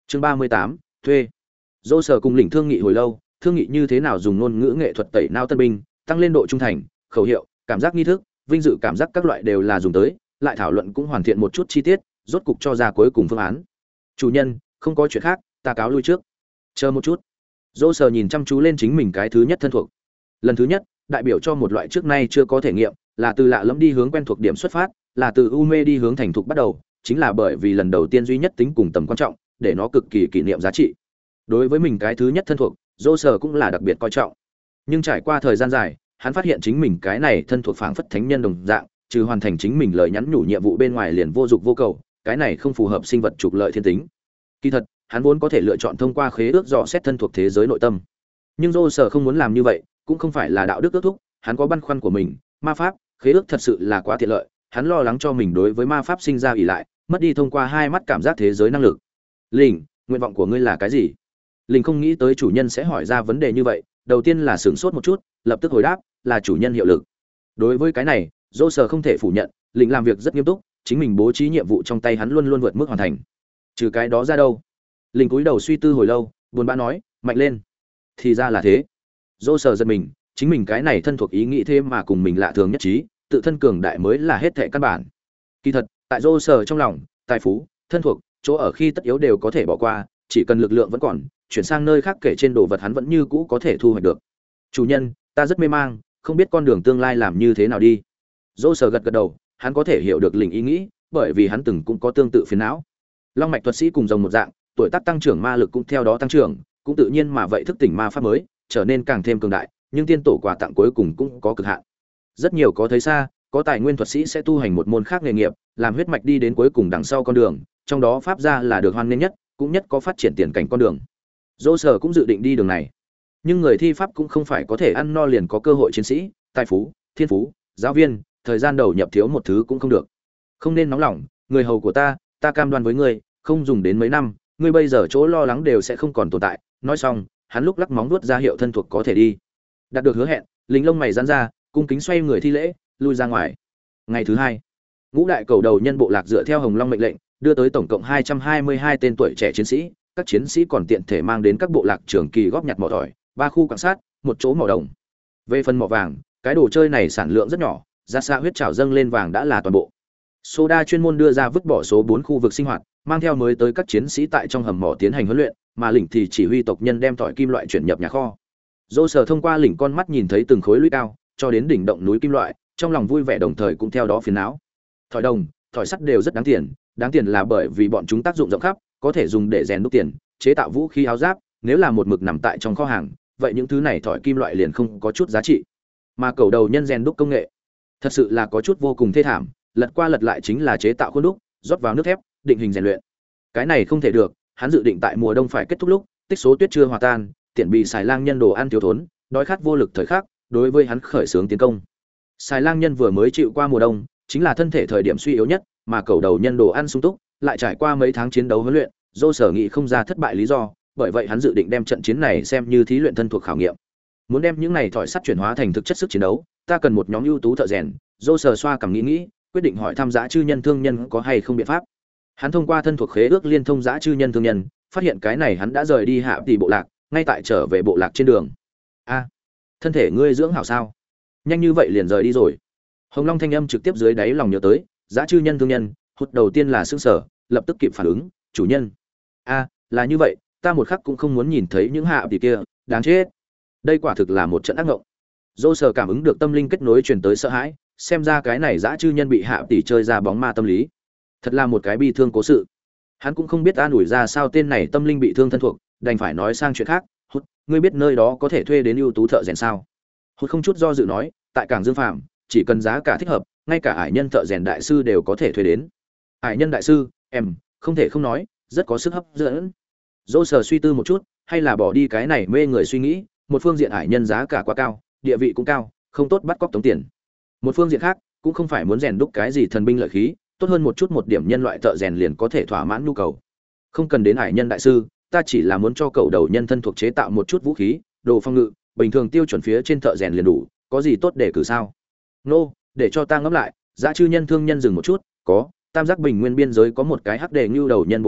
Chương 38, thuê. Dô Sở cùng Lĩnh thương nghị hồi lâu, thương nghị như thế nào dùng ngôn ngữ nghệ thuật tẩy não tân binh, tăng lên độ trung thành, khẩu hiệu, cảm giác nghi thức, vinh dự cảm giác các loại đều là dùng tới, lại thảo luận cũng hoàn thiện một chút chi tiết, rốt cục cho ra cuối cùng phương án. Chủ nhân, không có chuyện khác, ta cáo lui trước. Chờ một chút. Dô Sở nhìn chăm chú lên chính mình cái thứ nhất thân thuộc. Lần thứ nhất, đại biểu cho một loại trước nay chưa có thể nghiệm, là từ lạ lẫm đi hướng quen thuộc điểm xuất phát, là từ u mê đi hướng thành thục bắt đầu, chính là bởi vì lần đầu tiên duy nhất tính cùng tầm quan trọng, để nó cực kỳ kỷ niệm giá trị. Đối với mình cái thứ nhất thân thuộc, Dô Sở cũng là đặc biệt coi trọng. Nhưng trải qua thời gian dài, hắn phát hiện chính mình cái này thân thuộc phảng phất thánh nhân đồng dạng, trừ hoàn thành chính mình lời nhắn nhủ nhiệm vụ bên ngoài liền vô dục vô cầu, cái này không phù hợp sinh vật trục lợi thiên tính. Kỳ thật, hắn vốn có thể lựa chọn thông qua khế ước dò xét thân thuộc thế giới nội tâm. Nhưng Dô Sở không muốn làm như vậy, cũng không phải là đạo đức ước thúc, hắn có băn khoăn của mình, ma pháp, khế ước thật sự là quá tiện lợi, hắn lo lắng cho mình đối với ma pháp sinh ra ỷ lại, mất đi thông qua hai mắt cảm giác thế giới năng lực. Lĩnh, nguyện vọng của ngươi là cái gì? Lĩnh không nghĩ tới chủ nhân sẽ hỏi ra vấn đề như vậy, đầu tiên là sửng sốt một chút, lập tức hồi đáp, là chủ nhân hiệu lực. Đối với cái này, Dô Sở không thể phủ nhận, Lĩnh làm việc rất nghiêm túc, chính mình bố trí nhiệm vụ trong tay hắn luôn luôn vượt mức hoàn thành. Trừ cái đó ra đâu? Lĩnh cúi đầu suy tư hồi lâu, buồn bã nói, mạnh lên. Thì ra là thế. Dô Sở giật mình, chính mình cái này thân thuộc ý nghĩ thêm mà cùng mình lạ thường nhất trí, tự thân cường đại mới là hết thệ căn bản. Kỳ thật, tại Dô Sở trong lòng, tài phú, thân thuộc, chỗ ở khi tất yếu đều có thể bỏ qua, chỉ cần lực lượng vẫn còn, chuyển sang nơi khác kể trên đồ vật hắn vẫn như cũ có thể thu hoạch được. Chủ nhân, ta rất mê mang, không biết con đường tương lai làm như thế nào đi. Dô Sở gật gật đầu, hắn có thể hiểu được Lĩnh ý nghĩ, bởi vì hắn từng cũng có tương tự phiền não. Long mạch thuật sĩ cùng rồng một dạng, tuổi tác tăng trưởng ma lực cũng theo đó tăng trưởng, cũng tự nhiên mà vậy thức tỉnh ma pháp mới, trở nên càng thêm cường đại, nhưng tiên tổ quà tặng cuối cùng cũng có cực hạn. Rất nhiều có thấy xa, có tài nguyên thuật sĩ sẽ tu hành một môn khác nghề nghiệp, làm huyết mạch đi đến cuối cùng đằng sau con đường, trong đó pháp gia là được hoan nghênh nhất, cũng nhất có phát triển tiền cảnh con đường. Dô Sở cũng dự định đi đường này. Nhưng người thi pháp cũng không phải có thể ăn no liền có cơ hội chiến sĩ, tài phú, thiên phú, giáo viên, thời gian đầu nhập thiếu một thứ cũng không được. Không nên nóng lòng, người hầu của ta cam đoan với ngươi, không dùng đến mấy năm, ngươi bây giờ chỗ lo lắng đều sẽ không còn tồn tại. Nói xong, hắn lúc lắc móng vuốt ra hiệu thân thuộc có thể đi. Đạt được hứa hẹn, Lính lông mày giãn ra, cung kính xoay người thi lễ, lui ra ngoài. Ngày thứ hai, ngũ đại cầu đầu nhân bộ lạc dựa theo Hồng Long mệnh lệnh, đưa tới tổng cộng 222 tên tuổi trẻ chiến sĩ, các chiến sĩ còn tiện thể mang đến các bộ lạc trưởng kỳ góp nhặt mỏ tỏi, 3 khu quan sát, một chỗ mỏ đồng. Về phần mỏ vàng, cái đồ chơi này sản lượng rất nhỏ, ra xa huyết trào dâng lên vàng đã là toàn bộ. Soda chuyên môn đưa ra vứt bỏ số 4 khu vực sinh hoạt, mang theo mới tới các chiến sĩ tại trong hầm mỏ tiến hành huấn luyện, mà Lĩnh thì chỉ huy tộc nhân đem tỏi kim loại chuyển nhập nhà kho. Dô Sở thông qua Lĩnh con mắt nhìn thấy từng khối lũy cao, cho đến đỉnh động núi kim loại, trong lòng vui vẻ đồng thời cũng theo đó phiền não. Thỏi đồng, thỏi sắt đều rất đáng tiền là bởi vì bọn chúng tác dụng rộng khắp, có thể dùng để rèn đúc tiền, chế tạo vũ khí áo giáp, nếu là một mực nằm tại trong kho hàng, vậy những thứ này thỏi kim loại liền không có chút giá trị. Mà cầu đầu nhân rèn đúc công nghệ, thật sự là có chút vô cùng thê thảm, lật qua lật lại chính là chế tạo khuôn đúc, rót vào nước thép, định hình rèn luyện. Cái này không thể được, hắn dự định tại mùa đông phải kết thúc lúc, tích số tuyết chưa hòa tan, tiện bị xài lang nhân đồ ăn thiếu thốn, đói khát vô lực thời khắc, đối với hắn khởi xướng tiến công. Xài lang nhân vừa mới chịu qua mùa đông, chính là thân thể thời điểm suy yếu nhất, mà cầu đầu nhân đồ ăn sung túc, lại trải qua mấy tháng chiến đấu huấn luyện, Dô Sở nghĩ không ra thất bại lý do, bởi vậy hắn dự định đem trận chiến này xem như thí luyện thân thuộc khảo nghiệm. Muốn đem những này thỏi sắt chuyển hóa thành thực chất sức chiến đấu, ta cần một nhóm ưu tú thợ rèn. Dô Sở xoa cằm nghĩ, quyết định hỏi thăm dã chư nhân thương nhân có hay không biện pháp. Hắn thông qua thân thuộc khế ước liên thông dã chư nhân thương nhân, phát hiện cái này hắn đã rời đi hạ tỷ bộ lạc, ngay tại trở về bộ lạc trên đường. A, thân thể ngươi dưỡng hảo sao? Nhanh như vậy liền rời đi rồi. Hồng Long thanh âm trực tiếp dưới đáy lòng nhớ tới, dã chư nhân thương nhân, hụt đầu tiên là sững sờ, lập tức kịp phản ứng, chủ nhân. A, là như vậy, ta một khắc cũng không muốn nhìn thấy những hạ tỷ kia, đáng chết. Đây quả thực là một trận ác ngộng. Dô Sở cảm ứng được tâm linh kết nối truyền tới sợ hãi, xem ra cái này dã chư nhân bị hạ tỷ chơi ra bóng ma tâm lý. Thật là một cái bi thương cố sự. Hắn cũng không biết an ủi ra sao tên này tâm linh bị thương thân thuộc, đành phải nói sang chuyện khác. Hút, ngươi biết nơi đó có thể thuê đến ưu tú thợ rèn sao? Hút không chút do dự nói, tại cảng Dương Phạm, chỉ cần giá cả thích hợp, ngay cả ải nhân thợ rèn đại sư đều có thể thuê đến. Ải nhân đại sư, em, không thể không nói, rất có sức hấp dẫn. Dô Sở suy tư một chút, hay là bỏ đi cái này mê người suy nghĩ, một phương diện ải nhân giá cả quá cao, địa vị cũng cao, không tốt bắt cóc tống tiền. Một phương diện khác, cũng không phải muốn rèn đúc cái gì thần binh lợi khí, tốt hơn một chút một điểm nhân loại thợ rèn liền có thể thỏa mãn nhu cầu. Không cần đến ải nhân đại sư, ta chỉ là muốn cho cậu đầu nhân thân thuộc chế tạo một chút vũ khí, đồ phòng ngự, bình thường tiêu chuẩn phía trên thợ rèn liền đủ, có gì tốt để cử sao? Nô, để cho ta ngẫm lại. Dã chư nhân thương nhân dừng một chút, có, Tam Giác Bình Nguyên biên giới có một cái hắc đề ngưu đầu nhân bộ lạc,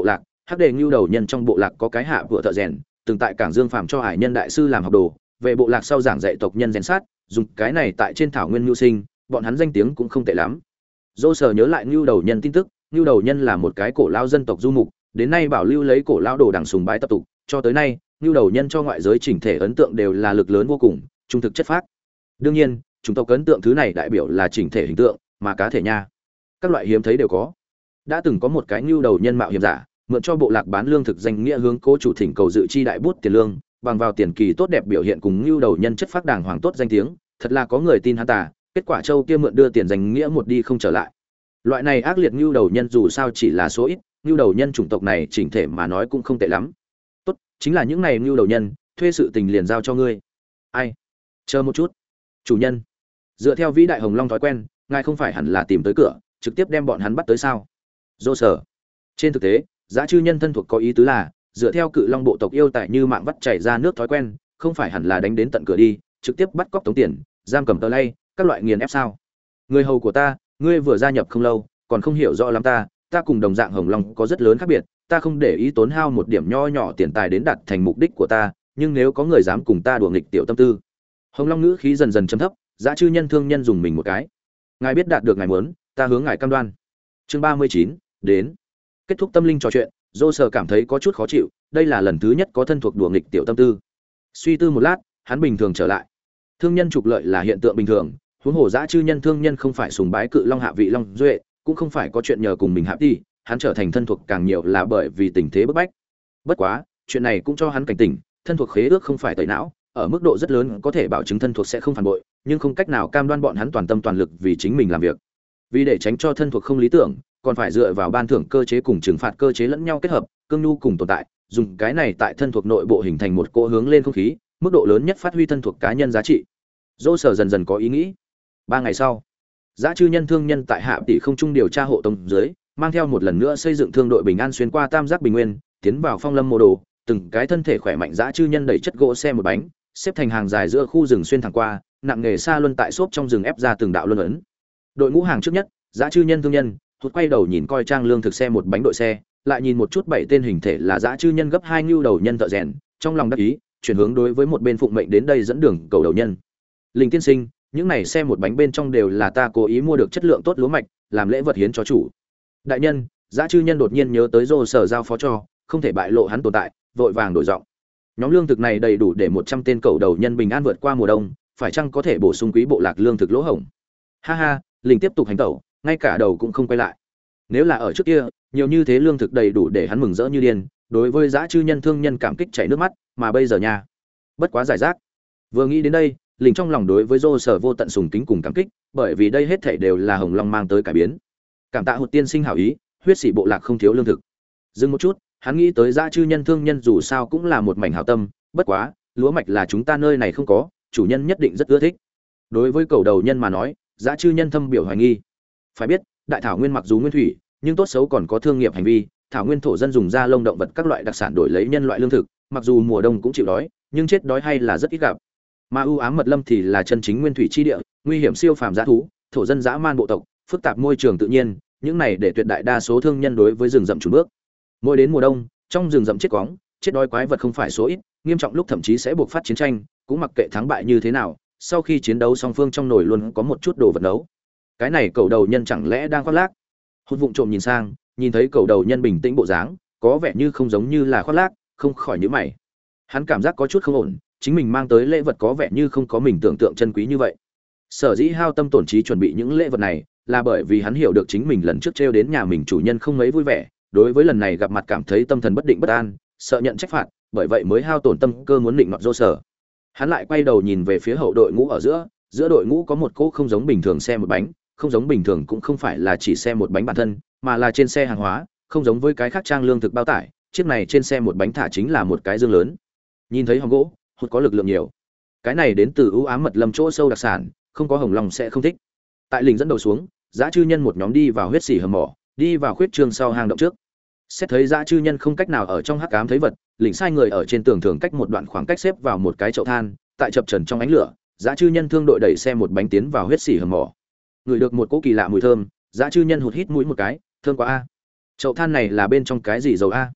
Hắc Đề Ngưu Đầu Nhân trong bộ lạc có cái hạ vừa thợ rèn, từng tại Cảng Dương Phàm cho Hải Nhân đại sư làm học đồ, về bộ lạc sau giảng dạy tộc nhân rèn sát, dùng cái này tại trên thảo nguyên nhu sinh, bọn hắn danh tiếng cũng không tệ lắm. Dô Sở nhớ lại Ngưu Đầu Nhân tin tức, Ngưu Đầu Nhân là một cái cổ lao dân tộc du mục, đến nay bảo lưu lấy cổ lao đồ đằng sùng bái tập tục, cho tới nay, Ngưu Đầu Nhân cho ngoại giới chỉnh thể ấn tượng đều là lực lớn vô cùng, trung thực chất phác. Đương nhiên, chúng tộc ấn tượng thứ này đại biểu là chỉnh thể hình tượng, mà cá thể nha, các loại hiếm thấy đều có. Đã từng có một cái Ngưu Đầu Nhân mạo hiểm giả, mượn cho bộ lạc bán lương thực danh nghĩa hướng cố chủ thỉnh cầu dự chi đại bút tiền lương, bằng vào tiền kỳ tốt đẹp biểu hiện cùng Ngưu Đầu Nhân chất phác đàng hoàng tốt danh tiếng, thật là có người tin hắn ta, kết quả châu kia mượn đưa tiền danh nghĩa một đi không trở lại. Loại này ác liệt Ngưu Đầu Nhân dù sao chỉ là số ít, Ngưu Đầu Nhân chủng tộc này chỉnh thể mà nói cũng không tệ lắm. Tốt, chính là những này Ngưu Đầu Nhân, thuê sự tình liền giao cho ngươi. Ai? Chờ một chút. Chủ nhân, dựa theo vĩ đại Hồng Long thói quen, ngài không phải hẳn là tìm tới cửa, trực tiếp đem bọn hắn bắt tới sao? Dô Sở. Trên thực tế, Dã Chư Nhân thân thuộc có ý tứ là, dựa theo Cự Long bộ tộc yêu tại như mạng vắt chảy ra nước thói quen, không phải hẳn là đánh đến tận cửa đi, trực tiếp bắt cóc tống tiền, giam cầm tờ lay, các loại nghiền ép sao? Người hầu của ta, ngươi vừa gia nhập không lâu, còn không hiểu rõ lắm ta cùng đồng dạng Hồng Long có rất lớn khác biệt, ta không để ý tốn hao một điểm nho nhỏ tiền tài đến đạt thành mục đích của ta, nhưng nếu có người dám cùng ta đùa nghịch tiểu tâm tư. Hồng Long ngữ khí dần dần trầm thấp, Dã Chư Nhân thương nhân dùng mình một cái. Ngài biết đạt được ngài muốn, ta hướng ngài cam đoan. Chương 39, đến. Kết thúc tâm linh trò chuyện, Dô Sở cảm thấy có chút khó chịu, đây là lần thứ nhất có thân thuộc đùa nghịch tiểu tâm tư. Suy tư một lát, hắn bình thường trở lại. Thương nhân trục lợi là hiện tượng bình thường, huống hồ Dã Chư Nhân thương nhân không phải sùng bái Cự Long hạ vị Long Duệ, cũng không phải có chuyện nhờ cùng mình hạ đi, hắn trở thành thân thuộc càng nhiều là bởi vì tình thế bức bách. Bất quá, chuyện này cũng cho hắn cảnh tỉnh, thân thuộc khế ước không phải tẩy não, ở mức độ rất lớn có thể bảo chứng thân thuộc sẽ không phản bội, nhưng không cách nào cam đoan bọn hắn toàn tâm toàn lực vì chính mình làm việc. Vì để tránh cho thân thuộc không lý tưởng, còn phải dựa vào ban thưởng cơ chế cùng trừng phạt cơ chế lẫn nhau kết hợp, cương nhu cùng tồn tại, dùng cái này tại thân thuộc nội bộ hình thành một cỗ hướng lên không khí, mức độ lớn nhất phát huy thân thuộc cá nhân giá trị. Dô Sở dần dần có ý nghĩ. 3 ngày sau, Dã Chư Nhân thương nhân tại Hạ tỷ không trung điều tra hộ tống dưới, mang theo một lần nữa xây dựng thương đội bình an xuyên qua Tam Giác Bình Nguyên, tiến vào Phong Lâm mô đồ, từng cái thân thể khỏe mạnh Dã Chư Nhân đẩy chất gỗ xe một bánh, xếp thành hàng dài giữa khu rừng xuyên thẳng qua, nặng nghề xa luân tại xốp trong rừng ép ra từng đạo luân ấn. Đội ngũ hàng trước nhất, Dã Chư Nhân thương nhân, hụt quay đầu nhìn coi trang lương thực xe một bánh đội xe, lại nhìn một chút 7 tên hình thể là Dã Chư Nhân gấp 2 Ngưu Đầu Nhân thợ rèn, trong lòng đắc ý, chuyển hướng đối với một bên phụng mệnh đến đây dẫn đường cầu đầu nhân. Linh tiên sinh, những này xe một bánh bên trong đều là ta cố ý mua được chất lượng tốt lúa mạch, làm lễ vật hiến cho chủ. Đại nhân, Dã Chư Nhân đột nhiên nhớ tới Dô Sở giao phó cho, không thể bại lộ hắn tồn tại, vội vàng đổi giọng. Nhóm lương thực này đầy đủ để 100 tên cầu đầu nhân bình an vượt qua mùa đông, phải chăng có thể bổ sung quý bộ lạc lương thực lỗ hổng? Ha ha, Linh tiếp tục hành tẩu, ngay cả đầu cũng không quay lại. Nếu là ở trước kia, nhiều như thế lương thực đầy đủ để hắn mừng rỡ như điên, đối với Dã Chư Nhân thương nhân cảm kích chảy nước mắt, mà bây giờ nha, bất quá giải rác. Vừa nghĩ đến đây, Linh trong lòng đối với Dô Sở vô tận sùng kính cùng cảm kích, bởi vì đây hết thảy đều là Hồng Long mang tới cải biến. Cảm tạ Hụt tiên sinh hảo ý, huyết sĩ bộ lạc không thiếu lương thực. Dừng một chút, hắn nghĩ tới Dã Chư Nhân thương nhân dù sao cũng là một mảnh hảo tâm, bất quá, lúa mạch là chúng ta nơi này không có, chủ nhân nhất định rất ưa thích. Đối với cầu đầu nhân mà nói, Dã Chư Nhân thâm biểu hoài nghi. Phải biết, đại thảo nguyên mặc dù nguyên thủy, nhưng tốt xấu còn có thương nghiệp hành vi, thảo nguyên thổ dân dùng da lông động vật các loại đặc sản đổi lấy nhân loại lương thực, mặc dù mùa đông cũng chịu đói, nhưng chết đói hay là rất ít gặp. Mà ưu ám mật lâm thì là chân chính nguyên thủy chi địa, nguy hiểm siêu phàm dã thú, thổ dân dã man bộ tộc, phức tạp môi trường tự nhiên, những này để tuyệt đại đa số thương nhân đối với rừng rậm chùn bước. Mỗi đến mùa đông, trong rừng rậm chết quóng, chết đói quái vật không phải số ít, nghiêm trọng lúc thậm chí sẽ buộc phát chiến tranh, cũng mặc kệ thắng bại như thế nào, sau khi chiến đấu song phương trong nồi luôn có một chút đồ vật nấu. Cái này cầu đầu nhân chẳng lẽ đang khoác lác? Hút vụng trộm nhìn sang, nhìn thấy cầu đầu nhân bình tĩnh bộ dáng, có vẻ như không giống như là khoác lác, không khỏi nhíu mày. Hắn cảm giác có chút không ổn, chính mình mang tới lễ vật có vẻ như không có mình tưởng tượng chân quý như vậy. Sở dĩ hao tâm tổn trí chuẩn bị những lễ vật này, là bởi vì hắn hiểu được chính mình lần trước trêu đến nhà mình chủ nhân không mấy vui vẻ, đối với lần này gặp mặt cảm thấy tâm thần bất định bất an, sợ nhận trách phạt, bởi vậy mới hao tổn tâm cơ muốn định nọt Dô Sở. Hắn lại quay đầu nhìn về phía hậu đội ngũ ở giữa, giữa đội ngũ có một cỗ không giống bình thường xe một bánh, không giống bình thường cũng không phải là chỉ xe một bánh bản thân, mà là trên xe hàng hóa, không giống với cái khác trang lương thực bao tải, chiếc này trên xe một bánh thả chính là một cái dương lớn. Nhìn thấy hòm gỗ, hụt có lực lượng nhiều. Cái này đến từ ưu ám mật lâm chỗ sâu đặc sản, không có Hồng Long sẽ không thích. Tại Lình dẫn đầu xuống, Dã Chư Nhân một nhóm đi vào huyết xỉ hầm mỏ, đi vào khuyết trương sau hang động trước. Xét thấy Dã Chư Nhân không cách nào ở trong hắc ám thấy vật, Lình sai người ở trên tường thường cách một đoạn khoảng cách xếp vào một cái chậu than, tại chập trần trong ánh lửa, Dã Chư Nhân thương đội đẩy xe một bánh tiến vào huyết xỉ hầm mỏ. Ngửi được một cỗ kỳ lạ mùi thơm, Dã Chư Nhân hụt hít mũi một cái, thơm quá a. Chậu than này là bên trong cái gì dầu a?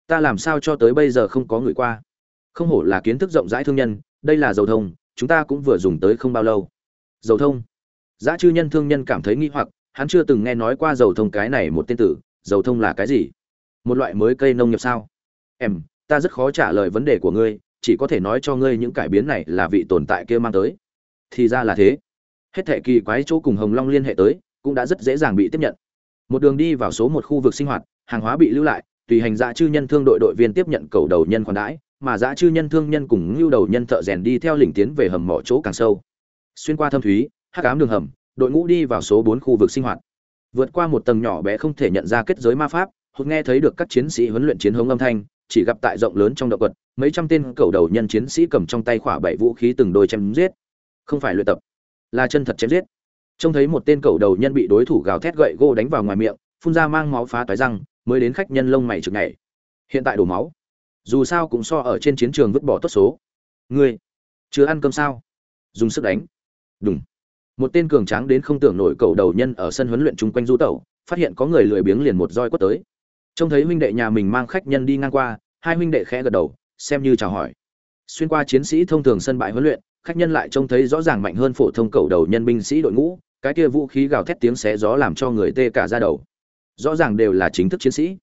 Ta làm sao cho tới bây giờ không có người qua? Không hổ là kiến thức rộng rãi thương nhân, đây là dầu thông, chúng ta cũng vừa dùng tới không bao lâu. Dầu thông? Dã chư nhân thương nhân cảm thấy nghi hoặc, hắn chưa từng nghe nói qua dầu thông cái này một tên tử, dầu thông là cái gì? Một loại mới cây nông nghiệp sao? Ta rất khó trả lời vấn đề của ngươi, chỉ có thể nói cho ngươi những cải biến này là vị tồn tại kia mang tới. Thì ra là thế. Hết thệ kỳ quái chỗ cùng Hồng Long liên hệ tới, cũng đã rất dễ dàng bị tiếp nhận. Một đường đi vào số một khu vực sinh hoạt, hàng hóa bị lưu lại, tùy hành dã chư nhân thương đội đội viên tiếp nhận cầu đầu nhân khoản đãi, mà dã chư nhân thương nhân cùng lưu đầu nhân thợ rèn đi theo lĩnh tiến về hầm mỏ chỗ càng sâu. Xuyên qua thâm thúy, hắc ám đường hầm, đội ngũ đi vào số 4 khu vực sinh hoạt. Vượt qua một tầng nhỏ bé không thể nhận ra kết giới ma pháp, hụt nghe thấy được các chiến sĩ huấn luyện chiến hống âm thanh, chỉ gặp tại rộng lớn trong động quật, mấy trăm tên cầu đầu nhân chiến sĩ cầm trong tay khỏa bảy vũ khí từng đôi chém giết. Không phải luyện tập, là chân thật chém giết. Trông thấy một tên cầu đầu nhân bị đối thủ gào thét gậy gỗ đánh vào ngoài miệng, phun ra mang máu phá toái răng, mới đến khách nhân lông mày chực nhảy. Hiện tại đổ máu, dù sao cũng so ở trên chiến trường vứt bỏ tốt số. Ngươi chưa ăn cơm sao? Dùng sức đánh. Đùng. Một tên cường tráng đến không tưởng nổi cầu đầu nhân ở sân huấn luyện chung quanh du tẩu, phát hiện có người lười biếng liền một roi quất tới. Trông thấy huynh đệ nhà mình mang khách nhân đi ngang qua, hai huynh đệ khẽ gật đầu, xem như chào hỏi. Xuyên qua chiến sĩ thông thường sân bãi huấn luyện, khách nhân lại trông thấy rõ ràng mạnh hơn phổ thông cầu đầu nhân binh sĩ đội ngũ, cái kia vũ khí gào thét tiếng xé gió làm cho người tê cả da đầu. Rõ ràng đều là chính thức chiến sĩ.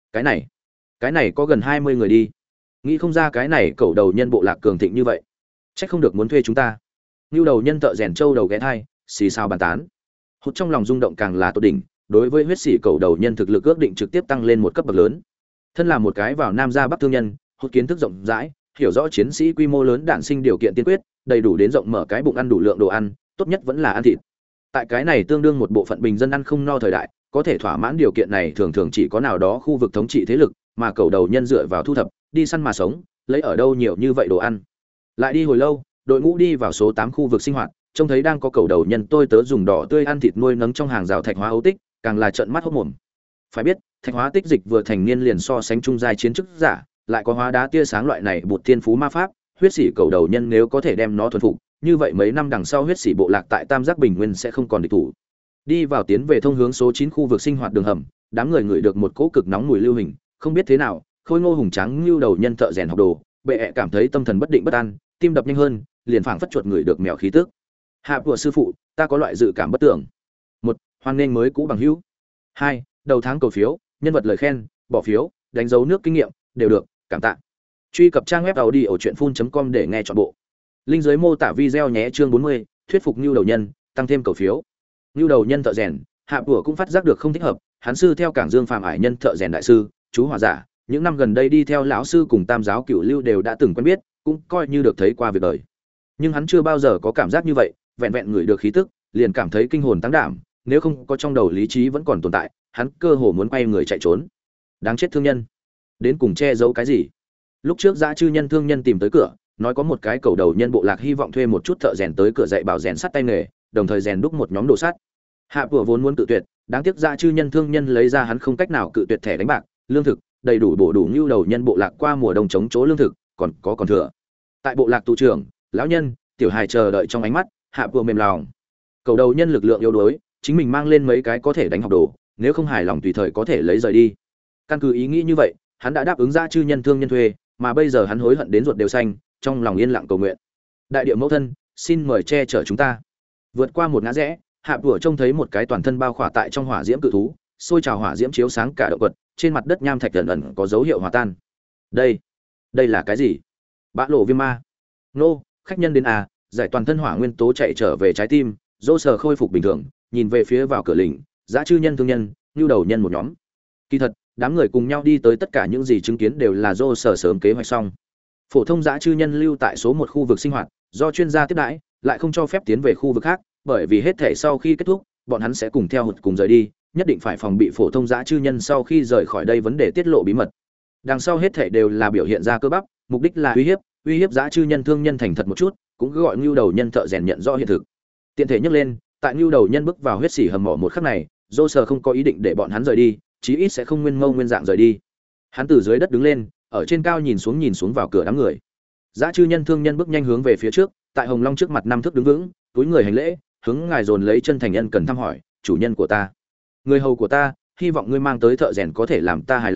Cái này có gần 20 người đi. Nghĩ không ra cái này cầu đầu nhân bộ lạc cường thịnh như vậy. Chắc không được muốn thuê chúng ta. Nưu đầu nhân thợ rèn châu đầu ghé thai, xì xào bàn tán. Hút trong lòng rung động càng là tột đỉnh, đối với huyết sĩ cầu đầu nhân thực lực ước định trực tiếp tăng lên một cấp bậc lớn. Thân là một cái vào nam ra bắc thương nhân, hút kiến thức rộng rãi, hiểu rõ chiến sĩ quy mô lớn đản sinh điều kiện tiên quyết, đầy đủ đến rộng mở cái bụng ăn đủ lượng đồ ăn, tốt nhất vẫn là ăn thịt. Tại cái này tương đương một bộ phận bình dân ăn không no thời đại, có thể thỏa mãn điều kiện này thường thường chỉ có nào đó khu vực thống trị thế lực, mà cầu đầu nhân dựa vào thu thập, đi săn mà sống, lấy ở đâu nhiều như vậy đồ ăn. Lại đi hồi lâu, đội ngũ đi vào số 8 khu vực sinh hoạt, trông thấy đang có cầu đầu nhân tôi tớ dùng đỏ tươi ăn thịt nuôi nấng trong hàng rào thạch hóa ấu tích, càng là trợn mắt hốt mồm. Phải biết, thạch hóa tích dịch vừa thành niên liền so sánh trung giai chiến chức giả, lại có hóa đá tia sáng loại này bột thiên phú ma pháp, huyết sĩ cầu đầu nhân nếu có thể đem nó thuần phục, như vậy mấy năm đằng sau huyết sĩ bộ lạc tại Tam Giác Bình Nguyên sẽ không còn địch thủ. Đi vào tiến về thông hướng số 9 khu vực sinh hoạt đường hầm, đám người ngửi được một cỗ cực nóng mùi lưu hình, không biết thế nào, khôi ngô hùng tráng lưu đầu nhân thợ rèn học đồ, bệ ẹ cảm thấy tâm thần bất định bất an, tim đập nhanh hơn, liền phảng phất chuột người được mèo khí tức. Hạ của sư phụ, ta có loại dự cảm bất tưởng. 1. Hoan nghênh mới cũ bằng hữu. 2. Đầu tháng cầu phiếu, nhân vật lời khen, bỏ phiếu, đánh dấu nước kinh nghiệm, đều được, cảm tạ. Truy cập trang web audiochuyenphun.com để nghe trọn bộ. Link dưới mô tả video nhé. Chương 40, thuyết phục Nưu đầu nhân, tăng thêm cầu phiếu. Nưu đầu nhân thợ rèn, Hạ của cũng phát giác được không thích hợp, hắn sư theo Cảng Dương Phàm Ải nhân thợ rèn đại sư, chú hỏa giả, những năm gần đây đi theo lão sư cùng Tam giáo Cửu Lưu đều đã từng quen biết, cũng coi như được thấy qua việc đời. Nhưng hắn chưa bao giờ có cảm giác như vậy, vẹn vẹn ngửi được khí tức, liền cảm thấy kinh hồn tăng đảm, nếu không có trong đầu lý trí vẫn còn tồn tại, hắn cơ hồ muốn quay người chạy trốn. Đáng chết thương nhân, đến cùng che giấu cái gì? Lúc trước dã chư nhân thương nhân tìm tới cửa, nói có một cái cầu đầu nhân bộ lạc hy vọng thuê một chút thợ rèn tới cửa dạy bảo rèn sắt tay nghề, đồng thời rèn đúc một nhóm đồ sắt. Hạ vừa vốn muốn cự tuyệt, đáng tiếc dã chư nhân thương nhân lấy ra hắn không cách nào cự tuyệt thẻ đánh bạc, lương thực đầy đủ bổ đủ nhu đầu nhân bộ lạc qua mùa đông chống chỗ lương thực, còn thừa. Tại bộ lạc tù trưởng, lão nhân, tiểu hài chờ đợi trong ánh mắt, Hạ vừa mềm lòng. Cầu đầu nhân lực lượng yếu đuối, chính mình mang lên mấy cái có thể đánh học đồ, nếu không hài lòng tùy thời có thể lấy rời đi. Căn cứ ý nghĩ như vậy, hắn đã đáp ứng dã chư nhân thương nhân thuê, mà bây giờ hắn hối hận đến ruột đều xanh, trong lòng yên lặng cầu nguyện. Đại địa mẫu thân, xin mời che chở chúng ta. Vượt qua một ngã rẽ, Hạ vừa trông thấy một cái toàn thân bao khỏa tại trong hỏa diễm cự thú, sôi trào hỏa diễm chiếu sáng cả động vật, trên mặt đất nham thạch ẩn ẩn có dấu hiệu hòa tan. Đây là cái gì? Bã lộ viêm ma. Nô, khách nhân đến à, giải toàn thân hỏa nguyên tố chạy trở về trái tim, dỗ sờ khôi phục bình thường, nhìn về phía vào cửa lĩnh, dã chư nhân thương nhân, nhu đầu nhân một nhóm. Kỳ thật, đám người cùng nhau đi tới tất cả những gì chứng kiến đều là dỗ sờ sớm kế hoạch xong. Phổ thông dã chư nhân lưu tại số 1 khu vực sinh hoạt, do chuyên gia tiếp đãi, lại không cho phép tiến về khu vực khác, bởi vì hết thể sau khi kết thúc, bọn hắn sẽ cùng theo hụt cùng rời đi, nhất định phải phòng bị phổ thông dã chư nhân sau khi rời khỏi đây vấn đề tiết lộ bí mật. Đằng sau hết thể đều là biểu hiện ra cơ bắp, mục đích là uy hiếp dã chư nhân thương nhân thành thật một chút, cũng cứ gọi nhu đầu nhân thợ rèn nhận rõ hiện thực. Tiện thể nhắc lên, tại nhu đầu nhân bước vào huyết xỉ hầm mỏ một khắc này, Joser không có ý định để bọn hắn rời đi, chí ít sẽ không nguyên mâu nguyên dạng rời đi. Hắn từ dưới đất đứng lên, ở trên cao nhìn xuống vào cửa đám người. Dã chư nhân thương nhân bước nhanh hướng về phía trước, tại Hồng Long trước mặt năm thước đứng vững, túi người hành lễ, hướng ngài dồn lấy chân thành nhân cần thăm hỏi, chủ nhân của ta, người hầu của ta, hy vọng ngươi mang tới thợ rèn có thể làm ta hài lòng,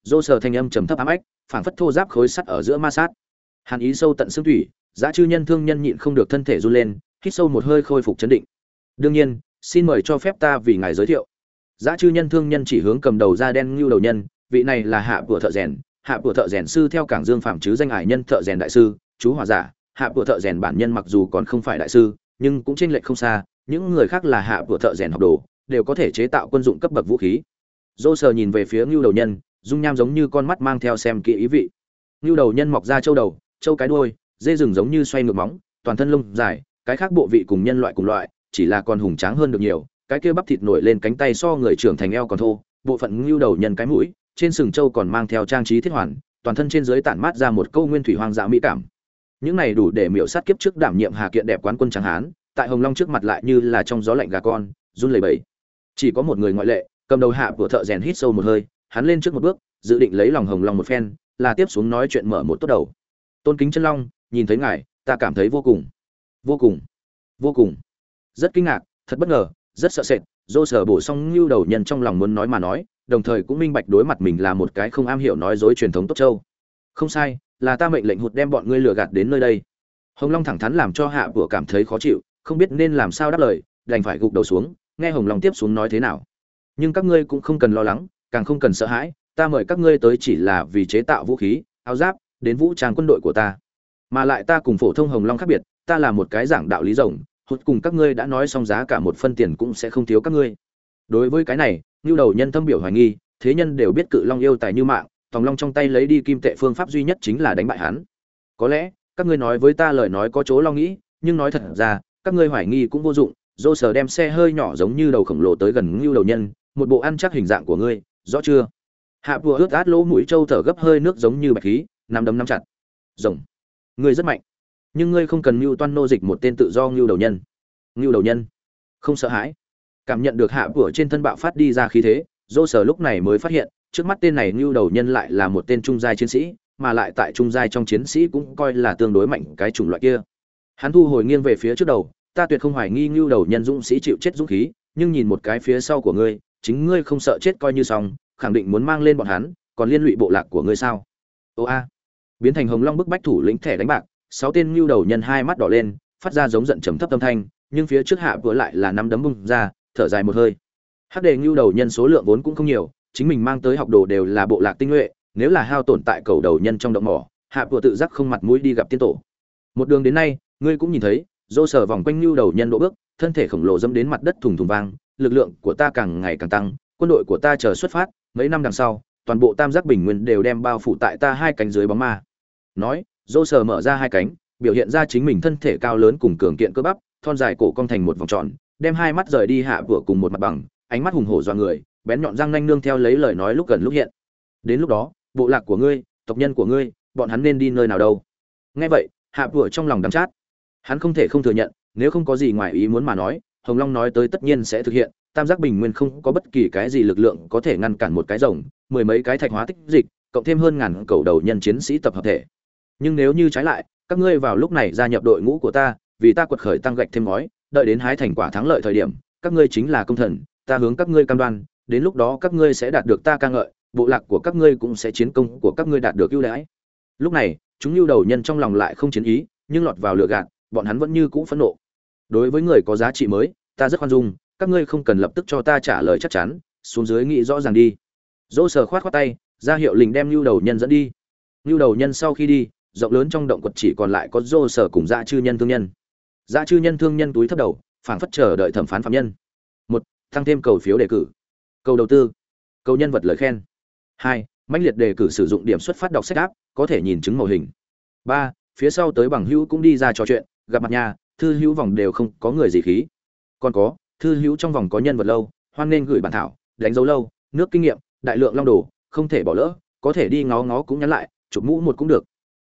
Dô sờ thanh âm trầm thấp ám ách, phảng phất thô giáp khối sắt ở giữa ma sát. Hàn ý sâu tận xương thủy, Dã chư nhân thương nhân nhịn không được thân thể run lên, hít sâu một hơi khôi phục chấn định. Đương nhiên, xin mời cho phép ta vì ngài giới thiệu. Dã chư nhân thương nhân chỉ hướng cầm đầu da đen Nưu đầu nhân, vị này là hạ của thợ rèn, hạ của thợ rèn sư theo cảng Dương phạm chứ danh ải nhân thợ rèn đại sư, chú hỏa giả, hạ của thợ rèn bản nhân mặc dù còn không phải đại sư, nhưng cũng chênh lệch không xa, những người khác là hạ của thợ rèn học đồ, đều có thể chế tạo quân dụng cấp bậc vũ khí. Dô sờ nhìn về phía Nưu đầu nhân, dung nham giống như con mắt mang theo xem kỹ ý vị. Nưu đầu nhân mọc ra châu đầu, châu cái đuôi, dê rừng giống như xoay ngược móng, toàn thân lông dài, cái khác bộ vị cùng nhân loại cùng loại, chỉ là còn hùng tráng hơn được nhiều, cái kia bắp thịt nổi lên cánh tay so người trưởng thành eo còn thô, bộ phận Nưu đầu nhân cái mũi, trên sừng châu còn mang theo trang trí thiết hoàn, toàn thân trên dưới tản mát ra một câu nguyên thủy hoang dã mỹ cảm. Những này đủ để miểu sát kiếp trước đảm nhiệm Hà Kiện đẹp quán quân tráng hán, tại Hồng Long trước mặt lại như là trong gió lạnh gà con, run lẩy bẩy. Chỉ có một người ngoại lệ, cầm đầu hạ của thợ rèn hít sâu một hơi, hắn lên trước một bước, dự định lấy lòng Hồng Long một phen, là tiếp xuống nói chuyện mở một tốt đầu. Tôn kính chân long, nhìn thấy ngài, ta cảm thấy vô cùng, vô cùng, vô cùng, rất kinh ngạc, thật bất ngờ, rất sợ sệt. Dô sở bổ xong Nưu đầu nhân trong lòng muốn nói mà nói, đồng thời cũng minh bạch đối mặt mình là một cái không am hiểu nói dối truyền thống tốt châu. Không sai, là ta mệnh lệnh hụt đem bọn ngươi lừa gạt đến nơi đây. Hồng Long thẳng thắn làm cho hạ của cảm thấy khó chịu, không biết nên làm sao đáp lời, đành phải gục đầu xuống, nghe Hồng Long tiếp xuống nói thế nào. Nhưng các ngươi cũng không cần lo lắng, càng không cần sợ hãi, ta mời các ngươi tới chỉ là vì chế tạo vũ khí, áo giáp, đến vũ trang quân đội của ta. Mà lại ta cùng phổ thông Hồng Long khác biệt, ta là một cái giảng đạo lý rộng, hụt cùng các ngươi đã nói xong giá cả một phân tiền cũng sẽ không thiếu các ngươi. Đối với cái này, Nưu đầu nhân thâm biểu hoài nghi, thế nhân đều biết Cự Long yêu tài như mạng, Tòng Long trong tay lấy đi kim tệ phương pháp duy nhất chính là đánh bại hắn. Có lẽ, các ngươi nói với ta lời nói có chỗ lo nghĩ, nhưng nói thật ra, các ngươi hoài nghi cũng vô dụng. Dô sờ đem xe hơi nhỏ giống như đầu khổng lồ tới gần Nưu đầu nhân, một bộ ăn chắc hình dạng của ngươi, rõ chưa? Hạ vừa ướt át lỗ mũi trâu thở gấp hơi nước giống như bạch khí, nắm đấm nắm chặt. Rồng, ngươi rất mạnh, nhưng ngươi không cần Nưu toan nô dịch một tên tự do Nưu đầu nhân. Nưu đầu nhân không sợ hãi. Cảm nhận được hạ của trên thân bạo phát đi ra khí thế, Dô sờ lúc này mới phát hiện, trước mắt tên này Nưu đầu nhân lại là một tên trung giai chiến sĩ, mà lại tại trung giai trong chiến sĩ cũng coi là tương đối mạnh cái chủng loại kia. Hắn thu hồi nghiêng về phía trước đầu, ta tuyệt không hoài nghi Nưu đầu nhân dũng sĩ chịu chết dũng khí, nhưng nhìn một cái phía sau của ngươi, chính ngươi không sợ chết coi như xong, khẳng định muốn mang lên bọn hắn, còn liên lụy bộ lạc của ngươi sao? Ô a. Biến thành Hồng Long bức bách thủ lĩnh thẻ đánh bạc, 6 tên Nưu đầu nhân hai mắt đỏ lên, phát ra giống giận trầm thấp âm thanh, nhưng phía trước hạ vừa lại là nắm đấm bung ra, thở dài một hơi. Hắc đề Nưu đầu nhân số lượng vốn cũng không nhiều, chính mình mang tới học đồ đều là bộ lạc tinh nhuệ, nếu là hao tổn tại cầu đầu nhân trong động mỏ, hạ vừa tự giác không mặt mũi đi gặp tiên tổ. Một đường đến nay, ngươi cũng nhìn thấy, Dô sờ vòng quanh Nưu đầu nhân độ bước, thân thể khổng lồ dẫm đến mặt đất thùng thùng vang, lực lượng của ta càng ngày càng tăng, quân đội của ta chờ xuất phát, mấy năm đằng sau, toàn bộ Tam Giác Bình Nguyên đều đem bao phủ tại ta hai cánh dưới bóng ma. Nói, Dô sờ mở ra hai cánh, biểu hiện ra chính mình thân thể cao lớn cùng cường kiện cơ bắp, thon dài cổ cong thành một vòng tròn, đem hai mắt rời đi hạ vừa cùng một mặt bằng, ánh mắt hùng hổ dọa người, bén nhọn răng nanh nương theo lấy lời nói lúc gần lúc hiện. Đến lúc đó, bộ lạc của ngươi, tộc nhân của ngươi, bọn hắn nên đi nơi nào đâu? Nghe vậy, hạ vừa trong lòng đắng chát. Hắn không thể không thừa nhận, nếu không có gì ngoài ý muốn mà nói, Hồng Long nói tới tất nhiên sẽ thực hiện. Tam Giác Bình Nguyên không có bất kỳ cái gì lực lượng có thể ngăn cản một cái rồng, mười mấy cái thạch hóa tích dịch, cộng thêm hơn ngàn cầu đầu nhân chiến sĩ tập hợp thể. Nhưng nếu như trái lại, các ngươi vào lúc này gia nhập đội ngũ của ta, vì ta quật khởi tăng gạch thêm ngói, đợi đến hái thành quả thắng lợi thời điểm, các ngươi chính là công thần, ta hướng các ngươi cam đoan, đến lúc đó các ngươi sẽ đạt được ta ca ngợi, bộ lạc của các ngươi cũng sẽ chiến công của các ngươi đạt được ưu đãi. Lúc này, chúng Nưu đầu nhân trong lòng lại không chiến ý, nhưng lọt vào lửa gạt, bọn hắn vẫn như cũ phẫn nộ. Đối với người có giá trị mới, ta rất khoan dung, các ngươi không cần lập tức cho ta trả lời chắc chắn, xuống dưới nghĩ rõ ràng đi. Dỗ sờ khoát khoát tay, ra hiệu lình đem Nưu đầu nhân dẫn đi. Nưu đầu nhân sau khi đi, rộng lớn trong động quật chỉ còn lại có Dỗ sờ cùng Dã chư nhân thương nhân. Dã chư nhân thương nhân túi thấp đầu, phảng phất chờ đợi thẩm phán phạm nhân. 1. Tăng thêm cầu phiếu đề cử. Cầu đầu tư. Cầu nhân vật lời khen. 2. Mãnh liệt đề cử sử dụng điểm xuất phát đọc sách áp, có thể nhìn chứng màu hình. 3. Phía sau tới bằng hữu cũng đi ra trò chuyện, gặp mặt nhà, thư hữu vòng đều không có người gì khí. Còn có, thư hữu trong vòng có nhân vật lâu, hoan nên gửi bản thảo, đánh dấu lâu, nước kinh nghiệm, đại lượng long đồ, không thể bỏ lỡ, có thể đi ngó ngó cũng nhắn lại, chụp mũ một cũng được.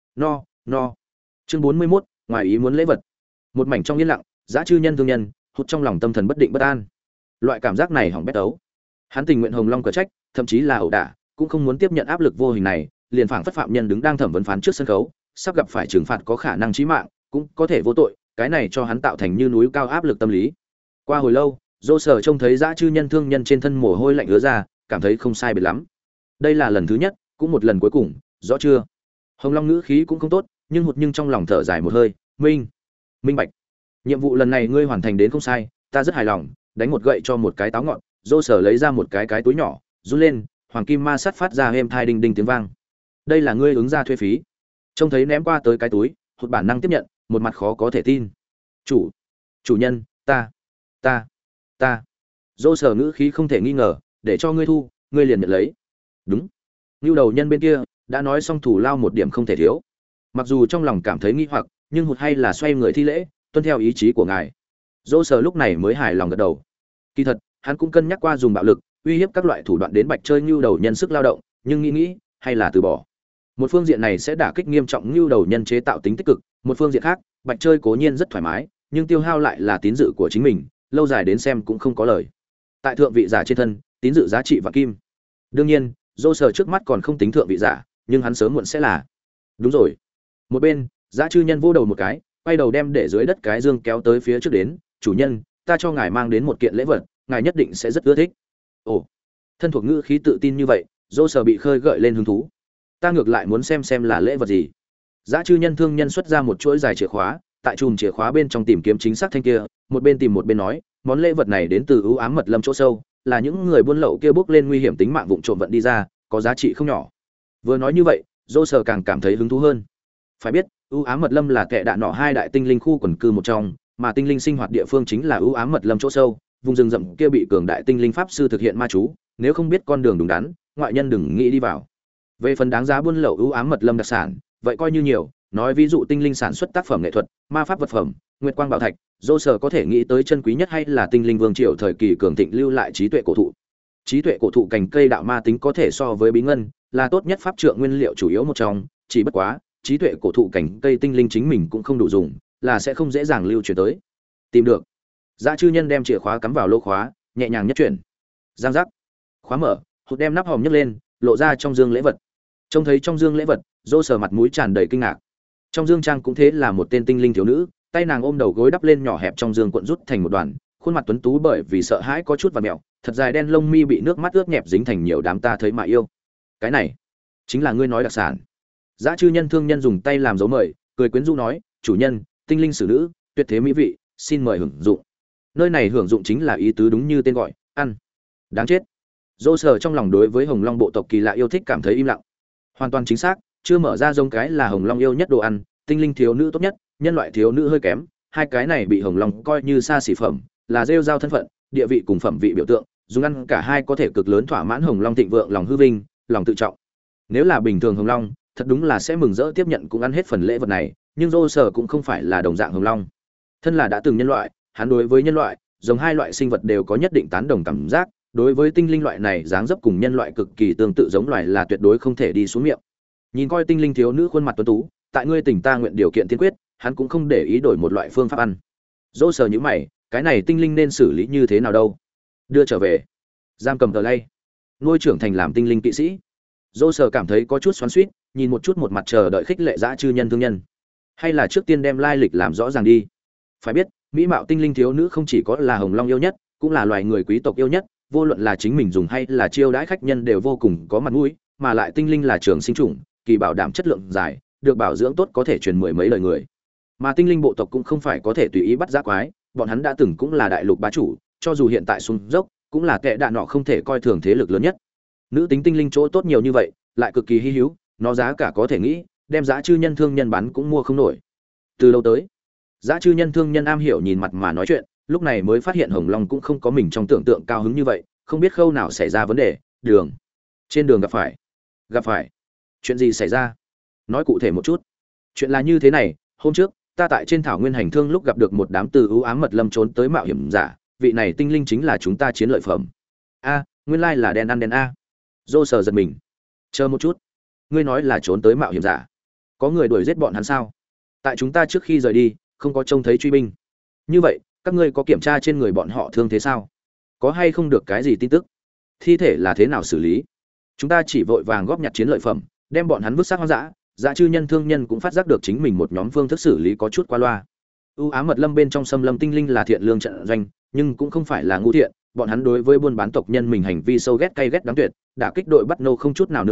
No. Chương 41, ngoài ý muốn lễ vật. Một mảnh trong yên lặng, Dã chư nhân thương nhân, hụt trong lòng tâm thần bất định bất an. Loại cảm giác này hỏng bét ấu. Hắn tình nguyện Hồng Long cờ trách, thậm chí là ẩu đả, cũng không muốn tiếp nhận áp lực vô hình này, liền phảng phất phạm nhân đứng đang thẩm vấn phán trước sân khấu, sắp gặp phải trừng phạt có khả năng chí mạng, cũng có thể vô tội, cái này cho hắn tạo thành như núi cao áp lực tâm lý. Qua hồi lâu, Dô Sở trông thấy Dã chư nhân thương nhân trên thân mồ hôi lạnh ứa ra, cảm thấy không sai biệt lắm. Đây là lần thứ nhất, cũng một lần cuối cùng, rõ chưa? Hồng Long ngữ khí cũng không tốt, nhưng trong lòng thở dài một hơi, minh bạch. Nhiệm vụ lần này ngươi hoàn thành đến không sai, ta rất hài lòng, đánh một gậy cho một cái táo ngọn, Dô Sở lấy ra một cái túi nhỏ, run lên, hoàng kim ma sắt phát ra êm thai đinh đinh tiếng vang. Đây là ngươi ứng ra thuê phí. Trông thấy ném qua tới cái túi, Hụt bản năng tiếp nhận, một mặt khó có thể tin. Chủ nhân, ta. Dô Sở ngữ khí không thể nghi ngờ, để cho ngươi thu, ngươi liền nhận lấy. Đúng. Nưu đầu nhân bên kia đã nói xong thủ lao một điểm không thể thiếu. Mặc dù trong lòng cảm thấy nghi hoặc, nhưng Hụt hay là xoay người thi lễ, tuân theo ý chí của ngài. Dô Sở lúc này mới hài lòng gật đầu. Kỳ thật, hắn cũng cân nhắc qua dùng bạo lực, uy hiếp các loại thủ đoạn đến bạch chơi nưu đầu nhân sức lao động, nhưng nghĩ hay là từ bỏ. Một phương diện này sẽ đả kích nghiêm trọng nưu đầu nhân chế tạo tính tích cực, một phương diện khác, bạch chơi cố nhiên rất thoải mái, nhưng tiêu hao lại là tín dự của chính mình, lâu dài đến xem cũng không có lời. Tại thượng vị giả trên thân, tín dự giá trị và kim. Đương nhiên, Dô Sở trước mắt còn không tính thượng vị giả, nhưng hắn sớm muộn sẽ là. Đúng rồi. Một bên, Dã Chư Nhân vô đầu một cái, quay đầu đem để dưới đất cái dương kéo tới phía trước đến, "Chủ nhân, ta cho ngài mang đến một kiện lễ vật, ngài nhất định sẽ rất ưa thích." Ồ. Thân thuộc ngữ khí tự tin như vậy, Dô Sở bị khơi gợi lên hứng thú. Ta ngược lại muốn xem là lễ vật gì. Dã Chư Nhân thương nhân xuất ra một chuỗi dài chìa khóa, tại chùm chìa khóa bên trong tìm kiếm chính xác thanh kia, một bên tìm một bên nói, món lễ vật này đến từ ưu ám mật lâm chỗ sâu, là những người buôn lậu kia bước lên nguy hiểm tính mạng vụng trộm vận đi ra, có giá trị không nhỏ. Vừa nói như vậy, Dô Sở càng cảm thấy hứng thú hơn. Phải biết, ưu ám mật lâm là kẻ đạn nọ hai đại tinh linh khu quần cư một trong, mà tinh linh sinh hoạt địa phương chính là ưu ám mật lâm chỗ sâu, vùng rừng rậm kia bị cường đại tinh linh pháp sư thực hiện ma chú, nếu không biết con đường đúng đắn, ngoại nhân đừng nghĩ đi vào. Về phần đáng giá buôn lậu ưu ám mật lâm đặc sản, vậy coi như nhiều, nói ví dụ tinh linh sản xuất tác phẩm nghệ thuật, ma pháp vật phẩm, nguyệt quang bảo thạch, Dô Sở có thể nghĩ tới chân quý nhất hay là tinh linh vương triều thời kỳ cường thịnh lưu lại trí tuệ cổ thụ. Trí tuệ cổ thụ cành cây đạo ma tính có thể so với bí ngân, là tốt nhất pháp trượng nguyên liệu chủ yếu một trong, chỉ bất quá, trí tuệ cổ thụ cành cây tinh linh chính mình cũng không đủ dùng, là sẽ không dễ dàng lưu truyền tới. Tìm được. Dã Chư Nhân đem chìa khóa cắm vào lỗ khóa, nhẹ nhàng nhất chuyển. Giang giác. Khóa mở, Hụt đem nắp hòm nhấc lên, lộ ra trong dương lễ vật. Trông thấy trong dương lễ vật, Dô Sở mặt mũi tràn đầy kinh ngạc. Trong dương trang cũng thế là một tên tinh linh thiếu nữ, tay nàng ôm đầu gối đắp lên nhỏ hẹp trong dương cuộn rút thành một đoàn, khuôn mặt tuấn tú bởi vì sợ hãi có chút vặn mèo, thật dài đen lông mi bị nước mắt ướt nhẹp dính thành nhiều đám ta thấy mà yêu. Cái này chính là ngươi nói đặc sản. Dã Chư Nhân thương nhân dùng tay làm dấu mời, cười quyến rũ nói, "Chủ nhân, tinh linh xử nữ, tuyệt thế mỹ vị, xin mời hưởng dụng." Nơi này hưởng dụng chính là ý tứ đúng như tên gọi, ăn. Đáng chết. Dô Sở trong lòng đối với Hồng Long bộ tộc kỳ lạ yêu thích cảm thấy im lặng. Hoàn toàn chính xác, chưa mở ra giống cái là Hồng Long yêu nhất đồ ăn, tinh linh thiếu nữ tốt nhất, nhân loại thiếu nữ hơi kém, hai cái này bị Hồng Long coi như xa xỉ phẩm, là rêu rao thân phận, địa vị cùng phẩm vị biểu tượng, dùng ăn cả hai có thể cực lớn thỏa mãn Hồng Long thịnh vượng lòng hư vinh, lòng tự trọng. Nếu là bình thường Hồng Long, thật đúng là sẽ mừng rỡ tiếp nhận cũng ăn hết phần lễ vật này, nhưng Dô Sở cũng không phải là đồng dạng Hồng Long. Thân là đã từng nhân loại, hắn đối với nhân loại, giống hai loại sinh vật đều có nhất định tán đồng cảm giác, đối với tinh linh loại này dáng dấp cùng nhân loại cực kỳ tương tự giống loài là tuyệt đối không thể đi xuống miệng. Nhìn coi tinh linh thiếu nữ khuôn mặt tuấn tú, tại ngươi tỉnh ta nguyện điều kiện tiên quyết, hắn cũng không để ý đổi một loại phương pháp ăn. Dô Sở nhíu mày, cái này tinh linh nên xử lý như thế nào đâu? Đưa trở về, giam cầm tờ lay, nuôi trưởng thành làm tinh linh kỵ sĩ. Dô Sở cảm thấy có chút xoắn xuýt, nhìn một chút một mặt chờ đợi khích lệ Dã Chư Nhân thương nhân. Hay là trước tiên đem lai lịch làm rõ ràng đi. Phải biết, mỹ mạo tinh linh thiếu nữ không chỉ có là Hồng Long yêu nhất, cũng là loài người quý tộc yêu nhất, vô luận là chính mình dùng hay là chiêu đãi khách nhân đều vô cùng có mặt mũi, mà lại tinh linh là trường sinh chủng, kỳ bảo đảm chất lượng dài, được bảo dưỡng tốt có thể truyền mười mấy lời người. Mà tinh linh bộ tộc cũng không phải có thể tùy ý bắt giã quái, bọn hắn đã từng cũng là đại lục bá chủ, cho dù hiện tại xuống dốc, cũng là kẻ đạn nọ không thể coi thường thế lực lớn nhất. Nữ tính tinh linh chỗ tốt nhiều như vậy, lại cực kỳ hi hữu, nó giá cả có thể nghĩ, đem Dã Chư Nhân thương nhân bán cũng mua không nổi. Từ lâu tới, Dã Chư Nhân thương nhân am hiểu nhìn mặt mà nói chuyện, lúc này mới phát hiện Hồng Long cũng không có mình trong tưởng tượng cao hứng như vậy, không biết khâu nào xảy ra vấn đề. Trên đường gặp phải chuyện gì xảy ra, nói cụ thể một chút. Chuyện là như thế này, hôm trước ta tại trên thảo nguyên hành thương lúc gặp được một đám từ ưu ám mật lâm trốn tới mạo hiểm giả, vị này tinh linh chính là chúng ta chiến lợi phẩm. A, nguyên lai là đen ăn đen a. Dô Sở giật mình. Chờ một chút, ngươi nói là trốn tới mạo hiểm giả, có người đuổi giết bọn hắn sao? Tại chúng ta trước khi rời đi không có trông thấy truy binh. Như vậy các ngươi có kiểm tra trên người bọn họ thương thế sao? Có hay không được cái gì tin tức? Thi thể là thế nào xử lý? Chúng ta chỉ vội vàng góp nhặt chiến lợi phẩm, đem bọn hắn vứt xác hoang dã. Dã Chư Nhân thương nhân cũng phát giác được chính mình một nhóm phương thức xử lý có chút qua loa. ưu ám mật lâm bên trong xâm lâm tinh linh là thiện lương trận doanh, nhưng cũng không phải là ngu thiện, bọn hắn đối với buôn bán tộc nhân mình hành vi sâu ghét cay ghét đáng tuyệt, đả kích đội bắt nô không chút nào nương tay,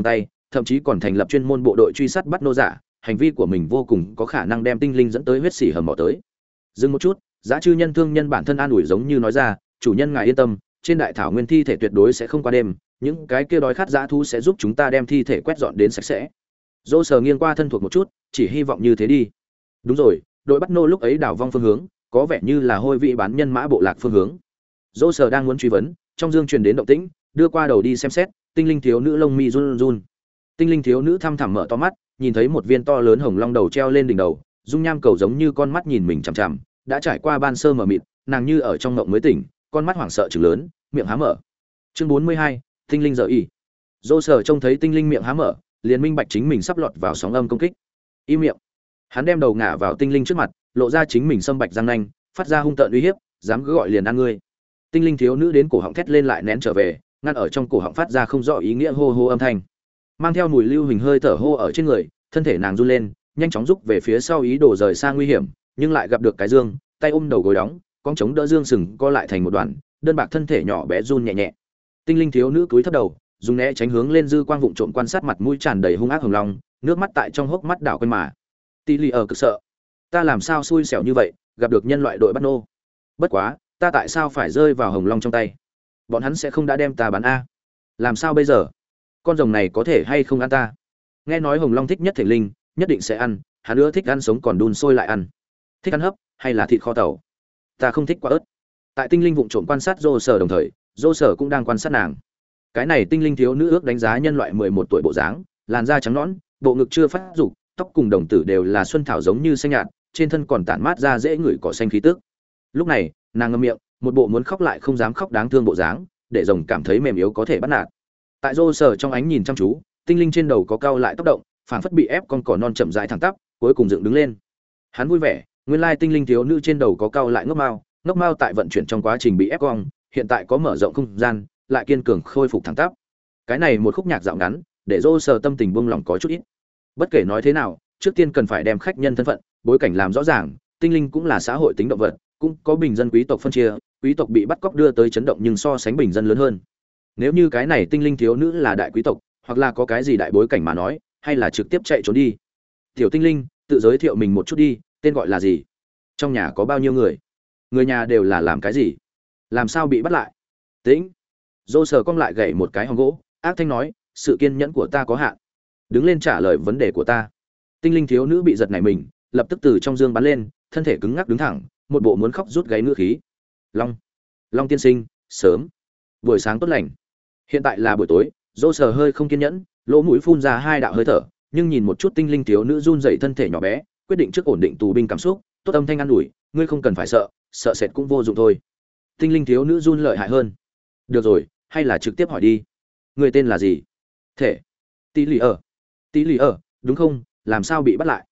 thậm chí còn thành lập chuyên môn bộ đội truy sát bắt nô giả, hành vi của mình vô cùng có khả năng đem tinh linh dẫn tới huyết xỉ hầm mỏ tới. Dừng một chút, Giá Chư Nhân thương nhân bản thân an ủi giống như nói ra, chủ nhân ngài yên tâm, trên đại thảo nguyên thi thể tuyệt đối sẽ không qua đêm, những cái kia đói khát dã thú sẽ giúp chúng ta đem thi thể quét dọn đến sạch sẽ. Dô sờ nghiêng qua thân thuộc một chút, chỉ hy vọng như thế đi. Đúng rồi, đội bắt nô lúc ấy đảo vong phương hướng, có vẻ như là hôi vị bán nhân mã bộ lạc phương hướng. Dô sờ đang muốn truy vấn, trong dương truyền đến động tĩnh, đưa qua đầu đi xem xét, tinh linh thiếu nữ lông mi run run. Tinh linh thiếu nữ thăm thẳm mở to mắt, nhìn thấy một viên to lớn hồng long đầu treo lên đỉnh đầu, dung nham cầu giống như con mắt nhìn mình chằm chằm, đã trải qua ban sơ mờ mịt, nàng như ở trong ngộng mới tỉnh, con mắt hoảng sợ trừng lớn, miệng há mở. Chương 42, tinh linh giờ y. Dô sở trông thấy tinh linh miệng há mở, liền minh bạch chính mình sắp lọt vào sóng âm công kích. Im miệng. Hắn đem đầu ngả vào tinh linh trước mặt, lộ ra chính mình sâm bạch răng nanh, phát ra hung tợn uy hiếp, dám cứ gọi liền ăn ngươi. Tinh linh thiếu nữ đến cổ họng thét lên lại nén trở về, ngăn ở trong cổ họng phát ra không rõ ý nghĩa hô hô âm thanh. Mang theo mùi lưu hình hơi thở hô ở trên người, thân thể nàng run lên, nhanh chóng rút về phía sau ý đồ rời xa nguy hiểm, nhưng lại gặp được cái dương, tay ôm đầu gối đóng, con chống đỡ dương sừng co lại thành một đoàn, đơn bạc thân thể nhỏ bé run nhẹ nhẹ. Tinh linh thiếu nữ cúi thấp đầu, dùng né tránh hướng lên dư quang vụng trộm quan sát mặt mũi tràn đầy hung ác hồng long, nước mắt tại trong hốc mắt đảo quanh mà. Tỷ lì ở cực sợ, ta làm sao xui xẻo như vậy, gặp được nhân loại đội bắt nô. Bất quá, ta tại sao phải rơi vào hồng long trong tay? Bọn hắn sẽ không đã đem ta bán a? Làm sao bây giờ? Con rồng này có thể hay không ăn ta? Nghe nói hồng long thích nhất thể linh, nhất định sẽ ăn, hắn nữa thích ăn sống còn đun sôi lại ăn. Thích ăn hấp hay là thịt kho tàu? Ta không thích quả ớt. Tại tinh linh vụng trộm quan sát Dô Sở đồng thời, Dô Sở cũng đang quan sát nàng. Cái này tinh linh thiếu nữ ước đánh giá nhân loại 11 tuổi bộ dáng, làn da trắng nõn, bộ ngực chưa phát dục, tóc cùng đồng tử đều là xuân thảo giống như xanh nhạt, trên thân còn tản mát ra dễ ngửi cỏ xanh khí tức. Lúc này, nàng ngậm miệng, một bộ muốn khóc lại không dám khóc đáng thương bộ dáng, để rồng cảm thấy mềm yếu có thể bắt nạt. Tại Dô Sở trong ánh nhìn chăm chú, tinh linh trên đầu có cau lại tóc động, phảng phất bị ép con cỏ non chậm rãi thẳng tắp, cuối cùng dựng đứng lên. Hắn vui vẻ, nguyên lai tinh linh thiếu nữ trên đầu có cau lại ngốc mao tại vận chuyển trong quá trình bị ép cong, hiện tại có mở rộng không gian, lại kiên cường khôi phục thẳng tắp. Cái này một khúc nhạc dạo ngắn, để Dô Sở tâm tình buông lỏng có chút ít. Bất kể nói thế nào, trước tiên cần phải đem khách nhân thân phận, bối cảnh làm rõ ràng, tinh linh cũng là xã hội tính động vật, cũng có bình dân quý tộc phân chia, quý tộc bị bắt cóc đưa tới chấn động nhưng so sánh bình dân lớn hơn. Nếu như cái này tinh linh thiếu nữ là đại quý tộc, hoặc là có cái gì đại bối cảnh mà nói, hay là trực tiếp chạy trốn đi. Tiểu tinh linh, tự giới thiệu mình một chút đi, tên gọi là gì? Trong nhà có bao nhiêu người? Người nhà đều là làm cái gì? Làm sao bị bắt lại? Tĩnh. Dô Sở cong lại gậy một cái hòn gỗ, ác thanh nói, sự kiên nhẫn của ta có hạn. Đứng lên trả lời vấn đề của ta. Tinh linh thiếu nữ bị giật nảy mình, lập tức từ trong dương bắn lên, thân thể cứng ngắc đứng thẳng, một bộ muốn khóc rút gáy ngữ khí. Long tiên sinh, sớm. Buổi sáng tốt lành. Hiện tại là buổi tối, Dô Sở hơi không kiên nhẫn, lỗ mũi phun ra 2 đạo hơi thở, nhưng nhìn một chút tinh linh thiếu nữ run rẩy thân thể nhỏ bé, quyết định trước ổn định tù binh cảm xúc, tốt âm thanh an ủi, ngươi không cần phải sợ, sợ sệt cũng vô dụng thôi. Tinh linh thiếu nữ run lợi hại hơn. Được rồi, hay là trực tiếp hỏi đi. Ngươi tên là gì? Thể. Tỷ lì ở, đúng không? Làm sao bị bắt lại?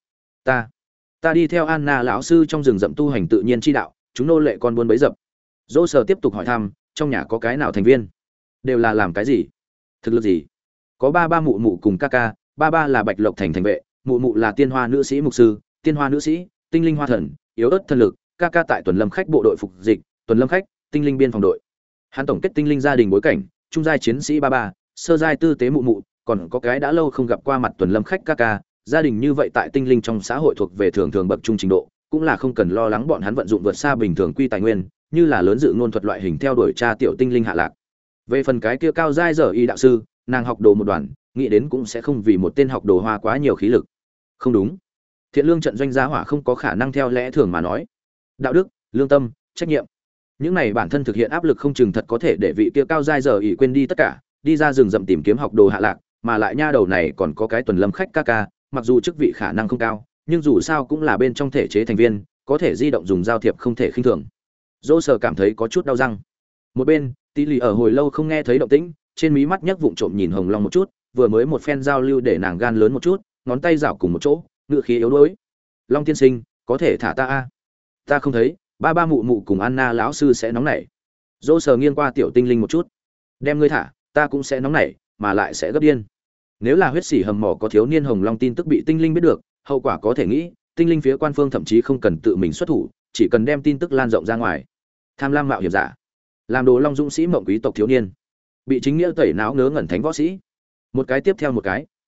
Ta đi theo Anna lão sư trong rừng rậm tu hành tự nhiên chi đạo, chúng nô lệ con buôn bấy dập. Dô Sở tiếp tục hỏi thăm, trong nhà có cái nào thành viên? Đều là làm cái gì? Thực lực gì? Có ba mụ mụ cùng ca, ba là Bạch Lộc thành thành vệ, mụ là tiên hoa nữ sĩ mục sư, tiên hoa nữ sĩ, tinh linh hoa thần, yếu ớt thân lực, ca tại tuần lâm khách bộ đội phục dịch, tuần lâm khách, tinh linh biên phòng đội. Hắn tổng kết tinh linh gia đình bối cảnh, trung giai chiến sĩ ba, sơ giai tư tế mụ, còn có cái đã lâu không gặp qua mặt tuần lâm khách ca, gia đình như vậy tại tinh linh trong xã hội thuộc về thường bậc trung trình độ, cũng là không cần lo lắng bọn hắn vận dụng vượt xa bình thường quy tài nguyên, như là lớn dự ngôn thuật loại hình theo đuổi cha tiểu tinh linh hạ lạc. Về phần cái kia cao giai giờ y đạo sư, nàng học đồ một đoàn, nghĩ đến cũng sẽ không vì một tên học đồ hoa quá nhiều khí lực. Không đúng. Thiện lương trận doanh gia hỏa không có khả năng theo lẽ thường mà nói. Đạo đức, lương tâm, trách nhiệm. Những này bản thân thực hiện áp lực không chừng thật có thể để vị kia cao giai giờ ỷ quên đi tất cả, đi ra rừng rậm tìm kiếm học đồ hạ lạc, mà lại nha đầu này còn có cái tuần lâm khách ca, mặc dù chức vị khả năng không cao, nhưng dù sao cũng là bên trong thể chế thành viên, có thể di động dùng giao thiệp không thể khinh thường. Dô Sở cảm thấy có chút đau răng. Một bên, Tỷ lì ở hồi lâu không nghe thấy động tĩnh, trên mí mắt nhấc vụng trộm nhìn Hồng Long một chút, vừa mới một phen giao lưu để nàng gan lớn một chút, ngón tay rảo cùng một chỗ, ngựa khí yếu đuối. Long tiên sinh, có thể thả ta a? Ta không thấy, ba mụ cùng Anna lão sư sẽ nóng nảy. Dô Sở nghiêng qua tiểu tinh linh một chút. Đem ngươi thả, ta cũng sẽ nóng nảy, mà lại sẽ gấp điên. Nếu là huyết sỉ hầm mỏ có thiếu niên Hồng Long tin tức bị tinh linh biết được, hậu quả có thể nghĩ, tinh linh phía quan phương thậm chí không cần tự mình xuất thủ, chỉ cần đem tin tức lan rộng ra ngoài. Tham lam mạo hiểm giả, làm đồ long dũng sĩ mộng quý tộc thiếu niên, bị chính nghĩa tẩy não ngớ ngẩn thánh võ sĩ, một cái tiếp theo một cái,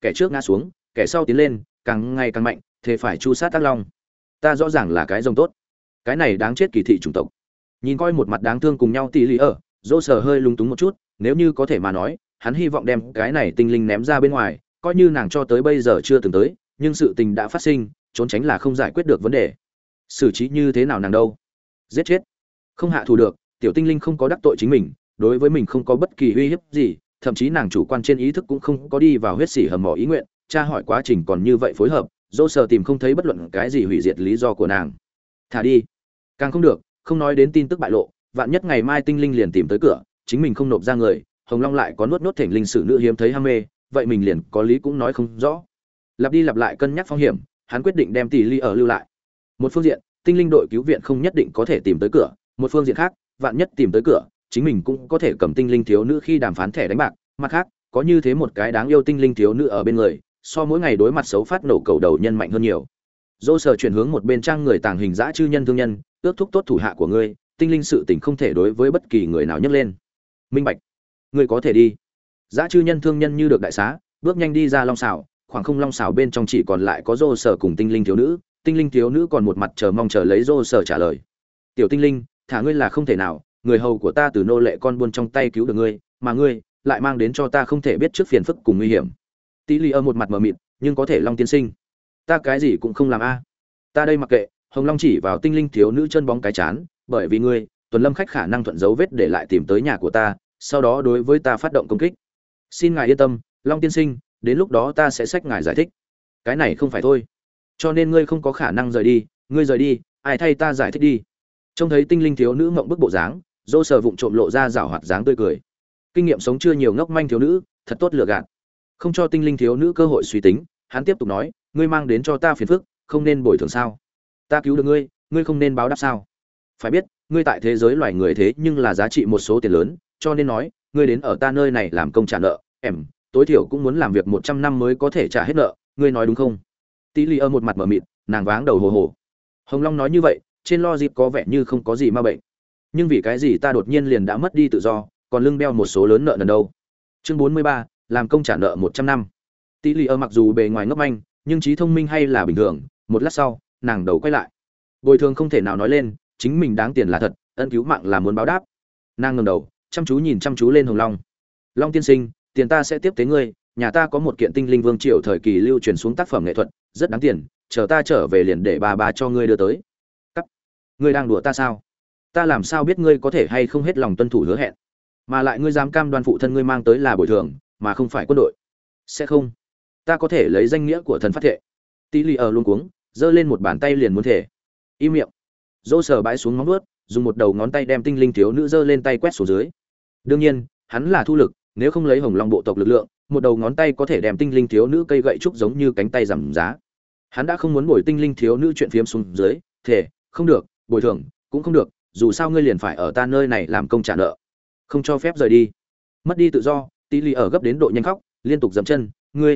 kẻ trước ngã xuống, kẻ sau tiến lên, càng ngày càng mạnh, thế phải chu sát ác long. Ta rõ ràng là cái rồng tốt, cái này đáng chết kỳ thị chủng tộc. Nhìn coi một mặt đáng thương cùng nhau tỷ lì ở, dỗ sở hơi lung túng một chút, nếu như có thể mà nói, hắn hy vọng đem cái này tinh linh ném ra bên ngoài, coi như nàng cho tới bây giờ chưa từng tới, nhưng sự tình đã phát sinh, trốn tránh là không giải quyết được vấn đề. Xử trí như thế nào nàng đâu? Giết chết. Không hạ thủ được, tiểu tinh linh không có đắc tội chính mình, đối với mình không có bất kỳ uy hiếp gì, thậm chí nàng chủ quan trên ý thức cũng không có đi vào huyết sỉ hầm mỏ ý nguyện, tra hỏi quá trình còn như vậy phối hợp, dỗ sở tìm không thấy bất luận cái gì hủy diệt lý do của nàng. Thả đi. Càng không được, không nói đến tin tức bại lộ, vạn nhất ngày mai tinh linh liền tìm tới cửa, chính mình không nộp ra người, Hồng Long lại có nuốt thỉnh linh sử nữ hiếm thấy ham mê, vậy mình liền có lý cũng nói không rõ. Lặp đi lặp lại cân nhắc phong hiểm, hắn quyết định đem tỷ ly ở lưu lại. Một phương diện, tinh linh đội cứu viện không nhất định có thể tìm tới cửa, một phương diện khác, vạn nhất tìm tới cửa, chính mình cũng có thể cầm tinh linh thiếu nữ khi đàm phán thẻ đánh bạc, mặt khác, có như thế một cái đáng yêu tinh linh thiếu nữ ở bên người, so mỗi ngày đối mặt xấu phát nổ cầu đầu nhân mạnh hơn nhiều. Dỗ sở chuyển hướng một bên trang người tàng hình dã chư nhân thương nhân, ước thúc tốt thủ hạ của ngươi, tinh linh sự tình không thể đối với bất kỳ người nào nhấc lên. Minh bạch, ngươi có thể đi. Dã chư nhân thương nhân như được đại xá, bước nhanh đi ra long xảo, khoảng không long xảo bên trong chỉ còn lại có Dỗ sở cùng tinh linh thiếu nữ còn một mặt chờ mong chờ lấy Dỗ sở trả lời. Tiểu tinh linh, thả ngươi là không thể nào, người hầu của ta từ nô lệ con buôn trong tay cứu được ngươi, mà ngươi lại mang đến cho ta không thể biết trước phiền phức cùng nguy hiểm. Tỷ lì ở một mặt mờ mịt, nhưng có thể long tiên sinh, ta cái gì cũng không làm a. Ta đây mặc kệ. Hồng Long chỉ vào tinh linh thiếu nữ chân bóng cái chán, bởi vì ngươi, Tuần Lâm khách khả năng thuận dấu vết để lại tìm tới nhà của ta, sau đó đối với ta phát động công kích. Xin ngài yên tâm, Long tiên sinh, đến lúc đó ta sẽ xách ngài giải thích. Cái này không phải thôi. Cho nên ngươi không có khả năng rời đi, ngươi rời đi, ai thay ta giải thích đi. Trông thấy tinh linh thiếu nữ mộng bức bộ dáng, Dỗ sở vụng trộm lộ ra giảo hoạt dáng tươi cười. Kinh nghiệm sống chưa nhiều ngốc manh thiếu nữ, thật tốt lừa gạt. Không cho tinh linh thiếu nữ cơ hội suy tính, hắn tiếp tục nói, ngươi mang đến cho ta phiền phức, không nên bồi thường sao? Ta cứu được ngươi, ngươi không nên báo đáp sao? Phải biết, ngươi tại thế giới loài người thế nhưng là giá trị một số tiền lớn, cho nên nói, ngươi đến ở ta nơi này làm công trả nợ, tối thiểu cũng muốn làm việc 100 năm mới có thể trả hết nợ, ngươi nói đúng không? Tỷ lì ở một mặt mở mịt, nàng váng đầu hồ hồ. Hồng Long nói như vậy, trên lo dịp có vẻ như không có gì ma bệnh. Nhưng vì cái gì ta đột nhiên liền đã mất đi tự do, còn lưng đeo một số lớn nợ nần đâu? Chương 43, làm công trả nợ 100 năm. Tỷ lì ở mặc dù bề ngoài ngốc manh, nhưng trí thông minh hay là bình thường, một lát sau, nàng đầu quay lại. Bồi thường không thể nào nói lên, chính mình đáng tiền là thật, ân cứu mạng là muốn báo đáp. Nàng ngẩng đầu, chăm chú lên Hồng Long. Long tiên sinh, tiền ta sẽ tiếp tế ngươi, nhà ta có một kiện tinh linh vương triều thời kỳ lưu truyền xuống tác phẩm nghệ thuật, rất đáng tiền, chờ ta trở về liền để bà cho ngươi đưa tới. Cắt. Ngươi đang đùa ta sao? Ta làm sao biết ngươi có thể hay không hết lòng tuân thủ hứa hẹn? Mà lại ngươi dám cam đoan phụ thân ngươi mang tới là bồi thường, mà không phải quân đội. Sẽ không. Ta có thể lấy danh nghĩa của thần phát thệ. Tỷ lì ở luôn cuống, giơ lên một bàn tay liền muốn thể. Im miệng. Dỗ sở bãi xuống móng vuốt, dùng một đầu ngón tay đem tinh linh thiếu nữ giơ lên tay quét xuống dưới. Đương nhiên, hắn là thu lực, nếu không lấy Hồng Long bộ tộc lực lượng, một đầu ngón tay có thể đem tinh linh thiếu nữ cây gậy trúc giống như cánh tay giảm giá. Hắn đã không muốn bồi tinh linh thiếu nữ chuyện phiếm xuống dưới, thể, không được, bồi thường, cũng không được, dù sao ngươi liền phải ở ta nơi này làm công trả nợ. Không cho phép rời đi. Mất đi tự do, Tỷ lì ở gấp đến độ nhanh khóc, liên tục dậm chân,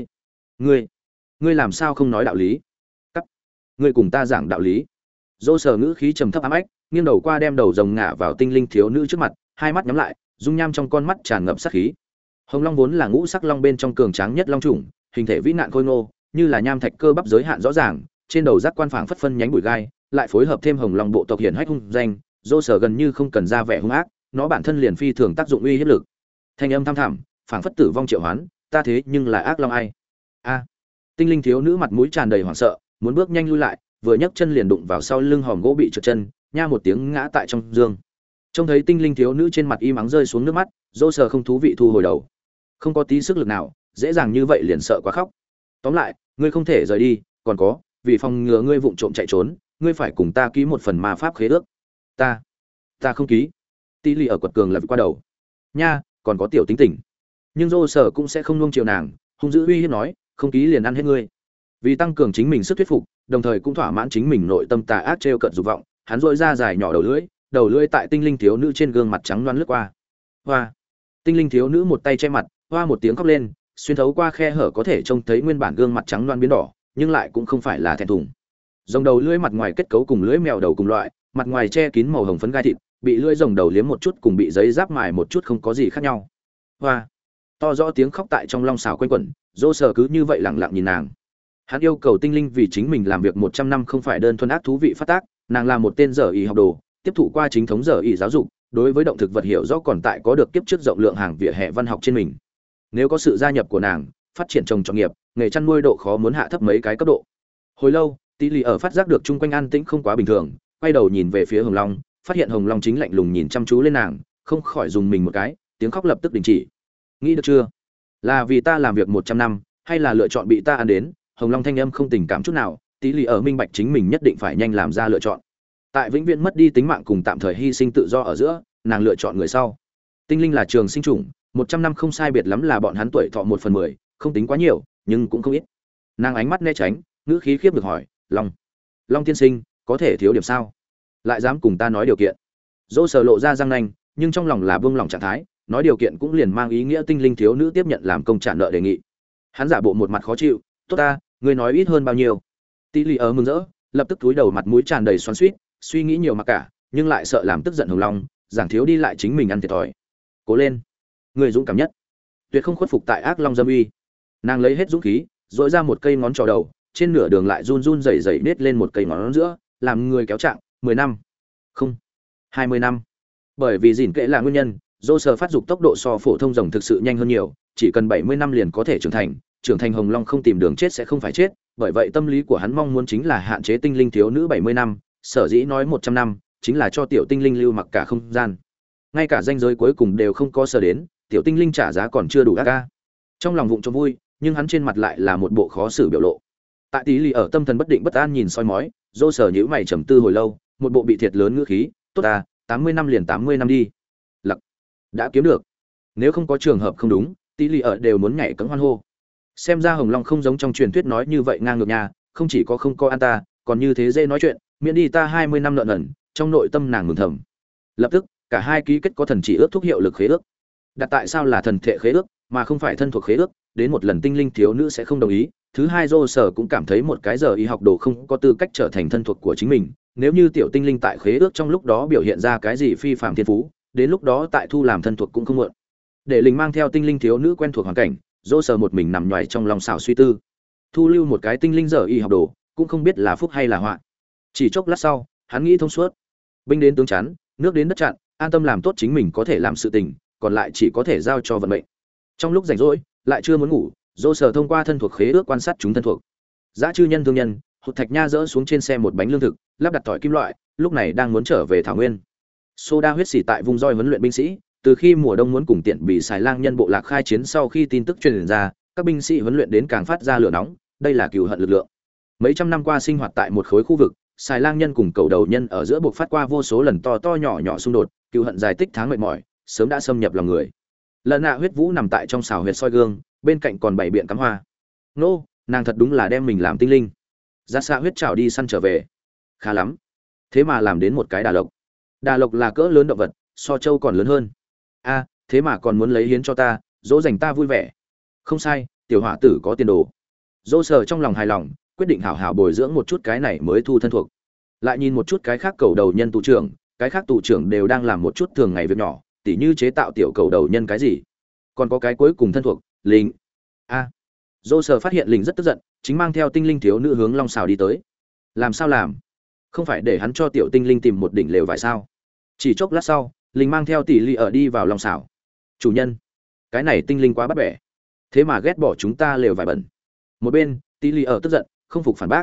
ngươi làm sao không nói đạo lý? Cắt. Ngươi cùng ta giảng đạo lý. Dỗ sở ngữ khí trầm thấp ám ách, nghiêng đầu qua đem đầu rồng ngả vào tinh linh thiếu nữ trước mặt, hai mắt nhắm lại, dung nham trong con mắt tràn ngập sát khí. Hồng Long vốn là ngũ sắc long bên trong cường tráng nhất long chủng, hình thể vĩ nạn khôi ngô, như là nham thạch cơ bắp giới hạn rõ ràng, trên đầu giác quan phảng phất phân nhánh bụi gai, lại phối hợp thêm Hồng Long bộ tộc hiển hách hung danh, Dỗ sở gần như không cần ra vẻ hung ác, nó bản thân liền phi thường tác dụng uy hiếp lực. Thanh âm thăm thẳm, phảng phất tử vong triệu hoán, ta thế nhưng là ác long ai? A. Tinh linh thiếu nữ mặt mũi tràn đầy hoảng sợ, muốn bước nhanh lui lại, vừa nhấc chân liền đụng vào sau lưng hòm gỗ bị trượt chân, nha một tiếng ngã tại trong giường. Trông thấy tinh linh thiếu nữ trên mặt im ắng rơi xuống nước mắt, Dỗ sở không thú vị thu hồi đầu. Không có tí sức lực nào, dễ dàng như vậy liền sợ quá khóc. Tóm lại, ngươi không thể rời đi, còn có, vì phòng ngừa ngươi vụng trộm chạy trốn, ngươi phải cùng ta ký một phần ma pháp khế ước. Ta không ký. Tỷ lì ở quật cường lật qua đầu. Nha, còn có tiểu tính tình. Nhưng Dỗ sở cũng sẽ không nuông chiều nàng, hung dữ uy hiếp nói, không ký liền ăn hết ngươi. Vì tăng cường chính mình sức thuyết phục, đồng thời cũng thỏa mãn chính mình nội tâm tà ác trêu cợt dục vọng, hắn rỗi ra dài nhỏ đầu lưỡi tại tinh linh thiếu nữ trên gương mặt trắng loáng lướt qua. Hoa! Tinh linh thiếu nữ một tay che mặt, hoa một tiếng khóc lên, xuyên thấu qua khe hở có thể trông thấy nguyên bản gương mặt trắng loáng biến đỏ, nhưng lại cũng không phải là thẹn thùng. Rồng đầu lưỡi mặt ngoài kết cấu cùng lưỡi mèo đầu cùng loại, mặt ngoài che kín màu hồng phấn gai thịt, bị lưỡi rồng đầu liếm một chút cùng bị giấy giáp mài một chút không có gì khác nhau. Hoa! To rõ tiếng khóc tại trong long xào quanh quẩn, Dỗ Sở cứ như vậy lặng lặng nhìn nàng. Hắn yêu cầu tinh linh vì chính mình làm việc 100 năm không phải đơn thuần ác thú vị phát tác, nàng là một tên dở y học đồ, tiếp thụ qua chính thống dở y giáo dục, đối với động thực vật hiểu rõ còn tại có được kiếp trước rộng lượng hàng vỉa hè văn học trên mình. Nếu có sự gia nhập của nàng, phát triển trồng trọt nghiệp, nghề chăn nuôi độ khó muốn hạ thấp mấy cái cấp độ. Hồi lâu, Tỷ Lệ ở phát giác được chung quanh an tĩnh không quá bình thường, quay đầu nhìn về phía Hồng Long, phát hiện Hồng Long chính lạnh lùng nhìn chăm chú lên nàng, không khỏi dùng mình một cái, tiếng khóc lập tức đình chỉ. Nghĩ được chưa? Là vì ta làm việc 100 năm, hay là lựa chọn bị ta ăn đến? Hồng Long thanh âm không tình cảm chút nào, Tỷ Lệ ở minh bạch chính mình nhất định phải nhanh làm ra lựa chọn. Tại vĩnh viễn mất đi tính mạng cùng tạm thời hy sinh tự do ở giữa, nàng lựa chọn người sau. Tinh linh là trường sinh chủng, 100 năm không sai biệt lắm là bọn hắn tuổi thọ 1/10, không tính quá nhiều, nhưng cũng không ít. Nàng ánh mắt né tránh, ngữ khí khiếp được hỏi, Long tiên sinh, có thể thiếu điểm sao? Lại dám cùng ta nói điều kiện? Dỗ Sở lộ ra răng nanh, nhưng trong lòng là buông lỏng trạng thái, nói điều kiện cũng liền mang ý nghĩa tinh linh thiếu nữ tiếp nhận làm công trả nợ đề nghị. Hắn giả bộ một mặt khó chịu, tốt ta, ngươi nói ít hơn bao nhiêu? Tỷ Lệ ở mừng rỡ, lập tức cúi đầu mặt mũi tràn đầy xoắn xuýt, suy nghĩ nhiều mà cả, nhưng lại sợ làm tức giận Hồng Long, giảng thiếu đi lại chính mình ăn thiệt thòi. Cố lên, người dũng cảm nhất, tuyệt không khuất phục tại ác long dâm uy. Nàng lấy hết dũng khí, dội ra một cây ngón trỏ đầu, trên nửa đường lại run run rẩy rẩy nết lên một cây ngón giữa, làm người kéo trạng. 10 năm, không, 20 năm. Bởi vì gìn kệ là nguyên nhân, Dô Sở phát dục tốc độ so phổ thông rồng thực sự nhanh hơn nhiều, chỉ cần 70 năm liền có thể trưởng thành. Trưởng thành Hồng Long không tìm đường chết sẽ không phải chết, bởi vậy tâm lý của hắn mong muốn chính là hạn chế tinh linh thiếu nữ 70 năm, sở dĩ nói 100 năm, chính là cho tiểu tinh linh lưu mặc cả không gian. Ngay cả ranh giới cuối cùng đều không có sở đến, tiểu tinh linh trả giá còn chưa đủ ác ca. Trong lòng vụng trộm vui, nhưng hắn trên mặt lại là một bộ khó xử biểu lộ. Tại Tỷ Lệ ở tâm thần bất định bất an nhìn soi mói, Dô Sở nhíu mày trầm tư hồi lâu, một bộ bị thiệt lớn ngữ khí, tốt ta, 80 năm liền 80 năm đi. Lặc, đã kiếm được. Nếu không có trường hợp không đúng, Tỷ Lệ ở đều muốn nhảy cẫng hoan hô. Xem ra Hồng Long không giống trong truyền thuyết nói như vậy ngang ngược nha, không chỉ có không coi an ta, còn như thế dễ nói chuyện, miễn đi ta 20 năm lợn ẩn, trong nội tâm nàng mừng thầm. Lập tức, cả hai ký kết có thần chỉ ước thúc hiệu lực khế ước. Đặt tại sao là thần thể khế ước, mà không phải thân thuộc khế ước, đến một lần tinh linh thiếu nữ sẽ không đồng ý. Thứ hai, Dô Sở cũng cảm thấy một cái giờ y học đồ không có tư cách trở thành thân thuộc của chính mình. Nếu như tiểu tinh linh tại khế ước trong lúc đó biểu hiện ra cái gì phi phàm thiên phú, đến lúc đó tại thu làm thân thuộc cũng không muộn. Để Linh mang theo tinh linh thiếu nữ quen thuộc hoàn cảnh, Dô Sở một mình nằm nhoài trong lòng xảo suy tư. Thu lưu một cái tinh linh giờ y học đồ, cũng không biết là phúc hay là họa. Chỉ chốc lát sau, hắn nghĩ thông suốt. Binh đến tướng chắn, nước đến đất chặn, an tâm làm tốt chính mình có thể làm sự tình, còn lại chỉ có thể giao cho vận mệnh. Trong lúc rảnh rỗi, lại chưa muốn ngủ, Dô Sở thông qua thân thuộc khế ước quan sát chúng thân thuộc. Dã chư nhân thương nhân, Hụt Thạch Nha dỡ xuống trên xe một bánh lương thực, lắp đặt tỏi kim loại, lúc này đang muốn trở về thảo nguyên. Soda huyết sĩ tại vùng roi huấn luyện binh sĩ, từ khi mùa đông muốn cùng tiện bị xài lang nhân bộ lạc khai chiến sau khi tin tức truyền ra, các binh sĩ huấn luyện đến càng phát ra lửa nóng, đây là cừu hận lực lượng. Mấy trăm năm qua sinh hoạt tại một khối khu vực, xài lang nhân cùng cầu đầu nhân ở giữa buộc phát qua vô số lần to to nhỏ nhỏ xung đột, cừu hận dài tích tháng mệt mỏi, sớm đã xâm nhập lòng người. Lần nạ huyết vũ nằm tại trong xào huyệt soi gương, bên cạnh còn bảy biện cắm hoa. Nô, nàng thật đúng là đem mình làm tinh linh. Ra xa huyết trảo đi săn trở về, khá lắm. Thế mà làm đến một cái đà lộc. Đà lộc là cỡ lớn động vật, so trâu còn lớn hơn. A, thế mà còn muốn lấy hiến cho ta, dỗ dành ta vui vẻ. Không sai, tiểu hỏa tử có tiền đồ. Dỗ Sở trong lòng hài lòng, quyết định hảo hảo bồi dưỡng một chút cái này mới thu thân thuộc. Lại nhìn một chút cái khác cầu đầu nhân tù trưởng, cái khác tù trưởng đều đang làm một chút thường ngày việc nhỏ, tỉ như chế tạo tiểu cầu đầu nhân cái gì. Còn có cái cuối cùng thân thuộc, Linh. A. Dỗ Sở phát hiện Linh rất tức giận, chính mang theo tinh linh thiếu nữ hướng Long Sào đi tới. Làm sao làm? Không phải để hắn cho tiểu tinh linh tìm một đỉnh lều vải sao? Chỉ chốc lát sau, Linh mang theo Tỷ Lệ ở đi vào Long Sào. Chủ nhân, cái này tinh linh quá bắt bẻ, thế mà ghét bỏ chúng ta lều vải bẩn. Một bên, Tỷ Lệ ở tức giận, không phục phản bác,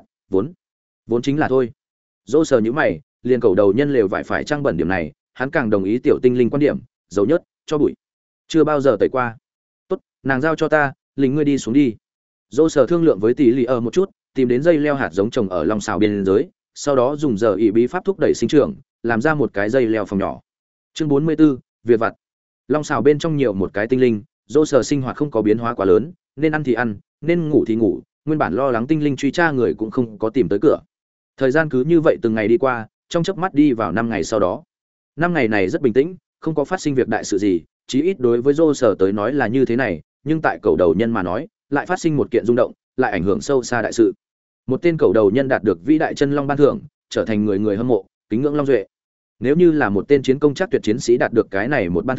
vốn chính là thôi. Dỗ Sở nhíu mày, liền cầu đầu nhân lều vải phải trang bẩn điểm này, hắn càng đồng ý tiểu tinh linh quan điểm, dấu nhớt, cho bụi, chưa bao giờ tẩy qua. Tốt, nàng giao cho ta, Linh ngươi đi xuống đi. Dỗ Sở thương lượng với Tỷ Lệ ở một chút, tìm đến dây leo hạt giống trồng ở Long Sào biên giới, sau đó dùng giờ ỷ bí pháp thúc đẩy sinh trưởng, làm ra một cái dây leo phòng nhỏ. Chương 44, việc vặt. Long Sào bên trong nhiều một cái tinh linh, Dỗ Sở sinh hoạt không có biến hóa quá lớn, nên ăn thì ăn, nên ngủ thì ngủ, nguyên bản lo lắng tinh linh truy tra người cũng không có tìm tới cửa. Thời gian cứ như vậy từng ngày đi qua, trong chớp mắt đi vào 5 ngày sau đó. 5 ngày này rất bình tĩnh, không có phát sinh việc đại sự gì, chí ít đối với Dỗ Sở tới nói là như thế này, nhưng tại cầu đầu nhân mà nói, lại phát sinh một kiện rung động, lại ảnh hưởng sâu xa đại sự. Một tên cầu đầu nhân đạt được vĩ đại chân long ban thưởng, trở thành người người hâm mộ, kính ngưỡng long duệ. Nếu như là một tên chiến công chắc tuyệt chiến sĩ đạt được cái này một ban thưởng,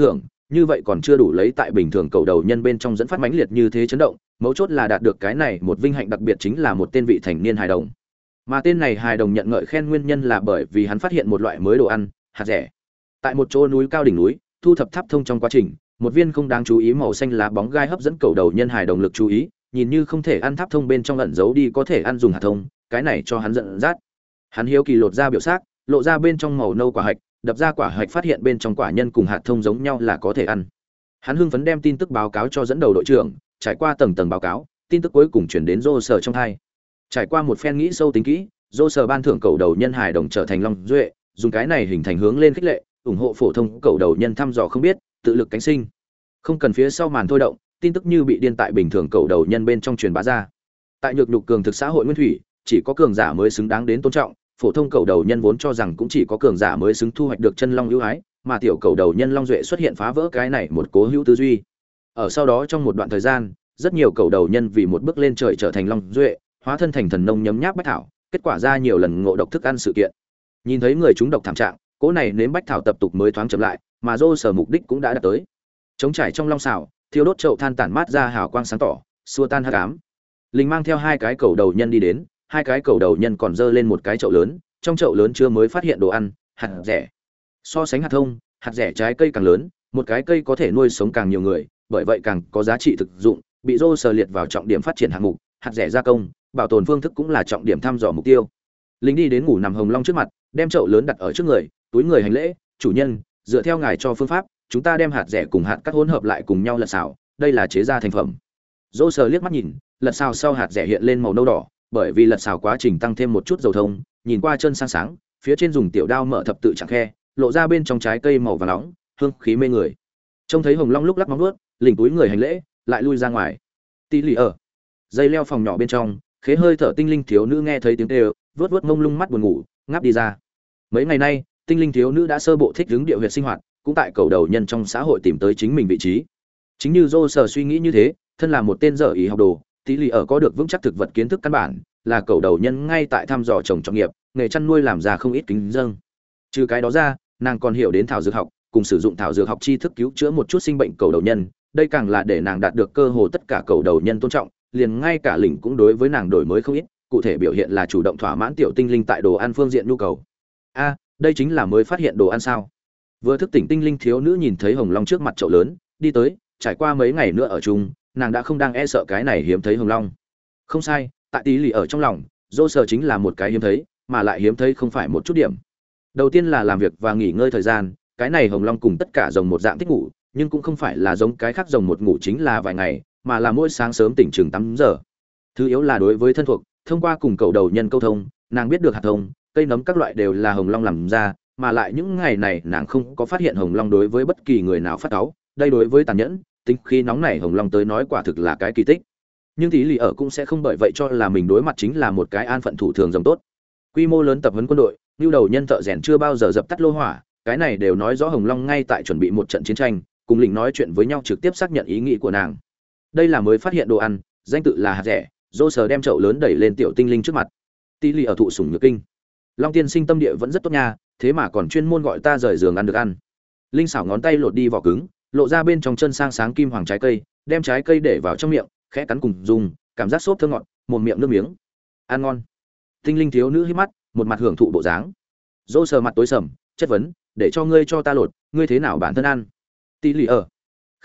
như vậy còn chưa đủ lấy tại bình thường cầu đầu nhân bên trong dẫn phát mãnh liệt như thế chấn động, mấu chốt là đạt được cái này một vinh hạnh đặc biệt chính là một tên vị thành niên hài đồng. Mà tên này hài đồng nhận ngợi khen nguyên nhân là bởi vì hắn phát hiện một loại mới đồ ăn, hạt rẻ. Tại một chỗ núi cao đỉnh núi, thu thập tháp thông trong quá trình, một viên không đáng chú ý màu xanh lá bóng gai hấp dẫn cầu đầu nhân hài đồng lực chú ý, nhìn như không thể ăn tháp thông bên trong ẩn giấu đi có thể ăn dùng hạt thông, cái này cho hắn giận dắt. Hắn hiếu kỳ lột ra biểu xác, lộ ra bên trong màu nâu quả hạch, đập ra quả hạch phát hiện bên trong quả nhân cùng hạt thông giống nhau là có thể ăn. Hắn hưng phấn đem tin tức báo cáo cho dẫn đầu đội trưởng, trải qua tầng tầng báo cáo, tin tức cuối cùng chuyển đến Dô Sở trong hai. Trải qua một phen nghĩ sâu tính kỹ, Dô Sở ban thưởng cầu đầu nhân hài đồng trở thành long duệ, dùng cái này hình thành hướng lên khích lệ, ủng hộ phổ thông cầu đầu nhân thăm dò không biết, tự lực cánh sinh. Không cần phía sau màn thôi động, tin tức như bị điên tại bình thường cầu đầu nhân bên trong truyền bá ra. Tại nhược nhục cường thực xã hội nguyên thủy, chỉ có cường giả mới xứng đáng đến tôn trọng, phổ thông cầu đầu nhân vốn cho rằng cũng chỉ có cường giả mới xứng thu hoạch được chân long ưu ái, mà tiểu cầu đầu nhân long duệ xuất hiện phá vỡ cái này một cố hữu tư duy. Ở sau đó trong một đoạn thời gian, rất nhiều cầu đầu nhân vì một bước lên trời trở thành long duệ, hóa thân thành thần nông nhấm nháp bách thảo, kết quả ra nhiều lần ngộ độc thức ăn sự kiện. Nhìn thấy người chúng độc thảm trạng, cố này nếm bách thảo tập tục mới thoáng chậm lại, mà Dô Sở mục đích cũng đã đạt tới. Trống trải trong long xào, thiêu đốt chậu than tản mát ra hào quang sáng tỏ, xua tan hắc ám. Linh mang theo hai cái cầu đầu nhân đi đến, hai cái cầu đầu nhân còn dơ lên một cái chậu lớn, trong chậu lớn chưa mới phát hiện đồ ăn, hạt rẻ. So sánh hạt thông, hạt rẻ trái cây càng lớn, một cái cây có thể nuôi sống càng nhiều người, bởi vậy càng có giá trị thực dụng, bị Dô Sở liệt vào trọng điểm phát triển hạng mục, hạt rẻ gia công, bảo tồn phương thức cũng là trọng điểm thăm dò mục tiêu. Linh đi đến ngủ nằm hồng long trước mặt, đem chậu lớn đặt ở trước người, túi người hành lễ, "Chủ nhân, dựa theo ngài cho phương pháp, chúng ta đem hạt rẻ cùng hạt cắt hỗn hợp lại cùng nhau lật xào, đây là chế ra thành phẩm." Dô Sở liếc mắt nhìn, lật xào sau hạt rẻ hiện lên màu nâu đỏ, bởi vì lật xào quá trình tăng thêm một chút dầu thông, nhìn qua chân sáng sáng, phía trên dùng tiểu đao mở thập tự trạng khe, lộ ra bên trong trái cây màu vàng nóng, hương khí mê người. Trông thấy hồng long lúc lắc móng vuốt, lỉnh túi người hành lễ, lại lui ra ngoài. Tí lì ở dây leo phòng nhỏ bên trong, khế hơi thở tinh linh thiếu nữ nghe thấy tiếng kêu, vớt vớt mông lung mắt buồn ngủ, ngáp đi ra. Mấy ngày nay, tinh linh thiếu nữ đã sơ bộ thích ứng địa huyệt sinh hoạt, cũng tại cầu đầu nhân trong xã hội tìm tới chính mình vị trí. Chính như Dô Sở suy nghĩ như thế, thân là một tên dở ý học đồ, tí lì ở có được vững chắc thực vật kiến thức căn bản, là cầu đầu nhân ngay tại thăm dò trồng trọt nghiệp, nghề chăn nuôi làm ra không ít kính dâng. Trừ cái đó ra, nàng còn hiểu đến thảo dược học, cùng sử dụng thảo dược học tri thức cứu chữa một chút sinh bệnh cầu đầu nhân, đây càng là để nàng đạt được cơ hồ tất cả cầu đầu nhân tôn trọng, liền ngay cả lĩnh cũng đối với nàng đổi mới không ít, cụ thể biểu hiện là chủ động thỏa mãn tiểu tinh linh tại đồ ăn phương diện nhu cầu. A, đây chính là mới phát hiện đồ ăn sao? Vừa thức tỉnh tinh linh thiếu nữ nhìn thấy hồng long trước mặt chậu lớn, đi tới, trải qua mấy ngày nữa ở chung, nàng đã không đang e sợ cái này hiếm thấy hồng long. Không sai, tại tí lì ở trong lòng, Dô Sở chính là một cái hiếm thấy, mà lại hiếm thấy không phải một chút điểm. Đầu tiên là làm việc và nghỉ ngơi thời gian, cái này hồng long cùng tất cả rồng một dạng thích ngủ, nhưng cũng không phải là giống cái khác rồng một ngủ chính là vài ngày, mà là mỗi sáng sớm tỉnh chừng 8 giờ. Thứ yếu là đối với thân thuộc, thông qua cùng cầu đầu nhân câu thông, nàng biết được hạt thông, cây nấm các loại đều là hồng long làm ra, mà lại những ngày này nàng không có phát hiện hồng long đối với bất kỳ người nào phát cáu, đây đối với tàn nhẫn, tính khí nóng này hồng long tới nói quả thực là cái kỳ tích. Nhưng tí lì ở cũng sẽ không bởi vậy cho là mình đối mặt chính là một cái an phận thủ thường rồng tốt. Quy mô lớn tập huấn quân đội, nhu đầu nhân thợ rèn chưa bao giờ dập tắt lô hỏa, cái này đều nói rõ hồng long ngay tại chuẩn bị một trận chiến tranh, cùng lĩnh nói chuyện với nhau trực tiếp xác nhận ý nghĩ của nàng. Đây là mới phát hiện đồ ăn, danh tự là hạt rẻ. Dô Sở đem chậu lớn đẩy lên tiểu tinh linh trước mặt. Tí lì ở thụ sủng nhược kinh. Long tiên sinh tâm địa vẫn rất tốt nha, thế mà còn chuyên môn gọi ta rời giường ăn được ăn. Linh xảo ngón tay lột đi vỏ cứng, lộ ra bên trong chân sang sáng kim hoàng trái cây, đem trái cây để vào trong miệng, khẽ cắn cùng dùng, cảm giác xốp thơm ngọt, mồm miệng nước miếng. Ăn ngon. Tinh linh thiếu nữ hít mắt, một mặt hưởng thụ bộ dáng. Dô Sở mặt tối sầm, chất vấn, để cho ngươi cho ta lột, ngươi thế nào bản thân ăn? Tí lì ở.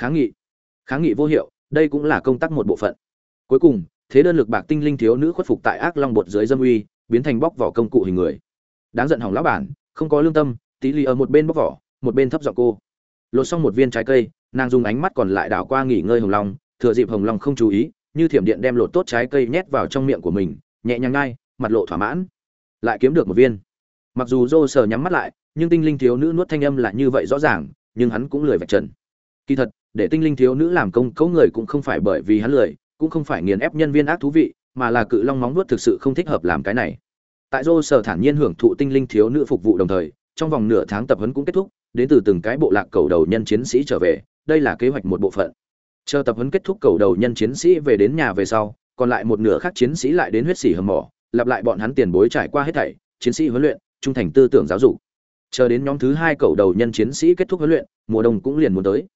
Kháng nghị vô hiệu, đây cũng là công tác một bộ phận. Cuối cùng, thế đơn lực bạc tinh linh thiếu nữ khuất phục tại ác long bột dưới dâm uy, biến thành bóc vỏ công cụ hình người. Đáng giận hỏng lão bản, không có lương tâm. Tí lì ở một bên bóc vỏ, một bên thấp giọng cô. Lột xong một viên trái cây, nàng dùng ánh mắt còn lại đảo qua nghỉ ngơi hồng long, thừa dịp hồng long không chú ý, như thiểm điện đem lột tốt trái cây nhét vào trong miệng của mình, nhẹ nhàng nhai, mặt lộ thỏa mãn. Lại kiếm được một viên. Mặc dù Dô Sở nhắm mắt lại, nhưng tinh linh thiếu nữ nuốt thanh âm là như vậy rõ ràng, nhưng hắn cũng lười vạch trần. Kỳ thật, để tinh linh thiếu nữ làm công cấu người cũng không phải bởi vì hắn lười, cũng không phải nghiền ép nhân viên ác thú vị, mà là cự long móng nuốt thực sự không thích hợp làm cái này. Tại Dô Sở thản nhiên hưởng thụ tinh linh thiếu nữ phục vụ đồng thời, trong vòng nửa tháng tập huấn cũng kết thúc, đến từ từng cái bộ lạc cầu đầu nhân chiến sĩ trở về, đây là kế hoạch một bộ phận. Chờ tập huấn kết thúc cầu đầu nhân chiến sĩ về đến nhà về sau, còn lại một nửa khác chiến sĩ lại đến huyết sỉ hầm mỏ, lặp lại bọn hắn tiền bối trải qua hết thảy, chiến sĩ huấn luyện, trung thành tư tưởng giáo dục. Chờ đến nhóm thứ 2 cầu đầu nhân chiến sĩ kết thúc huấn luyện, mùa đông cũng liền muốn tới.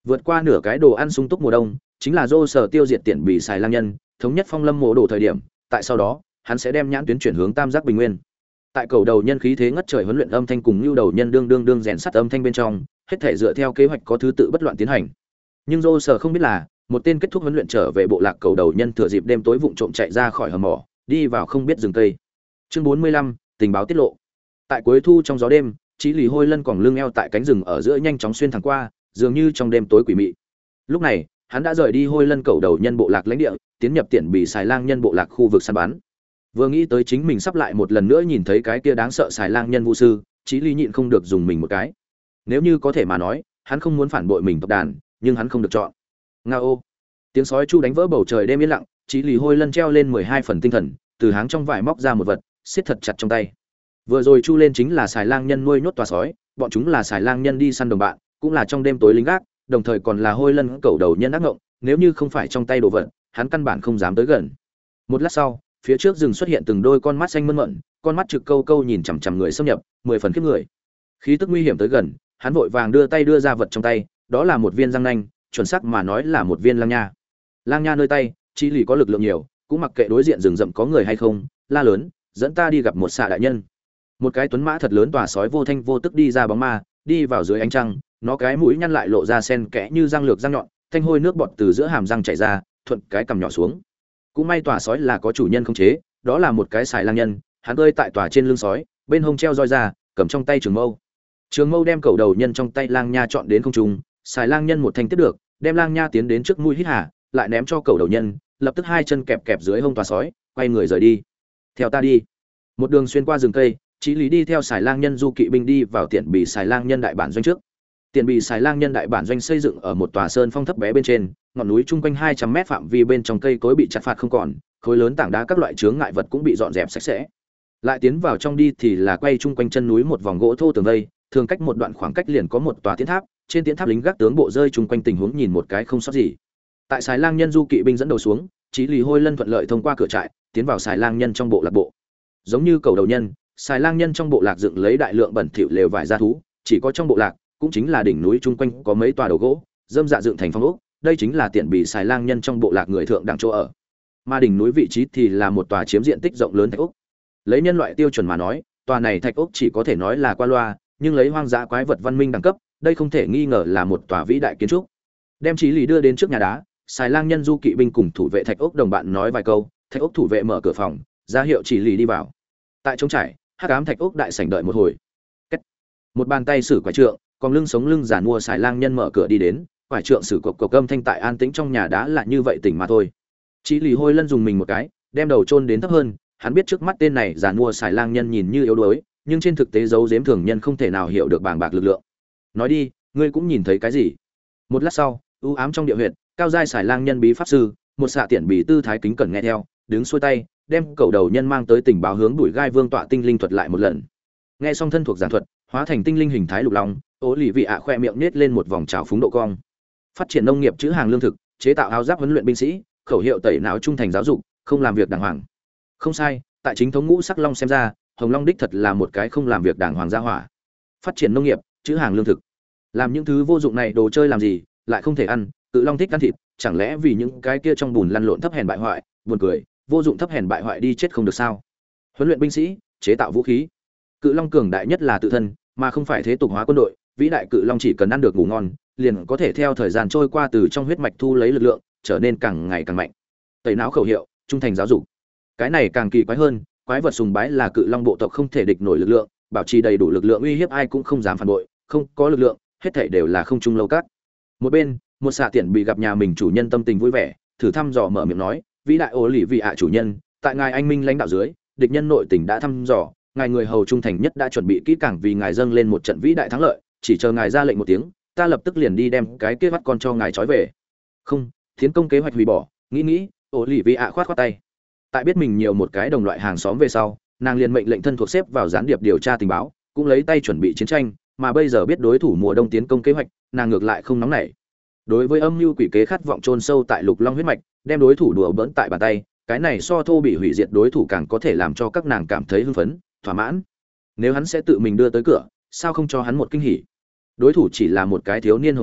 Vượt qua nửa cái đồ ăn sung túc mùa đông, chính là Dô Sở tiêu diệt tiện bị xài lang nhân, thống nhất Phong Lâm mộ đồ thời điểm, tại sau đó, hắn sẽ đem nhãn tuyến chuyển hướng Tam Giác Bình Nguyên. Tại cầu đầu nhân khí thế ngất trời huấn luyện âm thanh cùng lưu đầu nhân đương rèn sắt âm thanh bên trong, hết thể dựa theo kế hoạch có thứ tự bất loạn tiến hành. Nhưng Dô Sở không biết là, một tên kết thúc huấn luyện trở về bộ lạc cầu đầu nhân thừa dịp đêm tối vụng trộm chạy ra khỏi hầm mỏ, đi vào không biết rừng cây. Chương 45, tình báo tiết lộ. Tại cuối thu trong gió đêm, Chí Lì Hôi Lân quòng lưng eo tại cánh rừng ở giữa nhanh chóng xuyên thẳng qua, dường như trong đêm tối quỷ mị. Lúc này, hắn đã rời đi Hôi Lân cầu đầu nhân bộ lạc lãnh địa, tiến nhập tiện bị xài lang nhân bộ lạc khu vực săn bắn. Vừa nghĩ tới chính mình sắp lại một lần nữa nhìn thấy cái kia đáng sợ xài lang nhân vũ sư, Chí Lì nhịn không được dùng mình một cái. Nếu như có thể mà nói, hắn không muốn phản bội mình tộc đàn, nhưng hắn không được chọn. Ngao. Tiếng sói chu đánh vỡ bầu trời đêm yên lặng, Chí Lì Hôi Lân treo lên 12 phần tinh thần, từ háng trong vải móc ra một vật, siết thật chặt trong tay. Vừa rồi chu lên chính là xài lang nhân nuôi nhốt tòa sói, bọn chúng là xài lang nhân đi săn đồng bạn, cũng là trong đêm tối lính gác, đồng thời còn là Hôi Lân cầu đầu nhân ác ngộng, nếu như không phải trong tay đồ vật, hắn căn bản không dám tới gần. Một lát sau, phía trước rừng xuất hiện từng đôi con mắt xanh mơn mởn, con mắt trực câu câu nhìn chằm chằm người xâm nhập, 10 phần khiếp người. Khí tức nguy hiểm tới gần, hắn vội vàng đưa ra vật trong tay, đó là một viên răng nanh, chuẩn xác mà nói là một viên lang nha. Lang nha nơi tay, Chí Lì có lực lượng nhiều, cũng mặc kệ đối diện rừng rậm có người hay không, la lớn, dẫn ta đi gặp một xạ đại nhân. Một cái tuấn mã thật lớn tòa sói vô thanh vô tức đi ra bóng ma, đi vào dưới ánh trăng, nó cái mũi nhăn lại lộ ra sen kẽ như răng lược răng nhọn, thanh hôi nước bọt từ giữa hàm răng chảy ra, thuận cái cằm nhỏ xuống. Cũng may tòa sói là có chủ nhân khống chế, đó là một cái xài lang nhân, hắn ơi tại tòa trên lưng sói, bên hông treo roi ra, cầm trong tay trường mâu. Trường mâu đem cầu đầu nhân trong tay lang nha chọn đến không trung, xài lang nhân một thanh tiếp được, đem lang nha tiến đến trước mũi hít hà, lại ném cho cầu đầu nhân, lập tức hai chân kẹp dưới hông tòa sói, quay người rời đi. Theo ta đi. Một đường xuyên qua rừng cây, Chí Lý đi theo xài lang nhân du kỵ binh đi vào tiện bị xài lang nhân đại bản doanh trước. Tiện bị xài lang nhân đại bản doanh xây dựng ở một tòa sơn phong thấp bé bên trên, ngọn núi chung quanh 200 mét phạm vi bên trong cây cối bị chặt phạt không còn, khối lớn tảng đá các loại chướng ngại vật cũng bị dọn dẹp sạch sẽ. Lại tiến vào trong đi thì là quay chung quanh chân núi một vòng gỗ thô tường vây, thường cách một đoạn khoảng cách liền có một tòa tiến tháp, trên tiến tháp lính gác tướng bộ rơi chung quanh tình huống nhìn một cái không sót gì. Tại xài lang nhân du kỵ binh dẫn đầu xuống, Chí Lý Hôi Lân thuận lợi thông qua cửa trại, tiến vào xài lang nhân trong bộ lạc bộ. Giống như cầu đầu nhân, xài lang nhân trong bộ lạc dựng lấy đại lượng bẩn thỉu lều vải gia thú, chỉ có trong bộ lạc, cũng chính là đỉnh núi chung quanh có mấy tòa đầu gỗ, dâm dạ dựng thành phong ốc, đây chính là tiện bị xài lang nhân trong bộ lạc người thượng đẳng chỗ ở. Mà đỉnh núi vị trí thì là một tòa chiếm diện tích rộng lớn thạch ốc. Lấy nhân loại tiêu chuẩn mà nói, tòa này thạch ốc chỉ có thể nói là qua loa, nhưng lấy hoang dã quái vật văn minh đẳng cấp, đây không thể nghi ngờ là một tòa vĩ đại kiến trúc. Đem Chí Lý đưa đến trước nhà đá, xài lang nhân du kỵ binh cùng thủ vệ thạch ốc đồng bạn nói vài câu, thạch ốc thủ vệ mở cửa phòng, ra hiệu Chí Lý đi vào. Tại trống trải, hắc ám thạch ốc đại sảnh đợi một hồi. Cách. Một bàn tay sử quải trượng, còn lưng sống lưng giản mua xài lang nhân mở cửa đi đến, quải trượng sử cộc âm thanh tại an tĩnh trong nhà đá là như vậy tỉnh mà thôi. Chí Lý Hôi Lân dùng mình một cái, đem đầu chôn đến thấp hơn, hắn biết trước mắt tên này giản mua xài lang nhân nhìn như yếu đuối, nhưng trên thực tế giấu giếm thường nhân không thể nào hiểu được bàng bạc lực lượng. Nói đi, ngươi cũng nhìn thấy cái gì? Một lát sau, u ám trong địa huyệt, cao giai xài lang nhân bí pháp sư, một xạ tiện bị tư thái kính cẩn nghe theo, đứng xuôi tay, đem cầu đầu nhân mang tới tình báo hướng đuổi gai vương tọa tinh linh thuật lại một lần. Nghe xong thân thuộc giảng thuật, hóa thành tinh linh hình thái lục long, Ô Lì Vị ạ khoe miệng nết lên một vòng trào phúng độ cong. Phát triển nông nghiệp trữ hàng lương thực, chế tạo áo giáp huấn luyện binh sĩ, khẩu hiệu tẩy não trung thành giáo dục, không làm việc đàng hoàng. Không sai, tại chính thống ngũ sắc long xem ra, Hồng Long đích thật là một cái không làm việc đàng hoàng gia hỏa. Phát triển nông nghiệp, trữ hàng lương thực, làm những thứ vô dụng này đồ chơi làm gì, lại không thể ăn, Cự Long thích ăn thịt, chẳng lẽ vì những cái kia trong bùn lăn lộn thấp hèn bại hoại, buồn cười, vô dụng thấp hèn bại hoại đi chết không được sao? Huấn luyện binh sĩ, chế tạo vũ khí. Cự Long cường đại nhất là tự thân, mà không phải thế tục hóa quân đội, vĩ đại Cự Long chỉ cần ăn được ngủ ngon, liền có thể theo thời gian trôi qua từ trong huyết mạch thu lấy lực lượng, trở nên càng ngày càng mạnh. Tẩy não khẩu hiệu, trung thành giáo dục. Cái này càng kỳ quái hơn, quái vật sùng bái là Cự Long bộ tộc không thể địch nổi lực lượng, bảo trì đầy đủ lực lượng uy hiếp ai cũng không dám phản bội, không có lực lượng, hết thảy đều là không trung lâu các. Một bên, một xạ tiện bị gặp nhà mình chủ nhân tâm tình vui vẻ, thử thăm dò mở miệng nói, vĩ đại Ô Lì Vị ạ chủ nhân, tại ngài anh minh lãnh đạo dưới, địch nhân nội tình đã thăm dò, ngài người hầu trung thành nhất đã chuẩn bị kỹ càng vì ngài dâng lên một trận vĩ đại thắng lợi, chỉ chờ ngài ra lệnh một tiếng, ta lập tức liền đi đem cái kia bắt con cho ngài trói về. Không, tiến công kế hoạch hủy bỏ, nghĩ, Ô Lì Vị ạ khoát tay. Tại biết mình nhiều một cái đồng loại hàng xóm về sau, nàng liền mệnh lệnh thân thuộc xếp vào gián điệp điều tra tình báo, cũng lấy tay chuẩn bị chiến tranh, mà bây giờ biết đối thủ mùa đông tiến công kế hoạch, nàng ngược lại không nóng nảy. Đối với âm mưu quỷ kế khát vọng chôn sâu tại lục long huyết mạch, đem đối thủ đùa bỡn tại bàn tay, cái này so thô bị hủy diệt đối thủ càng có thể làm cho các nàng cảm thấy hưng phấn, thỏa mãn. Nếu hắn sẽ tự mình đưa tới cửa, sao không cho hắn một kinh hỉ? Đối thủ chỉ là một cái thiếu niên hồng long,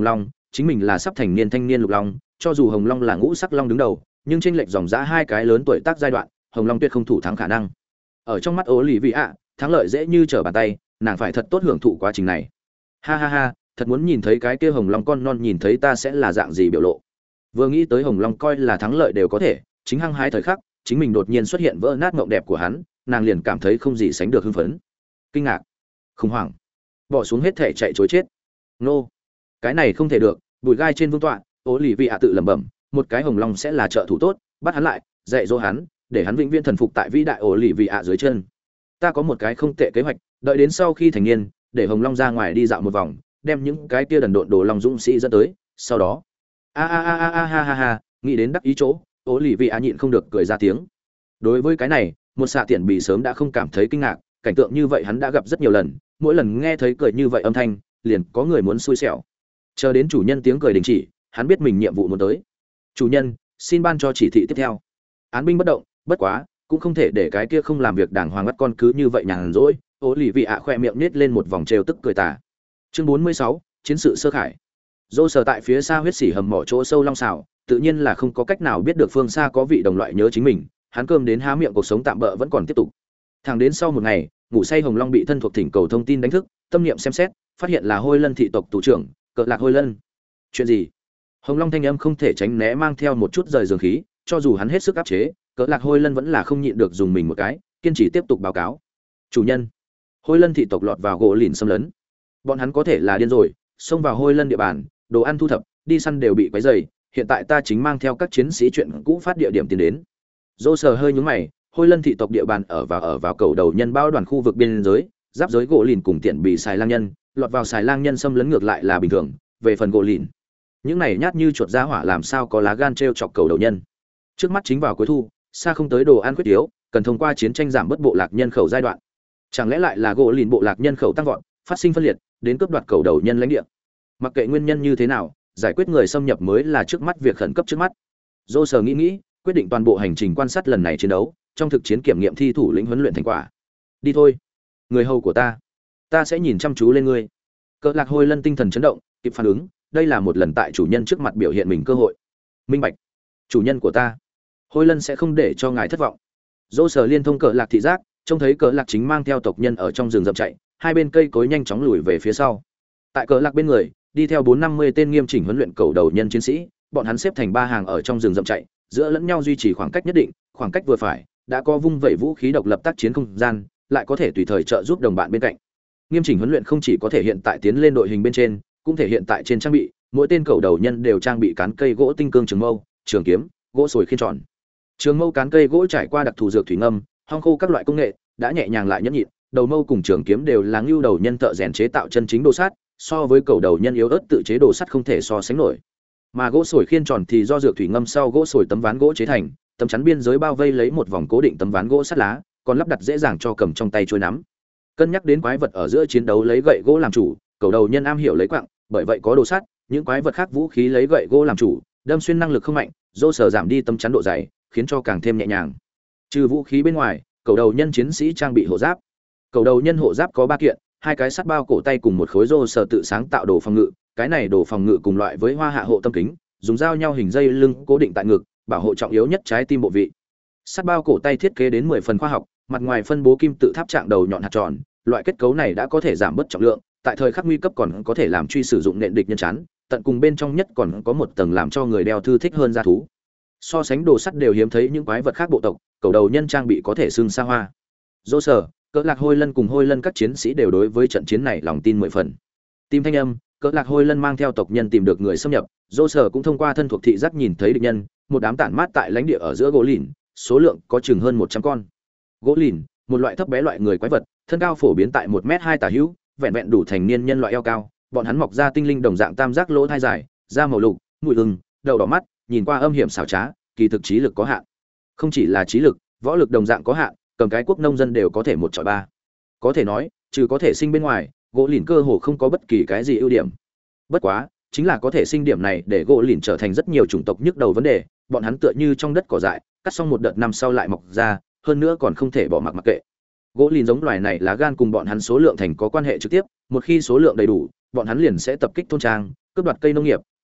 chính mình là sắp thành niên thanh niên lục long, cho dù hồng long là ngũ sắc long đứng đầu, nhưng chênh lệch dòng dã hai cái lớn tuổi tác giai đoạn, hồng long tuyệt không thủ thắng khả năng. Ở trong mắt ố lì vị ạ, thắng lợi dễ như trở bàn tay, nàng phải thật tốt hưởng thụ quá trình này. Ha ha ha, thật muốn nhìn thấy cái kia hồng long con non nhìn thấy ta sẽ là dạng gì biểu lộ. Vừa nghĩ tới hồng long coi là thắng lợi đều có thể, chính hăng hái thời khắc, chính mình đột nhiên xuất hiện vỡ nát mộng đẹp của hắn, nàng liền cảm thấy không gì sánh được hưng phấn, kinh ngạc, khủng hoảng, bỏ xuống hết thể chạy trối chết. Nô, cái này không thể được. Bùi gai trên vương tọa, ố lì vị ạ tự lẩm bẩm, một cái hồng long sẽ là trợ thủ tốt, bắt hắn lại, dạy dỗ hắn, để hắn vĩnh viễn thần phục tại vĩ đại ố lì vị ạ dưới chân. Ta có một cái không tệ kế hoạch, đợi đến sau khi thành niên, để hồng long ra ngoài đi dạo một vòng, đem những cái kia đần độn đồ long dũng sĩ dẫn tới, sau đó a a a a a ha ha ha, nghĩ đến đắc ý chỗ, ố lì vị ạ nhịn không được cười ra tiếng. Đối với cái này, một xạ tiện bị sớm đã không cảm thấy kinh ngạc, cảnh tượng như vậy hắn đã gặp rất nhiều lần, mỗi lần nghe thấy cười như vậy âm thanh, liền có người muốn xui xẻo. Chờ đến chủ nhân tiếng cười đình chỉ, hắn biết mình nhiệm vụ muốn tới. Chủ nhân, xin ban cho chỉ thị tiếp theo. Án binh bất động, bất quá, cũng không thể để cái kia không làm việc đàng hoàng bắt con cứ như vậy nhàn rỗi. Ô lì vị ạ khoe miệng nết lên một vòng trêu tức cười tà. Chương 46, chiến sự sơ khải. Dô sờ tại phía xa huyết sỉ hầm mỏ chỗ sâu long xào, tự nhiên là không có cách nào biết được phương xa có vị đồng loại nhớ chính mình, hắn cơm đến há miệng, cuộc sống tạm bỡ vẫn còn tiếp tục. Thẳng đến sau một ngày, ngủ say hồng long bị thân thuộc thỉnh cầu thông tin đánh thức, tâm niệm xem xét, phát hiện là Hôi Lân thị tộc thủ trưởng, Cờ Lạc Hôi Lân. Chuyện gì? Hồng long thanh âm không thể tránh né mang theo một chút rời giường khí, cho dù hắn hết sức áp chế, Cờ Lạc Hôi Lân vẫn là không nhịn được dùng mình một cái, kiên trì tiếp tục báo cáo. Chủ nhân, Hôi Lân thị tộc lọt vào gỗ lìn xâm lấn. Bọn hắn có thể là điên rồi, xông vào Hôi Lân địa bàn, đồ ăn thu thập, đi săn đều bị quấy rầy, hiện tại ta chính mang theo các chiến sĩ chuyện cũ phát địa điểm tiến đến. Dô sờ hơi nhướng mày, Hôi Lân thị tộc địa bàn ở vào cầu đầu nhân bao đoàn khu vực biên giới, giáp giới gỗ lìn cùng tiện bị xài lang nhân, lọt vào xài lang nhân xâm lấn ngược lại là bình thường, về phần gỗ lìn, những này nhát như chuột ra hỏa làm sao có lá gan trêu chọc cầu đầu nhân. Trước mắt chính vào cuối thu, xa không tới đồ ăn quyết yếu, cần thông qua chiến tranh giảm bớt bộ lạc nhân khẩu giai đoạn. Chẳng lẽ lại là gỗ lìn bộ lạc nhân khẩu tăng vọt, phát sinh phân liệt, đến cướp đoạt cầu đầu nhân lãnh địa. Mặc kệ nguyên nhân như thế nào, giải quyết người xâm nhập mới là trước mắt việc khẩn cấp trước mắt. Dô sờ nghĩ, quyết định toàn bộ hành trình quan sát lần này chiến đấu, trong thực chiến kiểm nghiệm thi thủ lĩnh huấn luyện thành quả. Đi thôi, người hầu của ta sẽ nhìn chăm chú lên ngươi. Cờ Lạc Hôi Lân tinh thần chấn động, kịp phản ứng, đây là một lần tại chủ nhân trước mặt biểu hiện mình cơ hội. Minh bạch, chủ nhân của ta, Hôi Lân sẽ không để cho ngài thất vọng. Dô sờ liên thông Cờ Lạc thị giác, trông thấy Cờ Lạc chính mang theo tộc nhân ở trong rừng rậm chạy, hai bên cây cối nhanh chóng lùi về phía sau. Tại Cờ Lạc bên người, đi theo 450 tên nghiêm chỉnh huấn luyện cầu đầu nhân chiến sĩ, bọn hắn xếp thành ba hàng ở trong rừng rậm chạy, giữa lẫn nhau duy trì khoảng cách nhất định, khoảng cách vừa phải, đã có vung vẩy vũ khí độc lập tác chiến không gian, lại có thể tùy thời trợ giúp đồng bạn bên cạnh. Nghiêm chỉnh huấn luyện không chỉ có thể hiện tại tiến lên đội hình bên trên, cũng thể hiện tại trên trang bị, mỗi tên cầu đầu nhân đều trang bị cán cây gỗ tinh cương trường mâu, trường kiếm, gỗ sồi khiên tròn. Trường mâu cán cây gỗ trải qua đặc thù dược thủy ngâm, hong khô các loại công nghệ, đã nhẹ nhàng lại nhẫn nhịn, đầu mâu cùng trường kiếm đều là ngưu đầu nhân thợ rèn chế tạo chân chính đồ sắt, so với cầu đầu nhân yếu ớt tự chế đồ sắt không thể so sánh nổi. Mà gỗ sồi khiên tròn thì do dược thủy ngâm sau gỗ sồi tấm ván gỗ chế thành, tấm chắn biên giới bao vây lấy một vòng cố định tấm ván gỗ sắt lá, còn lắp đặt dễ dàng cho cầm trong tay trôi nắm. Cân nhắc đến quái vật ở giữa chiến đấu lấy gậy gỗ làm chủ, cầu đầu nhân am hiểu lấy quặng, bởi vậy có đồ sắt, những quái vật khác vũ khí lấy gậy gỗ làm chủ, đâm xuyên năng lực không mạnh, dô sở giảm đi tấm chắn độ dày, khiến cho càng thêm nhẹ nhàng. Trừ vũ khí bên ngoài, cầu đầu nhân chiến sĩ trang bị hộ giáp. Cầu đầu nhân hộ giáp có 3 kiện, 2 cái sắt bao cổ tay cùng một khối dô sở tự sáng tạo đồ phòng ngự, cái này đồ phòng ngự cùng loại với hoa hạ hộ tâm kính, dùng dao nhau hình dây lưng cố định tại ngực, bảo hộ trọng yếu nhất trái tim bộ vị. Sắt bao cổ tay thiết kế đến 10 phần khoa học, mặt ngoài phân bố kim tự tháp trạng đầu nhọn hạt tròn, loại kết cấu này đã có thể giảm bớt trọng lượng, tại thời khắc nguy cấp còn có thể làm truy sử dụng nện địch nhân chắn, tận cùng bên trong nhất còn có một tầng làm cho người đeo thư thích hơn da thú. So sánh đồ sắt đều hiếm thấy những quái vật khác bộ tộc, cầu đầu nhân trang bị có thể xưng xa hoa. Dô sở, Cỡ Lạc Hôi Lân cùng Hôi Lân các chiến sĩ đều đối với trận chiến này lòng tin 10 phần. Tim thanh âm, Cỡ Lạc Hôi Lân mang theo tộc nhân tìm được người xâm nhập, Dô sở cũng thông qua thân thuộc thị giác nhìn thấy địch nhân, một đám tản mát tại lãnh địa ở giữa gỗ lìn, số lượng có chừng hơn 100 con. Gỗ lìn, một loại thấp bé loại người quái vật, thân cao phổ biến tại 1m2 tả hữu, vẹn vẹn đủ thành niên nhân loại eo cao, bọn hắn mọc ra tinh linh đồng dạng tam giác lỗ thai dài, da màu lục, mũi ưng, đầu đỏ mắt, nhìn qua âm hiểm xảo trá, kỳ thực trí lực có hạn. Không chỉ là trí lực, võ lực đồng dạng có hạn, cầm cái quốc nông dân đều có thể một chọi ba. Có thể nói, trừ có thể sinh bên ngoài, gỗ lìn cơ hồ không có bất kỳ cái gì ưu điểm. Bất quá, chính là có thể sinh điểm này để gỗ lìn trở thành rất nhiều chủng tộc nhức đầu vấn đề, bọn hắn tựa như trong đất cỏ dại, cắt xong một đợt năm sau lại mọc ra, hơn nữa còn không thể bỏ mặc kệ. Gỗ lìn giống loài này lá gan cùng bọn hắn số lượng thành có quan hệ trực tiếp, một khi số lượng đầy đủ, bọn hắn liền sẽ tập kích thôn trang, cướp đoạt cây nông nghiệp,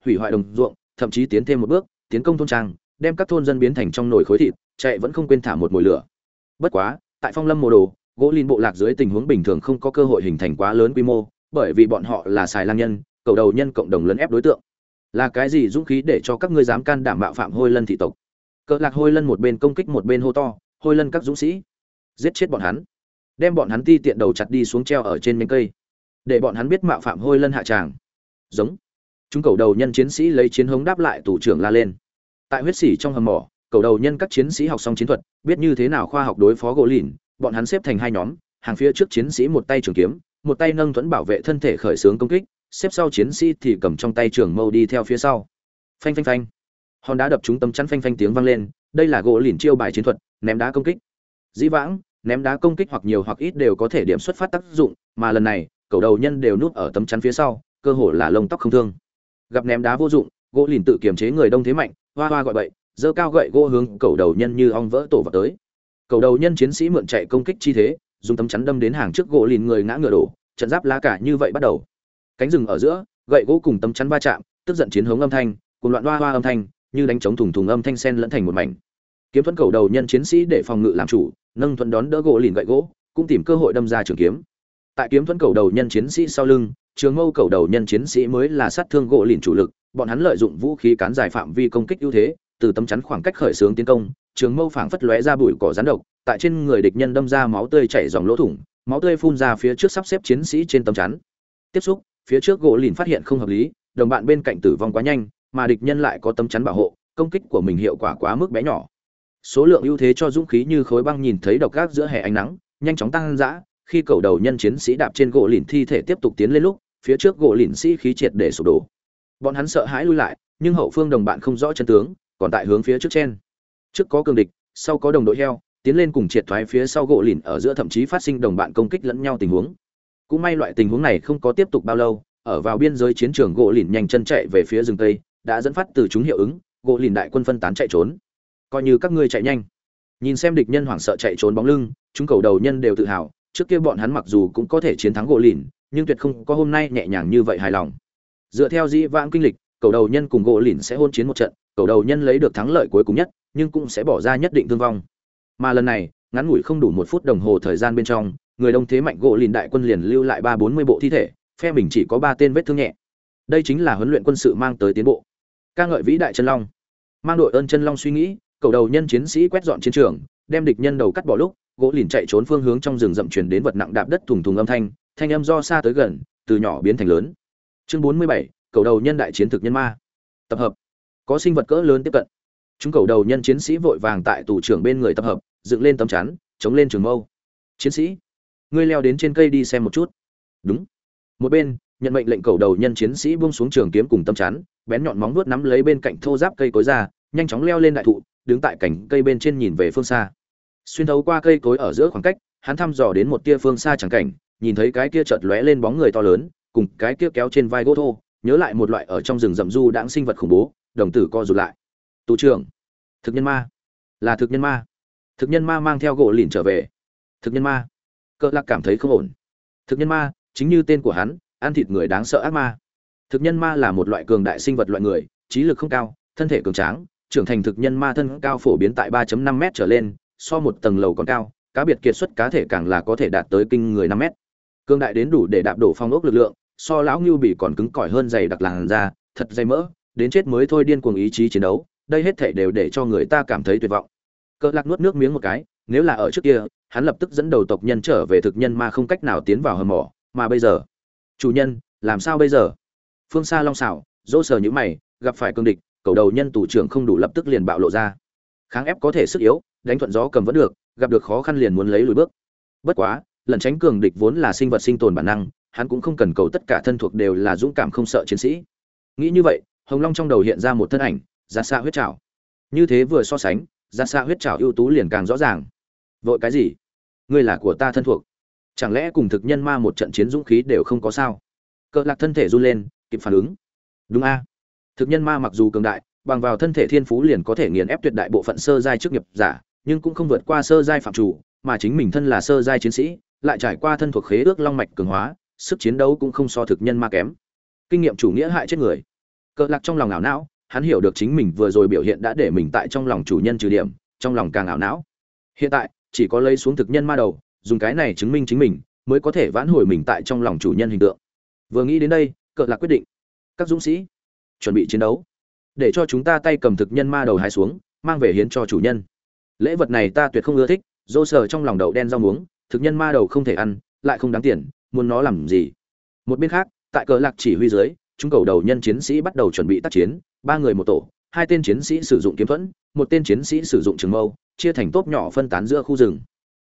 hủy hoại đồng ruộng, thậm chí tiến thêm một bước, tiến công thôn trang, đem các thôn dân biến thành trong nồi khối thịt, chạy vẫn không quên thả một mồi lửa. Bất quá, tại Phong Lâm Mộ Đồ, gỗ lìn bộ lạc dưới tình huống bình thường không có cơ hội hình thành quá lớn quy mô, bởi vì bọn họ là xài lang nhân, cầu đầu nhân cộng đồng lấn ép đối tượng. Là cái gì dũng khí để cho các ngươi dám can đảm bạo phạm Hôi Lân thị tộc? Cỡ Lạc Hôi Lân một bên công kích một bên hô to, Hôi Lân các dũng sĩ, giết chết bọn hắn, đem bọn hắn ti tiện đầu chặt đi xuống treo ở trên nhánh cây, để bọn hắn biết mạo phạm Hôi Lân hạ tràng. Giống. Chúng cầu đầu nhân chiến sĩ lấy chiến hống đáp lại tù trưởng la lên. Tại huyết sỉ trong hầm mỏ, cầu đầu nhân các chiến sĩ học xong chiến thuật, biết như thế nào khoa học đối phó gỗ lìn, bọn hắn xếp thành hai nhóm, hàng phía trước chiến sĩ một tay trường kiếm, một tay nâng thuẫn bảo vệ thân thể khởi xướng công kích, xếp sau chiến sĩ thì cầm trong tay trường mâu đi theo phía sau. Phanh phanh phanh. Hòn đá đập trúng tấm chắn, phanh phanh tiếng vang lên, đây là gỗ lìn chiêu bài chiến thuật, ném đá công kích. Dĩ vãng, ném đá công kích hoặc nhiều hoặc ít đều có thể điểm xuất phát tác dụng, mà lần này, cầu đầu nhân đều núp ở tấm chắn phía sau, cơ hồ là lông tóc không thương. Gặp ném đá vô dụng, gỗ lìn tự kiềm chế người đông thế mạnh, hoa hoa gọi bậy, giơ cao gậy gỗ hướng cầu đầu nhân như ong vỡ tổ vào tới. Cầu đầu nhân chiến sĩ mượn chạy công kích chi thế, dùng tấm chắn đâm đến hàng trước gỗ lìn, người ngã ngựa đổ, trận giáp lá cả như vậy bắt đầu. Cánh rừng ở giữa, gậy gỗ cùng tấm chắn va chạm, tức giận chiến hống âm thanh, cùng loạn hoa hoa âm thanh, như đánh trống thùng thùng âm thanh xen lẫn thành một mảnh. Kiếm thuẫn cầu đầu nhân chiến sĩ để phòng ngự làm chủ, nâng thuẫn đón đỡ gỗ lìn gậy gỗ, cũng tìm cơ hội đâm ra trường kiếm. Tại kiếm thuẫn cầu đầu nhân chiến sĩ sau lưng, trường mâu cầu đầu nhân chiến sĩ mới là sát thương gỗ lìn chủ lực, bọn hắn lợi dụng vũ khí cán dài phạm vi công kích ưu thế, từ tấm chắn khoảng cách khởi xướng tiến công, trường mâu phảng phất lóe ra bụi cỏ rắn độc, tại trên người địch nhân đâm ra máu tươi chảy dòng lỗ thủng, máu tươi phun ra phía trước sắp xếp chiến sĩ trên tấm chắn. Tiếp xúc, phía trước gỗ lìn phát hiện không hợp lý, đồng bạn bên cạnh tử vong quá nhanh, mà địch nhân lại có tấm chắn bảo hộ, công kích của mình hiệu quả quá mức bé nhỏ. Số lượng ưu thế cho dũng khí như khối băng nhìn thấy độc gác giữa hè ánh nắng, nhanh chóng tăng dã, khi cầu đầu nhân chiến sĩ đạp trên gỗ lìn thi thể tiếp tục tiến lên lúc, phía trước gỗ lìn sĩ khí triệt để sụp đổ. Bọn hắn sợ hãi lui lại, nhưng hậu phương đồng bạn không rõ chân tướng, còn tại hướng phía trước chen. Trước có cường địch, sau có đồng đội heo, tiến lên cùng triệt thoái phía sau gỗ lìn ở giữa thậm chí phát sinh đồng bạn công kích lẫn nhau tình huống. Cũng may loại tình huống này không có tiếp tục bao lâu, ở vào biên giới chiến trường gỗ lìn nhanh chân chạy về phía rừng tây, đã dẫn phát từ chúng hiệu ứng, gỗ lìn đại quân phân tán chạy trốn. Coi như các ngươi chạy nhanh. Nhìn xem địch nhân hoảng sợ chạy trốn bóng lưng, chúng cầu đầu nhân đều tự hào, trước kia bọn hắn mặc dù cũng có thể chiến thắng gỗ lìn, nhưng tuyệt không có hôm nay nhẹ nhàng như vậy hài lòng. Dựa theo dĩ vãng kinh lịch, cầu đầu nhân cùng gỗ lìn sẽ hôn chiến một trận, cầu đầu nhân lấy được thắng lợi cuối cùng nhất, nhưng cũng sẽ bỏ ra nhất định thương vong. Mà lần này, ngắn ngủi không đủ 1 phút đồng hồ thời gian bên trong, người đông thế mạnh gỗ lìn đại quân liền lưu lại 340 bộ thi thể, phe mình chỉ có 3 tên vết thương nhẹ. Đây chính là huấn luyện quân sự mang tới tiến bộ. Ca ngợi vĩ đại chân long. Mang đội ơn chân long suy nghĩ, cầu đầu nhân chiến sĩ quét dọn chiến trường, đem địch nhân đầu cắt bỏ lúc, gỗ lìn chạy trốn phương hướng trong rừng rậm truyền đến vật nặng đạp đất thùng thùng âm thanh, thanh âm do xa tới gần, từ nhỏ biến thành lớn. Chương 47, cầu đầu nhân đại chiến thực nhân ma. Tập hợp. Có sinh vật cỡ lớn tiếp cận. Chúng cầu đầu nhân chiến sĩ vội vàng tại tù trưởng bên người tập hợp, dựng lên tấm chắn, chống lên trường mâu. Chiến sĩ, ngươi leo đến trên cây đi xem một chút. Đúng. Một bên, nhận mệnh lệnh cầu đầu nhân chiến sĩ buông xuống trường kiếm cùng tấm chắn, bén nhọn móng vuốt nắm lấy bên cạnh thô giáp cây cối ra, nhanh chóng leo lên đại thụ, đứng tại cành cây bên trên nhìn về phương xa. Xuyên thấu qua cây cối ở giữa khoảng cách, hắn thăm dò đến một tia phương xa chẳng cảnh, nhìn thấy cái kia chợt lóe lên bóng người to lớn, cùng cái kia kéo trên vai gỗ thô, nhớ lại một loại ở trong rừng rậm du đãng sinh vật khủng bố, đồng tử co rụt lại. Tù trưởng, thực nhân ma, là thực nhân ma. Thực nhân ma mang theo gỗ lìn trở về. Thực nhân ma. Cỡ Lạc cảm thấy không ổn. Thực nhân ma, chính như tên của hắn, ăn thịt người đáng sợ ác ma. Thực nhân ma là một loại cường đại sinh vật loại người, trí lực không cao, thân thể cường tráng, trưởng thành thực nhân ma thân cao phổ biến tại 3.5 mét trở lên, so một tầng lầu còn cao, cá biệt kiệt xuất cá thể càng là có thể đạt tới kinh người 5 mét. Cường đại đến đủ để đạp đổ phong ốc lực lượng, so lão ngưu bỉ còn cứng cỏi hơn, dày đặc làn da, thật dày mỡ, đến chết mới thôi điên cuồng ý chí chiến đấu, đây hết thảy đều để cho người ta cảm thấy tuyệt vọng. Cỡ Lạc nuốt nước miếng một cái, nếu là ở trước kia, hắn lập tức dẫn đầu tộc nhân trở về thực nhân ma không cách nào tiến vào hầm mỏ, mà bây giờ, chủ nhân, làm sao bây giờ? Phương xa long xảo, dỗ sờ nhíu mày, gặp phải cương địch, cầu đầu nhân tù trưởng không đủ lập tức liền bạo lộ ra. Kháng ép có thể sức yếu, đánh thuận gió cầm vẫn được, gặp được khó khăn liền muốn lấy lùi bước. Bất quá, lần tránh cường địch vốn là sinh vật sinh tồn bản năng, hắn cũng không cần cầu tất cả thân thuộc đều là dũng cảm không sợ chiến sĩ. Nghĩ như vậy, Hồng Long trong đầu hiện ra một thân ảnh, Giá Xạ huyết trảo. Như thế vừa so sánh, Giá Xạ huyết trảo ưu tú liền càng rõ ràng. Vội cái gì? Ngươi là của ta thân thuộc, chẳng lẽ cùng thực nhân ma một trận chiến dũng khí đều không có sao? Cỡ Lạc thân thể run lên, kịp phản ứng. Đúng a, thực nhân ma mặc dù cường đại, bằng vào thân thể thiên phú liền có thể nghiền ép tuyệt đại bộ phận sơ giai chức nghiệp giả, nhưng cũng không vượt qua sơ giai phạm chủ, mà chính mình thân là sơ giai chiến sĩ, lại trải qua thân thuộc khế ước long mạch cường hóa, sức chiến đấu cũng không so thực nhân ma kém. Kinh nghiệm chủ nghĩa hại chết người. Cờ lạc trong lòng ảo não, hắn hiểu được chính mình vừa rồi biểu hiện đã để mình tại trong lòng chủ nhân trừ điểm, trong lòng càng ảo não. Hiện tại chỉ có lấy xuống thực nhân ma đầu, dùng cái này chứng minh chính mình mới có thể vãn hồi mình tại trong lòng chủ nhân hình tượng. Vừa nghĩ đến đây, Cờ lạc quyết định: các dũng sĩ, chuẩn bị chiến đấu, để cho chúng ta tay cầm thực nhân ma đầu hái xuống, mang về hiến cho chủ nhân. Lễ vật này ta tuyệt không ưa thích. Dô sờ trong lòng đậu đen rau muống, thực nhân ma đầu không thể ăn, lại không đáng tiền, muốn nó làm gì? Một bên khác, tại Cờ lạc chỉ huy dưới, chúng cầu đầu nhân chiến sĩ bắt đầu chuẩn bị tác chiến, 3 người một tổ, 2 tên chiến sĩ sử dụng kiếm thuẫn, 1 tên chiến sĩ sử dụng trường mâu, chia thành tốp nhỏ phân tán giữa khu rừng.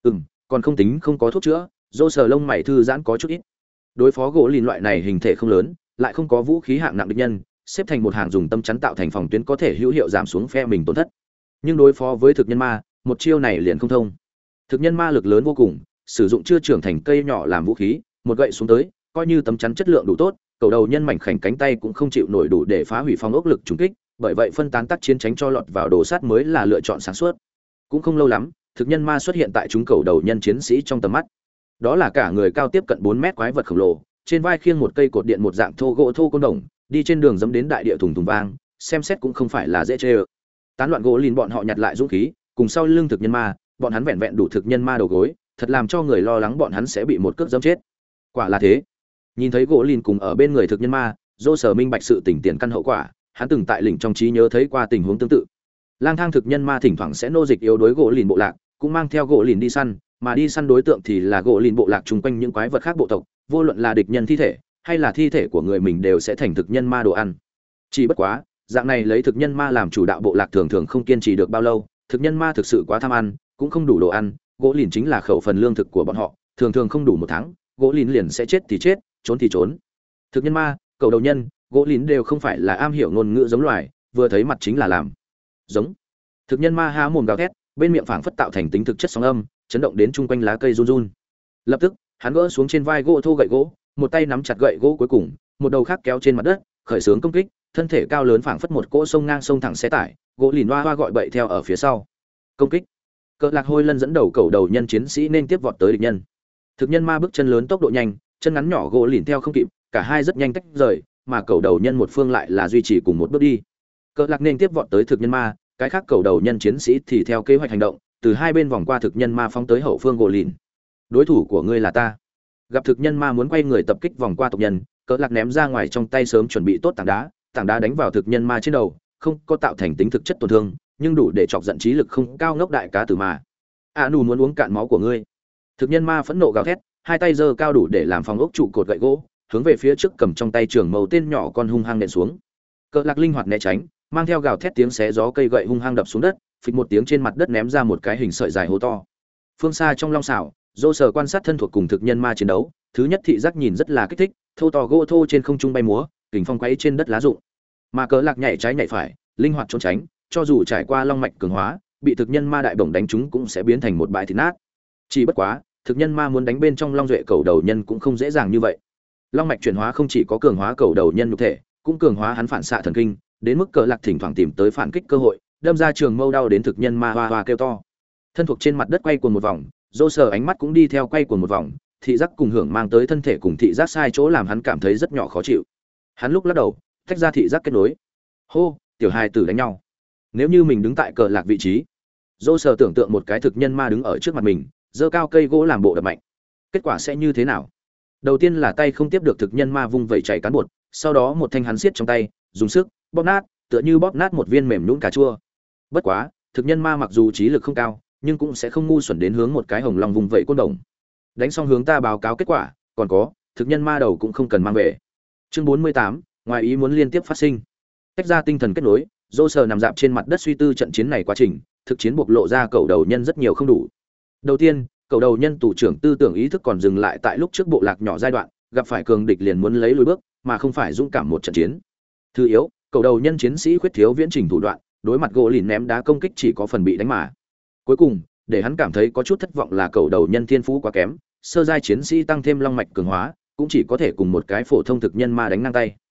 Còn không tính không có thuốc chữa, Dô sờ lông mày thư giãn có chút ít. Đối phó gỗ lìn loại này hình thể không lớn, lại không có vũ khí hạng nặng địch nhân, xếp thành một hàng dùng tâm chắn tạo thành phòng tuyến có thể hữu hiệu giảm xuống phe mình tổn thất. Nhưng đối phó với thực nhân ma, một chiêu này liền không thông. Thực nhân ma lực lớn vô cùng, sử dụng chưa trưởng thành cây nhỏ làm vũ khí, một gậy xuống tới, coi như tấm chắn chất lượng đủ tốt, cầu đầu nhân mảnh khảnh cánh tay cũng không chịu nổi đủ để phá hủy phong ốc lực trùng kích, bởi vậy phân tán tác chiến tránh cho lọt vào đồ sát mới là lựa chọn sáng suốt. Cũng không lâu lắm, thực nhân ma xuất hiện tại chúng cầu đầu nhân chiến sĩ trong tầm mắt. Đó là cả người cao tiếp cận 4 mét quái vật khổng lồ, trên vai khiêng một cây cột điện một dạng thô gỗ thô côn đồng, đi trên đường dẫm đến đại địa thùng thùng vang, xem xét cũng không phải là dễ chơi. Tán loạn gỗ lìn bọn họ nhặt lại dũng khí, cùng sau lưng thực nhân ma, bọn hắn vẹn vẹn đủ thực nhân ma đầu gối, thật làm cho người lo lắng bọn hắn sẽ bị một cước giẫm chết. Quả là thế. Nhìn thấy gỗ lìn cùng ở bên người thực nhân ma, Dô sở minh bạch sự tình tiền căn hậu quả, hắn từng tại lĩnh trong trí nhớ thấy qua tình huống tương tự. Lang thang thực nhân ma thỉnh thoảng sẽ nô dịch yếu đối gỗ lìn bộ lạc, cũng mang theo gỗ lìn đi săn, mà đi săn đối tượng thì là gỗ lìn bộ lạc chung quanh những quái vật khác bộ tộc, vô luận là địch nhân thi thể hay là thi thể của người mình đều sẽ thành thực nhân ma đồ ăn. Chỉ bất quá, dạng này lấy thực nhân ma làm chủ đạo bộ lạc thường thường không kiên trì được bao lâu, thực nhân ma thực sự quá tham ăn, cũng không đủ đồ ăn, gỗ lìn chính là khẩu phần lương thực của bọn họ, thường thường không đủ 1 tháng, gỗ lìn liền sẽ chết thì chết, trốn thì trốn. Thực nhân ma, cầu đầu nhân, gỗ lìn đều không phải là am hiểu ngôn ngữ giống loài, vừa thấy mặt chính là làm giống. Thực nhân ma há mồm gào thét, bên miệng phảng phất tạo thành tính thực chất sóng âm, chấn động đến chung quanh lá cây run run. Lập tức, hắn gỡ xuống trên vai gỗ thô gậy gỗ, một tay nắm chặt gậy gỗ cuối cùng, một đầu khác kéo trên mặt đất, khởi xướng công kích, thân thể cao lớn phảng phất một cỗ sông ngang sông thẳng xe tải, gỗ lìn hoa hoa gọi bậy theo ở phía sau. Công kích. Cờ lạc hôi lân dẫn đầu cầu đầu nhân chiến sĩ nên tiếp vọt tới địch nhân. Thực nhân ma bước chân lớn tốc độ nhanh, chân ngắn nhỏ gỗ lìn theo không kịp, cả hai rất nhanh tách rời, mà cầu đầu nhân một phương lại là duy trì cùng một bước đi. Cờ lạc nên tiếp vọt tới thực nhân ma, cái khác cầu đầu nhân chiến sĩ thì theo kế hoạch hành động, từ hai bên vòng qua thực nhân ma phóng tới hậu phương gỗ lìn. Đối thủ của ngươi là ta. Gặp thực nhân ma muốn quay người tập kích vòng qua tộc nhân, Cờ lạc ném ra ngoài trong tay sớm chuẩn bị tốt tảng đá đánh vào thực nhân ma trên đầu, không có tạo thành tính thực chất tổn thương, nhưng đủ để chọc giận trí lực không cao ngốc đại cá tử mà. Nù muốn uống cạn máu của ngươi. Thực nhân ma phẫn nộ gào thét, hai tay giơ cao đủ để làm phòng ốc trụ cột gậy gỗ, hướng về phía trước cầm trong tay trường mâu tên nhỏ con hung hăng nện xuống. Cờ lạc linh hoạt né tránh, mang theo gào thét tiếng xé gió cây gậy hung hăng đập xuống đất, phịch một tiếng trên mặt đất ném ra một cái hình sợi dài hố to. Phương xa trong long xảo, Dô sở quan sát thân thuộc cùng thực nhân ma chiến đấu, thứ nhất thị giác nhìn rất là kích thích, thô to gỗ thô trên không trung bay múa, kình phong quấy trên đất lá rụng. Mà Cờ lạc nhảy trái nhảy phải, linh hoạt trốn tránh, cho dù trải qua long mạch cường hóa, bị thực nhân ma đại bổng đánh trúng cũng sẽ biến thành một bãi thịt nát. Chỉ bất quá, thực nhân ma muốn đánh bên trong long duệ cầu đầu nhân cũng không dễ dàng như vậy. Long mạch chuyển hóa không chỉ có cường hóa cầu đầu nhân nhục thể, cũng cường hóa hắn phản xạ thần kinh, đến mức Cờ lạc thỉnh thoảng tìm tới phản kích cơ hội, đâm ra trường mâu đau đến thực nhân ma hoa hoa kêu to. Thân thuộc trên mặt đất quay cuồng một vòng, Dô sở ánh mắt cũng đi theo quay cuồng một vòng, thị giác cùng hưởng mang tới thân thể cùng thị giác sai chỗ làm hắn cảm thấy rất nhỏ khó chịu. Hắn lúc lắc đầu, tách ra thị giác kết nối. Hô, tiểu hài tử đánh nhau. Nếu như mình đứng tại Cờ lạc vị trí, Dô sở tưởng tượng một cái thực nhân ma đứng ở trước mặt mình, giơ cao cây gỗ làm bộ đập mạnh. Kết quả sẽ như thế nào? Đầu tiên là tay không tiếp được thực nhân ma vung vẩy chảy cán bột, sau đó một thanh hắn siết trong tay, dùng sức bóp nát, tựa như bóp nát một viên mềm nhũn cà chua. Bất quá, thực nhân ma mặc dù trí lực không cao, nhưng cũng sẽ không ngu xuẩn đến hướng một cái hồng long vung vẩy côn đồng. Đánh xong hướng ta báo cáo kết quả, còn có, thực nhân ma đầu cũng không cần mang về. Chương 48, ngoài ý muốn liên tiếp phát sinh. Tách ra tinh thần kết nối, Dô sở nằm dạp trên mặt đất suy tư trận chiến này quá trình, thực chiến bộc lộ ra cầu đầu nhân rất nhiều không đủ. Đầu tiên, cầu đầu nhân tù trưởng tư tưởng ý thức còn dừng lại tại lúc trước bộ lạc nhỏ giai đoạn, gặp phải cường địch liền muốn lấy lùi bước, mà không phải dũng cảm một trận chiến. Thứ yếu, cầu đầu nhân chiến sĩ khuyết thiếu viễn trình thủ đoạn, đối mặt gỗ lìn ném đá công kích chỉ có phần bị đánh mà. Cuối cùng, để hắn cảm thấy có chút thất vọng là cầu đầu nhân thiên phú quá kém, sơ giai chiến sĩ tăng thêm long mạch cường hóa, cũng chỉ có thể cùng một cái phổ thông thực nhân ma đánh ngang tay.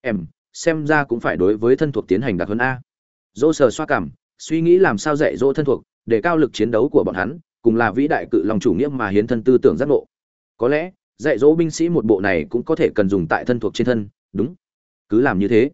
Xem ra cũng phải đối với thân thuộc tiến hành đặc huấn a. Dô sở xoa cằm, suy nghĩ làm sao dạy dỗ thân thuộc, để cao lực chiến đấu của bọn hắn, cùng là vĩ đại cự long chủ nghĩa mà hiến thân tư tưởng giác ngộ. Có lẽ, dạy dỗ binh sĩ một bộ này cũng có thể cần dùng tại thân thuộc trên thân, đúng. Cứ làm như thế.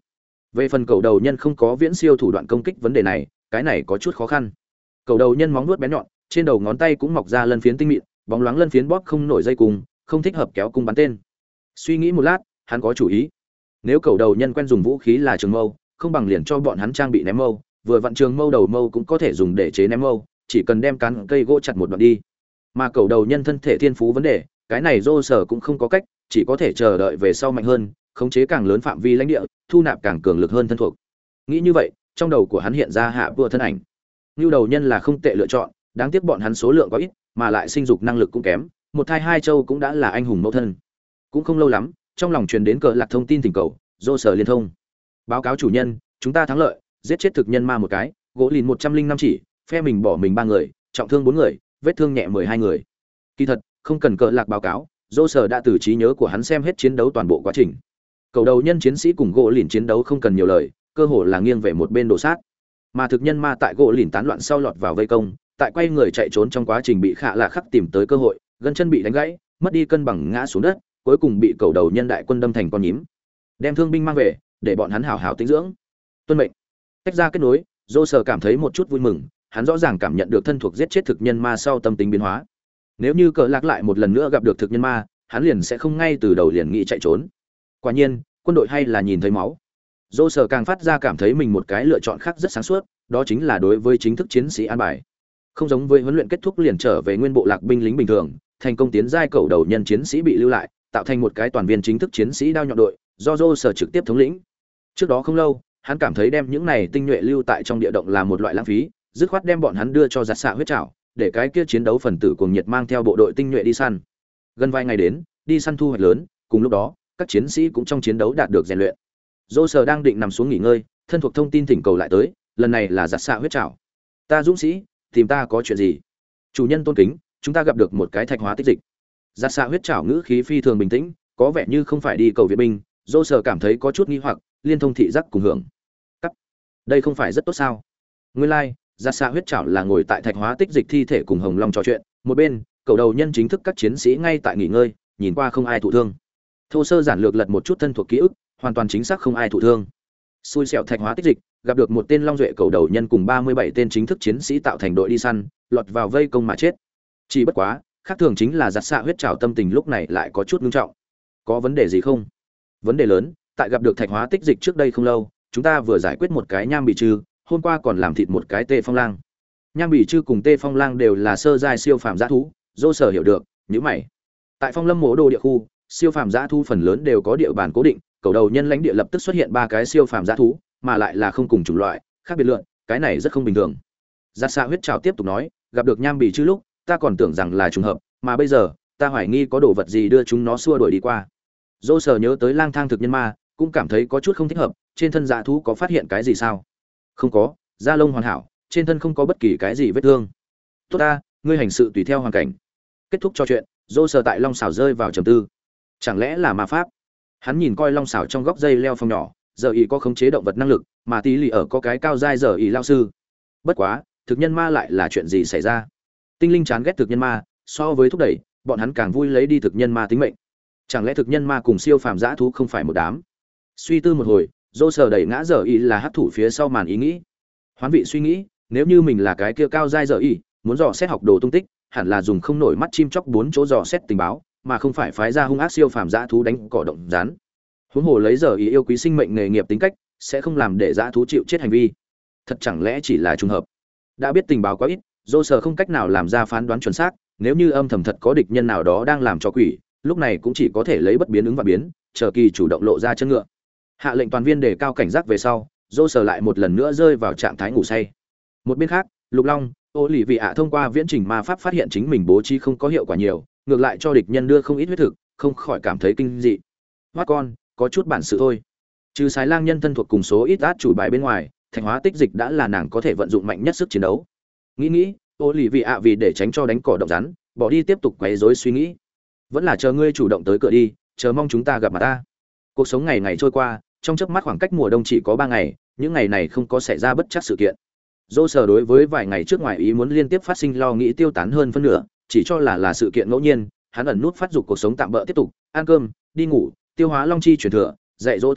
Về phần cầu đầu nhân không có viễn siêu thủ đoạn công kích vấn đề này, cái này có chút khó khăn. Cầu đầu nhân móng vuốt bén nhọn, trên đầu ngón tay cũng mọc ra lân phiến tinh mịn, bóng loáng lân phiến bóp không nổi dây cung, không thích hợp kéo cung bắn tên. Suy nghĩ một lát, hắn có chủ ý. Nếu cầu đầu nhân quen dùng vũ khí là trường mâu, không bằng liền cho bọn hắn trang bị ném mâu, vừa vặn trường mâu đầu mâu cũng có thể dùng để chế ném mâu, chỉ cần đem cán cây gỗ chặt một đoạn đi. Mà cầu đầu nhân thân thể thiên phú vấn đề, cái này Dô Sở cũng không có cách, chỉ có thể chờ đợi về sau mạnh hơn, khống chế càng lớn phạm vi lãnh địa, thu nạp càng cường lực hơn thân thuộc. Nghĩ như vậy, trong đầu của hắn hiện ra hạ vừa thân ảnh. Nưu đầu nhân là không tệ lựa chọn, đáng tiếc bọn hắn số lượng có ít, mà lại sinh dục năng lực cũng kém, một thai hai châu cũng đã là anh hùng mẫu thân. Cũng không lâu lắm, trong lòng truyền đến cờ lạc thông tin tình cầu, Dô Sở liên thông. Báo cáo chủ nhân, chúng ta thắng lợi, giết chết thực nhân ma một cái, gỗ lìn 105 chỉ, phe mình bỏ mình 3 người, trọng thương 4 người, vết thương nhẹ 12 người. Kỳ thật, không cần cờ lạc báo cáo, Dô Sở đã từ trí nhớ của hắn xem hết chiến đấu toàn bộ quá trình. Cầu đầu nhân chiến sĩ cùng gỗ lìn chiến đấu không cần nhiều lời, cơ hồ là nghiêng về một bên đổ sát. Mà thực nhân ma tại gỗ lìn tán loạn sau lọt vào vây công, tại quay người chạy trốn trong quá trình bị khạ lạ khắc tìm tới cơ hội, gân chân bị đánh gãy, mất đi cân bằng ngã xuống đất, cuối cùng bị cầu đầu nhân đại quân đâm thành con nhím. Đem thương binh mang về, để bọn hắn hảo hảo tĩnh dưỡng. Tuân mệnh. Tách ra kết nối, Dô Sở cảm thấy một chút vui mừng, hắn rõ ràng cảm nhận được thân thuộc giết chết thực nhân ma sau tâm tính biến hóa. Nếu như cờ lạc lại một lần nữa gặp được thực nhân ma, hắn liền sẽ không ngay từ đầu liền nghĩ chạy trốn. Quả nhiên, quân đội hay là nhìn thấy máu. Dô Sở càng phát ra cảm thấy mình một cái lựa chọn khác rất sáng suốt, đó chính là đối với chính thức chiến sĩ an bài. Không giống với huấn luyện kết thúc liền trở về nguyên bộ lạc binh lính bình thường, thành công tiến giai cầu đầu nhân chiến sĩ bị lưu lại, tạo thành một cái toàn viên chính thức chiến sĩ đao nhọn đội, do Dô Sở trực tiếp thống lĩnh. Trước đó không lâu, hắn cảm thấy đem những này tinh nhuệ lưu tại trong địa động là một loại lãng phí, dứt khoát đem bọn hắn đưa cho giặt xạ huyết trảo, để cái kia chiến đấu phần tử cuồng nhiệt mang theo bộ đội tinh nhuệ đi săn. Gần vài ngày đến, đi săn thu hoạch lớn, cùng lúc đó, các chiến sĩ cũng trong chiến đấu đạt được rèn luyện. Dô Sở đang định nằm xuống nghỉ ngơi, thân thuộc thông tin thỉnh cầu lại tới, lần này là giặt xạ huyết trảo. Ta dũng sĩ, tìm ta có chuyện gì? Chủ nhân tôn kính, chúng ta gặp được một cái thạch hóa tích dịch. Giặt xạ huyết trảo ngữ khí phi thường bình tĩnh, có vẻ như không phải đi cầu viện binh. Dô Sở cảm thấy có chút nghi hoặc, liên thông thị giác cùng hưởng. Cắt. Đây không phải rất tốt sao? Nguyên lai, giặt xạ huyết trảo là ngồi tại thạch hóa tích dịch thi thể cùng Hồng Long trò chuyện, một bên, cầu đầu nhân chính thức các chiến sĩ ngay tại nghỉ ngơi, nhìn qua không ai thụ thương. Thô sơ giản lược lật một chút thân thuộc ký ức, hoàn toàn chính xác không ai thụ thương. Xui xẻo thạch hóa tích dịch, gặp được một tên long duệ cầu đầu nhân cùng 37 tên chính thức chiến sĩ tạo thành đội đi săn, lọt vào vây công mà chết. Chỉ bất quá, khác thường chính là giặt xạ huyết trảo tâm tình lúc này lại có chút nghiêm trọng. Có vấn đề gì không? Vấn đề lớn, tại gặp được thạch hóa tích dịch trước đây không lâu, chúng ta vừa giải quyết một cái nham bị trư, hôm qua còn làm thịt một cái tê phong lang. Nham bị trư cùng tê phong lang đều là sơ giai siêu phàm dã thú, Dô Sở hiểu được, nhíu mày. Tại Phong Lâm Mộ Đồ địa khu, siêu phàm dã thú phần lớn đều có địa bàn cố định, cầu đầu nhân lãnh địa lập tức xuất hiện 3 cái siêu phàm dã thú, mà lại là không cùng chủng loại, khác biệt lượn, cái này rất không bình thường. Giặt xạ huyết trảo tiếp tục nói, gặp được nham bì chư lúc, ta còn tưởng rằng là trùng hợp, mà bây giờ, ta hoài nghi có đồ vật gì đưa chúng nó xua đuổi đi qua. Dô Sở nhớ tới lang thang thực nhân ma, cũng cảm thấy có chút không thích hợp, trên thân dã thú có phát hiện cái gì sao? Không có, da lông hoàn hảo, trên thân không có bất kỳ cái gì vết thương. Tốt ta, ngươi hành sự tùy theo hoàn cảnh. Kết thúc trò chuyện, Dô Sở tại long xảo rơi vào trầm tư. Chẳng lẽ là ma pháp? Hắn nhìn coi long xảo trong góc dây leo phong nhỏ, giờ ý có khống chế động vật năng lực, mà tí lì ở có cái cao giai giờ ý lao sư. Bất quá, thực nhân ma lại là chuyện gì xảy ra? Tinh linh chán ghét thực nhân ma, so với thúc đẩy, bọn hắn càng vui lấy đi thực nhân ma tính mệnh. Chẳng lẽ thực nhân ma cùng siêu phàm dã thú không phải một đám? Suy tư một hồi, Dô Sở đẩy ngã giờ ý là hấp thủ phía sau màn ý nghĩ. Hoán vị suy nghĩ, nếu như mình là cái kia cao giai giờ ý, muốn dò xét học đồ tung tích, hẳn là dùng không nổi mắt chim chóc 4 chỗ dò xét tình báo, mà không phải phái ra hung ác siêu phàm dã thú đánh cỏ động rán. Huống hồ lấy giờ ý yêu quý sinh mệnh nghề nghiệp tính cách, sẽ không làm để dã thú chịu chết hành vi. Thật chẳng lẽ chỉ là trùng hợp? Đã biết tình báo quá ít, Dô Sở không cách nào làm ra phán đoán chuẩn xác, nếu như âm thầm thật có địch nhân nào đó đang làm cho quỷ, lúc này cũng chỉ có thể lấy bất biến ứng và biến, chờ kỳ chủ động lộ ra chân ngựa. Hạ lệnh toàn viên đề cao cảnh giác về sau, Dô Sở lại một lần nữa rơi vào trạng thái ngủ say. Một bên khác, Lục Long, Ô Lỷ Vị ạ thông qua viễn trình ma pháp phát hiện chính mình bố trí không có hiệu quả nhiều, ngược lại cho địch nhân đưa không ít huyết thực, không khỏi cảm thấy kinh dị. Hoát con, có chút bản sự thôi. Trừ Sái Lang nhân thân thuộc cùng số ít át chủ bài bên ngoài, thành hóa tích dịch đã là nàng có thể vận dụng mạnh nhất sức chiến đấu. Nghĩ, Ô Lỷ Vị ạ vì để tránh cho đánh cỏ động rắn, bỏ đi tiếp tục quấy rối suy nghĩ. Vẫn là chờ ngươi chủ động tới cửa đi, chờ mong chúng ta gặp mặt ta. Cuộc sống ngày ngày trôi qua, trong chớp mắt khoảng cách mùa đông chỉ có 3 ngày, những ngày này không có xảy ra bất trắc sự kiện. Dô Sở đối với vài ngày trước ngoài ý muốn liên tiếp phát sinh lo nghĩ tiêu tán hơn phân nửa, chỉ cho là sự kiện ngẫu nhiên, hắn ẩn nút phát dục cuộc sống tạm bỡ tiếp tục, ăn cơm, đi ngủ, tiêu hóa long chi truyền thừa, dạy dỗ thân thuộc,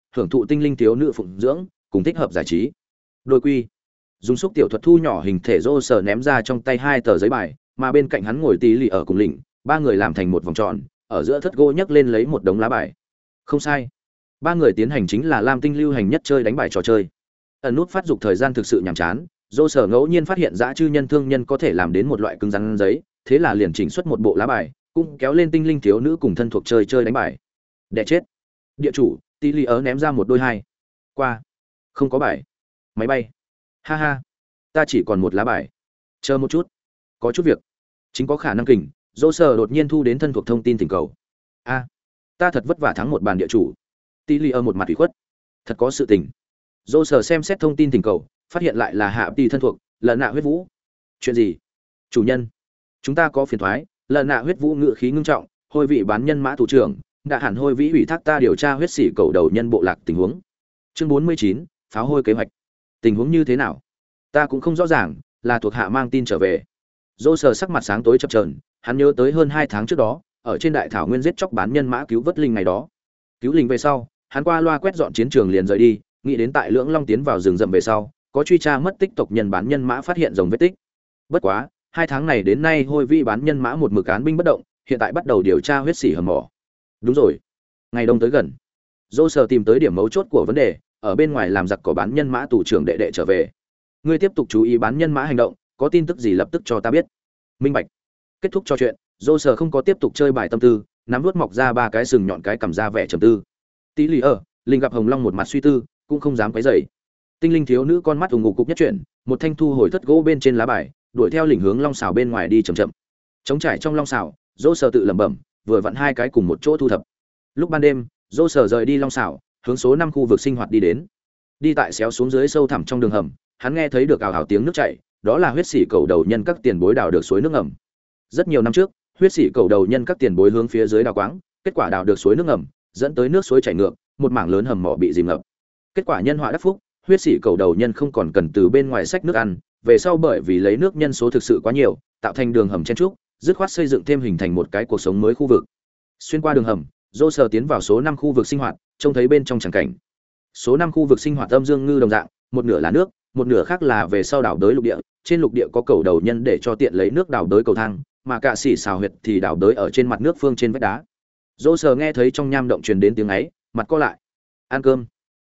hưởng thụ tinh linh thiếu nữ phụng dưỡng cùng thích hợp giải trí. Đôi quy dùng xúc tiểu thuật thu nhỏ hình thể rô sở ném ra trong tay 2 tờ giấy bài, mà bên cạnh hắn ngồi tí lì ở cùng lĩnh, 3 người làm thành một vòng tròn, ở giữa thất gỗ nhấc lên lấy một đống lá bài. Không sai, 3 người tiến hành chính là lam tinh lưu hành nhất chơi đánh bài trò chơi. Ẩn nút phát dục thời gian thực sự nhàm chán, rô sở ngẫu nhiên phát hiện dã chư nhân thương nhân có thể làm đến một loại cứng rắn giấy, thế là liền chỉnh xuất một bộ lá bài, cũng kéo lên tinh linh thiếu nữ cùng thân thuộc chơi đánh bài. Đẻ chết. Địa chủ, tí lì ở ném ra một đôi 2. Qua. Không có bài. Máy bay. Ha ha, ta chỉ còn một lá bài. Chờ một chút, có chút việc. Chính có khả năng kình, dô sờ đột nhiên thu đến thân thuộc thông tin tình cầu. A, ta thật vất vả thắng một bàn địa chủ. Tỷ lì ở một mặt ủy khuất. Thật có sự tình. Dô sờ xem xét thông tin tình cầu, phát hiện lại là hạ tỷ thân thuộc, lần nạ huyết vũ. Chuyện gì? Chủ nhân, chúng ta có phiền thoái. Lần nạ huyết vũ ngự khí ngưng trọng, hôi vị bán nhân mã thủ trưởng, đã hẳn hôi vĩ ủy thác ta điều tra huyết sỉ cầu đầu nhân bộ lạc tình huống. Chương 49, pháo hôi kế hoạch. Tình huống như thế nào? Ta cũng không rõ ràng, là thuộc hạ mang tin trở về. Dô sờ sắc mặt sáng tối chập chờn, hắn nhớ tới hơn 2 tháng trước đó, ở trên đại thảo nguyên giết chóc bán nhân mã cứu vớt linh ngày đó. Cứu linh về sau, hắn qua loa quét dọn chiến trường liền rời đi, nghĩ đến tại Lưỡng Long tiến vào rừng rậm về sau, có truy tra mất tích tộc nhân bán nhân mã phát hiện rồng vết tích. Bất quá, 2 tháng này đến nay hôi vi bán nhân mã một mực án binh bất động, hiện tại bắt đầu điều tra huyết sỉ hầm mỏ. Đúng rồi, ngày đông tới gần. Dô sờ tìm tới điểm mấu chốt của vấn đề, ở bên ngoài làm giặc cỏ bán nhân mã tù trưởng đệ đệ trở về. Ngươi tiếp tục chú ý bán nhân mã hành động, có tin tức gì lập tức cho ta biết. Minh bạch. Kết thúc trò chuyện, dô sờ không có tiếp tục chơi bài tâm tư, nắm vuốt mọc ra 3 cái sừng nhọn cái cầm ra vẻ trầm tư. Tí lì ở, linh gặp hồng long một mặt suy tư, cũng không dám quấy rầy. Tinh linh thiếu nữ con mắt ù ngục cục nhất chuyển, một thanh thu hồi thất gỗ bên trên lá bài, đuổi theo lĩnh hướng long xào bên ngoài đi chậm chậm. Trống trải trong long xào, dô sờ tự lẩm bẩm, vừa vặn 2 cái cùng một chỗ thu thập. Lúc ban đêm, dô sờ rời đi long xào, hướng số 5 khu vực sinh hoạt đi đến. Đi tại xéo xuống dưới sâu thẳm trong đường hầm, hắn nghe thấy được ào ào tiếng nước chảy, đó là huyết sỉ cầu đầu nhân các tiền bối đào được suối nước ngầm. Rất nhiều năm trước, huyết sỉ cầu đầu nhân các tiền bối hướng phía dưới đào quáng, kết quả đào được suối nước ngầm, dẫn tới nước suối chảy ngược, một mảng lớn hầm mỏ bị dìm ngập. Kết quả nhân họa đắc phúc, huyết sỉ cầu đầu nhân không còn cần từ bên ngoài xách nước ăn, về sau bởi vì lấy nước nhân số thực sự quá nhiều, tạo thành đường hầm chen trúc, dứt khoát xây dựng thêm hình thành một cái cuộc sống mới khu vực. Xuyên qua đường hầm, dô sờ tiến vào số 5 khu vực sinh hoạt, trông thấy bên trong chẳng cảnh. Số 5 khu vực sinh hoạt âm dương ngư đồng dạng, một nửa là nước, một nửa khác là về sau đào đới lục địa, trên lục địa có cầu đầu nhân để cho tiện lấy nước đào đới cầu thang, mà cả xỉ xào huyệt thì đào đới ở trên mặt nước phương trên vách đá. Dô sờ nghe thấy trong nham động truyền đến tiếng ấy, mặt co lại. Ăn cơm?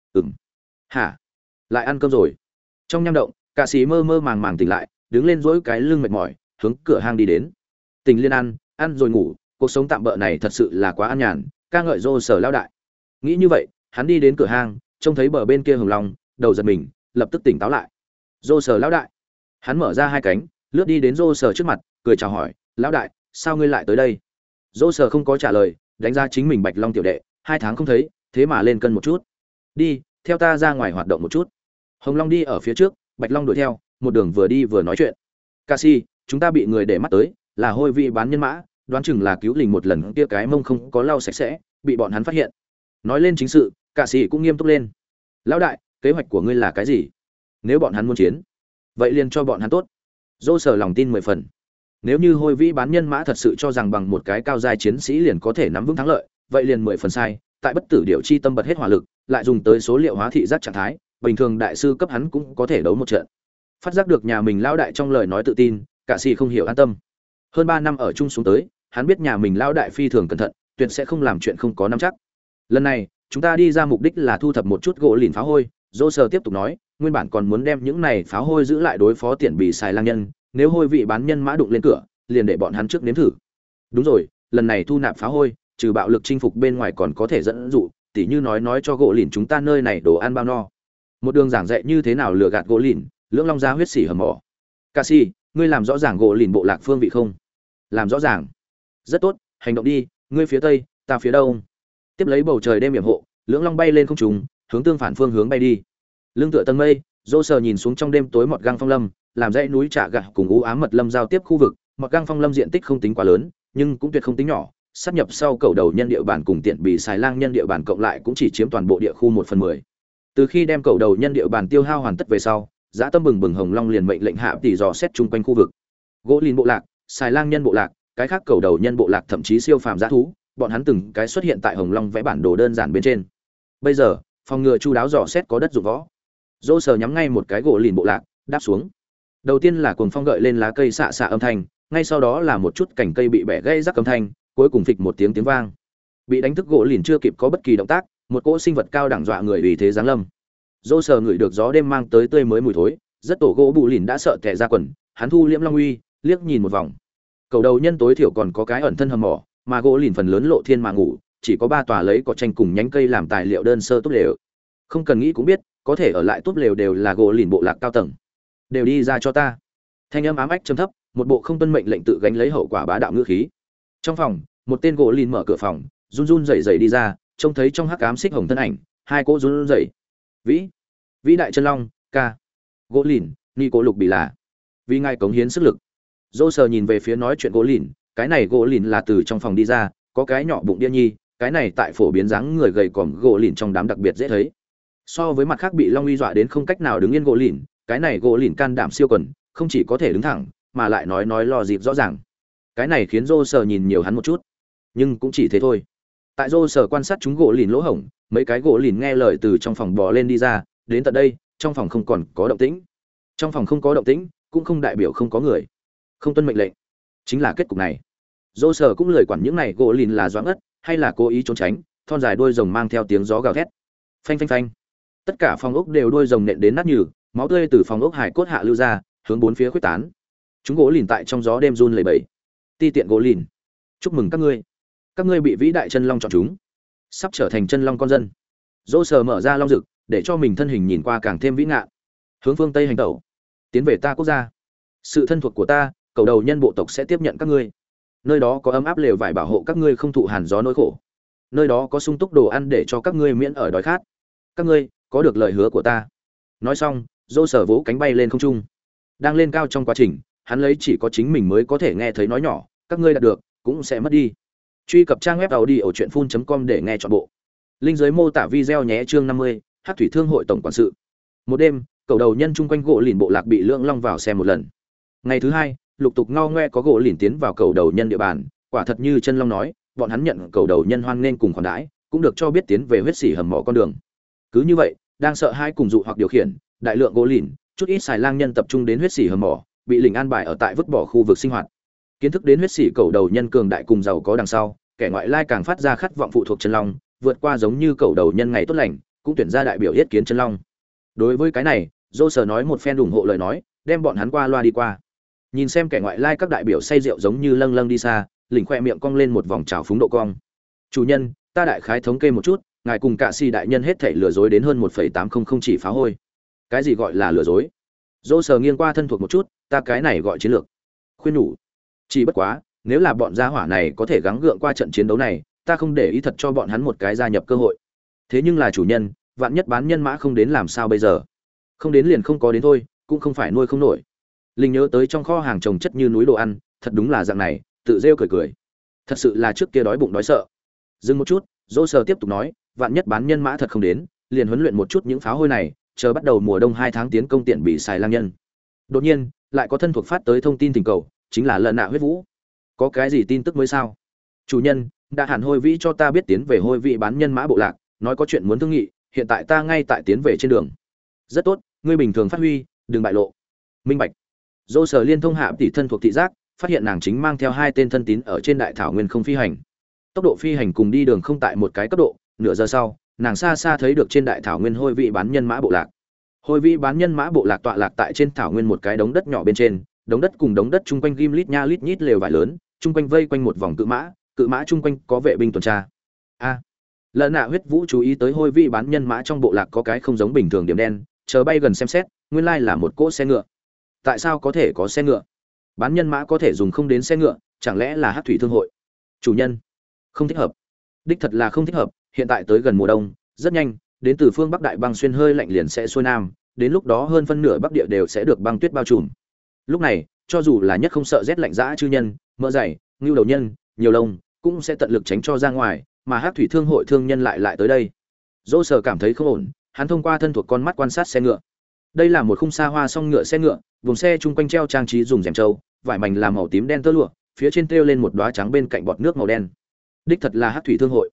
Hả? Lại ăn cơm rồi? Trong nham động, cả xỉ mơ mơ màng màng tỉnh lại, đứng lên duỗi cái lưng mệt mỏi, hướng cửa hang đi đến. Tình liên ăn rồi ngủ, cuộc sống tạm bợ này thật sự là quá an nhàn, ca ngợi Dô sờ lao đại. Nghĩ như vậy, hắn đi đến cửa hang, trông thấy bờ bên kia hồng long, đầu giật mình, lập tức tỉnh táo lại. Dô sờ lão đại. Hắn mở ra 2 cánh, lướt đi đến Dô sờ trước mặt, cười chào hỏi, lão đại, sao ngươi lại tới đây? Dô sờ không có trả lời, đánh ra chính mình bạch long tiểu đệ, 2 tháng không thấy, thế mà lên cân một chút. Đi, theo ta ra ngoài hoạt động một chút. Hồng long đi ở phía trước, bạch long đuổi theo, một đường vừa đi vừa nói chuyện. Cassie, chúng ta bị người để mắt tới, là hôi vị bán nhân mã, đoán chừng là cứu lình một lần kia cái mông không có lau sạch sẽ, bị bọn hắn phát hiện. Nói lên chính sự, Cassie cũng nghiêm túc lên. Lão đại, kế hoạch của ngươi là cái gì? Nếu bọn hắn muốn chiến, vậy liền cho bọn hắn tốt. Dô sờ lòng tin 10 phần. Nếu như hôi vĩ bán nhân mã thật sự cho rằng bằng một cái cao giai chiến sĩ liền có thể nắm vững thắng lợi, vậy liền 10 phần sai. Tại bất tử điệu chi tâm bật hết hỏa lực, lại dùng tới số liệu hóa thị giác trạng thái, bình thường đại sư cấp hắn cũng có thể đấu một trận. Phát giác được nhà mình lão đại trong lời nói tự tin, cả sĩ không hiểu an tâm. Hơn 3 năm ở chung xuống tới, hắn biết nhà mình lão đại phi thường cẩn thận, tuyệt sẽ không làm chuyện không có nắm chắc. Lần này, chúng ta đi ra mục đích là thu thập một chút gỗ lìn pháo hôi. Dô sờ tiếp tục nói, nguyên bản còn muốn đem những này pháo hôi giữ lại đối phó tiện bị xài lang nhân, nếu hôi vị bán nhân mã đụng lên cửa, liền để bọn hắn trước nếm thử. Đúng rồi, lần này thu nạp pháo hôi, trừ bạo lực chinh phục bên ngoài còn có thể dẫn dụ, tỉ như nói cho gỗ lìn chúng ta nơi này đồ ăn bao no. Một đường giảng dạy như thế nào lừa gạt gỗ lìn, lưỡng long ra huyết sỉ hầm mỏ. Cassie, ngươi làm rõ ràng gỗ lìn bộ lạc phương vị không? Làm rõ ràng. Rất tốt, hành động đi, ngươi phía tây, ta phía đông. Tiếp lấy bầu trời đêm yểm hộ, lưỡng long bay lên không trung, hướng tương phản phương hướng bay đi. Lưng tựa tầng mây, Dô sờ nhìn xuống trong đêm tối mọt găng phong lâm, làm dãy núi Trạ Gạ cùng u ám mật lâm giao tiếp khu vực, mọt găng phong lâm diện tích không tính quá lớn, nhưng cũng tuyệt không tính nhỏ, sáp nhập sau cầu đầu nhân địa bàn cùng tiện bị xài lang nhân địa bàn cộng lại cũng chỉ chiếm toàn bộ địa khu 1/10. Từ khi đem cầu đầu nhân địa bàn tiêu hao hoàn tất về sau, Dã Tâm bừng bừng Hồng Long liền mệnh lệnh hạ tỷ dò xét chung quanh khu vực. Gỗ lìn bộ lạc, xài lang nhân bộ lạc, cái khác cầu đầu nhân bộ lạc thậm chí siêu phàm dã thú, bọn hắn từng cái xuất hiện tại Hồng Long vẽ bản đồ đơn giản bên trên. Bây giờ, Phòng ngừa chu đáo dò xét có đất dụng võ. Dô sờ nhắm ngay một cái gỗ lìn bộ lạc, đáp xuống. Đầu tiên là cuồng phong gợi lên lá cây xạ xạ âm thanh, ngay sau đó là một chút cành cây bị bẻ gãy rắc âm thanh, cuối cùng phịch một tiếng vang. Bị đánh thức gỗ lìn chưa kịp có bất kỳ động tác, một cỗ sinh vật cao đẳng dọa người vì thế giáng lâm. Dô sờ ngửi được gió đêm mang tới tươi mới mùi thối, rất tổ gỗ bù lìn đã sợ tè ra quần, hắn thu liễm long uy, liếc nhìn một vòng. Cầu đầu nhân tối thiểu còn có cái ẩn thân hầm mỏ, mà gỗ lìn phần lớn lộ thiên mà ngủ, chỉ có 3 tòa lấy cỏ tranh cùng nhánh cây làm tài liệu đơn sơ túp lều. Không cần nghĩ cũng biết, có thể ở lại túp lều đều là gỗ lìn bộ lạc cao tầng. Đều đi ra cho ta. Thanh âm ám ách trầm thấp, một bộ không tuân mệnh lệnh tự gánh lấy hậu quả bá đạo ngữ khí. Trong phòng, một tên gỗ lìn mở cửa phòng, run run rẩy rẩy đi ra, trông thấy trong hắc ám xích hồng thân ảnh, hai cỗ run rẩy. Vĩ đại chân long, ca. Gỗ lìn, ni cố lục bị là. Vì ngài cống hiến sức lực. Dô sờ nhìn về phía nói chuyện gỗ lìn, cái này gỗ lìn là từ trong phòng đi ra, có cái nhỏ bụng đĩa nhi, cái này tại phổ biến dáng người gầy còm gỗ lìn trong đám đặc biệt dễ thấy. So với mặt khác bị long uy dọa đến không cách nào đứng yên gỗ lìn, cái này gỗ lìn can đảm siêu quần, không chỉ có thể đứng thẳng, mà lại nói lo dịp rõ ràng. Cái này khiến Dô sờ nhìn nhiều hắn một chút, nhưng cũng chỉ thế thôi. Tại Dô sờ quan sát chúng gỗ lìn lỗ hổng, mấy cái gỗ lìn nghe lời từ trong phòng bò lên đi ra, đến tận đây, trong phòng không còn có động tĩnh. Trong phòng không có động tĩnh, cũng không đại biểu không có người. Không tuân mệnh lệnh, chính là kết cục này. Dô sờ cũng lười quản những này gỗ lìn là doãn ất, hay là cố ý trốn tránh, thon dài đuôi rồng mang theo tiếng gió gào thét. Phanh phanh phanh. Tất cả phòng ốc đều đuôi rồng nện đến nát nhừ, máu tươi từ phòng ốc hải cốt hạ lưu ra, hướng bốn phía khuếch tán. Chúng gỗ lìn tại trong gió đêm run lẩy bẩy. Ti tiện gỗ lìn, chúc mừng các ngươi bị vĩ đại chân long chọn chúng, sắp trở thành chân long con dân. Dô sờ mở ra long rực, để cho mình thân hình nhìn qua càng thêm vĩ ngạn. Hướng phương tây hành tẩu, tiến về ta quốc gia. Sự thân thuộc của ta, cầu đầu nhân bộ tộc sẽ tiếp nhận các ngươi. Nơi đó có ấm áp lều vải bảo hộ các ngươi không thụ hàn gió nỗi khổ. Nơi đó có sung túc đồ ăn để cho các ngươi miễn ở đói khát. Các ngươi có được lời hứa của ta. Nói xong, Dô sờ vỗ cánh bay lên không trung. Đang lên cao trong quá trình, hắn lấy chỉ có chính mình mới có thể nghe thấy nói nhỏ, các ngươi đạt được cũng sẽ mất đi. Truy cập trang web audiochuyenphun.com để nghe trọn bộ. Linh dưới mô tả video nhé. Chương 50, Hắc thủy thương hội tổng quản sự. Một đêm, cầu đầu nhân chung quanh gỗ lìn bộ lạc bị lưỡng long vào xem một lần. Ngày thứ hai, lục tục ngao ngoe có gỗ lìn tiến vào cầu đầu nhân địa bàn, quả thật như chân long nói, bọn hắn nhận cầu đầu nhân hoan nên cùng khoản đãi, cũng được cho biết tiến về huyết xỉ hầm mỏ con đường. Cứ như vậy, đang sợ hai cùng dụ hoặc điều khiển, đại lượng gỗ lìn, chút ít xài lang nhân tập trung đến huyết xỉ hầm mỏ, bị lình an bài ở tại vứt bỏ khu vực sinh hoạt. Kiến thức đến huyết xỉ cầu đầu nhân cường đại cùng giàu có đằng sau, kẻ ngoại lai càng phát ra khát vọng phụ thuộc chân long, vượt qua giống như cầu đầu nhân ngày tốt lành, cũng tuyển ra đại biểu yết kiến chân long. Đối với cái này, Dô sờ nói một phen ủng hộ lời nói, đem bọn hắn qua loa đi qua. Nhìn xem kẻ ngoại lai các đại biểu say rượu giống như lâng lâng đi xa, lỉnh khoe miệng cong lên một vòng trào phúng độ cong. Chủ nhân, ta đại khái thống kê một chút, ngài cùng cả si đại nhân hết thảy lừa dối đến hơn 1,800 chỉ phá hôi. Cái gì gọi là lừa dối? Dô sờ nghiêng qua thân thuộc một chút, ta cái này gọi chiến lược. Khuyên nhủ. Chỉ bất quá, nếu là bọn gia hỏa này có thể gắng gượng qua trận chiến đấu này, ta không để ý thật cho bọn hắn một cái gia nhập cơ hội. Thế nhưng là chủ nhân, vạn nhất bán nhân mã không đến làm sao bây giờ? Không đến liền không có đến thôi, cũng không phải nuôi không nổi. Linh nhớ tới trong kho hàng trồng chất như núi đồ ăn, thật đúng là dạng này, tự rêu cười cười. Thật sự là trước kia đói bụng đói sợ. Dừng một chút, Dô sờ tiếp tục nói, vạn nhất bán nhân mã thật không đến, liền huấn luyện một chút những pháo hôi này, chờ bắt đầu mùa đông 2 tháng tiến công tiện bị xài lang nhân. Đột nhiên, lại có thân thuộc phát tới thông tin tình cầu, chính là Lợn Nạ Huyết Vũ. Có cái gì tin tức mới sao? Chủ nhân, đã hẳn hôi vĩ cho ta biết tiến về hôi vị bán nhân mã bộ lạc, nói có chuyện muốn thương nghị, hiện tại ta ngay tại tiến về trên đường. Rất tốt, ngươi bình thường phát huy, đừng bại lộ. Minh bạch. Dô sờ liên thông hạ tỷ thân thuộc thị giác, phát hiện nàng chính mang theo 2 tên thân tín ở trên đại thảo nguyên không phi hành. Tốc độ phi hành cùng đi đường không tại một cái cấp độ, nửa giờ sau, nàng xa xa thấy được trên đại thảo nguyên hôi vị bán nhân mã bộ lạc. Hôi vị bán nhân mã bộ lạc tọa lạc tại trên thảo nguyên một cái đống đất nhỏ bên trên, đống đất cùng đống đất chung quanh ghim lít nha lít nhít lều vải lớn, chung quanh vây quanh một vòng cự mã chung quanh có vệ binh tuần tra. Lợn Nạ Huyết Vũ chú ý tới hôi vị bán nhân mã trong bộ lạc có cái không giống bình thường điểm đen, chờ bay gần xem xét, nguyên lai là một cỗ xe ngựa. Tại sao có thể có xe ngựa? Bán nhân mã có thể dùng không đến xe ngựa, chẳng lẽ là Hắc thủy thương hội? Chủ nhân, không thích hợp. Đích thật là không thích hợp, hiện tại tới gần mùa đông, rất nhanh, đến từ phương Bắc đại băng xuyên hơi lạnh liền sẽ xuôi nam, đến lúc đó hơn phân nửa Bắc địa đều sẽ được băng tuyết bao trùm. Lúc này, cho dù là nhất không sợ rét lạnh dã chư nhân, mỡ dày, ngưu đầu nhân, nhiều lông, cũng sẽ tận lực tránh cho ra ngoài, mà Hắc thủy thương hội thương nhân lại tới đây. Dỗ Sở cảm thấy không ổn, hắn thông qua thân thuộc con mắt quan sát xe ngựa. Đây là một khung xa hoa song ngựa xe ngựa, vùng xe chung quanh treo trang trí dùng rèm trâu, vải mảnh làm màu tím đen tơ lụa, phía trên treo lên một đóa trắng bên cạnh bọt nước màu đen. Đích thật là Hắc thủy thương hội.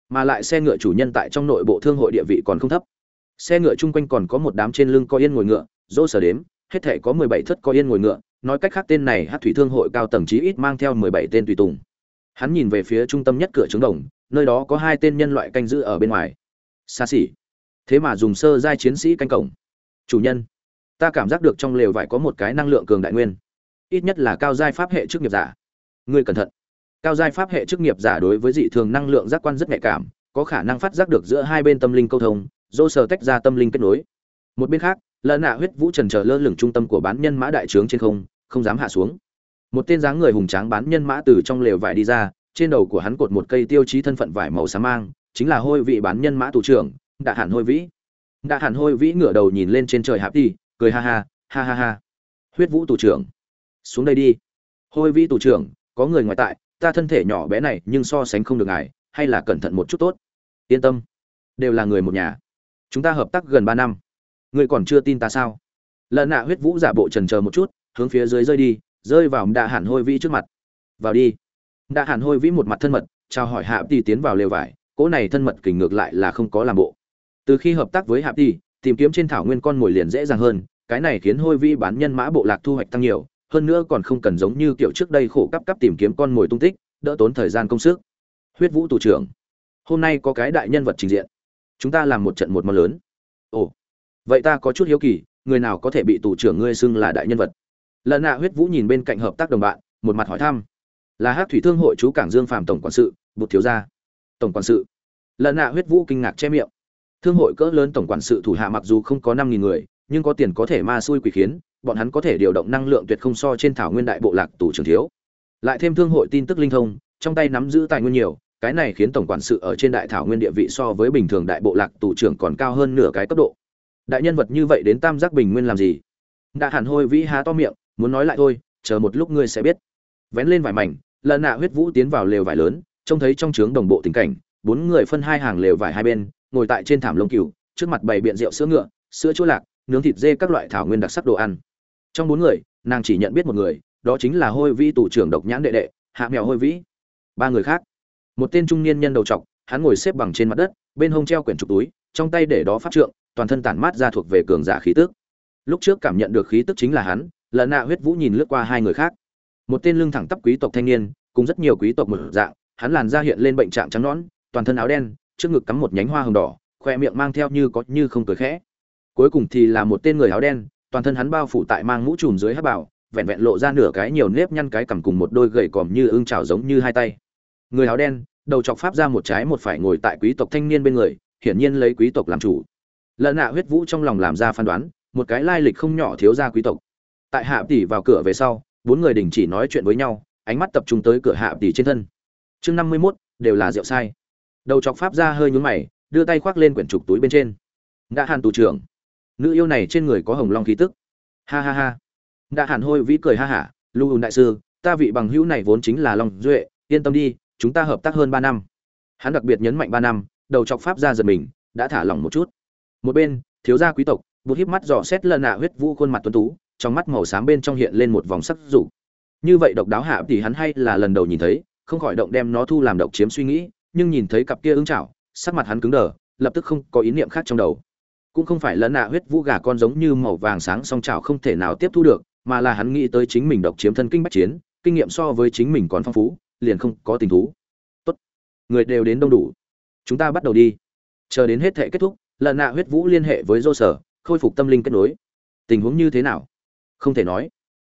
mà lại xe ngựa chủ nhân tại trong nội bộ thương hội địa vị còn không thấp. Xe ngựa chung quanh còn có một đám trên lưng có yên ngồi ngựa, dỗ sở đếm, hết thể có 17 thất có yên ngồi ngựa, nói cách khác tên này Hắc thủy thương hội cao tầng chí ít mang theo 17 tên tùy tùng. Hắn nhìn về phía trung tâm nhất cửa trướng đồng, nơi đó có 2 tên nhân loại canh giữ ở bên ngoài. Xa xỉ, thế mà dùng sơ giai chiến sĩ canh cổng. Chủ nhân, ta cảm giác được trong lều vải có một cái năng lượng cường đại nguyên, ít nhất là cao giai pháp hệ chức nghiệp giả. Ngươi cẩn thận. Cao giai pháp hệ chức nghiệp giả đối với dị thường năng lượng giác quan rất nhạy cảm, có khả năng phát giác được giữa hai bên tâm linh câu thông, dô sờ tách ra tâm linh kết nối. Một bên khác, lợn nạ huyết vũ trần chờ lơ lửng trung tâm của bán nhân mã đại trướng trên không, không dám hạ xuống. Một tên dáng người hùng tráng bán nhân mã từ trong lều vải đi ra, trên đầu của hắn cột một cây tiêu chí thân phận vải màu xám mang, chính là Hôi Vị bán nhân mã thủ trưởng, Đạ Hàn Hôi Vĩ. Đạ Hàn Hôi Vĩ ngửa đầu nhìn lên trên trời hạp đi, cười ha ha, ha ha ha. Huyết vũ thủ trưởng, xuống đây đi. Hôi Vĩ thủ trưởng, có người ngoài tại, ta thân thể nhỏ bé này nhưng so sánh không được ngài, hay là cẩn thận một chút tốt. Yên tâm, đều là người một nhà. Chúng ta hợp tác gần 3 năm. Ngươi còn chưa tin ta sao? Lợn nạ huyết vũ giả bộ chần chờ một chút, hướng phía dưới rơi đi, rơi vào Đạ Hàn Hôi Vĩ trước mặt. Vào đi. Đạ Hàn Hôi Vĩ một mặt thân mật, chào hỏi Hạp Tỷ tiến vào lều vải, cỗ này thân mật kình ngược lại là không có làm bộ. Từ khi hợp tác với Hạp Tỷ, tìm kiếm trên thảo nguyên con mồi liền dễ dàng hơn, cái này khiến Hôi Vĩ bán nhân mã bộ lạc thu hoạch tăng nhiều, hơn nữa còn không cần giống như kiểu trước đây khổ cấp tìm kiếm con mồi tung tích, đỡ tốn thời gian công sức. Huyết vũ thủ trưởng, hôm nay có cái đại nhân vật trình diện, chúng ta làm một trận một món lớn. Ồ, vậy ta có chút hiếu kỳ, người nào có thể bị thủ trưởng ngươi xưng là đại nhân vật? Lần nạ huyết vũ nhìn bên cạnh hợp tác đồng bạn, một mặt hỏi thăm. Là Hắc thủy thương hội chú cảng Dương Phàm tổng quản sự, Bụt thiếu gia. Tổng quản sự? Lần nạ huyết vũ kinh ngạc che miệng. Thương hội cỡ lớn tổng quản sự thủ hạ mặc dù không có 5.000 người, nhưng có tiền có thể ma xui quỷ khiến, bọn hắn có thể điều động năng lượng tuyệt không so trên thảo nguyên đại bộ lạc tù trưởng thiếu. Lại thêm thương hội tin tức linh thông, trong tay nắm giữ tài nguyên nhiều, cái này khiến tổng quản sự ở trên đại thảo nguyên địa vị so với bình thường đại bộ lạc tù trưởng còn cao hơn nửa cái cấp độ. Đại nhân vật như vậy đến Tam Giác Bình Nguyên làm gì? Đã Hàn Hôi Vĩ há to miệng, muốn nói lại thôi, chờ một lúc ngươi sẽ biết. Vén lên vải mảnh, lần nạ huyết vũ tiến vào lều vải lớn, trông thấy trong trướng đồng bộ tình cảnh, 4 người phân 2 hàng lều vải hai bên, ngồi tại trên thảm lông cừu, trước mặt bày biện rượu sữa ngựa, sữa chua lạc, nướng thịt dê các loại thảo nguyên đặc sắc đồ ăn. Trong 4 người, nàng chỉ nhận biết một người, đó chính là Hôi Vĩ tù trưởng độc nhãn đệ đệ, Hạ Mèo Hôi Vĩ. 3 người khác, một tên trung niên nhân đầu trọc, hắn ngồi xếp bằng trên mặt đất, bên hông treo quyển trục túi, trong tay để đó pháp trượng, toàn thân tản mát ra thuộc về cường giả khí tức. Lúc trước cảm nhận được khí tức chính là hắn, lần nạ huyết vũ nhìn lướt qua 2 người khác. Một tên lưng thẳng tắp quý tộc thanh niên, cùng rất nhiều quý tộc một dạng, hắn làn da hiện lên bệnh trạng trắng nõn, toàn thân áo đen, trước ngực cắm một nhánh hoa hồng đỏ, khoe miệng mang theo như có như không cười khẽ. Cuối cùng thì là một tên người áo đen, toàn thân hắn bao phủ tại mang mũ trùm dưới hắc bảo, vẹn vẹn lộ ra nửa cái nhiều nếp nhăn cái cằm cùng một đôi gầy còm như ưng chảo giống như 2 tay. Người áo đen, đầu chọc pháp ra một trái một phải ngồi tại quý tộc thanh niên bên người, hiển nhiên lấy quý tộc làm chủ. Lợn nạ huyết vũ trong lòng làm ra phán đoán, một cái lai lịch không nhỏ thiếu gia quý tộc. Tại Hạ tỷ vào cửa về sau, 4 người đình chỉ nói chuyện với nhau, ánh mắt tập trung tới cửa Hạ tỷ trên thân. Chương 51, đều là rượu sai. Đầu chọc pháp ra hơi nhướng mày, đưa tay khoác lên quyển trục túi bên trên. Đã Hàn tù trưởng, nữ yêu này trên người có hồng long khí tức. Ha ha ha. Đã Hàn Hôi Vĩ cười ha hả, Lưu Hùng đại sư, ta vị bằng hữu này vốn chính là Long Duệ, yên tâm đi, chúng ta hợp tác hơn 3 năm. Hắn đặc biệt nhấn mạnh 3 năm, đầu chọc pháp ra giật mình, đã thả lỏng một chút. Một bên, thiếu gia quý tộc, Bụt híp mắt dò xét lần nạ huyết vũ khuôn mặt tuấn tú, trong mắt màu xám bên trong hiện lên một vòng sắc dục. Như vậy độc đáo hạ thì hắn hay là lần đầu nhìn thấy, không khỏi động đem nó thu làm độc chiếm suy nghĩ, nhưng nhìn thấy cặp kia ứng chảo, sắc mặt hắn cứng đờ, lập tức không có ý niệm khác trong đầu. Cũng không phải lần nạ huyết vũ gà con giống như màu vàng sáng song chảo không thể nào tiếp thu được, mà là hắn nghĩ tới chính mình độc chiếm thân kinh bách chiến, kinh nghiệm so với chính mình còn phong phú, liền không có tình thú. Tốt, người đều đến đông đủ, chúng ta bắt đầu đi. Chờ đến hết thệ kết thúc, lần nạ huyết vũ liên hệ với dô sở, khôi phục tâm linh kết nối. Tình huống như thế nào? Không thể nói.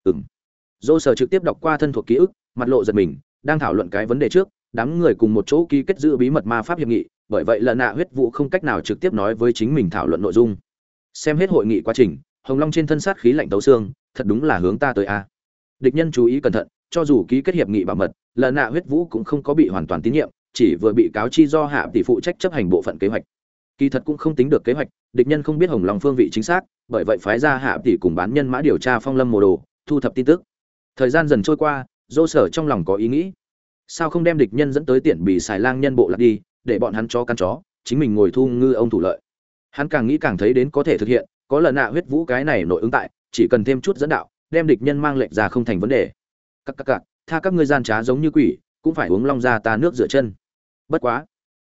Dô sở trực tiếp đọc qua thân thuộc ký ức, mặt lộ giật mình, đang thảo luận cái vấn đề trước, đám người cùng một chỗ ký kết giữ bí mật ma pháp hiệp nghị, bởi vậy lần nạ huyết vũ không cách nào trực tiếp nói với chính mình thảo luận nội dung. Xem hết hội nghị quá trình, hồng long trên thân sát khí lạnh tấu xương, thật đúng là hướng ta tới a. Địch nhân chú ý cẩn thận, cho dù ký kết hiệp nghị bảo mật, lần nạ huyết vũ cũng không có bị hoàn toàn tín nhiệm, chỉ vừa bị cáo chi do hạ tỷ phụ trách chấp hành bộ phận kế hoạch. Kỳ thật cũng không tính được kế hoạch, địch nhân không biết hồng long phương vị chính xác, bởi vậy phái ra hạ tỷ cùng bán nhân mã điều tra phong lâm mồ đồ, thu thập tin tức. Thời gian dần trôi qua, dô sở trong lòng có ý nghĩ, sao không đem địch nhân dẫn tới tiện bị xài lang nhân bộ lạc đi, để bọn hắn chó căn chó, chính mình ngồi thu ngư ông thủ lợi. Hắn càng nghĩ càng thấy đến có thể thực hiện, có lần nạ huyết vũ cái này nội ứng tại, chỉ cần thêm chút dẫn đạo, đem địch nhân mang lệnh ra không thành vấn đề. Các tha các ngươi gian trá giống như quỷ, cũng phải uống long ra ta nước rửa chân. Bất quá,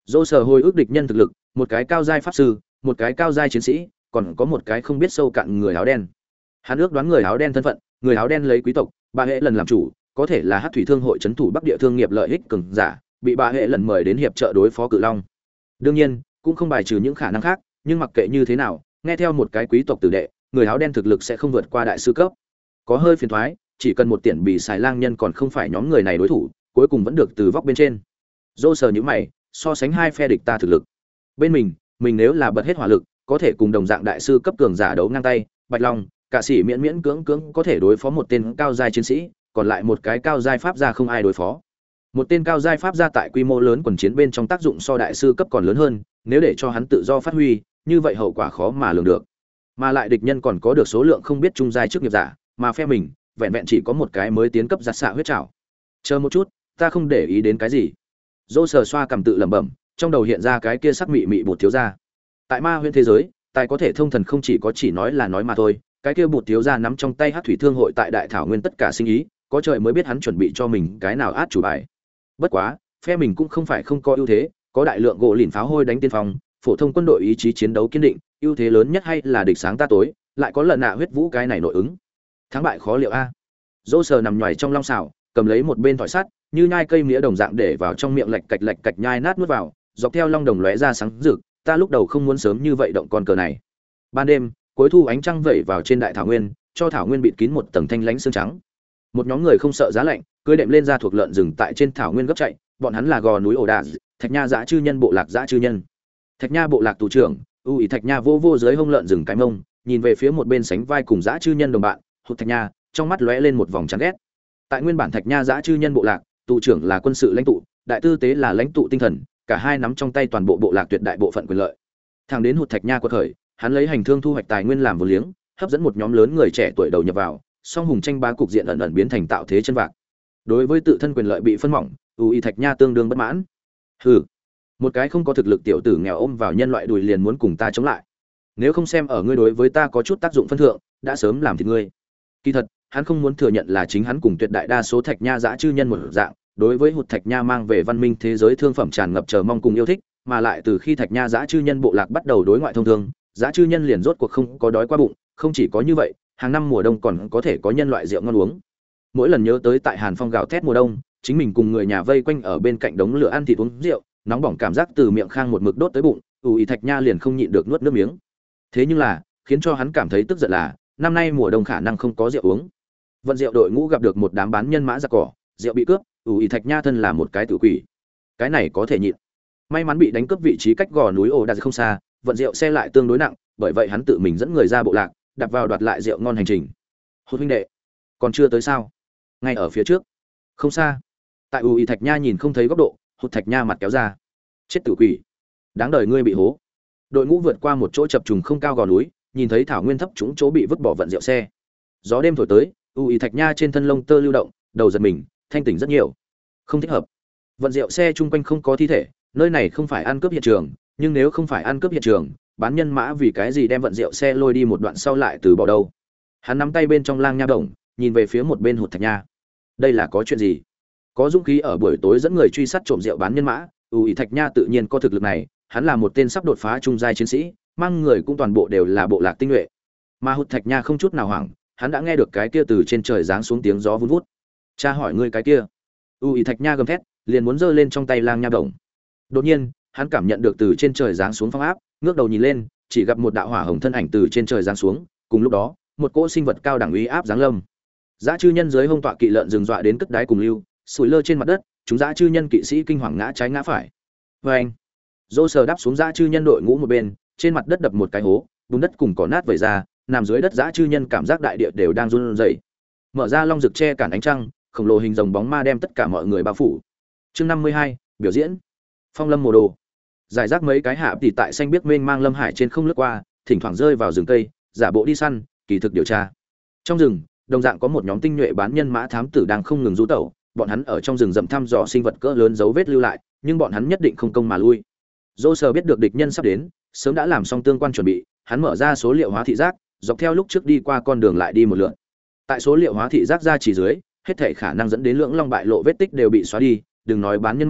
Dỗ sở hồi ức địch nhân thực lực, một cái cao giai pháp sư, một cái cao giai chiến sĩ, còn có một cái không biết sâu cạn người áo đen. Hắn ước đoán người áo đen thân phận, người áo đen lấy quý tộc, bà hệ lần làm chủ, có thể là Hắc thủy thương hội trấn thủ Bắc địa thương nghiệp lợi ích cường giả, bị bà hệ lần mời đến hiệp trợ đối phó Cự Long. Đương nhiên, cũng không bài trừ những khả năng khác, nhưng mặc kệ như thế nào, nghe theo một cái quý tộc tử đệ, người áo đen thực lực sẽ không vượt qua đại sư cấp. Có hơi phiền toái, chỉ cần một tiền bị xài lang nhân còn không phải nhóm người này đối thủ, cuối cùng vẫn được từ vóc bên trên. Dô sờ nhíu mày, so sánh hai phe địch ta thực lực. Bên mình nếu là bật hết hỏa lực, có thể cùng đồng dạng đại sư cấp cường giả đấu ngang tay, Bạch Long, cả sĩ miễn miễn cưỡng cưỡng có thể đối phó một tên cao giai chiến sĩ, còn lại một cái cao giai pháp gia không ai đối phó. Một tên cao giai pháp gia tại quy mô lớn quần chiến bên trong tác dụng so đại sư cấp còn lớn hơn, nếu để cho hắn tự do phát huy, như vậy hậu quả khó mà lường được. Mà lại địch nhân còn có được số lượng không biết trung giai chức nghiệp giả, mà phe mình vẹn vẹn chỉ có một cái mới tiến cấp giặt xạ huyết trảo. Chờ một chút, ta không để ý đến cái gì. Dô sờ xoa cầm tự lẩm bẩm, trong đầu hiện ra cái kia sắc mị mị bột thiếu gia. Tại ma huyễn thế giới, tài có thể thông thần không chỉ có chỉ nói là nói mà thôi, cái kia bột thiếu gia nắm trong tay Hắc thủy thương hội tại đại thảo nguyên tất cả sinh ý, có trời mới biết hắn chuẩn bị cho mình cái nào át chủ bài. Bất quá, phe mình cũng không phải không có ưu thế, có đại lượng gỗ lìn pháo hôi đánh tiên phong, phổ thông quân đội ý chí chiến đấu kiên định, ưu thế lớn nhất hay là địch sáng ta tối, lại có lần nạ huyết vũ cái này nội ứng. Thắng bại khó liệu a. Dỗ sờ nằm nhòi trong long xào, cầm lấy một bên thỏi sắt, như nhai cây mía đồng dạng để vào trong miệng lạch cạch nhai nát nuốt vào, dọc theo long đồng lóe ra sáng rực, ta lúc đầu không muốn sớm như vậy động con cờ này. Ban đêm, cuối thu ánh trăng vẩy vào trên đại thảo nguyên, cho thảo nguyên bịt kín một tầng thanh lãnh sương trắng. Một nhóm người không sợ giá lạnh, cưỡi đệm lên ra thuộc lợn rừng tại trên thảo nguyên gấp chạy, bọn hắn là gò núi ổ đà, Thạch Nha dã chư nhân bộ lạc dã chư nhân. Thạch Nha bộ lạc tù trưởng, ý Thạch Nha vô vô dưới hông lợn rừng cái mông, nhìn về phía một bên sánh vai cùng dã chư nhân đồng bạn, Hụt Thạch Nha, trong mắt lóe lên một vòng chán ghét. Tại nguyên bản Thạch Nha dã chư nhân bộ lạc, tù trưởng là quân sự lãnh tụ, đại tư tế là lãnh tụ tinh thần, cả hai nắm trong tay toàn bộ bộ lạc tuyệt đại bộ phận quyền lợi. Thẳng đến Hụt Thạch Nha quật khởi, hắn lấy hành thương thu hoạch tài nguyên làm vốn liếng, hấp dẫn một nhóm lớn người trẻ tuổi đầu nhập vào, song hùng tranh bá cục diện ẩn ẩn biến thành tạo thế chân vạc. Đối với tự thân quyền lợi bị phân mỏng, ý Thạch Nha tương đương bất mãn. Hừ, một cái không có thực lực tiểu tử nghèo ôm vào nhân loại đùi liền muốn cùng ta chống lại. Nếu không xem ở ngươi đối với ta có chút tác dụng phân thượng, đã sớm làm thịt ngươi. Kỳ thật, hắn không muốn thừa nhận là chính hắn cùng tuyệt đại đa số Thạch Nha dã chư nhân một dạng, đối với Hụt Thạch Nha mang về văn minh thế giới thương phẩm tràn ngập chờ mong cùng yêu thích, mà lại từ khi Thạch Nha dã chư nhân bộ lạc bắt đầu đối ngoại thông thương, dã chư nhân liền rốt cuộc không có đói qua bụng, không chỉ có như vậy, hàng năm mùa đông còn có thể có nhân loại rượu ngon uống. Mỗi lần nhớ tới tại Hàn Phong gào thét mùa đông, chính mình cùng người nhà vây quanh ở bên cạnh đống lửa ăn thịt uống rượu, nóng bỏng cảm giác từ miệng khang một mực đốt tới bụng, ý Thạch Nha liền không nhịn được nuốt nước miếng. Thế nhưng là, khiến cho hắn cảm thấy tức giận là, năm nay mùa đông khả năng không có rượu uống. Vận Diệu đội ngũ gặp được một đám bán nhân mã giặc cỏ, rượu bị cướp, ý Thạch Nha thân là một cái tử quỷ. Cái này có thể nhịn. May mắn bị đánh cướp vị trí cách gò núi ổ đạt không xa, Vận Diệu xe lại tương đối nặng, bởi vậy hắn tự mình dẫn người ra bộ lạc, đạp vào đoạt lại rượu ngon hành trình. Hốt huynh đệ, còn chưa tới sao? Ngay ở phía trước, không xa. Tại Thạch Nha nhìn không thấy góc độ, Hụt Thạch Nha mặt kéo ra. Chết tử quỷ, đáng đời ngươi bị hố. Đội ngũ vượt qua một chỗ chập trùng không cao gò núi, nhìn thấy thảo nguyên thấp trũng chỗ bị vứt bỏ Vận Diệu xe. Gió đêm thổi tới, Thạch Nha trên thân lông tơ lưu động, đầu giật mình, thanh tỉnh rất nhiều. Không thích hợp. Vận Diệu xe chung quanh không có thi thể, nơi này không phải ăn cướp hiện trường, nhưng nếu không phải ăn cướp hiện trường, bán nhân mã vì cái gì đem Vận Diệu xe lôi đi một đoạn sau lại từ bỏ đâu? Hắn nắm tay bên trong lang nha đồng, nhìn về phía một bên Hụt Thạch Nha. Đây là có chuyện gì? Có dũng khí ở buổi tối dẫn người truy sát trộm rượu bán nhân mã, Thạch Nha tự nhiên có thực lực này, hắn là một tên sắp đột phá trung giai chiến sĩ, mang người cũng toàn bộ đều là bộ lạc tinh nhuệ. Mà Hụt Thạch Nha không chút nào hoảng, hắn đã nghe được cái kia từ trên trời giáng xuống tiếng gió vun vút. Cha hỏi ngươi cái kia. Thạch Nha gầm thét, liền muốn giơ lên trong tay lang nha đồng. Đột nhiên, hắn cảm nhận được từ trên trời giáng xuống phong áp, ngước đầu nhìn lên, chỉ gặp một đạo hỏa hồng thân ảnh từ trên trời giáng xuống, cùng lúc đó, một cỗ sinh vật cao đẳng uy áp giáng lâm. Dã chư nhân dưới hung tọa kỵ lợn rừng dọa đến cất đáy cùng lưu, sủi lơ trên mặt đất, chúng dã chư nhân kỵ sĩ kinh hoàng ngã trái ngã phải. Oeng! Dô sờ đáp xuống dã chư nhân đội ngũ một bên, trên mặt đất đập một cái hố, bùn đất cùng cỏ nát vẩy ra, nằm dưới đất dã chư nhân cảm giác đại địa đều đang run rẩy. Mở ra long rực che cản ánh trăng, khổng lồ hình rồng bóng ma đem tất cả mọi người bao phủ. Chương 52, biểu diễn. Phong lâm mồ đồ. Giải rác mấy cái hạ tỷ tại xanh biếc mênh mang lâm hải trên không lướt qua, thỉnh thoảng rơi vào rừng cây, giả bộ đi săn, kỳ thực điều tra. Trong rừng, đồng dạng có một nhóm tinh nhuệ bán nhân mã thám tử đang không ngừng du tẩu, bọn hắn ở trong rừng rậm thăm dò sinh vật cỡ lớn dấu vết lưu lại, nhưng bọn hắn nhất định không công mà lui. Dô sờ biết được địch nhân sắp đến, sớm đã làm xong tương quan chuẩn bị, hắn mở ra số liệu hóa thị giác, dọc theo lúc trước đi qua con đường lại đi một lượt. Tại số liệu hóa thị giác ra chỉ dưới, hết thảy khả năng dẫn đến lưỡng long bại lộ vết tích đều bị xóa đi, đừng nói bán nhân mã,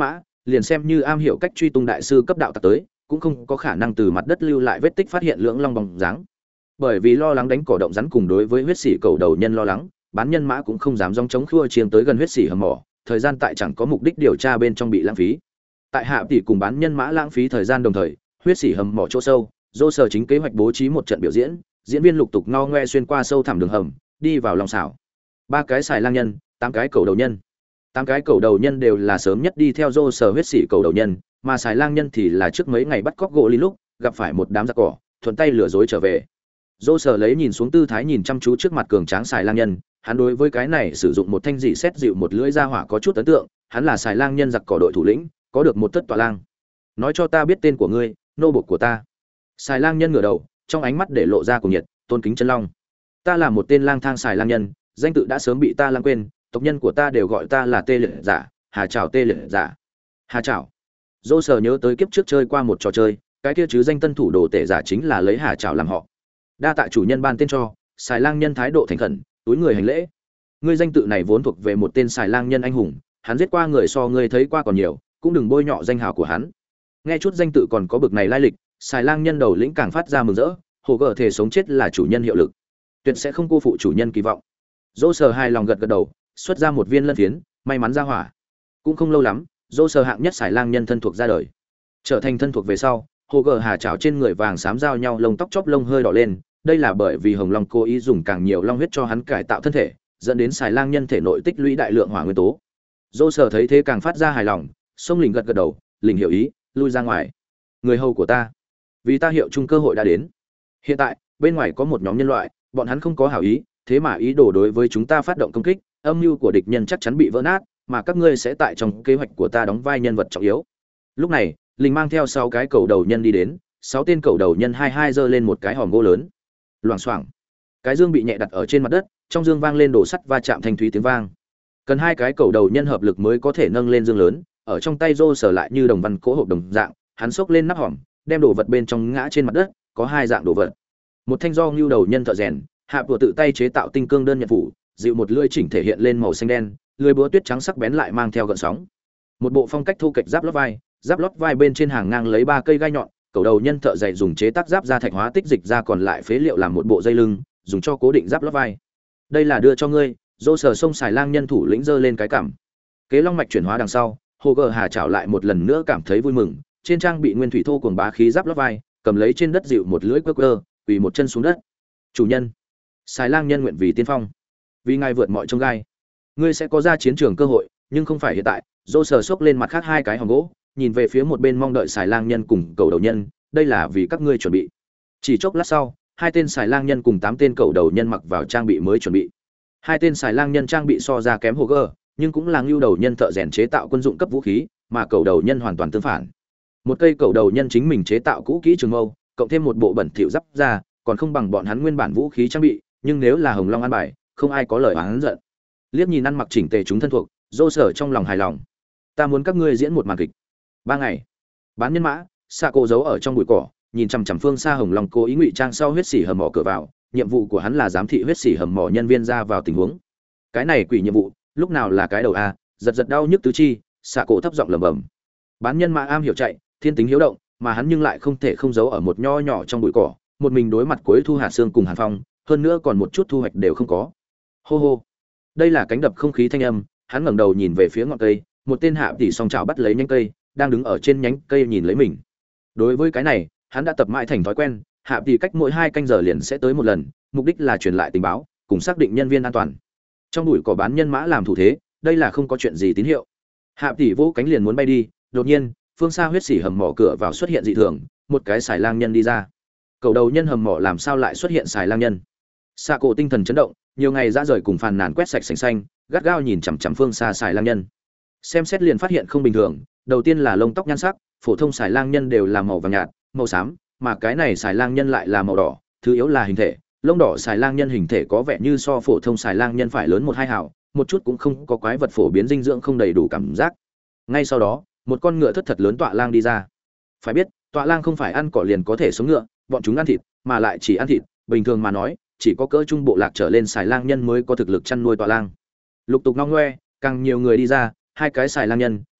liền xem như am hiểu cách truy tung đại sư cấp đạo tặc tới cũng không có khả năng từ mặt đất lưu lại vết tích phát hiện lưỡng long bóng dáng. Bởi vì lo lắng đánh cỏ động rắn cùng đối với huyết sỉ cầu đầu nhân lo lắng, bán nhân mã cũng không dám dòng chống khua chiêng tới gần huyết sỉ hầm mỏ, thời gian tại chẳng có mục đích điều tra bên trong bị lãng phí. Tại hạ tỷ cùng bán nhân mã lãng phí thời gian đồng thời, huyết sỉ hầm mỏ chỗ sâu, dô sở chính kế hoạch bố trí một trận biểu diễn, diễn viên lục tục ngo ngoe xuyên qua sâu thẳm đường hầm, đi vào lòng xảo. 3 cái xài lang nhân, 8 cái cầu đầu nhân. 8 cái cầu đầu nhân đều là sớm nhất đi theo dô sở huyết sỉ cầu đầu nhân, mà xài lang nhân thì là trước mấy ngày bắt cóc gỗ lý lúc gặp phải một đám giặc cỏ, thuận tay lừa dối trở về. Dô sở lấy nhìn xuống tư thái nhìn chăm chú trước mặt cường tráng xài lang nhân, hắn đối với cái này sử dụng một thanh dị xét dịu một lưỡi ra hỏa có chút ấn tượng, hắn là xài lang nhân giặc cỏ đội thủ lĩnh, có được một thất tọa lang. Nói cho ta biết tên của ngươi, nô bộc của ta. Xài lang nhân ngửa đầu, trong ánh mắt để lộ ra cuồng nhiệt, tôn kính chân long. Ta là một tên lang thang xài lang nhân, danh tự đã sớm bị ta lãng quên, tộc nhân của ta đều gọi ta là Tê Liệt Giả, Hà Trảo Tê Liệt Giả. Hà Trảo. Dô sở nhớ tới kiếp trước chơi qua một trò chơi, cái kia chứ danh tân thủ đồ tể giả chính là lấy Hà Trảo làm họ. Đa tạ chủ nhân ban tên cho, xài lang nhân thái độ thành khẩn, túi người hành lễ. Ngươi danh tự này vốn thuộc về một tên xài lang nhân anh hùng, hắn giết qua người so ngươi thấy qua còn nhiều, cũng đừng bôi nhọ danh hào của hắn. Nghe chút danh tự còn có bực này lai lịch, xài lang nhân đầu lĩnh càng phát ra mừng rỡ, hồ gở thể sống chết là chủ nhân hiệu lực, tuyệt sẽ không cô phụ chủ nhân kỳ vọng. Dô sở hài lòng gật gật đầu, xuất ra một viên lân phiến, may mắn ra hỏa. Cũng không lâu lắm, dô sở hạng nhất xài lang nhân thân thuộc ra đời. Trở thành thân thuộc về sau, hồ gở hà chảo trên người vàng xám giao nhau, lông tóc chóp lông hơi đỏ lên, đây là bởi vì hồng long cố ý dùng càng nhiều long huyết cho hắn cải tạo thân thể, dẫn đến xài lang nhân thể nội tích lũy đại lượng hỏa nguyên tố. Dô sở thấy thế càng phát ra hài lòng, xông lình gật gật đầu, lình hiểu ý, lui ra ngoài. Người hầu của ta, vì ta hiệu chung cơ hội đã đến. Hiện tại bên ngoài có một nhóm nhân loại, bọn hắn không có hảo ý, thế mà ý đồ đối với chúng ta phát động công kích, âm mưu của địch nhân chắc chắn bị vỡ nát, mà các ngươi sẽ tại trong kế hoạch của ta đóng vai nhân vật trọng yếu. Lúc này linh mang theo 6 cái cầu đầu nhân đi đến, 6 tên cầu đầu nhân hai giơ lên một cái hòm gỗ lớn. Loảng xoảng, cái dương bị nhẹ đặt ở trên mặt đất, trong dương vang lên đồ sắt va chạm thanh thúy tiếng vang. Cần 2 cái cầu đầu nhân hợp lực mới có thể nâng lên dương lớn, ở trong tay Rô sở lại như đồng văn cỗ hộp đồng dạng, hắn xốc lên nắp hòm, đem đồ vật bên trong ngã trên mặt đất, có 2 dạng đồ vật. Một thanh do ngưu đầu nhân thợ rèn, hạ vừa tự tay chế tạo tinh cương đơn nhận phủ, dịu một lưỡi chỉnh thể hiện lên màu xanh đen, lưỡi búa tuyết trắng sắc bén lại mang theo gợn sóng. Một bộ phong cách thu kịch giáp lót vai bên trên hàng ngang lấy 3 cây gai nhọn, cầu đầu nhân thợ dày dùng chế tác giáp ra thạch hóa tích dịch ra còn lại phế liệu làm một bộ dây lưng, dùng cho cố định giáp lót vai. Đây là đưa cho ngươi. Dô sở sông xài lang nhân thủ lĩnh giơ lên cái cằm. Kế long mạch chuyển hóa đằng sau, hồ gờ hà chảo lại một lần nữa cảm thấy vui mừng, trên trang bị nguyên thủy thô cuồng bá khí giáp lót vai, cầm lấy trên đất dịu một lưỡi quơ, quỳ một chân xuống đất. Chủ nhân, xài lang nhân nguyện vì tiên phong, vì ngài vượt mọi chông gai, ngươi sẽ có ra chiến trường cơ hội, nhưng không phải hiện tại. Dô sở xốc lên mặt khác 2 cái hòm gỗ, nhìn về phía một bên mong đợi xài lang nhân cùng cầu đầu nhân, đây là vì các ngươi chuẩn bị. Chỉ chốc lát sau, 2 tên xài lang nhân cùng 8 tên cầu đầu nhân mặc vào trang bị mới chuẩn bị. 2 tên xài lang nhân trang bị so ra kém hồ gơ, nhưng cũng là ngưu đầu nhân thợ rèn chế tạo quân dụng cấp vũ khí, mà cầu đầu nhân hoàn toàn tương phản. Một cây cầu đầu nhân chính mình chế tạo cũ kỹ trường mâu, cộng thêm một bộ bẩn thỉu giáp ra, còn không bằng bọn hắn nguyên bản vũ khí trang bị, nhưng nếu là hồng long an bài, không ai có lời oán giận. Liếc nhìn ăn mặc chỉnh tề chúng thân thuộc, Dô sở trong lòng hài lòng. Ta muốn các ngươi diễn một màn kịch. 3 ngày. Bán nhân mã, Sạ Cổ giấu ở trong bụi cỏ, nhìn chằm chằm phương xa hồng long cố ý ngụy trang sau huyết xỉ hầm mỏ cửa vào, nhiệm vụ của hắn là giám thị huyết xỉ hầm mỏ nhân viên ra vào tình huống. Cái này quỷ nhiệm vụ, lúc nào là cái đầu a, giật đau nhức tứ chi, Sạ Cổ thấp giọng lẩm bẩm. Bán nhân mã am hiểu chạy, thiên tính hiếu động, mà hắn nhưng lại không thể không giấu ở một nho nhỏ trong bụi cỏ, một mình đối mặt cuối thu hạt xương cùng hàn phong, hơn nữa còn một chút thu hoạch đều không có. Hô hô. Đây là cánh đập không khí thanh âm, hắn ngẩng đầu nhìn về phía ngọn cây, một tên hạ tỷ song chảo bắt lấy nhánh cây, đang đứng ở trên nhánh cây nhìn lấy mình. Đối với cái này, hắn đã tập mãi thành thói quen, hạ tỷ cách mỗi 2 canh giờ liền sẽ tới một lần, mục đích là truyền lại tình báo, cùng xác định nhân viên an toàn. Trong bụi cỏ bán nhân mã làm thủ thế, đây là không có chuyện gì tín hiệu. Hạ tỷ vỗ cánh liền muốn bay đi, đột nhiên, phương xa huyết xỉ hầm mỏ cửa vào xuất hiện dị thường, một cái xài lang nhân đi ra. Cầu đầu nhân hầm mỏ làm sao lại xuất hiện xài lang nhân? Sạ Cổ tinh thần chấn động, nhiều ngày ra rời cùng phàn nàn quét sạch sành xanh, gắt gao nhìn chằm chằm phương xa xài lang nhân. Xem xét liền phát hiện không bình thường, đầu tiên là lông tóc nhan sắc, phổ thông xài lang nhân đều là màu vàng nhạt, màu xám, mà cái này xài lang nhân lại là màu đỏ, thứ yếu là hình thể, lông đỏ xài lang nhân hình thể có vẻ như so phổ thông xài lang nhân phải lớn 1-2 hào, một chút cũng không có quái vật phổ biến dinh dưỡng không đầy đủ cảm giác. Ngay sau đó, một con ngựa thất thật lớn tọa lang đi ra. Phải biết, tọa lang không phải ăn cỏ liền có thể sống ngựa, bọn chúng ăn thịt, mà lại chỉ ăn thịt, bình thường mà nói, chỉ có cỡ trung bộ lạc trở lên xài lang nhân mới có thực lực chăn nuôi tọa lang. Lục tục ngong ngoe, càng nhiều người đi ra, 2 cái xài lang nhân,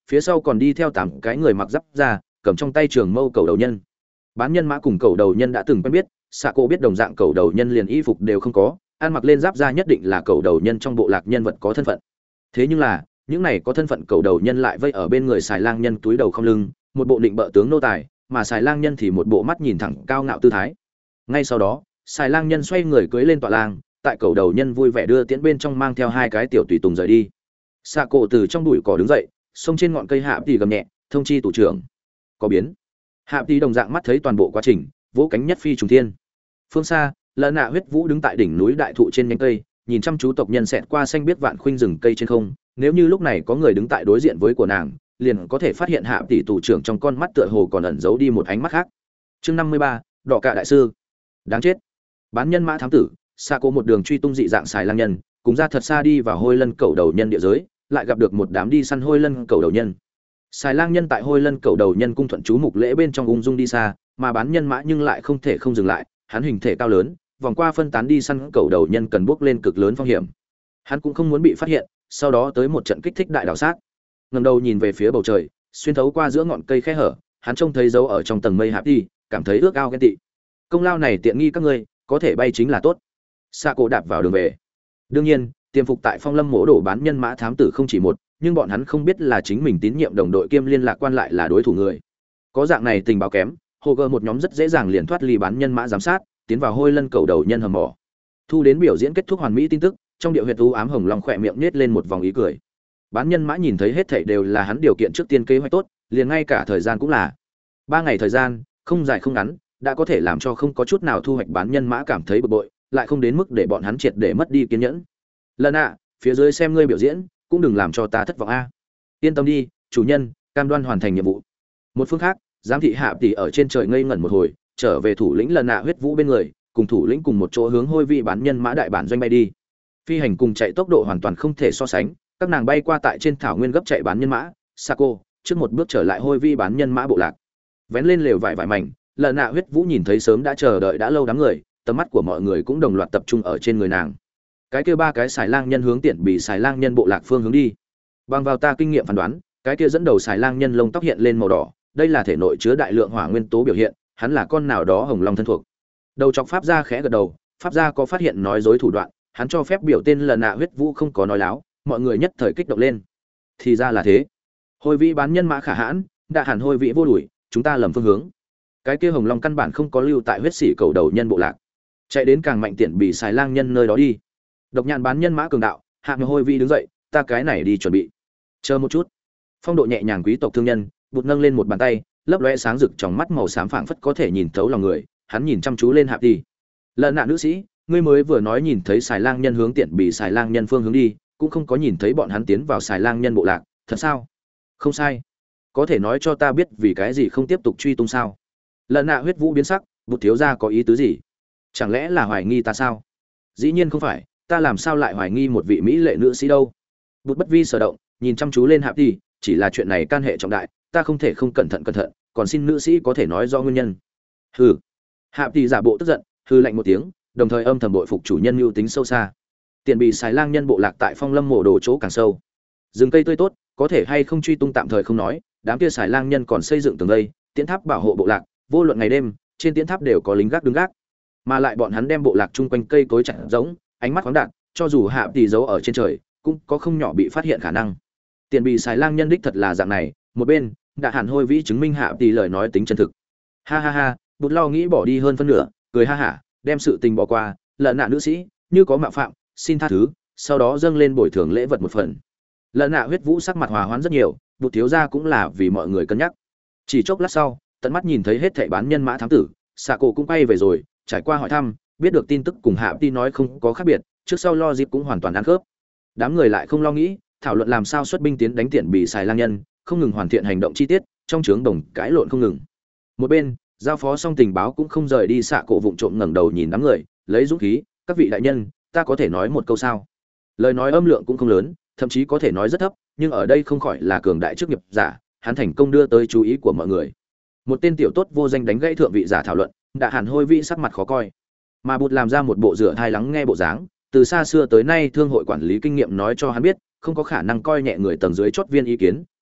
phía sau còn đi theo 8 cái người mặc giáp ra, cầm trong tay trường mâu cầu đầu nhân. Bán nhân mã cùng cầu đầu nhân đã từng quen biết, Sạ Cổ biết đồng dạng cầu đầu nhân liền y phục đều không có, ăn mặc lên giáp ra nhất định là cầu đầu nhân trong bộ lạc nhân vật có thân phận. Thế nhưng là, những này có thân phận cầu đầu nhân lại vây ở bên người xài lang nhân túi đầu không lưng, một bộ định bợ tướng nô tài, mà xài lang nhân thì một bộ mắt nhìn thẳng cao ngạo tư thái. Ngay sau đó, xài lang nhân xoay người cưỡi lên tọa lang, tại cầu đầu nhân vui vẻ đưa tiễn bên trong mang theo 2 cái tiểu tùy tùng rời đi. Sạ Cổ từ trong bụi cỏ đứng dậy, xông trên ngọn cây hạ tỷ gầm nhẹ, thông chi tù trưởng. Có biến. Hạ tỷ đồng dạng mắt thấy toàn bộ quá trình, vỗ cánh nhất phi trùng thiên. Phương xa, Lợn Nạ Huyết Vũ đứng tại đỉnh núi đại thụ trên nhánh cây, nhìn chăm chú tộc nhân xẹt qua xanh biết vạn khuynh rừng cây trên không, nếu như lúc này có người đứng tại đối diện với của nàng, liền có thể phát hiện Hạ tỷ tù trưởng trong con mắt tựa hồ còn ẩn giấu đi một ánh mắt khác. Chương 53, Đỏ Cạ đại sư. Đáng chết. Bán nhân mã thám tử, Sạ Cổ một đường truy tung dị dạng xài lang nhân, cùng ra thật xa đi vào Hôi Lân Cẩu đầu nhân địa giới, lại gặp được một đám đi săn Hôi Lân Cẩu đầu nhân. Xài lang nhân tại Hôi Lân Cẩu đầu nhân cung thuận chú mục lễ bên trong ung dung đi xa, mà bán nhân mã nhưng lại không thể không dừng lại, hắn hình thể cao lớn, vòng qua phân tán đi săn cẩu đầu nhân cần bước lên cực lớn phong hiểm. Hắn cũng không muốn bị phát hiện, sau đó tới một trận kích thích đại đảo sát. Ngẩng đầu nhìn về phía bầu trời, xuyên thấu qua giữa ngọn cây khe hở, hắn trông thấy dấu ở trong tầng mây hạp đi, cảm thấy ước ao ghen tị. Công lao này tiện nghi các ngươi, có thể bay chính là tốt. Sạ Cổ đạp vào đường về. Đương nhiên, tiềm phục tại Phong Lâm mỗ đổ bán nhân mã thám tử không chỉ một, nhưng bọn hắn không biết là chính mình tín nhiệm đồng đội kiêm liên lạc quan lại là đối thủ người. Có dạng này tình báo kém, hồ gờ một nhóm rất dễ dàng liền thoát ly bán nhân mã giám sát, tiến vào Hôi Lân Cẩu đầu nhân hầm mỏ. Thu đến biểu diễn kết thúc hoàn mỹ tin tức, trong điệu huyệt u ám hồng long khỏe miệng nhếch lên một vòng ý cười. Bán nhân mã nhìn thấy hết thảy đều là hắn điều kiện trước tiên kế hoạch tốt, liền ngay cả thời gian cũng là 3 ngày thời gian, không dài không ngắn, đã có thể làm cho không có chút nào thu hoạch bán nhân mã cảm thấy bực bội, lại không đến mức để bọn hắn triệt để mất đi kiên nhẫn. Lần ạ, phía dưới xem ngươi biểu diễn, cũng đừng làm cho ta thất vọng a. Yên tâm đi, chủ nhân, cam đoan hoàn thành nhiệm vụ. Một phương khác, giám thị Hạ tỷ ở trên trời ngây ngẩn một hồi, trở về thủ lĩnh Lần Nạ Huyết Vũ bên người, cùng thủ lĩnh cùng một chỗ hướng Hôi vị bán nhân mã đại bản doanh bay đi. Phi hành cùng chạy tốc độ hoàn toàn không thể so sánh, các nàng bay qua tại trên thảo nguyên gấp chạy bán nhân mã, Sạ Cổ trước một bước trở lại Hôi vi bán nhân mã bộ lạc. Vén lên lều vải vải mảnh, Lần Nạ Huyết Vũ nhìn thấy sớm đã chờ đợi đã lâu đám người, tầm mắt của mọi người cũng đồng loạt tập trung ở trên người nàng. Cái kia 3 cái xài lang nhân hướng tiện bị xài lang nhân bộ lạc phương hướng đi. Bằng vào ta kinh nghiệm phán đoán, cái kia dẫn đầu xài lang nhân lông tóc hiện lên màu đỏ, đây là thể nội chứa đại lượng hỏa nguyên tố biểu hiện, hắn là con nào đó hồng long thân thuộc. Đầu chọc pháp gia khẽ gật đầu, pháp gia có phát hiện nói dối thủ đoạn, hắn cho phép biểu tên Lần Nạ Huyết Vũ không có nói láo, mọi người nhất thời kích động lên. Thì ra là thế. Hôi vĩ bán nhân mã khả hãn, đã hẳn hôi vĩ vô đuổi, chúng ta lầm phương hướng. Cái kia hồng long căn bản không có lưu tại huyết sĩ cầu đầu nhân bộ lạc, chạy đến càng mạnh tiện bị xài lang nhân nơi đó đi. Độc nhạn bán nhân mã cường đạo, hạ hôi vĩ đứng dậy, ta cái này đi chuẩn bị. Chờ một chút. Phong độ nhẹ nhàng quý tộc thương nhân, bụt nâng lên một bàn tay, lấp lóe sáng rực trong mắt màu xám phảng phất có thể nhìn thấu lòng người, hắn nhìn chăm chú lên Hạp tỷ. Lần Nạ nữ sĩ, ngươi mới vừa nói nhìn thấy xài lang nhân hướng tiện bị xài lang nhân phương hướng đi, cũng không có nhìn thấy bọn hắn tiến vào xài lang nhân bộ lạc, thật sao? Không sai. Có thể nói cho ta biết vì cái gì không tiếp tục truy tung sao? Lần Nạ huyết vũ biến sắc, bụt thiếu gia có ý tứ gì? Chẳng lẽ là hoài nghi ta sao? Dĩ nhiên không phải, ta làm sao lại hoài nghi một vị mỹ lệ nữ sĩ đâu? Bụt bất vi sở động, nhìn chăm chú lên Hạp tỷ, chỉ là chuyện này can hệ trọng đại, ta không thể không cẩn thận, còn xin nữ sĩ có thể nói rõ nguyên nhân. Hừ. Hạp tỷ giả bộ tức giận, hừ lạnh một tiếng, đồng thời âm thầm bội phục chủ nhân mưu tính sâu xa. Tiền bị xài lang nhân bộ lạc tại Phong Lâm mộ đồ chỗ càng sâu. Rừng cây tươi tốt, có thể hay không truy tung tạm thời không nói, đám kia xài lang nhân còn xây dựng tường vây, tiễn tháp bảo hộ bộ lạc, vô luận ngày đêm, trên tiễn tháp đều có lính gác đứng gác. Mà lại bọn hắn đem bộ lạc chung quanh cây cối chặt giống, ánh mắt khoáng đạt, cho dù Hạp tỷ giấu ở trên trời, cũng có không nhỏ bị phát hiện khả năng. Tiền bị xài lang nhân đích thật là dạng này, một bên, đã hẳn hôi vĩ chứng minh Hạp tỷ lời nói tính chân thực. Ha ha ha, Bụt lo nghĩ bỏ đi hơn phân nửa, cười ha hả, đem sự tình bỏ qua, Lần Nạ nữ sĩ, như có mạo phạm, xin tha thứ, sau đó dâng lên bồi thường lễ vật một phần. Lần Nạ huyết vũ sắc mặt hòa hoãn rất nhiều, Bụt thiếu gia cũng là vì mọi người cân nhắc. Chỉ chốc lát sau, tận mắt nhìn thấy hết thảy bán nhân mã thám tử, Sạ Cổ cũng quay về rồi, trải qua hỏi thăm, biết được tin tức cùng Hạp tỷ nói không có khác biệt, trước sau lo dịp cũng hoàn toàn ăn khớp. Đám người lại không lo nghĩ, thảo luận làm sao xuất binh tiến đánh tiện bị xài lang nhân, không ngừng hoàn thiện hành động chi tiết, trong trướng đồng cãi lộn không ngừng. Một bên, giao phó xong tình báo cũng không rời đi, Sạ Cổ vụng trộm ngẩng đầu nhìn đám người, lấy dũng khí, các vị đại nhân, ta có thể nói một câu sao? Lời nói âm lượng cũng không lớn, thậm chí có thể nói rất thấp, nhưng ở đây không khỏi là cường đại chức nghiệp giả, hắn thành công đưa tới chú ý của mọi người. Một tên tiểu tốt vô danh đánh gãy thượng vị giả thảo luận, đã hẳn hôi vị sắc mặt khó coi, mà Bụt làm ra một bộ rửa thai lắng nghe bộ dáng, từ xa xưa tới nay thương hội quản lý kinh nghiệm nói cho hắn biết, không có khả năng coi nhẹ người tầng dưới chót viên ý kiến,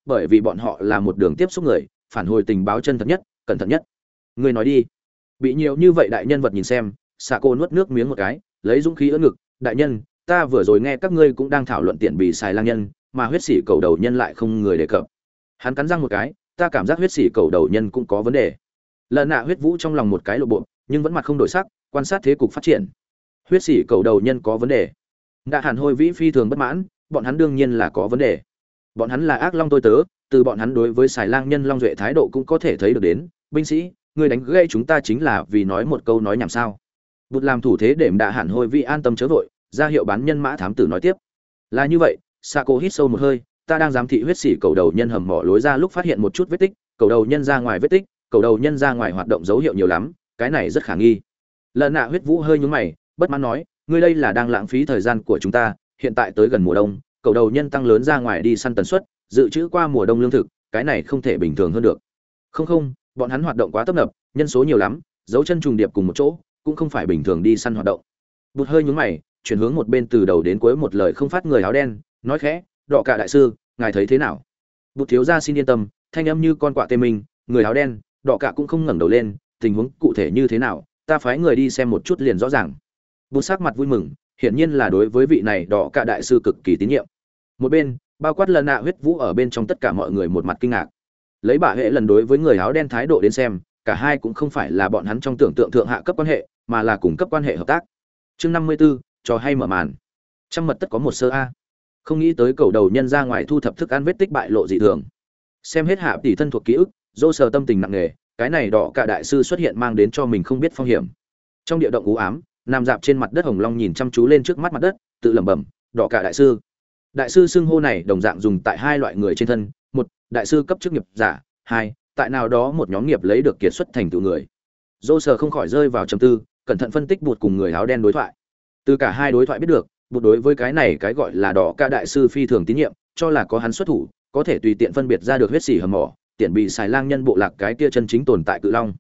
bởi vì bọn họ là một đường tiếp xúc người, phản hồi tình báo chân thật nhất, cẩn thận nhất. Ngươi nói đi. Bị nhiều như vậy đại nhân vật nhìn xem, xạ cô nuốt nước miếng một cái, lấy dũng khí ưỡn ngực, đại nhân, ta vừa rồi nghe các ngươi cũng đang thảo luận tiện bị xài lang nhân, mà huyết sĩ cầu đầu nhân lại không người đề cập. Hắn cắn răng một cái, ta cảm giác huyết sĩ cầu đầu nhân cũng có vấn đề. Lần nạ huyết vũ trong lòng một cái lộ bộ, nhưng vẫn mặt không đổi sắc, quan sát thế cục phát triển. Huyết sĩ cầu đầu nhân có vấn đề. Đạ Hàn Hôi Vĩ phi thường bất mãn, bọn hắn đương nhiên là có vấn đề. Bọn hắn là ác long tôi tớ, từ bọn hắn đối với xài lang nhân long duệ thái độ cũng có thể thấy được đến. Binh sĩ, ngươi đánh gây chúng ta chính là vì nói một câu nói nhảm sao? Bụt làm thủ thế để Đạ Hàn Hôi Vĩ an tâm chớ vội, ra hiệu bán nhân mã thám tử nói tiếp. Là như vậy, Sako hít sâu một hơi, ta đang giám thị huyết sĩ cầu đầu nhân hầm mỏ lối ra lúc phát hiện một chút vết tích, cầu đầu nhân ra ngoài vết tích, cầu đầu nhân ra ngoài hoạt động dấu hiệu nhiều lắm, cái này rất khả nghi. Lần nạ huyết vũ hơi nhướng mày, bất mãn nói, ngươi đây là đang lãng phí thời gian của chúng ta, hiện tại tới gần mùa đông, cầu đầu nhân tăng lớn ra ngoài đi săn tần suất, dự trữ qua mùa đông lương thực, cái này không thể bình thường hơn được. Không, bọn hắn hoạt động quá tấp nập, nhân số nhiều lắm, dấu chân trùng điệp cùng một chỗ, cũng không phải bình thường đi săn hoạt động. Bụt hơi nhướng mày, chuyển hướng một bên từ đầu đến cuối một lời không phát người áo đen, nói khẽ, Đọ Cả đại sư, ngài thấy thế nào? Bụt thiếu gia xin yên tâm, thanh âm như con quạ tê mình, người áo đen, Đọ Cả cũng không ngẩng đầu lên, tình huống cụ thể như thế nào, ta phái người đi xem một chút liền rõ ràng. Bụt sắc mặt vui mừng, hiển nhiên là đối với vị này Đọ Cả đại sư cực kỳ tín nhiệm. Một bên, bao quát lần nạ huyết vũ ở bên trong tất cả mọi người một mặt kinh ngạc. Lấy bà hệ lần đối với người áo đen thái độ đến xem, cả hai cũng không phải là bọn hắn trong tưởng tượng thượng hạ cấp quan hệ, mà là cùng cấp quan hệ hợp tác. Chương 54, trò hay mở màn. Trăm mật tất có một sơ a. Không nghĩ tới cầu đầu nhân ra ngoài thu thập thức ăn vết tích bại lộ dị thường. Xem hết hạ tỷ thân thuộc ký ức, dô sờ tâm tình nặng nề, cái này Đọ Cả đại sư xuất hiện mang đến cho mình không biết phong hiểm. Trong địa động u ám, nằm dạp trên mặt đất Hồng Long nhìn chăm chú lên trước mắt mặt đất, tự lẩm bẩm, Đọ Cả đại sư. Đại sư xưng hô này đồng dạng dùng tại hai loại người trên thân, một, đại sư cấp chức nghiệp giả, hai, tại nào đó một nhóm nghiệp lấy được kiệt xuất thành tựu người. Dô sờ không khỏi rơi vào trầm tư, cẩn thận phân tích Bụt cùng người áo đen đối thoại. Từ cả hai đối thoại biết được, Bụt đối với cái này cái gọi là Đọ Cả đại sư phi thường tín nhiệm, cho là có hắn xuất thủ, có thể tùy tiện phân biệt ra được huyết sĩ hầm mỏ, tiện bị xài lang nhân bộ lạc cái kia chân chính tồn tại cự long.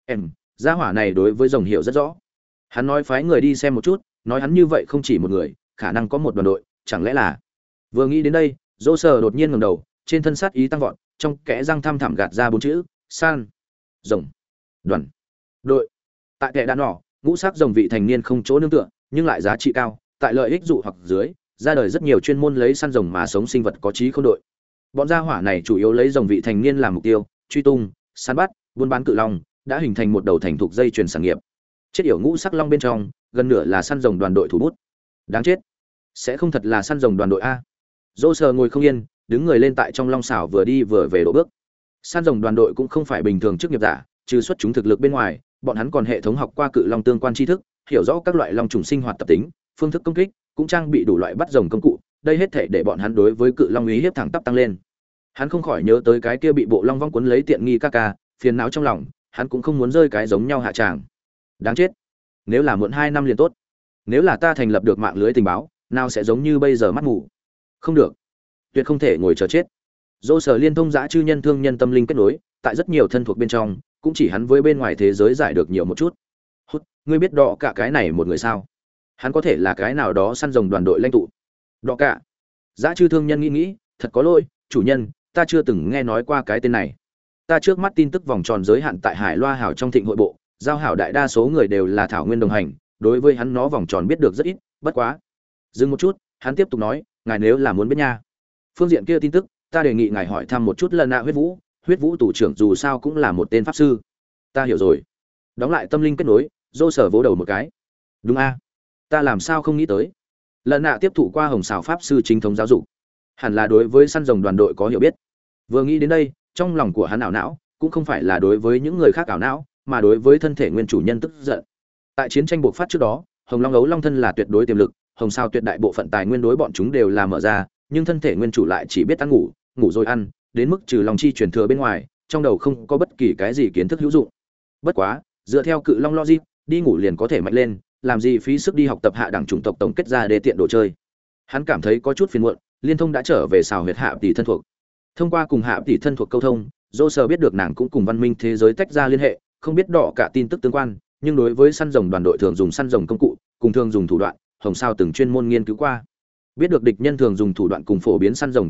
Gia hỏa này đối với rồng hiểu rất rõ. Hắn nói phái người đi xem một chút, nói hắn như vậy không chỉ một người, khả năng có một đoàn đội, chẳng lẽ là. Vừa nghĩ đến đây, Dô sờ đột nhiên ngẩng đầu, trên thân sát ý tăng vọt, trong kẽ răng thăm thẳm gạt ra bốn chữ: san, rồng, đoàn, đội. Tại kẻ đàn nỏ, ngũ sắc rồng vị thành niên không chỗ nương tựa, nhưng lại giá trị cao, tại lợi ích dụ hoặc dưới, ra đời rất nhiều chuyên môn lấy săn rồng mà sống sinh vật có trí không đội. Bọn gia hỏa này chủ yếu lấy rồng vị thành niên làm mục tiêu, truy tung, săn bắt, buôn bán cự long, đã hình thành một đầu thành thục dây chuyền sản nghiệp. Chết yểu ngũ sắc long bên trong, gần nửa là săn rồng đoàn đội thủ bút. Đáng chết, sẽ không thật là săn rồng đoàn đội a? Dô sờ ngồi không yên, đứng người lên tại trong long xảo vừa đi vừa về độ bước. Săn rồng đoàn đội cũng không phải bình thường chức nghiệp giả, trừ xuất chúng thực lực bên ngoài, bọn hắn còn hệ thống học qua cự long tương quan tri thức, hiểu rõ các loại long trùng sinh hoạt tập tính, phương thức công kích, cũng trang bị đủ loại bắt rồng công cụ, đây hết thể để bọn hắn đối với cự long uy hiếp thẳng tắp tăng lên. Hắn không khỏi nhớ tới cái kia bị bộ long vong cuốn lấy tiện nghi ca, phiền não trong lòng, hắn cũng không muốn rơi cái giống nhau hạ tràng. Đáng chết, nếu là muộn 2 năm liền tốt. Nếu là ta thành lập được mạng lưới tình báo, nào sẽ giống như bây giờ mắt mù. Không được, tuyệt không thể ngồi chờ chết. Dô sở liên thông dã chư nhân thương nhân tâm linh kết nối, tại rất nhiều thân thuộc bên trong, cũng chỉ hắn với bên ngoài thế giới giải được nhiều một chút. Hút, ngươi biết Đọ Cả cái này một người sao? Hắn có thể là cái nào đó săn rồng đoàn đội lãnh tụ. Đọ Cả. Dã chư thương nhân nghĩ, thật có lỗi, chủ nhân, ta chưa từng nghe nói qua cái tên này. Ta trước mắt tin tức vòng tròn giới hạn tại Hải Loa Hảo trong Thịnh hội bộ, giao hảo đại đa số người đều là thảo nguyên đồng hành, đối với hắn nó vòng tròn biết được rất ít, bất quá. Dừng một chút, hắn tiếp tục nói, ngài nếu là muốn biết nha. Phương diện kia tin tức, ta đề nghị ngài hỏi thăm một chút lần nạ huyết vũ tù trưởng dù sao cũng là một tên pháp sư. Ta hiểu rồi. Đóng lại tâm linh kết nối, Dô sở vỗ đầu một cái. Đúng a, ta làm sao không nghĩ tới. Lần nạ tiếp thụ qua hồng xào pháp sư chính thống giáo dục, hẳn là đối với săn rồng đoàn đội có hiểu biết. Vừa nghĩ đến đây, trong lòng của hắn ảo não, cũng không phải là đối với những người khác ảo não, mà đối với thân thể nguyên chủ nhân tức giận. Tại chiến tranh bộc phát trước đó, hồng long ấu long thân là tuyệt đối tiềm lực, hồng sao tuyệt đại bộ phận tài nguyên đối bọn chúng đều là mở ra, nhưng thân thể nguyên chủ lại chỉ biết ăn ngủ, ngủ rồi ăn, đến mức trừ lòng chi truyền thừa bên ngoài, trong đầu không có bất kỳ cái gì kiến thức hữu dụng. Bất quá, dựa theo cự long logic, đi ngủ liền có thể mạnh lên, làm gì phí sức đi học tập hạ đẳng chủng tộc tổng kết ra để tiện đồ chơi. Hắn cảm thấy có chút phiền muộn, liên thông đã trở về xào huyệt hạ tỷ thân thuộc. Thông qua cùng hạ tỷ thân thuộc câu thông, Dô Sơ biết được nàng cũng cùng văn minh thế giới tách ra liên hệ, không biết Đọ Cả tin tức tương quan, nhưng đối với săn rồng đoàn đội thường dùng săn rồng công cụ, cùng thường dùng thủ đoạn, hồng sao từng chuyên môn nghiên cứu qua. Biết được địch nhân thường dùng thủ đoạn cùng phổ biến săn rồng công cụ,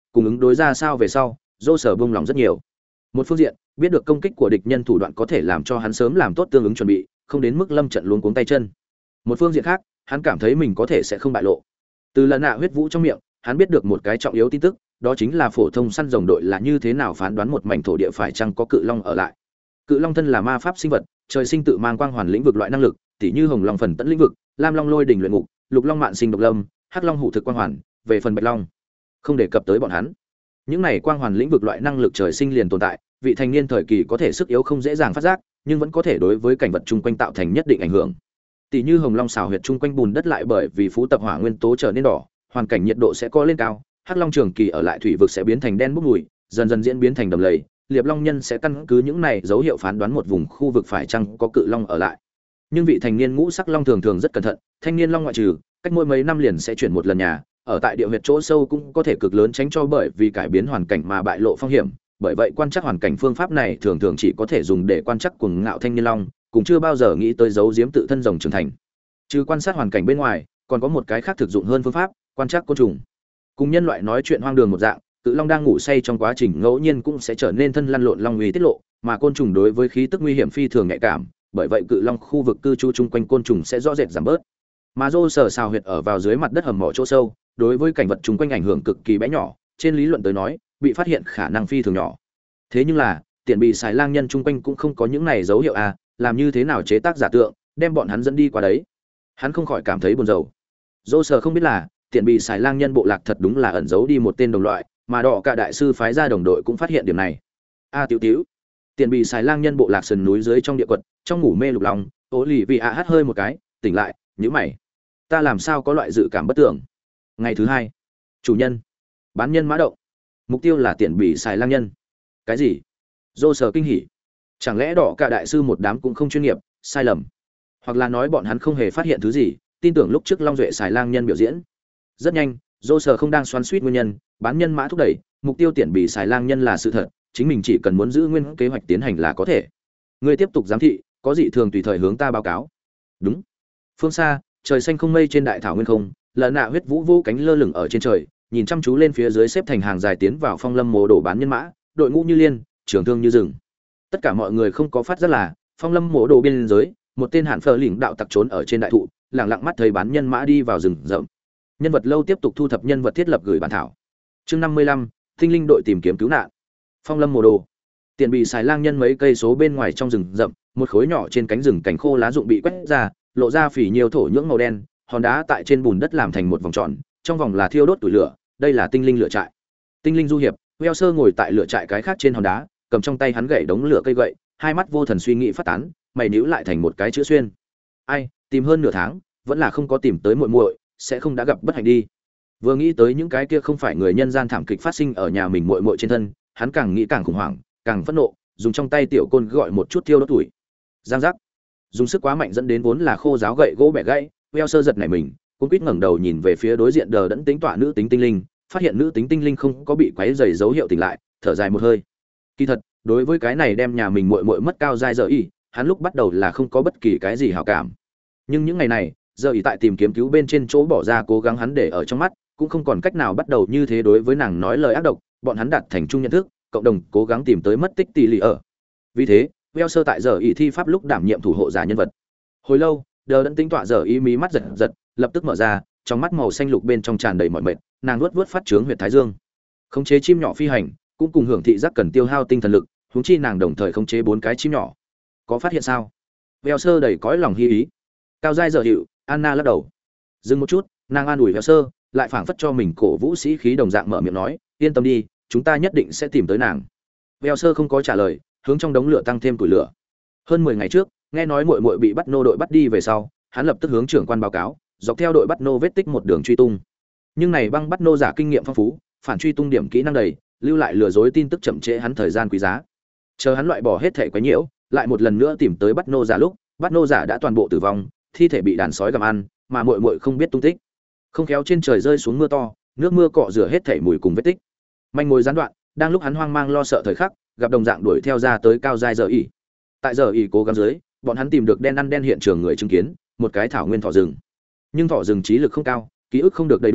cùng ứng đối ra sao về sau, dô sở bông lòng rất nhiều. Một phương diện, biết được công kích của địch nhân thủ đoạn có thể làm cho hắn sớm làm tốt tương ứng chuẩn bị, không đến mức lâm trận luống cuống tay chân. Một phương diện khác, hắn cảm thấy mình có thể sẽ không bại lộ. Từ lần nạ huyết vũ trong miệng, hắn biết được một cái trọng yếu tin tức, đó chính là phổ thông săn rồng đội là như thế nào phán đoán một mảnh thổ địa phải chăng có cự long ở lại. Cự long thân là ma pháp sinh vật, trời sinh tự mang quang hoàn lĩnh vực loại năng lực, tỉ như hồng long phần tận lĩnh vực, lam long lôi đỉnh luyện ngục, lục long mạn sinh độc lâm, hắc long hủ thực quang hoàn, về phần bạch long, không đề cập tới bọn hắn. Những này quang hoàn lĩnh vực loại năng lực trời sinh liền tồn tại, vị thành niên thời kỳ có thể sức yếu không dễ dàng phát giác, nhưng vẫn có thể đối với cảnh vật chung quanh tạo thành nhất định ảnh hưởng. Tỷ như hồng long xào huyệt chung quanh bùn đất lại bởi vì phú tập hỏa nguyên tố trở nên đỏ, hoàn cảnh nhiệt độ sẽ có lên cao, hắc long trường kỳ ở lại thủy vực sẽ biến thành đen bốc mùi, dần dần diễn biến thành đầm lầy, liệp long nhân sẽ căn cứ những này dấu hiệu phán đoán một vùng khu vực phải chăng có cự long ở lại. Nhưng vị thành niên ngũ sắc long thường thường rất cẩn thận, thanh niên long ngoại trừ, cách mỗi mấy năm liền sẽ chuyển một lần nhà, ở tại địa huyệt chỗ sâu cũng có thể cực lớn tránh cho bởi vì cải biến hoàn cảnh mà bại lộ phong hiểm. Bởi vậy quan trắc hoàn cảnh phương pháp này thường thường chỉ có thể dùng để quan trắc cuồng ngạo thanh niên long, cũng chưa bao giờ nghĩ tới giấu giếm tự thân rồng trưởng thành. Trừ quan sát hoàn cảnh bên ngoài, còn có một cái khác thực dụng hơn phương pháp, quan trắc côn trùng. Cùng nhân loại nói chuyện hoang đường một dạng, cự long đang ngủ say trong quá trình ngẫu nhiên cũng sẽ trở nên thân lăn lộn long uy tiết lộ, mà côn trùng đối với khí tức nguy hiểm phi thường nhạy cảm, bởi vậy cự long khu vực cư trú chung quanh côn trùng sẽ rõ rệt giảm bớt. Mà rô sở xào huyệt ở vào dưới mặt đất hầm mỏ chỗ sâu, đối với cảnh vật chung quanh ảnh hưởng cực kỳ bé nhỏ, trên lý luận tới nói, bị phát hiện khả năng phi thường nhỏ. Thế nhưng là, tiện bị xài lang nhân chung quanh cũng không có những này dấu hiệu à, làm như thế nào chế tác giả tượng, đem bọn hắn dẫn đi qua đấy. Hắn không khỏi cảm thấy buồn rầu. Dô sở không biết là, tiện bị xài lang nhân bộ lạc thật đúng là ẩn giấu đi một tên đồng loại, mà đỏ cả đại sư phái ra đồng đội cũng phát hiện điểm này. A tiểu tiểu, tiện bị xài lang nhân bộ lạc sườn núi dưới trong địa quật, trong ngủ mê lục lòng, Ô lì vì hắt hơi một cái, tỉnh lại, nhíu mày. Ta làm sao có loại dự cảm bất tưởng. Ngày thứ hai, chủ nhân, bán nhân mã động, mục tiêu là tiện bị xài lang nhân. Cái gì? Dô sở kinh hỉ. Chẳng lẽ đỏ cả đại sư một đám cũng không chuyên nghiệp, sai lầm, hoặc là nói bọn hắn không hề phát hiện thứ gì, tin tưởng lúc trước long duệ xài lang nhân biểu diễn. Rất nhanh, dô sở không đang xoắn suýt nguyên nhân, bán nhân mã thúc đẩy, mục tiêu tiện bị xài lang nhân là sự thật, chính mình chỉ cần muốn giữ nguyên kế hoạch tiến hành là có thể. Người tiếp tục giám thị, có dị thường tùy thời hướng ta báo cáo. Đúng. Phương xa, trời xanh không mây trên đại thảo nguyên không, lợn nạ huyết vũ vô cánh lơ lửng ở trên trời, nhìn chăm chú lên phía dưới xếp thành hàng dài tiến vào phong lâm mồ đổ bán nhân mã, đội ngũ như liên, trường thương như rừng. Tất cả mọi người không có phát giác là phong lâm mộ đồ biên giới, một tên hạn phờ lĩnh đạo tặc trốn ở trên đại thụ, lẳng lặng mắt thấy bán nhân mã đi vào rừng rậm. Nhân vật lâu tiếp tục thu thập nhân vật thiết lập gửi bản thảo. Chương 55, Tinh linh đội tìm kiếm cứu nạn. Phong lâm mộ đồ. Tiền bị xài lang nhân mấy cây số bên ngoài trong rừng rậm, một khối nhỏ trên cánh rừng cảnh khô lá rụng bị quét ra, lộ ra phỉ nhiều thổ nhưỡng màu đen, hòn đá tại trên bùn đất làm thành một vòng tròn, trong vòng là thiêu đốt tuổi lửa, đây là tinh linh lửa trại. Tinh linh du hiệp, Weo sơ ngồi tại lửa trại cái khác trên hòn đá, cầm trong tay hắn gậy đống lửa cây gậy, hai mắt vô thần suy nghĩ phát tán, mày nhíu lại thành một cái chữ xuyên. Ai, tìm hơn nửa tháng, vẫn là không có tìm tới muội muội, sẽ không đã gặp bất hạnh đi. Vừa nghĩ tới những cái kia không phải người nhân gian thảm kịch phát sinh ở nhà mình muội muội trên thân, hắn càng nghĩ càng khủng hoảng, càng phẫn nộ, dùng trong tay tiểu côn gọi một chút thiêu đốt tuổi. Giang giác. Dùng sức quá mạnh dẫn đến vốn là khô giáo gậy gỗ bẻ gãy, Weo sơ giật nảy mình, cũng quýt ngẩng đầu nhìn về phía đối diện đờ đẫn tính tọa nữ tính tinh linh, phát hiện nữ tính tinh linh không có bị quấy rầy dấu hiệu tỉnh lại, thở dài một hơi. Kỳ thật, đối với cái này đem nhà mình muội muội mất cao giai giờ y, hắn lúc bắt đầu là không có bất kỳ cái gì hảo cảm. Nhưng những ngày này, giờ y tại tìm kiếm cứu bên trên chỗ bỏ ra cố gắng hắn để ở trong mắt, cũng không còn cách nào bắt đầu như thế đối với nàng nói lời ác độc, bọn hắn đạt thành chung nhận thức, cộng đồng cố gắng tìm tới mất tích tỷ lệ ở. Vì thế, Weo sơ tại giờ y thi pháp lúc đảm nhiệm thủ hộ giả nhân vật. Hồi lâu, đờ đẫn tính tọa giờ y mí mắt giật giật, lập tức mở ra, trong mắt màu xanh lục bên trong tràn đầy mọi mệt, nàng nuốt vuốt phát trướng huyệt thái dương. Khống chế chim nhỏ phi hành, cũng cùng hưởng thị giác cần tiêu hao tinh thần lực, huống chi nàng đồng thời khống chế 4 cái chim nhỏ. Có phát hiện sao? Weo sơ đầy cõi lòng hy ý. Cao giai giờ hiệu, Anna lắc đầu. Dừng một chút, nàng an ủi Weo sơ, lại phảng phất cho mình cổ vũ sĩ khí đồng dạng mở miệng nói, yên tâm đi, chúng ta nhất định sẽ tìm tới nàng. Weo sơ không có trả lời, hướng trong đống lửa tăng thêm củi lửa. Hơn 10 ngày trước, nghe nói muội muội bị bắt nô đội bắt đi về sau, hắn lập tức hướng trưởng quan báo cáo, dọc theo đội bắt nô vết tích một đường truy tung. Nhưng này băng bắt nô giả kinh nghiệm phong phú, phản truy tung điểm kỹ năng đầy, lưu lại lừa dối tin tức chậm trễ hắn thời gian quý giá. Chờ hắn loại bỏ hết thể quấy nhiễu, lại một lần nữa tìm tới bắt nô giả lúc, bắt nô giả đã toàn bộ tử vong, thi thể bị đàn sói gặm ăn, mà muội muội không biết tung tích. Không khéo trên trời rơi xuống mưa to, nước mưa cọ rửa hết thể mùi cùng vết tích. Manh mối gián đoạn, đang lúc hắn hoang mang lo sợ thời khắc, gặp đồng dạng đuổi theo ra tới cao giai giờ ỉ. Tại giờ ỉ cố gắng dưới, bọn hắn tìm được đen ăn đen hiện trường người chứng kiến, một cái thảo nguyên thỏ rừng. Nhưng thỏ rừng trí lực không cao, ký ức không được đầy đủ,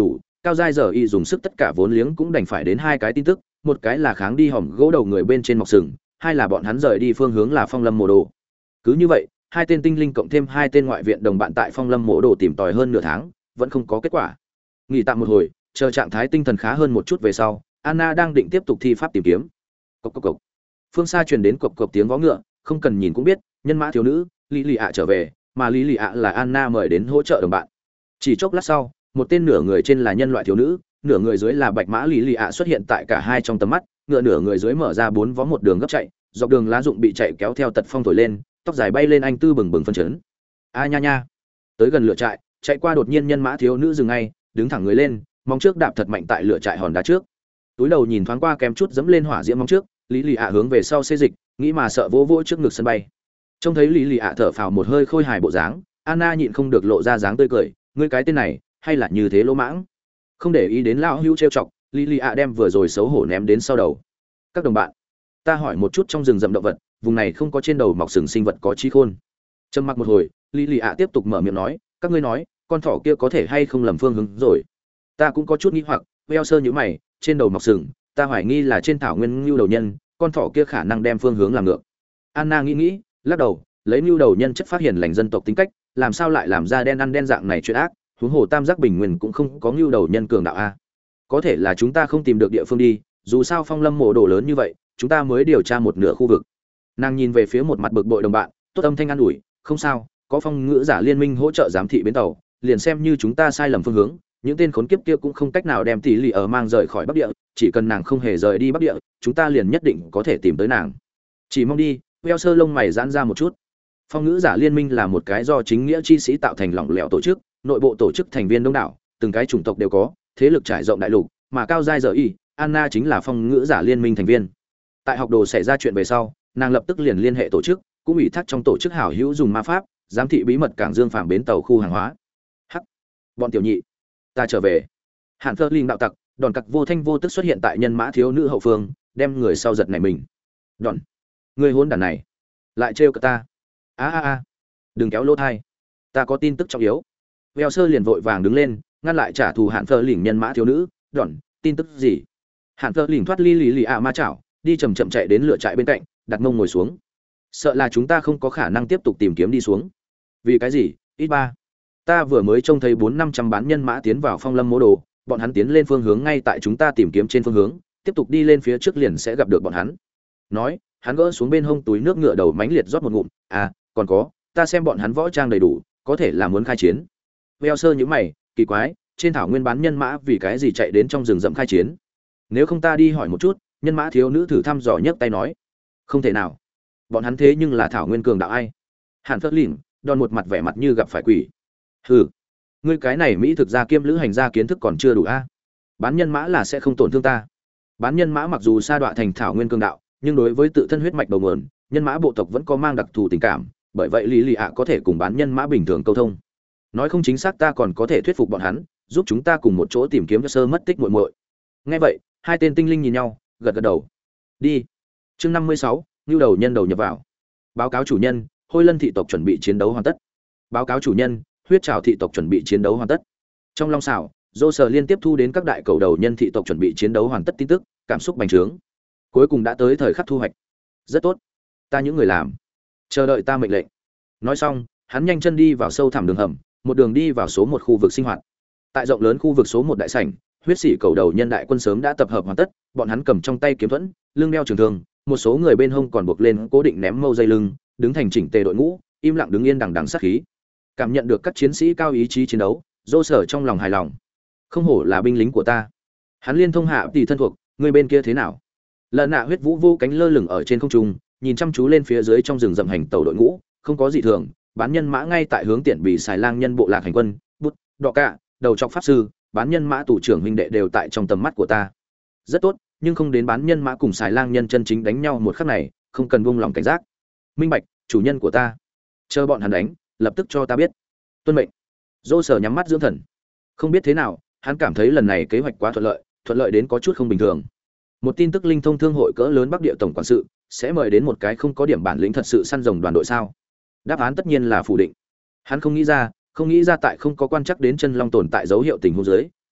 cao giai giờ y dùng sức tất cả vốn liếng cũng đành phải đến hai cái tin tức, một cái là kháng đi hòm gỗ đầu người bên trên mọc sừng, hai là bọn hắn rời đi phương hướng là Phong Lâm Mộ Đồ. Cứ như vậy, hai tên tinh linh cộng thêm hai tên ngoại viện đồng bạn tại Phong Lâm Mộ Đồ tìm tòi hơn nửa tháng, vẫn không có kết quả. Nghỉ tạm một hồi, chờ trạng thái tinh thần khá hơn một chút về sau, Anna đang định tiếp tục thi pháp tìm kiếm. Cộc cộc cộc. Phương xa truyền đến cộc cộc tiếng vó ngựa, không cần nhìn cũng biết, nhân mã thiếu nữ, Lý Lị ạ trở về, mà Lý Lị ạ là Anna mời đến hỗ trợ đồng bạn. Chỉ chốc lát sau, một tên nửa người trên là nhân loại thiếu nữ, nửa người dưới là bạch mã Lý Lị ạ xuất hiện tại cả hai trong tầm mắt, ngựa nửa người dưới mở ra bốn vó một đường gấp chạy, dọc đường lá rụng bị chạy kéo theo tật phong thổi lên, tóc dài bay lên anh tư bừng bừng phân chấn. A nha nha. Tới gần lửa trại, chạy qua đột nhiên nhân mã thiếu nữ dừng ngay, đứng thẳng người lên, mong trước đạp thật mạnh tại lửa trại hòn đá trước. Túi đầu nhìn thoáng qua kém chút dẫm lên hỏa diễm mong trước, Lý Lị ạ hướng về sau xê dịch, nghĩ mà sợ vỗ vỗ trước ngực sân bay. Trông thấy Lý Lị ạ thở phào một hơi khôi hài bộ dáng, Anna nhịn không được lộ ra dáng tươi cười, ngươi cái tên này, hay là như thế lỗ mãng. Không để ý đến lão hữu trêu chọc, Lý Lị ạ đem vừa rồi xấu hổ ném đến sau đầu. Các đồng bạn, ta hỏi một chút trong rừng rậm động vật, vùng này không có trên đầu mọc sừng sinh vật có trí khôn. Trầm mặc một hồi, Lý Lị ạ tiếp tục mở miệng nói, các ngươi nói, con thỏ kia có thể hay không lầm phương hướng rồi. Ta cũng có chút nghi hoặc, veo sơ như mày, trên đầu mọc sừng, ta hoài nghi là trên thảo nguyên ngưu đầu nhân, con thỏ kia khả năng đem phương hướng làm ngược. Anna nghĩ, lắc đầu, lấy ngưu đầu nhân chất phát hiện lành dân tộc tính cách, làm sao lại làm ra đen ăn đen dạng này chuyện ác, huống hồ tam giác bình nguyên cũng không có ngưu đầu nhân cường đạo a. Có thể là chúng ta không tìm được địa phương đi, dù sao Phong Lâm Mộ Đồ lớn như vậy, chúng ta mới điều tra một nửa khu vực. Nàng nhìn về phía một mặt bực bội đồng bạn, tốt âm thanh an ủi, không sao, có phong ngữ giả liên minh hỗ trợ giám thị bến tàu, liền xem như chúng ta sai lầm phương hướng, những tên khốn kiếp kia cũng không cách nào đem tỷ lệ ở mang rời khỏi Bắc Địa, chỉ cần nàng không hề rời đi Bắc Địa, chúng ta liền nhất định có thể tìm tới nàng. Chỉ mong đi. Veo sơ lông mày giãn ra một chút. Phong ngữ giả liên minh là một cái do chính nghĩa chi sĩ tạo thành lỏng lẻo tổ chức, nội bộ tổ chức thành viên đông đảo, từng cái chủng tộc đều có, thế lực trải rộng đại lục, mà cao giai giờ y, Anna chính là phong ngữ giả liên minh thành viên. Tại học đồ xảy ra chuyện về sau, nàng lập tức liền liên hệ tổ chức, cũng ủy thác trong tổ chức hảo hữu dùng ma pháp, giám thị bí mật cảng Dương Phàm bến tàu khu hàng hóa. Hắc, bọn tiểu nhị, ta trở về. Hạn Phơ Linh đạo tặc, đòn cặc vô thanh vô tức xuất hiện tại nhân mã thiếu nữ hậu phương, đem người sau giật nảy mình. Đòn, người hôn đàn này, lại trêu cả ta. A, đừng kéo lỗ thai, ta có tin tức trọng yếu. Veo sơ liền vội vàng đứng lên, ngăn lại trả thù Hạn Phơ Linh nhân mã thiếu nữ. Đòn, tin tức gì? Hạn Phơ Linh thoát ly lì lì ạ ma chảo, đi chậm chậm chạy đến lửa trại bên cạnh, đặt mông ngồi xuống. Sợ là chúng ta không có khả năng tiếp tục tìm kiếm đi xuống. Vì cái gì? Ít ba. Ta vừa mới trông thấy 400-500 bán nhân mã tiến vào Phong Lâm Mộ Đồ, bọn hắn tiến lên phương hướng ngay tại chúng ta tìm kiếm trên phương hướng, tiếp tục đi lên phía trước liền sẽ gặp được bọn hắn. Nói, hắn gỡ xuống bên hông túi nước ngựa đầu mánh liệt rót một ngụm, à, còn có, ta xem bọn hắn võ trang đầy đủ, có thể là muốn khai chiến. Veo sơ nhíu mày, kỳ quái, trên thảo nguyên bán nhân mã vì cái gì chạy đến trong rừng rậm khai chiến? Nếu không ta đi hỏi một chút. Nhân mã thiếu nữ thử thăm dò nhấc tay nói, không thể nào, bọn hắn thế nhưng là thảo nguyên cường đạo ai? Hàn Phất Lĩnh đòn một mặt vẻ mặt như gặp phải quỷ. Hừ, ngươi cái này mỹ thực gia kiêm lữ hành gia kiến thức còn chưa đủ a. Bán nhân mã là sẽ không tổn thương ta. Bán nhân mã mặc dù sa đọa thành thảo nguyên cường đạo, nhưng đối với tự thân huyết mạch đầu nguồn, nhân mã bộ tộc vẫn có mang đặc thù tình cảm, bởi vậy Lý Lị ạ có thể cùng bán nhân mã bình thường câu thông. Nói không chính xác ta còn có thể thuyết phục bọn hắn, giúp chúng ta cùng một chỗ tìm kiếm cho sơ mất tích muội muội. Nghe vậy, hai tên tinh linh nhìn nhau, gật đầu. Đi. Chương 56, nưu đầu nhân đầu nhập vào. Báo cáo chủ nhân, Hôi Lân thị tộc chuẩn bị chiến đấu hoàn tất. Báo cáo chủ nhân, Huyết Trảo thị tộc chuẩn bị chiến đấu hoàn tất. Trong long xảo, Dô Sở liên tiếp thu đến các đại cầu đầu nhân thị tộc chuẩn bị chiến đấu hoàn tất tin tức, cảm xúc bành trướng. Cuối cùng đã tới thời khắc thu hoạch. Rất tốt, ta những người làm, chờ đợi ta mệnh lệnh. Nói xong, hắn nhanh chân đi vào sâu thẳm đường hầm, một đường đi vào số 1 khu vực sinh hoạt. Tại rộng lớn khu vực số 1 đại sảnh, huyết sĩ cầu đầu nhân đại quân sớm đã tập hợp hoàn tất, bọn hắn cầm trong tay kiếm thuẫn, lưng đeo trường thương, một số người bên hông còn buộc lên cố định ném mâu dây lưng, đứng thành chỉnh tề đội ngũ, im lặng đứng yên đằng đằng sát khí. Cảm nhận được các chiến sĩ cao ý chí chiến đấu, Dô Sở trong lòng hài lòng. Không hổ là binh lính của ta. Hắn liên thông hạ tỷ thân thuộc, người bên kia thế nào? Lợn nạ huyết vũ vô cánh lơ lửng ở trên không trung, nhìn chăm chú lên phía dưới trong rừng rậm hành tàu đội ngũ, không có gì thường, bán nhân mã ngay tại hướng tiện bị xài lang nhân bộ lạc hành quân, bút, đọ cạ, đầu trọc pháp sư, bán nhân mã tù trưởng huynh đệ đều tại trong tầm mắt của ta. Rất tốt, nhưng không đến bán nhân mã cùng xài lang nhân chân chính đánh nhau một khắc này, không cần buông lòng cảnh giác. Minh bạch, chủ nhân của ta. Chờ bọn hắn đánh, lập tức cho ta biết. Tuân mệnh. Dô Sở nhắm mắt dưỡng thần. Không biết thế nào, hắn cảm thấy lần này kế hoạch quá thuận lợi đến có chút không bình thường. Một tin tức linh thông thương hội cỡ lớn Bắc Địa tổng quản sự sẽ mời đến một cái không có điểm bản lĩnh thật sự săn rồng đoàn đội sao? Đáp án tất nhiên là phủ định. Hắn không nghĩ ra tại không có quan chắc đến chân long tồn tại dấu hiệu tình huống dưới,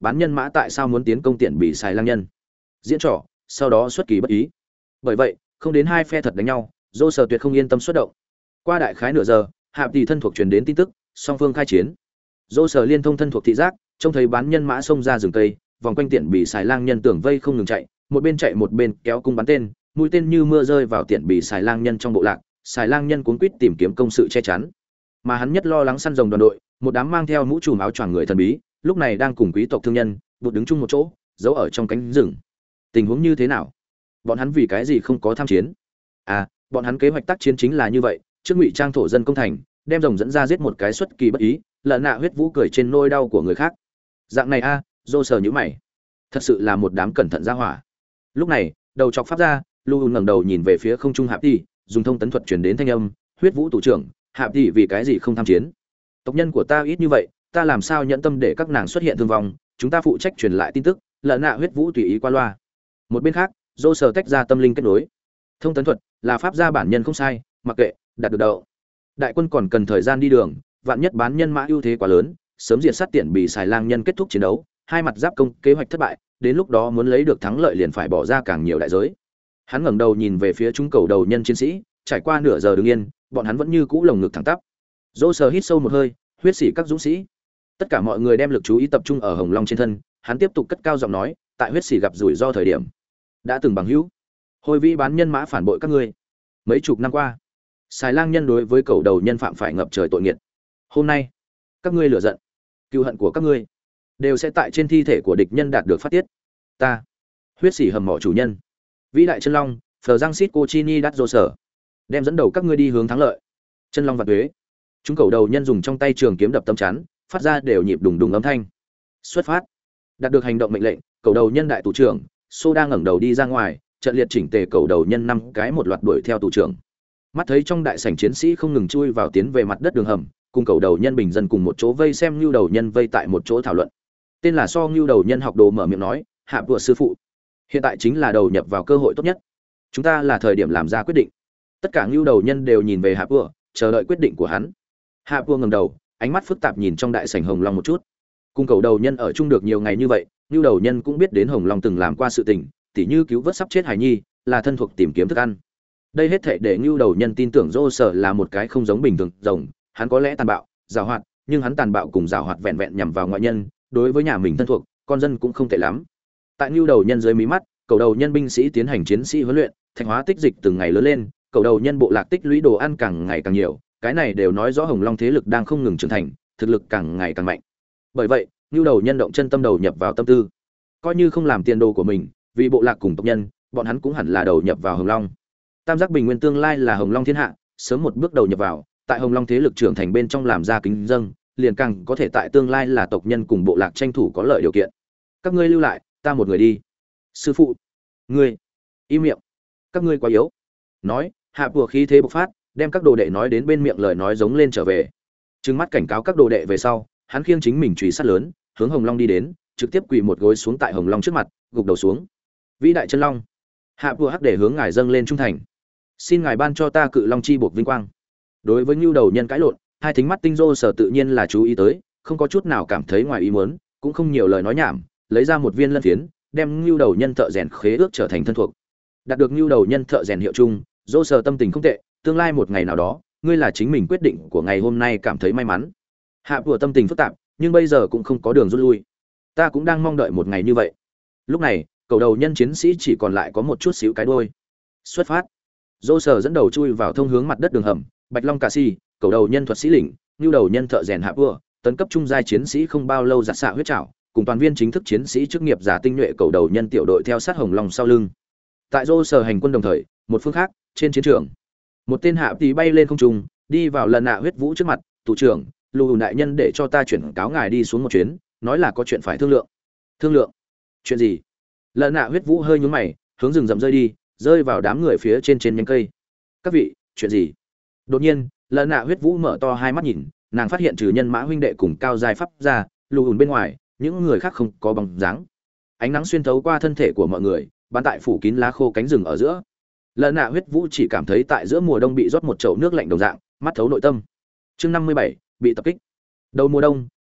bán nhân mã tại sao muốn tiến công tiện bị xài lang nhân. Diễn trò, sau đó xuất kỳ bất ý. Bởi vậy, không đến hai phe thật đánh nhau, Dô Sở tuyệt không yên tâm xuất động. Qua đại khái nửa giờ, Hạp Tỷ thân thuộc truyền đến tin tức, song phương khai chiến. Dô Sở liên thông thân thuộc thị giác, trông thấy bán nhân mã xông ra rừng cây, vòng quanh tiện bị xài lang nhân tưởng vây không ngừng chạy một bên kéo cung bắn tên, mũi tên như mưa rơi vào tiện bị xài lang nhân trong bộ lạc, xài lang nhân cuống quýt tìm kiếm công sự che chắn. Mà hắn nhất lo lắng săn rồng đoàn đội, một đám mang theo mũ trùm áo choàng người thần bí, lúc này đang cùng quý tộc thương nhân vụt đứng chung một chỗ, giấu ở trong cánh rừng. Tình huống như thế nào? Bọn hắn vì cái gì không có tham chiến? À, bọn hắn kế hoạch tác chiến chính là như vậy, trước ngụy trang thổ dân công thành, đem rồng dẫn ra giết một cái xuất kỳ bất ý, lợn nạ huyết vũ cười trên nỗi đau của người khác. Dạng này a, Dô Sở nhíu mày. Thật sự là một đám cẩn thận ra hỏa. Lúc này, đầu chọc pháp ra, Lu ngẩng đầu nhìn về phía không trung Hạp Tỷ, dùng thông tấn thuật truyền đến thanh âm, huyết vũ thủ trưởng, Hạp Tỷ vì cái gì không tham chiến? Tộc nhân của ta ít như vậy, ta làm sao nhẫn tâm để các nàng xuất hiện thương vong, chúng ta phụ trách truyền lại tin tức, lợn nạ huyết vũ tùy ý qua loa. Một bên khác, Dô Sở tách ra tâm linh kết nối. Thông tấn thuật là pháp gia bản nhân không sai, mặc kệ, đạt được đậu. Đại quân còn cần thời gian đi đường, vạn nhất bán nhân mã ưu thế quá lớn, sớm diệt sát tiện bị xài lang nhân kết thúc chiến đấu, hai mặt giáp công kế hoạch thất bại, đến lúc đó muốn lấy được thắng lợi liền phải bỏ ra càng nhiều đại giới. Hắn ngẩng đầu nhìn về phía chúng cầu đầu nhân chiến sĩ, trải qua nửa giờ đứng yên, bọn hắn vẫn như cũ lồng ngực thẳng tắp. Dô Sở hít sâu một hơi, huyết sĩ các dũng sĩ. Tất cả mọi người đem lực chú ý tập trung ở Hồng Long trên thân, hắn tiếp tục cất cao giọng nói, tại huyết sĩ gặp rủi ro thời điểm, đã từng bằng hữu, hồi vĩ bán nhân mã phản bội các ngươi. Mấy chục năm qua, xài lang nhân đối với cầu đầu nhân phạm phải ngập trời tội nghiệt. Hôm nay, các ngươi lửa giận, cừu hận của các ngươi đều sẽ tại trên thi thể của địch nhân đạt được phát tiết. Ta, huyết sĩ hầm mỏ chủ nhân, vĩ đại chân long, Phờ Giang Sít Cochini đắt Dô Sở, đem dẫn đầu các ngươi đi hướng thắng lợi. Chân long và tuế. Chúng cầu đầu nhân dùng trong tay trường kiếm đập tâm chắn, phát ra đều nhịp đùng đùng âm thanh. Xuất phát. Đạt được hành động mệnh lệnh, cầu đầu nhân đại tù trưởng, Sô đang ngẩng đầu đi ra ngoài, trận liệt chỉnh tề cầu đầu nhân 5 cái một loạt đuổi theo tù trưởng. Mắt thấy trong đại sảnh chiến sĩ không ngừng chui vào tiến về mặt đất đường hầm, cùng cầu đầu nhân bình dân cùng một chỗ vây xem nưu đầu nhân vây tại một chỗ thảo luận. Tên là So nưu đầu nhân học đồ mở miệng nói, hạ vừa sư phụ, hiện tại chính là đầu nhập vào cơ hội tốt nhất. Chúng ta là thời điểm làm ra quyết định. Tất cả nưu đầu nhân đều nhìn về hạ vừa, chờ đợi quyết định của hắn. Hạ vừa ngẩng đầu, ánh mắt phức tạp nhìn trong đại sảnh Hồng Long một chút. Cùng cầu đầu nhân ở chung được nhiều ngày như vậy, nưu đầu nhân cũng biết đến Hồng Long từng làm qua sự tình, tỉ như cứu vớt sắp chết hải nhi, là thân thuộc tìm kiếm thức ăn. Đây hết thảy để nưu đầu nhân tin tưởng Dô Sở là một cái không giống bình thường rồng, hắn có lẽ tàn bạo, giàu hoạt, nhưng hắn tàn bạo cùng giàu hoạt vẹn vẹn nhằm vào ngoại nhân, đối với nhà mình thân thuộc, con dân cũng không tệ lắm. Tại nưu đầu nhân dưới mí mắt, cầu đầu nhân binh sĩ tiến hành chiến sĩ huấn luyện, thạch hóa tích dịch từng ngày lớn lên, cầu đầu nhân bộ lạc tích lũy đồ ăn càng ngày càng nhiều, cái này đều nói rõ Hồng Long thế lực đang không ngừng trưởng thành, thực lực càng ngày càng mạnh. Bởi vậy, nưu đầu nhân động chân tâm đầu nhập vào tâm tư, coi như không làm tiền đồ của mình, vì bộ lạc cùng tộc nhân, bọn hắn cũng hẳn là đầu nhập vào Hồng Long. Tam giác bình nguyên tương lai là Hồng Long thiên hạ, sớm một bước đầu nhập vào, tại Hồng Long thế lực trưởng thành bên trong làm ra kính dâng, liền càng có thể tại tương lai là tộc nhân cùng bộ lạc tranh thủ có lợi điều kiện. Các ngươi lưu lại, ta một người đi. Sư phụ, ngươi im miệng, các ngươi quá yếu. Nói, hạ vừa khí thế bộc phát, đem các đồ đệ nói đến bên miệng lời nói giống lên trở về. Trừng mắt cảnh cáo các đồ đệ về sau, hắn khiêng chính mình chùy sắt lớn, hướng Hồng Long đi đến, trực tiếp quỳ một gối xuống tại Hồng Long trước mặt, gục đầu xuống. Vĩ đại chân long, hạ vừa hắc để hướng ngài dâng lên trung thành. Xin ngài ban cho ta cự long chi buộc vinh quang. Đối với nưu đầu nhân cãi lộn, hai thính mắt tinh Dô Sở tự nhiên là chú ý tới, không có chút nào cảm thấy ngoài ý muốn, cũng không nhiều lời nói nhảm, lấy ra một viên lân phiến, đem nưu đầu nhân thợ rèn khế ước trở thành thân thuộc. Đạt được nưu đầu nhân thợ rèn hiệu chung, Dô Sở tâm tình không tệ, tương lai một ngày nào đó, ngươi là chính mình quyết định của ngày hôm nay cảm thấy may mắn. Hạ vừa tâm tình phức tạp, nhưng bây giờ cũng không có đường rút lui. Ta cũng đang mong đợi một ngày như vậy. Lúc này, cầu đầu nhân chiến sĩ chỉ còn lại có một chút xíu cái đuôi. Xuất phát. Dô Sở dẫn đầu chui vào thông hướng mặt đất đường hầm, Bạch Long Cà Si, cầu đầu nhân thuật sĩ lĩnh, nưu đầu nhân thợ rèn hạ vừa, tấn cấp trung giai chiến sĩ không bao lâu giặt xạ huyết trảo, cùng toàn viên chính thức chiến sĩ chức nghiệp giả tinh nhuệ cầu đầu nhân tiểu đội theo sát Hồng Long sau lưng. Tại Dô Sở hành quân đồng thời, một phương khác, trên chiến trường, một tên hạ tí bay lên không trung, đi vào lần nạ huyết vũ trước mặt, thủ trưởng, Lù đại nhân để cho ta chuyển cáo ngài đi xuống một chuyến, nói là có chuyện phải thương lượng. Thương lượng? Chuyện gì? Lần nạ huyết vũ hơi nhún mày, hướng rừng rậm rơi đi, rơi vào đám người phía trên nhánh cây. Các vị, chuyện gì? Đột nhiên, lần nạ huyết vũ mở to hai mắt nhìn, nàng phát hiện trừ nhân mã huynh đệ cùng cao giai pháp ra, Lù bên ngoài, những người khác không có bóng dáng. Ánh nắng xuyên thấu qua thân thể của mọi người, bắn tại phủ kín lá khô cánh rừng ở giữa. Lần nạ huyết vũ chỉ cảm thấy tại giữa mùa đông bị rót một chậu nước lạnh đồng dạng, mắt thấu nội tâm. Chương 57, bị tập kích. Đầu mùa đông,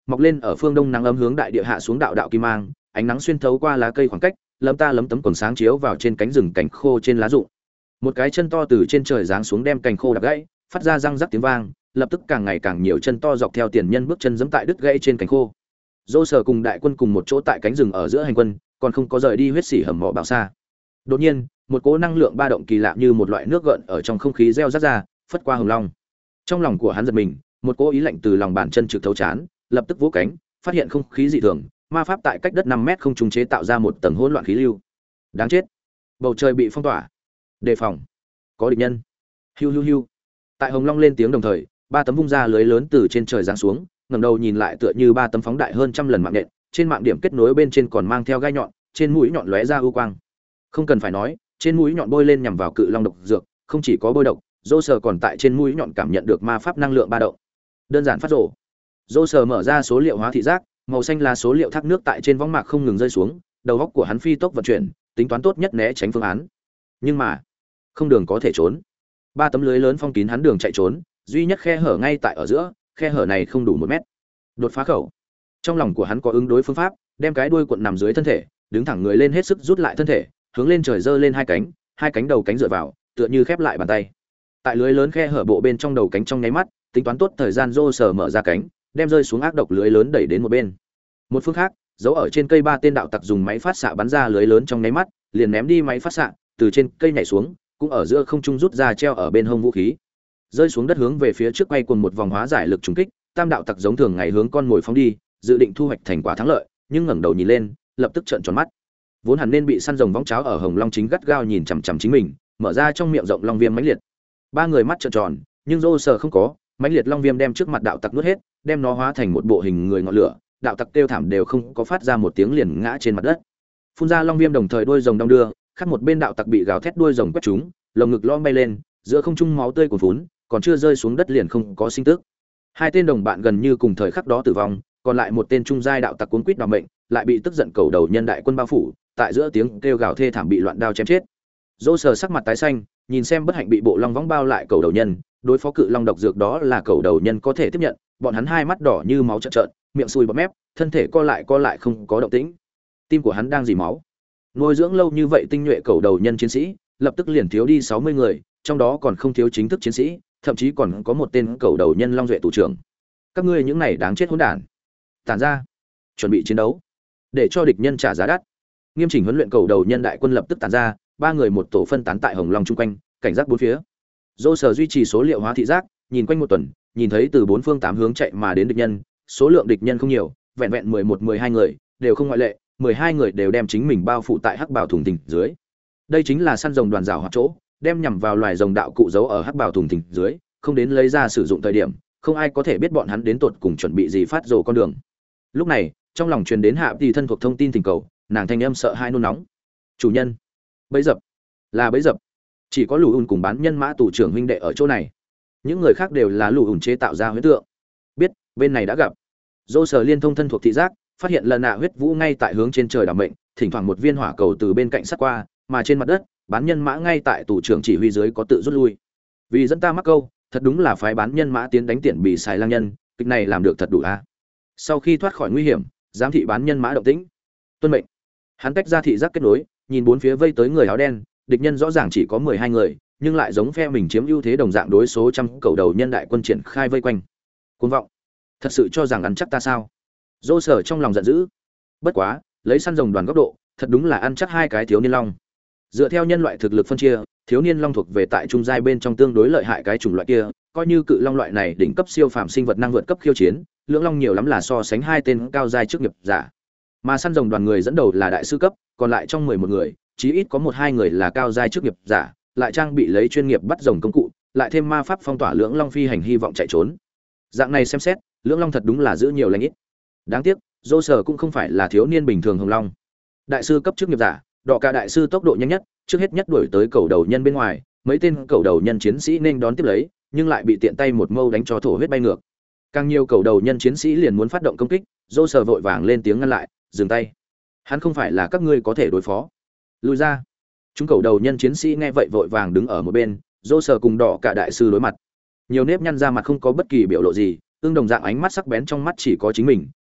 mọc lên ở phương đông nắng ấm hướng đại địa hạ xuống đạo đạo kim mang, ánh nắng xuyên thấu qua lá cây khoảng cách, lấm ta lấm tấm quần sáng chiếu vào trên cánh rừng cảnh khô trên lá rụng. Một cái chân to từ trên trời giáng xuống đem cành khô đập gãy, phát ra răng rắc tiếng vang, lập tức càng ngày càng nhiều chân to dọc theo tiền nhân bước chân giẫm tại đứt gãy trên cành khô. Dô Sở cùng đại quân cùng một chỗ tại cánh rừng ở giữa hành quân, còn không có rời đi huyết sỉ hầm mỏ bào xa. Đột nhiên, một cỗ năng lượng ba động kỳ lạ như một loại nước gợn ở trong không khí reo rắt ra, phất qua Hồng Long. Trong lòng của hắn giật mình, một cỗ ý lạnh từ lòng bàn chân trực thấu chán, lập tức vỗ cánh, phát hiện không khí dị thường, ma pháp tại cách đất 5 mét không trung chế tạo ra một tầng hỗn loạn khí lưu. Đáng chết. Bầu trời bị phong tỏa. Đề phòng. Có địch nhân. Hiu hiu hiu. Tại Hồng Long lên tiếng đồng thời, 3 tấm vung ra lưới lớn từ trên trời giáng xuống, ngẩng đầu nhìn lại tựa như 3 tấm phóng đại hơn trăm lần mạng nhện, trên mạng điểm kết nối bên trên còn mang theo gai nhọn, trên mũi nhọn lóe ra ưu quang. Không cần phải nói, trên mũi nhọn bôi lên nhằm vào cự long độc dược, không chỉ có bôi độc, Dô Sở còn tại trên mũi nhọn cảm nhận được ma pháp năng lượng ba động. Đơn giản phát rồ. Dô Sở mở ra số liệu hóa thị giác, màu xanh là số liệu thác nước tại trên võng mạc không ngừng rơi xuống, đầu óc của hắn phi tốc vận chuyển, tính toán tốt nhất né tránh phương án. Nhưng mà, không đường có thể trốn. 3 tấm lưới lớn phong kín hắn đường chạy trốn, duy nhất khe hở ngay tại ở giữa, khe hở này không đủ 1 mét. Đột phá khẩu. Trong lòng của hắn có ứng đối phương pháp, đem cái đuôi cuộn nằm dưới thân thể, đứng thẳng người lên hết sức rút lại thân thể, hướng lên trời giơ lên hai cánh đầu cánh dựa vào, tựa như khép lại bàn tay. Tại lưới lớn khe hở bộ bên trong đầu cánh trong nháy mắt, tính toán tốt thời gian Dô Sở mở ra cánh, đem rơi xuống ác độc lưới lớn đẩy đến một bên. Một phương khác, giấu ở trên cây 3 tên đạo tặc dùng máy phát xạ bắn ra lưới lớn trong nháy mắt, liền ném đi máy phát xạ, từ trên cây nhảy xuống, cũng ở giữa không trung rút ra treo ở bên hông vũ khí. Rơi xuống đất hướng về phía trước quay cuồng một vòng hóa giải lực trùng kích, tam đạo tặc giống thường ngày hướng con mồi phóng đi, dự định thu hoạch thành quả thắng lợi, nhưng ngẩng đầu nhìn lên, lập tức trợn tròn mắt. Vốn hẳn nên bị săn rồng vóng cháo ở Hồng Long chính gắt gao nhìn chằm chằm chính mình, mở ra trong miệng rộng long viêm mãnh liệt. 3 người mắt trợn tròn, nhưng Dô Sở không có, mãnh liệt long viêm đem trước mặt đạo tặc nuốt hết, đem nó hóa thành một bộ hình người ngọn lửa, đạo tặc kêu thảm đều không có phát ra một tiếng liền ngã trên mặt đất. Phun ra long viêm đồng thời đuôi rồng đong đưa, khác một bên đạo tặc bị gào thét đuôi rồng quét trúng, lồng ngực lõm bay lên, giữa không trung máu tươi cuồn phún, còn chưa rơi xuống đất liền không có sinh tức. 2 tên đồng bạn gần như cùng thời khắc đó tử vong, còn lại một tên trung giai đạo tặc cuốn quýt đòi mệnh, lại bị tức giận cầu đầu nhân đại quân bao phủ, tại giữa tiếng kêu gào thê thảm bị loạn đao chém chết. Dô Sở sắc mặt tái xanh, nhìn xem bất hạnh bị bộ long võng bao lại cầu đầu nhân, đối phó cự long độc dược đó là cầu đầu nhân có thể tiếp nhận, bọn hắn hai mắt đỏ như máu trợn trợn, miệng sùi bọt mép, thân thể co lại không có động tĩnh. Tim của hắn đang dì máu. Nuôi dưỡng lâu như vậy tinh nhuệ cầu đầu nhân chiến sĩ, lập tức liền thiếu đi 60 người, trong đó còn không thiếu chính thức chiến sĩ, thậm chí còn có một tên cầu đầu nhân long duệ tù trưởng. Các ngươi những này đáng chết hỗn đản. Tản ra, chuẩn bị chiến đấu, để cho địch nhân trả giá đắt. Nghiêm chỉnh huấn luyện cầu đầu nhân đại quân lập tức tản ra, 3 người một tổ phân tán tại Hồng Long chung quanh, cảnh giác bốn phía. Dô Sở duy trì số liệu hóa thị giác, nhìn quanh một tuần, nhìn thấy từ 4 phương 8 hướng chạy mà đến địch nhân, số lượng địch nhân không nhiều, vẹn vẹn 11-12 người, đều không ngoại lệ, 12 người đều đem chính mình bao phủ tại hắc bảo thùng thình dưới. Đây chính là săn rồng đoàn rào hoạt chỗ, đem nhằm vào loài rồng đạo cụ giấu ở hắc bảo thùng thình dưới, không đến lấy ra sử dụng thời điểm, không ai có thể biết bọn hắn đến tột cùng chuẩn bị gì phát rồ con đường. Lúc này, trong lòng truyền đến Hạ Tỷ thân thuộc thông tin tình cầu, nàng thanh âm sợ hai nôn nóng. Chủ nhân, bẫy dập, là bẫy dập. Chỉ có Lù Ùn cùng bán nhân mã tù trưởng huynh đệ ở chỗ này, những người khác đều là Lù Ùn chế tạo ra huyễn tượng. Biết, bên này đã gặp. Dô Sở liên thông thân thuộc thị giác, phát hiện lần nạ huyết vũ ngay tại hướng trên trời đảm mệnh, thỉnh thoảng một viên hỏa cầu từ bên cạnh sát qua, mà trên mặt đất, bán nhân mã ngay tại tù trưởng chỉ huy dưới có tự rút lui. Vì dẫn ta mắc câu, thật đúng là phái bán nhân mã tiến đánh tiện bị xài lang nhân, kịch này làm được thật đủ a. Sau khi thoát khỏi nguy hiểm, giám thị bán nhân mã động tĩnh. Tuân mệnh. Hắn tách ra thị giác kết nối, nhìn bốn phía vây tới người áo đen, địch nhân rõ ràng chỉ có 12 người, nhưng lại giống phe mình chiếm ưu thế đồng dạng đối số trăm cầu đầu nhân đại quân triển khai vây quanh. Cuồng vọng, thật sự cho rằng ăn chắc ta sao? Dô Sở trong lòng giận dữ. Bất quá, lấy săn rồng đoàn góc độ, thật đúng là ăn chắc hai cái thiếu niên long. Dựa theo nhân loại thực lực phân chia, thiếu niên long thuộc về tại trung giai bên trong tương đối lợi hại cái chủng loại kia, coi như cự long loại này đỉnh cấp siêu phàm sinh vật năng vượt cấp khiêu chiến, lưỡng long nhiều lắm là so sánh 2 tên cao giai chức nghiệp giả. Mà săn rồng đoàn người dẫn đầu là đại sư cấp, còn lại trong 11 người, chí ít có 1-2 người là cao giai chức nghiệp giả, lại trang bị lấy chuyên nghiệp bắt rồng công cụ, lại thêm ma pháp phong tỏa lưỡng long phi hành hy vọng chạy trốn. Dạng này xem xét, lưỡng long thật đúng là giữ nhiều lành ít. Đáng tiếc, Dô Sở cũng không phải là thiếu niên bình thường hồng long. Đại sư cấp chức nghiệp giả, đọ cả đại sư tốc độ nhanh nhất, trước hết nhất đuổi tới cầu đầu nhân bên ngoài, mấy tên cầu đầu nhân chiến sĩ nên đón tiếp lấy, nhưng lại bị tiện tay một mâu đánh cho thổ huyết bay ngược. Càng nhiều cầu đầu nhân chiến sĩ liền muốn phát động công kích, Dô Sở vội vàng lên tiếng ngăn lại, dừng tay. Hắn không phải là các ngươi có thể đối phó. Lùi ra. Chúng cầu đầu nhân chiến sĩ nghe vậy vội vàng đứng ở một bên, Dô Sở cùng đỏ cả đại sư đối mặt. Nhiều nếp nhăn ra mặt không có bất kỳ biểu lộ gì, tương đồng dạng ánh mắt sắc bén trong mắt chỉ có chính mình,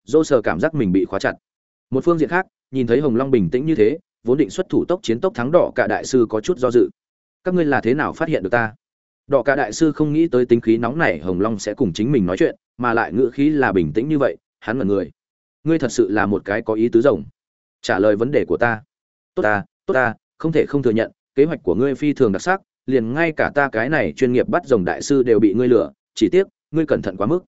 dô sờ cảm giác mình bị khóa chặt. Một phương diện khác, nhìn thấy Hồng Long bình tĩnh như thế, vốn định xuất thủ tốc chiến tốc thắng đỏ cả đại sư có chút do dự. Các ngươi là thế nào phát hiện được ta? Đỏ cả đại sư không nghĩ tới tính khí nóng này Hồng Long sẽ cùng chính mình nói chuyện, mà lại ngữ khí là bình tĩnh như vậy, hắn ngẩn người. Ngươi thật sự là một cái có ý tứ rồng. Trả lời vấn đề của ta. Tốt ta, không thể không thừa nhận, kế hoạch của ngươi phi thường đặc sắc, liền ngay cả ta cái này chuyên nghiệp bắt rồng đại sư đều bị ngươi lừa, chỉ tiếc, ngươi cẩn thận quá mức.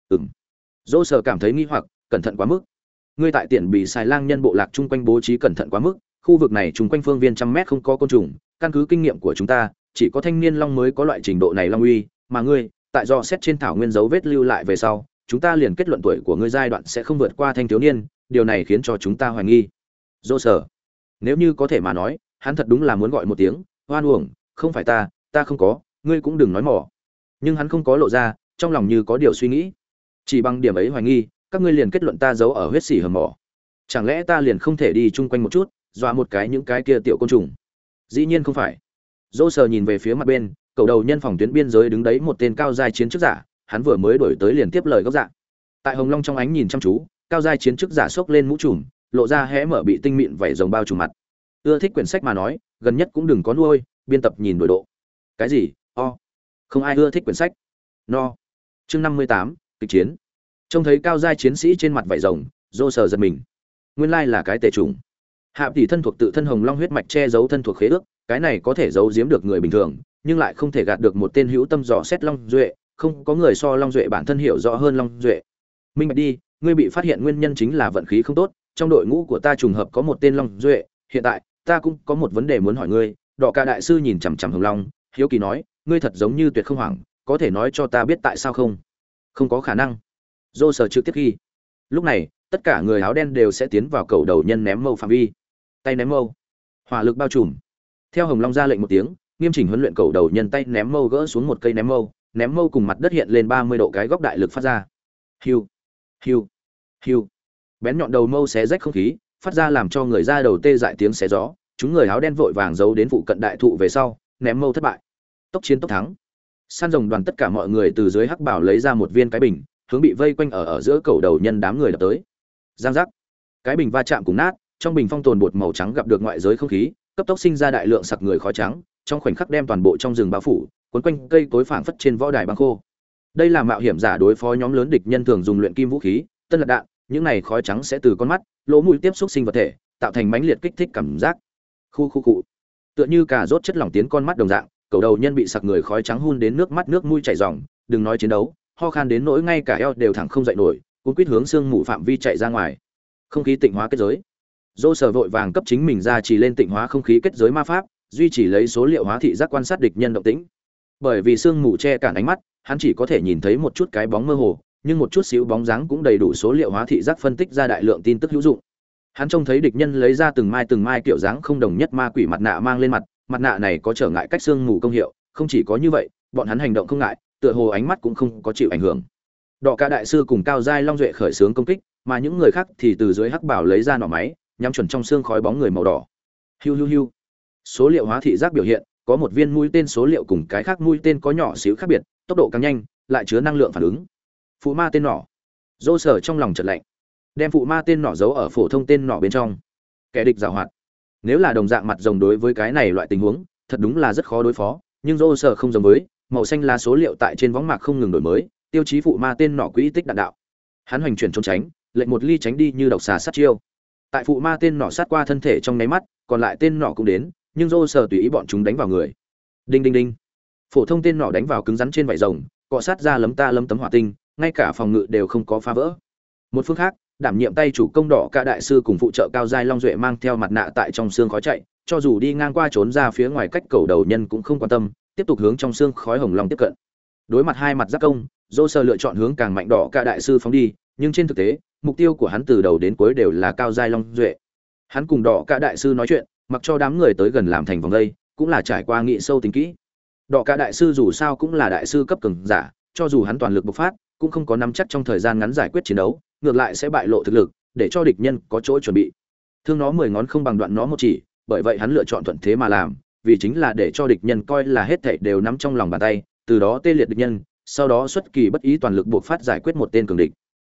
Dỗ sở cảm thấy nghi hoặc, cẩn thận quá mức. Ngươi tại tiện bị xài lang nhân bộ lạc chung quanh bố trí cẩn thận quá mức, khu vực này chung quanh phương viên trăm mét không có côn trùng, căn cứ kinh nghiệm của chúng ta, chỉ có thanh niên long mới có loại trình độ này long uy, mà ngươi, tại do xét trên thảo nguyên dấu vết lưu lại về sau, chúng ta liền kết luận tuổi của ngươi giai đoạn sẽ không vượt qua thanh thiếu niên, điều này khiến cho chúng ta hoài nghi. Dỗ sở, nếu như có thể mà nói, hắn thật đúng là muốn gọi một tiếng, hoan uổng, không phải ta không có, ngươi cũng đừng nói mỏ. Nhưng hắn không có lộ ra, trong lòng như có điều suy nghĩ. Chỉ bằng điểm ấy hoài nghi, các ngươi liền kết luận ta giấu ở huyết xỉ hầm mỏ. Chẳng lẽ ta liền không thể đi chung quanh một chút, dọa một cái những cái kia tiểu côn trùng? Dĩ nhiên không phải. Dỗ sờ nhìn về phía mặt bên, cầu đầu nhân phòng tuyến biên giới đứng đấy một tên cao giai chiến chức giả, hắn vừa mới đổi tới liền tiếp lời gốc dạng. Tại Hồng Long trong ánh nhìn chăm chú, cao giai chiến chức giả xốc lên mũ trùm, lộ ra hé mở bị tinh mịn vảy rồng bao trùm mặt. Ưa thích quyển sách mà nói, gần nhất cũng đừng có nuôi, biên tập nhìn đổi độ. Cái gì? Không ai ưa thích quyển sách. No. Chương 58, kịch chiến. Trông thấy cao giai chiến sĩ trên mặt vảy rồng, Dô sờ giật mình. Nguyên lai là cái tệ trùng. Hạ tỷ thân thuộc tự thân Hồng Long huyết mạch che giấu thân thuộc khế ước, cái này có thể giấu giếm được người bình thường, nhưng lại không thể gạt được một tên hữu tâm dò xét Long Duệ, không có người so Long Duệ bản thân hiểu rõ hơn Long Duệ. Minh bạch đi, ngươi bị phát hiện nguyên nhân chính là vận khí không tốt, trong đội ngũ của ta trùng hợp có một tên Long Duệ, hiện tại, ta cũng có một vấn đề muốn hỏi ngươi. Đỏ Ca đại sư nhìn chằm chằm Hồng Long, hiếu kỳ nói, ngươi thật giống như tuyệt không hoảng, có thể nói cho ta biết tại sao không? Không có khả năng. Dô sở trực tiếp ghi. Lúc này, tất cả người áo đen đều sẽ tiến vào cầu đầu nhân ném mâu phạm vi. Tay ném mâu, hỏa lực bao trùm. Theo Hồng Long ra lệnh một tiếng, nghiêm chỉnh huấn luyện cầu đầu nhân tay ném mâu gỡ xuống một cây ném mâu cùng mặt đất hiện lên 30 độ cái góc đại lực phát ra. Hiu, hiu, hiu. Bén nhọn đầu mâu xé rách không khí, phát ra làm cho người ra đầu tê dại tiếng xé gió. Chúng người áo đen vội vàng giấu đến phụ cận đại thụ về sau, ném mâu thất bại. Tốc chiến tốc thắng. Săn rồng đoàn tất cả mọi người từ dưới hắc bảo lấy ra một viên cái bình, hướng bị vây quanh ở giữa cầu đầu nhân đám người đập tới. Giang giác. Cái bình va chạm cùng nát, trong bình phong tồn bột màu trắng gặp được ngoại giới không khí, cấp tốc sinh ra đại lượng sặc người khói trắng, trong khoảnh khắc đem toàn bộ trong rừng bao phủ, cuốn quanh cây cối phảng phất trên võ đài băng khô. Đây là mạo hiểm giả đối phó nhóm lớn địch nhân thường dùng luyện kim vũ khí, tân lật đạn, những này khói trắng sẽ từ con mắt, lỗ mũi tiếp xúc sinh vật thể, tạo thành mãnh liệt kích thích cảm giác. Khu. Tựa như cà rốt chất lỏng tiến con mắt đồng dạng, cầu đầu nhân bị sặc người khói trắng hun đến nước mắt nước mũi chảy ròng, đừng nói chiến đấu, ho khan đến nỗi ngay cả eo đều thẳng không dậy nổi, cuốn quýt hướng xương mù phạm vi chạy ra ngoài. Không khí tịnh hóa kết giới. Dô sở vội vàng cấp chính mình ra chỉ lên tịnh hóa không khí kết giới ma pháp, duy trì lấy số liệu hóa thị giác quan sát địch nhân động tĩnh. Bởi vì xương mù che cản ánh mắt, hắn chỉ có thể nhìn thấy một chút cái bóng mơ hồ, nhưng một chút xíu bóng dáng cũng đầy đủ số liệu hóa thị giác phân tích ra đại lượng tin tức hữu dụng. Hắn trông thấy địch nhân lấy ra từng mai kiểu dáng không đồng nhất ma quỷ mặt nạ mang lên mặt, mặt nạ này có trở ngại cách xương mù công hiệu, không chỉ có như vậy, bọn hắn hành động không ngại, tựa hồ ánh mắt cũng không có chịu ảnh hưởng. Đỏ Ca đại sư cùng cao giai Long Duệ khởi xướng công kích, mà những người khác thì từ dưới hắc bảo lấy ra nỏ máy, nhắm chuẩn trong xương khói bóng người màu đỏ. Hiu. Số liệu hóa thị giác biểu hiện, có một viên mũi tên số liệu cùng cái khác mũi tên có nhỏ xíu khác biệt, tốc độ càng nhanh, lại chứa năng lượng phản ứng. Phụ ma tên nỏ. Dô sở trong lòng chợt lạnh. Đem phụ ma tên nỏ giấu ở phổ thông tên nỏ bên trong. Kẻ địch giàu hoạt. Nếu là đồng dạng mặt rồng đối với cái này loại tình huống, thật đúng là rất khó đối phó, nhưng Dô sở không giống với, màu xanh là số liệu tại trên võng mạc không ngừng đổi mới, tiêu chí phụ ma tên nỏ quỹ tích đạn đạo. Hắn hoành chuyển trốn tránh, lệnh một ly tránh đi như độc xà sát chiêu. Tại phụ ma tên nỏ sát qua thân thể trong nháy mắt, còn lại tên nỏ cũng đến, nhưng Dô sở tùy ý bọn chúng đánh vào người. Đinh. Phổ thông tên nỏ đánh vào cứng rắn trên vảy rồng, cọ sát ra lấm tấm hỏa tinh, ngay cả phòng ngự đều không có phá vỡ. Một phương khác, đảm nhiệm tay chủ công Đỏ Ca đại sư cùng phụ trợ cao giai Long Duệ mang theo mặt nạ tại trong xương khói chạy, cho dù đi ngang qua trốn ra phía ngoài cách cầu đầu nhân cũng không quan tâm, tiếp tục hướng trong xương khói hồng long tiếp cận. Đối mặt hai mặt giáp công, Dô sơ lựa chọn hướng càng mạnh Đỏ Ca đại sư phóng đi, nhưng trên thực tế, mục tiêu của hắn từ đầu đến cuối đều là cao giai Long Duệ. Hắn cùng Đỏ Ca đại sư nói chuyện, mặc cho đám người tới gần làm thành vòng vây, cũng là trải qua nghị sâu tính kỹ. Đỏ Ca đại sư dù sao cũng là đại sư cấp cường giả, cho dù hắn toàn lực bộc phát, cũng không có nắm chắc trong thời gian ngắn giải quyết chiến đấu, ngược lại sẽ bại lộ thực lực, để cho địch nhân có chỗ chuẩn bị. Thương nó 10 ngón không bằng đoạn nó một chỉ, bởi vậy hắn lựa chọn thuận thế mà làm, vì chính là để cho địch nhân coi là hết thảy đều nắm trong lòng bàn tay, từ đó tê liệt địch nhân, sau đó xuất kỳ bất ý toàn lực bộc phát giải quyết một tên cường địch.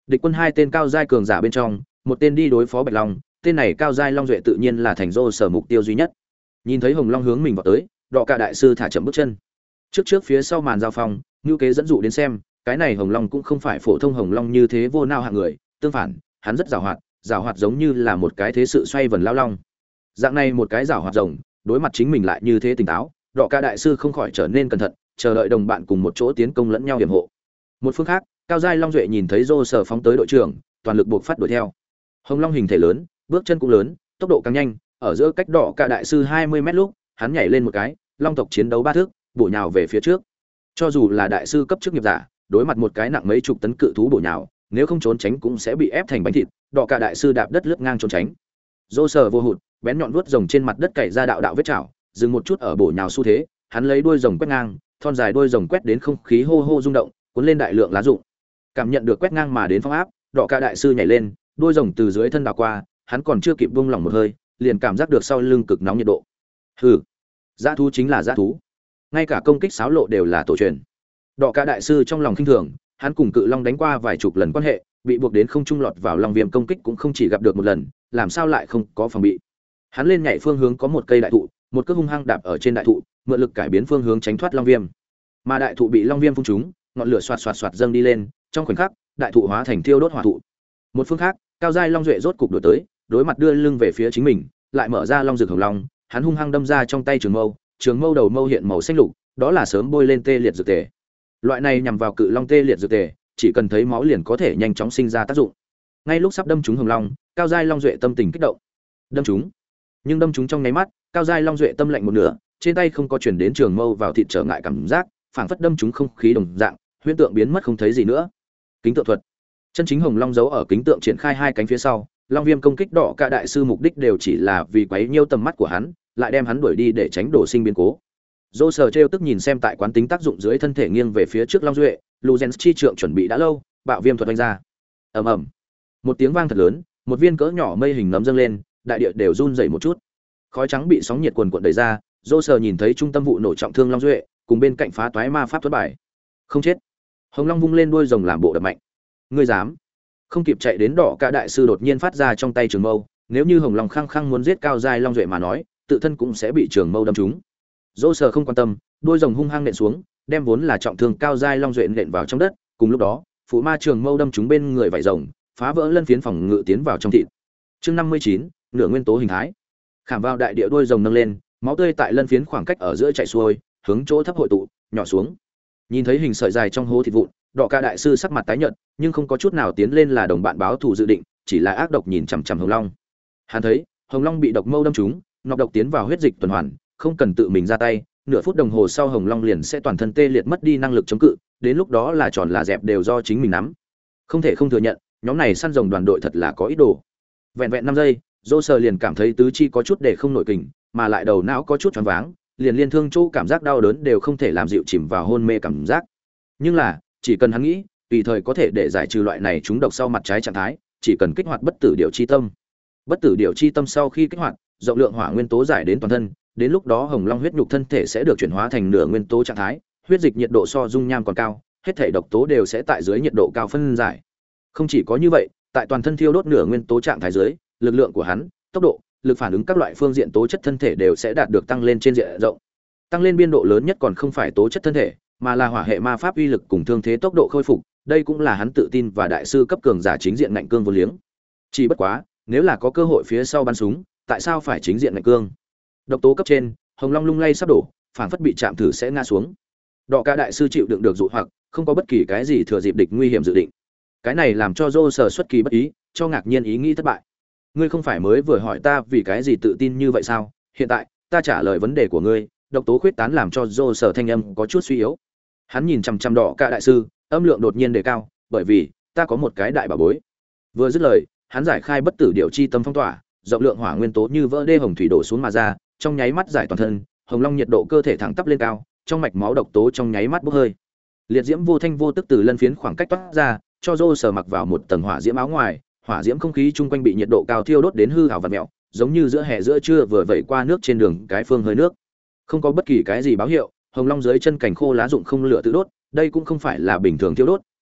Địch quân hai tên cao giai cường giả bên trong, một tên đi đối phó Bạch Long, tên này cao giai long duệ tự nhiên là thành rô sở mục tiêu duy nhất. Nhìn thấy Hồng Long hướng mình vào tới, Đọ Cả đại sư thả chậm bước chân. Trước phía sau màn giao phong, Nưu Kế dẫn dụ đến xem, cái này Hồng Long cũng không phải phổ thông Hồng Long như thế vô nao hạng người, tương phản, hắn rất giàu hoạt giống như là một cái thế sự xoay vần lao long. Dạng này một cái giàu hoạt rồng, đối mặt chính mình lại như thế tỉnh táo, Đọ Cả đại sư không khỏi trở nên cẩn thận, chờ đợi đồng bạn cùng một chỗ tiến công lẫn nhau hiểm hộ. Một phương khác, cao giai long duệ nhìn thấy rô sở phóng tới đội trưởng, toàn lực buộc phát đuổi theo. Hồng Long hình thể lớn, bước chân cũng lớn, tốc độ càng nhanh, ở giữa cách Đọ Cả đại sư 20 mét lúc, hắn nhảy lên một cái, long tộc chiến đấu ba thước, bổ nhào về phía trước. Cho dù là đại sư cấp chức nghiệp giả, đối mặt một cái nặng mấy chục tấn cự thú bổ nhào, nếu không trốn tránh cũng sẽ bị ép thành bánh thịt. Đọ Cả đại sư đạp đất lướt ngang trốn tránh. Rô sở vô hụt, bén nhọn vuốt rồng trên mặt đất cày ra đạo đạo vết chảo, dừng một chút ở bổ nhào xu thế, hắn lấy đuôi rồng quét ngang, thon dài đuôi rồng quét đến không khí hô hô rung động, cuốn lên đại lượng lá rụng. Cảm nhận được quét ngang mà đến phong áp, Đọ Cả đại sư nhảy lên, đuôi rồng từ dưới thân đảo qua, hắn còn chưa kịp buông lỏng một hơi, liền cảm giác được sau lưng cực nóng nhiệt độ. Hừ, dã thú chính là dã thú, ngay cả công kích xáo lộ đều là tổ truyền. Đọ Cả đại sư trong lòng khinh thường, hắn cùng cự long đánh qua vài chục lần quan hệ, bị buộc đến không trung lọt vào long viêm công kích cũng không chỉ gặp được một lần, làm sao lại không có phòng bị. Hắn lên nhảy phương hướng có một cây đại thụ, một cước hung hăng đạp ở trên đại thụ, mượn lực cải biến phương hướng tránh thoát long viêm. Mà đại thụ bị long viêm phun trúng, ngọn lửa xoạt xoạt xoạt dâng đi lên, trong khoảnh khắc, đại thụ hóa thành thiêu đốt hỏa thụ. Một phương khác, cao giai long duệ rốt cục đuổi tới, đối mặt đưa lưng về phía chính mình, lại mở ra long rực hồng long, hắn hung hăng đâm ra trong tay trường mâu đầu mâu hiện màu xanh lục, đó là sớm bôi lên tê liệt dược tề. Loại này nhằm vào cự long tê liệt dược tề, chỉ cần thấy máu liền có thể nhanh chóng sinh ra tác dụng. Ngay lúc sắp đâm trúng hồng long, cao giai long duệ tâm tình kích động, đâm trúng. Nhưng đâm trúng trong nháy mắt, cao giai long duệ tâm lạnh một nửa, trên tay không có truyền đến trường mâu vào thịt trở ngại cảm giác, phảng phất đâm trúng không khí đồng dạng, huyễn tượng biến mất không thấy gì nữa. Kính tượng thuật. Chân chính hồng long giấu ở kính tượng triển khai hai cánh phía sau, long viêm công kích Đọ Cả đại sư mục đích đều chỉ là vì quấy nhiêu tầm mắt của hắn, lại đem hắn đuổi đi để tránh đổ sinh biến cố. Dô sờ trêu tức nhìn xem tại quán tính tác dụng dưới thân thể nghiêng về phía trước long duệ, Luzen chi trượng chuẩn bị đã lâu, bạo viêm thuật đánh ra. Ầm ầm. Một tiếng vang thật lớn, một viên cỡ nhỏ mây hình nấm dâng lên, đại địa đều run rẩy một chút. Khói trắng bị sóng nhiệt cuồn cuộn đẩy ra, Dô sờ nhìn thấy trung tâm vụ nổ trọng thương long duệ, cùng bên cạnh phá toái ma pháp thuật bài. Không chết. Hồng Long vung lên đuôi rồng làm bộ đập mạnh. Ngươi dám? Không kịp chạy đến Đọ Cả đại sư đột nhiên phát ra trong tay trường mâu, nếu như Hồng Long khăng khăng muốn giết cao giai long duệ mà nói, tự thân cũng sẽ bị trường mâu đâm trúng. Dỗ Sở không quan tâm, đuôi rồng hung hăng nện xuống, đem vốn là trọng thương cao giai long duệ nện vào trong đất, cùng lúc đó, phụ ma trường mâu đâm trúng bên người vảy rồng, phá vỡ lân phiến phòng ngự tiến vào trong thịt. Chương 59, nửa nguyên tố hình thái. Khảm vào đại địa đuôi rồng nâng lên, máu tươi tại lân phiến khoảng cách ở giữa chảy xuôi, hướng chỗ thấp hội tụ, nhỏ xuống. Nhìn thấy hình sợi dài trong hố thịt vụn, Đọ Cả đại sư sắc mặt tái nhợt, nhưng không có chút nào tiến lên là đồng bạn báo thù dự định, chỉ là ác độc nhìn chằm chằm Hồng Long. Hắn thấy, Hồng Long bị độc mâu đâm trúng, nọc độc tiến vào huyết dịch tuần hoàn, không cần tự mình ra tay, nửa phút đồng hồ sau Hồng Long liền sẽ toàn thân tê liệt mất đi năng lực chống cự, đến lúc đó là tròn là dẹp đều do chính mình nắm. Không thể không thừa nhận, nhóm này săn rồng đoàn đội thật là có ý đồ. Vẹn vẹn 5 giây, Dô Sở liền cảm thấy tứ chi có chút để không nổi kình, mà lại đầu não có chút choáng váng, liền liên thương chỗ cảm giác đau đớn đều không thể làm dịu chìm vào hôn mê cảm giác. Nhưng là, chỉ cần hắn nghĩ, tùy thời có thể để giải trừ loại này trúng độc sau mặt trái trạng thái, chỉ cần kích hoạt bất tử điệu chi tâm. Bất tử điệu chi tâm sau khi kích hoạt, rộng lượng hỏa nguyên tố giải đến toàn thân, đến lúc đó Hồng Long huyết nhục thân thể sẽ được chuyển hóa thành nửa nguyên tố trạng thái, huyết dịch nhiệt độ so dung nham còn cao, hết thể độc tố đều sẽ tại dưới nhiệt độ cao phân giải. Không chỉ có như vậy, tại toàn thân thiêu đốt nửa nguyên tố trạng thái dưới, lực lượng của hắn, tốc độ, lực phản ứng các loại phương diện tố chất thân thể đều sẽ đạt được tăng lên trên diện rộng. Tăng lên biên độ lớn nhất còn không phải tố chất thân thể, mà là hỏa hệ ma pháp uy lực cùng thương thế tốc độ khôi phục, đây cũng là hắn tự tin và đại sư cấp cường giả chính diện ngạnh cương vô liếng. Chỉ bất quá, nếu là có cơ hội phía sau bắn súng, tại sao phải chính diện ngạnh cương? Độc tố cấp trên, Hồng Long lung lay sắp đổ, phảng phất bị chạm thử sẽ ngã xuống. Đọ Cả đại sư chịu đựng được dụ hoặc, không có bất kỳ cái gì thừa dịp địch nguy hiểm dự định. Cái này làm cho Dô Sở xuất kỳ bất ý, cho ngạc nhiên ý nghĩ thất bại. Ngươi không phải mới vừa hỏi ta vì cái gì tự tin như vậy sao? Hiện tại, ta trả lời vấn đề của ngươi. Độc tố khuyết tán làm cho Dô Sở thanh âm có chút suy yếu. Hắn nhìn chằm chằm Đọ Cả đại sư, âm lượng đột nhiên đề cao, bởi vì ta có một cái đại bảo bối. Vừa dứt lời, hắn giải khai bất tử điệu chi tâm phong tỏa, rộng lượng hỏa nguyên tố như vỡ đê hồng thủy đổ xuống mà ra, trong nháy mắt giải toàn thân, Hồng Long nhiệt độ cơ thể thẳng tắp lên cao, trong mạch máu độc tố trong nháy mắt bốc hơi. Liệt diễm vô thanh vô tức từ lân phiến khoảng cách toát ra, cho Dô Sở mặc vào một tầng hỏa diễm áo ngoài, hỏa diễm không khí chung quanh bị nhiệt độ cao thiêu đốt đến hư ảo vặn mèo, giống như giữa hè giữa trưa vừa vẩy qua nước trên đường cái phương hơi nước. Không có bất kỳ cái gì báo hiệu, Hồng Long dưới chân cảnh khô lá rụng không lửa tự đốt, đây cũng không phải là bình thường thiêu đốt,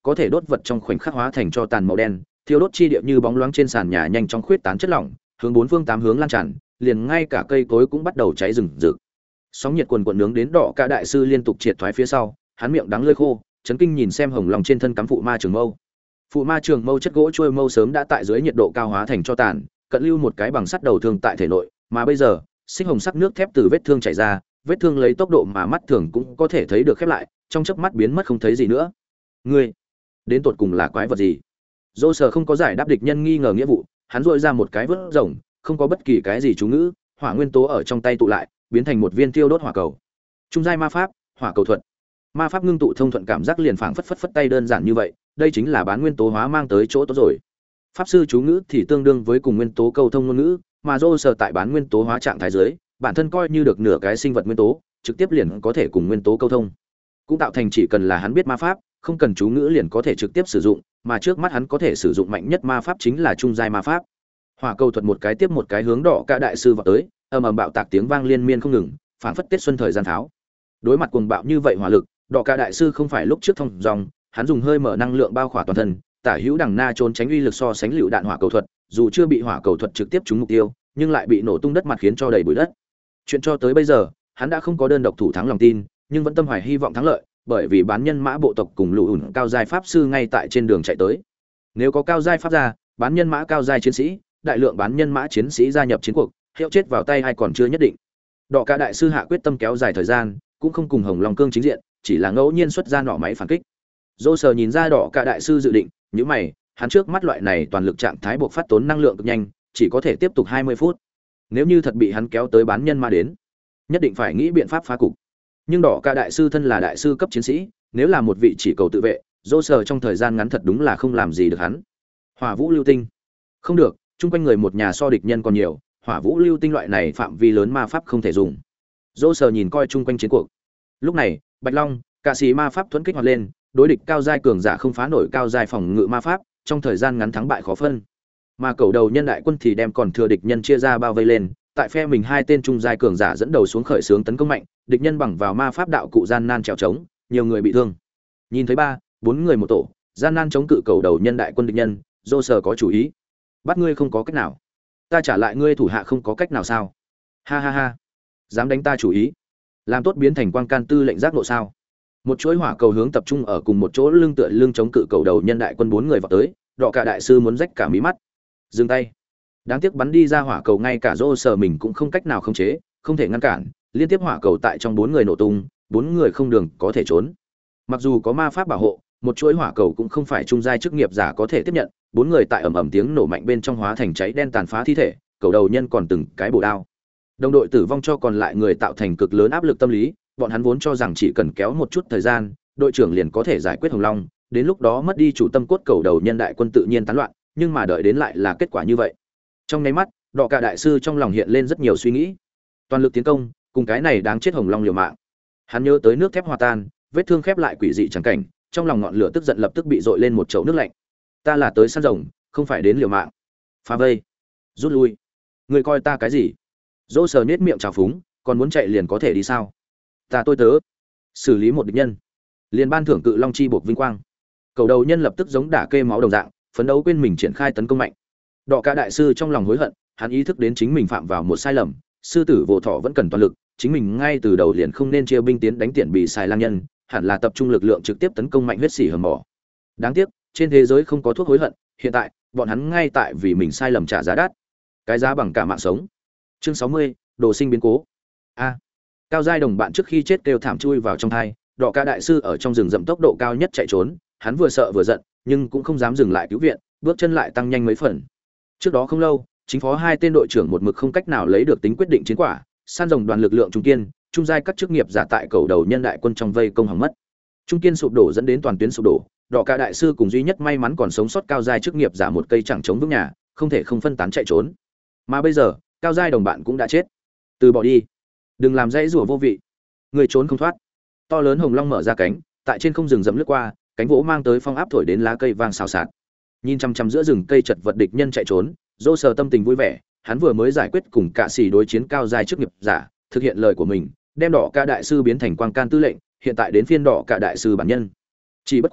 có thể đốt vật trong khoảnh khắc hóa thành cho tàn màu đen, thiêu đốt chi địa như bóng loáng trên sàn nhà nhanh chóng khuyết tán chất lỏng, hướng bốn phương tám hướng lan tràn, liền ngay cả cây cối cũng bắt đầu cháy rừng rực. Sóng nhiệt cuồn cuộn nướng đến Đỏ Cả đại sư liên tục triệt thoái phía sau, hắn miệng đắng lưỡi khô, chấn kinh nhìn xem hồng lòng trên thân cắm phụ ma trường mâu. Phụ ma trường mâu chất gỗ trôi mâu sớm đã tại dưới nhiệt độ cao hóa thành cho tàn, cận lưu một cái bằng sắt đầu thương tại thể nội, mà bây giờ, xích hồng sắc nước thép từ vết thương chảy ra, vết thương lấy tốc độ mà mắt thường cũng có thể thấy được khép lại, trong chớp mắt biến mất không thấy gì nữa. Ngươi, đến tột cùng là quái vật gì? Dô Sở không có giải đáp địch nhân nghi ngờ nghĩa vụ, hắn dội ra một cái vớt rồng, không có bất kỳ cái gì chú ngữ, hỏa nguyên tố ở trong tay tụ lại, biến thành một viên tiêu đốt hỏa cầu. Trung giai ma pháp, hỏa cầu thuật. Ma pháp ngưng tụ thông thuận cảm giác liền phảng phất phất tay đơn giản như vậy, đây chính là bán nguyên tố hóa mang tới chỗ tốt rồi. Pháp sư chú ngữ thì tương đương với cùng nguyên tố câu thông ngôn ngữ, mà Dô Sở tại bán nguyên tố hóa trạng thái dưới, bản thân coi như được nửa cái sinh vật nguyên tố, trực tiếp liền có thể cùng nguyên tố câu thông. Cũng tạo thành chỉ cần là hắn biết ma pháp, không cần chú ngữ liền có thể trực tiếp sử dụng, mà trước mắt hắn có thể sử dụng mạnh nhất ma pháp chính là trung giai ma pháp. Hỏa cầu thuật một cái tiếp một cái hướng Đỏ Cả đại sư vào tới, ầm ầm bạo tạc tiếng vang liên miên không ngừng, phảng phất Tết xuân thời gian tháo. Đối mặt cuồng bạo như vậy hỏa lực, Đỏ Cả đại sư không phải lúc trước thông dòng, hắn dùng hơi mở năng lượng bao khỏa toàn thân, tả hữu đằng na trốn tránh uy lực so sánh lựu đạn hỏa cầu thuật, dù chưa bị hỏa cầu thuật trực tiếp trúng mục tiêu, nhưng lại bị nổ tung đất mặt khiến cho đầy bụi đất. Chuyện cho tới bây giờ, hắn đã không có đơn độc thủ thắng lòng tin, nhưng vẫn tâm hoài hy vọng thắng lợi, bởi vì bán nhân mã bộ tộc cùng lũ ủn cao giai pháp sư ngay tại trên đường chạy tới. Nếu có cao giai pháp gia, bán nhân mã cao giai chiến sĩ, đại lượng bán nhân mã chiến sĩ gia nhập chiến cuộc, hiệu chết vào tay hay còn chưa nhất định. Đỏ Cả đại sư hạ quyết tâm kéo dài thời gian, cũng không cùng Hồng Long Cương chính diện, chỉ là ngẫu nhiên xuất ra nỏ máy phản kích. Dô Sở nhìn ra Đỏ Cả đại sư dự định, nhíu mày, hắn trước mắt loại này toàn lực trạng thái buộc phát tốn năng lượng cực nhanh, chỉ có thể tiếp tục 20 phút. Nếu như thật bị hắn kéo tới bán nhân mã đến, nhất định phải nghĩ biện pháp phá cục. Nhưng Đỏ Cả đại sư thân là đại sư cấp chiến sĩ, nếu là một vị chỉ cầu tự vệ, Dô Sở trong thời gian ngắn thật đúng là không làm gì được hắn. Hỏa Vũ Lưu Tinh, không được, chung quanh người một nhà so địch nhân còn nhiều, Hỏa Vũ Lưu Tinh loại này phạm vi lớn ma pháp không thể dùng. Dô Sở nhìn coi chung quanh chiến cuộc. Lúc này, Bạch Long, Cạ Sĩ ma pháp thuẫn kích hoạt lên, đối địch cao giai cường giả không phá nổi cao giai phòng ngự ma pháp, trong thời gian ngắn thắng bại khó phân. Mà cầu đầu nhân đại quân thì đem còn thừa địch nhân chia ra bao vây lên, tại phe mình hai tên trung giai cường giả dẫn đầu xuống khởi xướng tấn công mạnh, địch nhân bằng vào ma pháp đạo cụ gian nan trèo trống, nhiều người bị thương. Nhìn thấy 4 người một tổ, gian nan chống cự cầu đầu nhân đại quân địch nhân, Dô Sở có chủ ý. Bắt ngươi không có cách nào, ta trả lại ngươi thủ hạ không có cách nào sao? Ha ha ha, dám đánh ta chủ ý, làm tốt biến thành quang can tư lệnh giác nộ sao? Một chuỗi hỏa cầu hướng tập trung ở cùng một chỗ lưng tựa lưng chống cự cầu đầu nhân đại quân 4 người vào tới, Đỏ Cả đại sư muốn rách cả mí mắt. Dừng tay. Đáng tiếc bắn đi ra hỏa cầu ngay cả Dô Sở mình cũng không cách nào khống chế, không thể ngăn cản, liên tiếp hỏa cầu tại trong 4 người nổ tung, 4 người không đường có thể trốn. Mặc dù có ma pháp bảo hộ, một chuỗi hỏa cầu cũng không phải trung giai chức nghiệp giả có thể tiếp nhận, 4 người tại ầm ầm tiếng nổ mạnh bên trong hóa thành cháy đen tàn phá thi thể, cầu đầu nhân còn từng cái bổ đao. Đồng đội tử vong cho còn lại người tạo thành cực lớn áp lực tâm lý, bọn hắn vốn cho rằng chỉ cần kéo một chút thời gian, đội trưởng liền có thể giải quyết Hồng Long, đến lúc đó mất đi chủ tâm cốt cầu đầu nhân đại quân tự nhiên tán loạn, nhưng mà đợi đến lại là kết quả như vậy. Trong nháy mắt, Đỏ Cả đại sư trong lòng hiện lên rất nhiều suy nghĩ. Toàn lực tiến công, cùng cái này đáng chết Hồng Long liều mạng. Hắn nhớ tới nước thép hòa tan, vết thương khép lại quỷ dị chẳng cảnh, trong lòng ngọn lửa tức giận lập tức bị dội lên một chậu nước lạnh. Ta là tới săn rồng, không phải đến liều mạng. Phá vây, rút lui. Người coi ta cái gì? Dô Sở nhếch miệng trào phúng, còn muốn chạy liền có thể đi sao? Ta tôi tớ, xử lý một địch nhân, liền ban thưởng cự long chi buộc vinh quang. Cầu đầu nhân lập tức giống đả kê máu đồng dạng, phấn đấu quên mình triển khai tấn công mạnh. Đỏ Cả đại sư trong lòng hối hận, hắn ý thức đến chính mình phạm vào một sai lầm, sư tử vô thọ vẫn cần toàn lực, chính mình ngay từ đầu liền không nên chia binh tiến đánh tiện bị xài lang nhân, hẳn là tập trung lực lượng trực tiếp tấn công mạnh huyết sỉ hầm mỏ. Đáng tiếc, trên thế giới không có thuốc hối hận, hiện tại, bọn hắn ngay tại vì mình sai lầm trả giá đắt. Cái giá bằng cả mạng sống. Chương 60, đồ sinh biến cố. A. Cao giai đồng bạn trước khi chết kêu thảm chui vào trong thai, Đỏ Cả đại sư ở trong rừng rậm tốc độ cao nhất chạy trốn, hắn vừa sợ vừa giận, nhưng cũng không dám dừng lại cứu viện, bước chân lại tăng nhanh mấy phần. Trước đó không lâu, chính phó hai tên đội trưởng một mực không cách nào lấy được tính quyết định chiến quả, san rồng đoàn lực lượng trung kiên, trung giai các chức nghiệp giả tại cầu đầu nhân đại quân trong vây công hỏng mất. Trung kiên sụp đổ dẫn đến toàn tuyến sụp đổ, Đỏ Cả đại sư cùng duy nhất may mắn còn sống sót cao giai chức nghiệp giả một cây chẳng chống vững nhà, không thể không phân tán chạy trốn. Mà bây giờ, cao giai đồng bạn cũng đã chết. Từ bỏ đi, đừng làm dãy rủa vô vị. Người trốn không thoát. To lớn hồng long mở ra cánh, tại trên không rừng rậm lướt qua, cánh vỗ mang tới phong áp thổi đến lá cây vang xào xạc. Nhìn chăm chăm giữa rừng cây chật vật địch nhân chạy trốn, Dô Sở tâm tình vui vẻ, hắn vừa mới giải quyết cùng Cạ Sĩ đối chiến cao giai chức nghiệp giả, thực hiện lời của mình, đem Đỏ Cả đại sư biến thành quang can tư lệnh, hiện tại đến phiên Đỏ Cả đại sư bản nhân. Chỉ bất quá,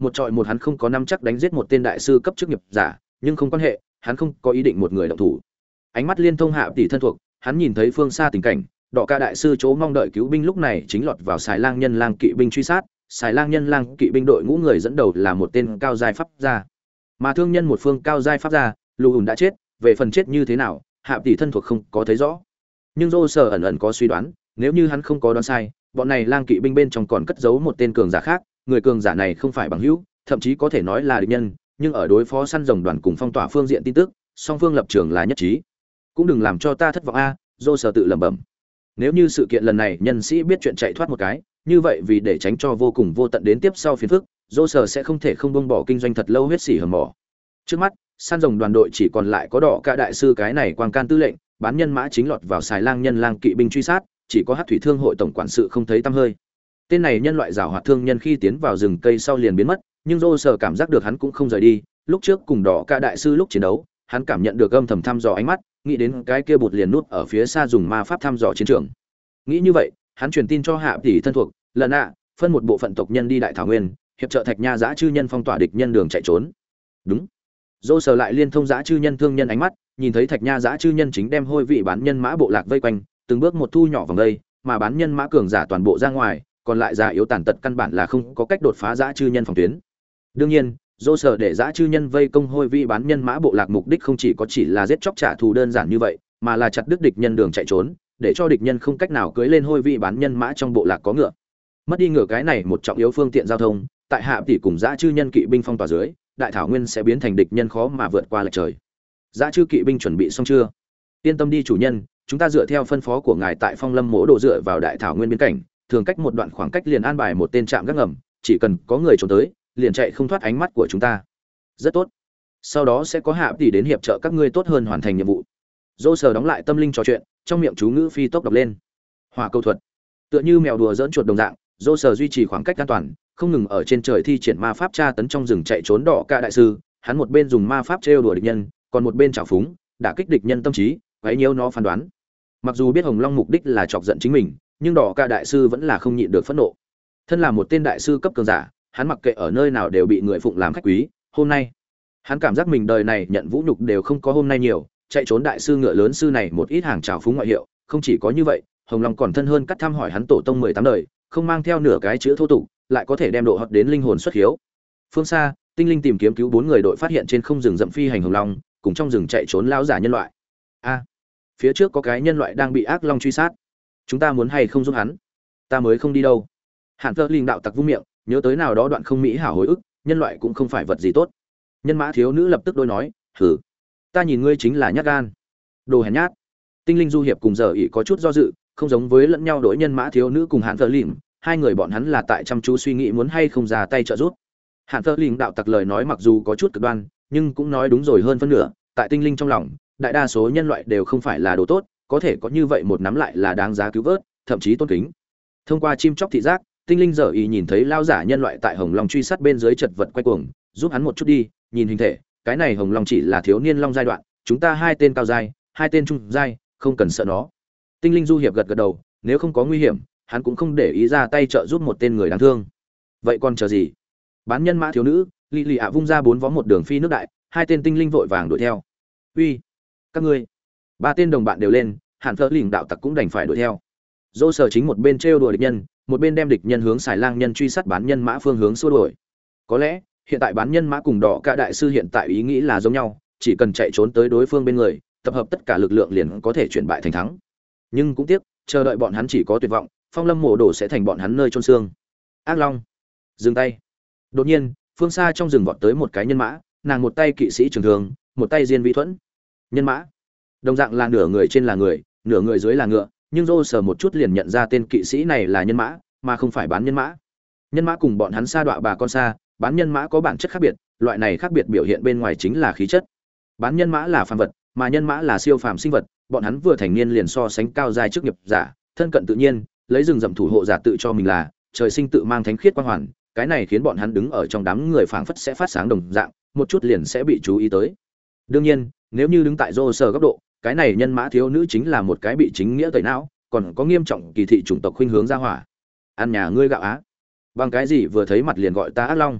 một trọi một hắn không có nắm chắc đánh giết một tên đại sư cấp chức nghiệp giả, nhưng không quan hệ, hắn không có ý định một người động thủ. Ánh mắt liên thông hạ tỷ thân thuộc, hắn nhìn thấy phương xa tình cảnh, Đỏ Ca đại sư chỗ mong đợi cứu binh lúc này chính lọt vào Xài Lang Nhân Lang kỵ binh truy sát, Xài Lang Nhân Lang kỵ binh đội ngũ người dẫn đầu là một tên cao giai pháp gia. Mà thương nhân một phương cao giai pháp gia, Lù Ùn đã chết, về phần chết như thế nào, hạ tỷ thân thuộc không có thấy rõ. Nhưng Dô Sở ẩn ẩn có suy đoán, nếu như hắn không có đoán sai, bọn này Lang kỵ binh bên trong còn cất giấu một tên cường giả khác, người cường giả này không phải bằng hữu, thậm chí có thể nói là địch nhân, nhưng ở đối phó săn rồng đoàn cùng phong tỏa phương diện tin tức, song phương lập trường là nhất trí. Cũng đừng làm cho ta thất vọng a, Dô Sở tự lẩm bẩm. Nếu như sự kiện lần này nhân sĩ biết chuyện chạy thoát một cái, như vậy vì để tránh cho vô cùng vô tận đến tiếp sau phiền phức, Dô Sở sẽ không thể không buông bỏ kinh doanh thật lâu huyết sỉ hầm mỏ. Trước mắt, săn rồng đoàn đội chỉ còn lại có Đỏ Ca đại sư cái này quang can tư lệnh, bán nhân mã chính lọt vào Xài Lang Nhân Lang kỵ binh truy sát, chỉ có Hắc thủy thương hội tổng quản sự không thấy tăm hơi. Tên này nhân loại giảo hoạt thương nhân khi tiến vào rừng cây sau liền biến mất, nhưng Dô Sở cảm giác được hắn cũng không rời đi, lúc trước cùng Đỏ Ca đại sư lúc chiến đấu, hắn cảm nhận được âm thầm thăm dò ánh mắt, nghĩ đến cái kia bụt liền nút ở phía xa dùng ma pháp thăm dò chiến trường. Nghĩ như vậy, hắn truyền tin cho hạ tỷ thân thuộc, lần ạ, phân một bộ phận tộc nhân đi đại thảo nguyên, hiệp trợ Thạch Nha Dã chư nhân phong tỏa địch nhân đường chạy trốn. Đúng. Dô Sở lại liên thông Dã chư nhân thương nhân ánh mắt, nhìn thấy Thạch Nha Dã chư nhân chính đem hôi vị bán nhân mã bộ lạc vây quanh, từng bước một thu nhỏ vòng đây, mà bán nhân mã cường giả toàn bộ ra ngoài, còn lại già yếu tàn tật căn bản là không có cách đột phá Dã chư nhân phòng tuyến. Đương nhiên, Dô Sở để Dã chư nhân vây công hôi vị bán nhân mã bộ lạc mục đích không chỉ là giết chóc trả thù đơn giản như vậy, mà là chặt đứt địch nhân đường chạy trốn, để cho địch nhân không cách nào cưỡi lên hôi vị bán nhân mã trong bộ lạc có ngựa. Mất đi ngựa cái này một trọng yếu phương tiện giao thông, tại hạ tỷ cùng Dã chư nhân kỵ binh phong tỏa dưới, đại thảo nguyên sẽ biến thành địch nhân khó mà vượt qua lệch trời. Dã chư kỵ binh chuẩn bị xong chưa? Yên tâm đi chủ nhân, chúng ta dựa theo phân phó của ngài tại Phong Lâm Mỗ Đồ dựa vào đại thảo nguyên biên cảnh, thường cách một đoạn khoảng cách liền an bài một tên trạm gác ngầm, chỉ cần có người trốn tới, liền chạy không thoát ánh mắt của chúng ta. Rất tốt. Sau đó sẽ có hạ tỷ đến hiệp trợ các ngươi tốt hơn hoàn thành nhiệm vụ. Dô Sở đóng lại tâm linh trò chuyện, trong miệng chú ngữ phi tốc đọc lên. Hỏa câu thuật. Tựa như mèo đùa giỡn chuột đồng dạng, Dô Sở duy trì khoảng cách an toàn, không ngừng ở trên trời thi triển ma pháp tra tấn trong rừng chạy trốn Đỏ Ca đại sư, hắn một bên dùng ma pháp trêu đùa địch nhân, còn một bên trào phúng, đả kích địch nhân tâm trí, quấy nhiễu nó phán đoán. Mặc dù biết Hồng Long mục đích là chọc giận chính mình, nhưng Đỏ Ca đại sư vẫn là không nhịn được phẫn nộ. Thân là một tên đại sư cấp cường giả, hắn mặc kệ ở nơi nào đều bị người phụng làm khách quý, hôm nay, hắn cảm giác mình đời này nhận vũ nhục đều không có hôm nay nhiều, chạy trốn đại sư ngựa lớn sư này một ít hàng trào phúng ngoại hiệu, không chỉ có như vậy, Hồng Long còn thân hơn cắt thăm hỏi hắn tổ tông 18 đời, không mang theo nửa cái chữ thô tục, lại có thể đem độ hot đến linh hồn xuất hiếu. Phương xa, tinh linh tìm kiếm cứu 4 người đội phát hiện trên không rừng rậm phi hành hồng long, cùng trong rừng chạy trốn lão giả nhân loại. A, phía trước có cái nhân loại đang bị ác long truy sát. Chúng ta muốn hay không giúp hắn? Ta mới không đi đâu. Hạn Tơ Linh đạo tặc vung miệng, nhớ tới nào đó đoạn không mỹ hảo hồi ức, nhân loại cũng không phải vật gì tốt. Nhân mã thiếu nữ lập tức đối nói, "Hử, ta nhìn ngươi chính là nhát gan, đồ hèn nhát." Tinh linh du hiệp cùng giờ ỷ có chút do dự, không giống với lẫn nhau đối nhân mã thiếu nữ cùng Hạn Tơ Linh, hai người bọn hắn là tại chăm chú suy nghĩ muốn hay không ra tay trợ giúp. Hạn Tơ Linh đạo tặc lời nói mặc dù có chút cực đoan, nhưng cũng nói đúng rồi hơn phân nửa, tại tinh linh trong lòng, đại đa số nhân loại đều không phải là đồ tốt, có thể có như vậy một nắm lại là đáng giá cứu vớt, thậm chí tôn kính. Thông qua chim chóc thị giác, tinh linh giờ ý nhìn thấy lao giả nhân loại tại hồng long truy sát bên dưới chật vật quay cuồng, giúp hắn một chút đi, nhìn hình thể, cái này hồng long chỉ là thiếu niên long giai đoạn, chúng ta hai tên cao giai, hai tên trung giai, không cần sợ nó. Tinh linh du hiệp gật gật đầu, nếu không có nguy hiểm, hắn cũng không để ý ra tay trợ giúp một tên người đáng thương. Vậy còn chờ gì? Bán nhân mã thiếu nữ, lì lì ạ vung ra 4 vó một đường phi nước đại, hai tên tinh linh vội vàng đuổi theo. Uy, các ngươi! Ba tên đồng bạn đều lên, Hạn Phở Lĩnh đạo tặc cũng đành phải đuổi theo. Dô Sở chính một bên trêu đùa địch nhân, một bên đem địch nhân hướng Xài Lang nhân truy sát bán nhân mã phương hướng xua đuổi. Có lẽ, hiện tại bán nhân mã cùng Đỏ Ca đại sư hiện tại ý nghĩ là giống nhau, chỉ cần chạy trốn tới đối phương bên người, tập hợp tất cả lực lượng liền có thể chuyển bại thành thắng. Nhưng cũng tiếc, chờ đợi bọn hắn chỉ có tuyệt vọng, Phong Lâm Mộ Đồ sẽ thành bọn hắn nơi chôn xương. Ác Long, dừng tay! Đột nhiên, phương xa trong rừng vọt tới một cái nhân mã, nàng một tay kỵ sĩ trường thường, một tay diên vi thuẫn. Nhân mã, đồng dạng là nửa người trên là người, nửa người dưới là ngựa, nhưng Dô Sở một chút liền nhận ra tên kỵ sĩ này là nhân mã, mà không phải bán nhân mã. Nhân mã cùng bọn hắn sa đọa bà con sa, bán nhân mã có bản chất khác biệt, loại này khác biệt biểu hiện bên ngoài chính là khí chất. Bán nhân mã là phàm vật, mà nhân mã là siêu phàm sinh vật, bọn hắn vừa thành niên liền so sánh cao giai chức nghiệp giả, thân cận tự nhiên, lấy rừng rậm thủ hộ giả tự cho mình là trời sinh tự mang thánh khiết quang hoàn, cái này khiến bọn hắn đứng ở trong đám người phảng phất sẽ phát sáng đồng dạng, một chút liền sẽ bị chú ý tới. Đương nhiên, nếu như đứng tại Dô Sở góc độ, cái này nhân mã thiếu nữ chính là một cái bị chính nghĩa tẩy não, còn có nghiêm trọng kỳ thị chủng tộc khuynh hướng ra hỏa. Ăn nhà ngươi gạo á, bằng cái gì vừa thấy mặt liền gọi ta ác long?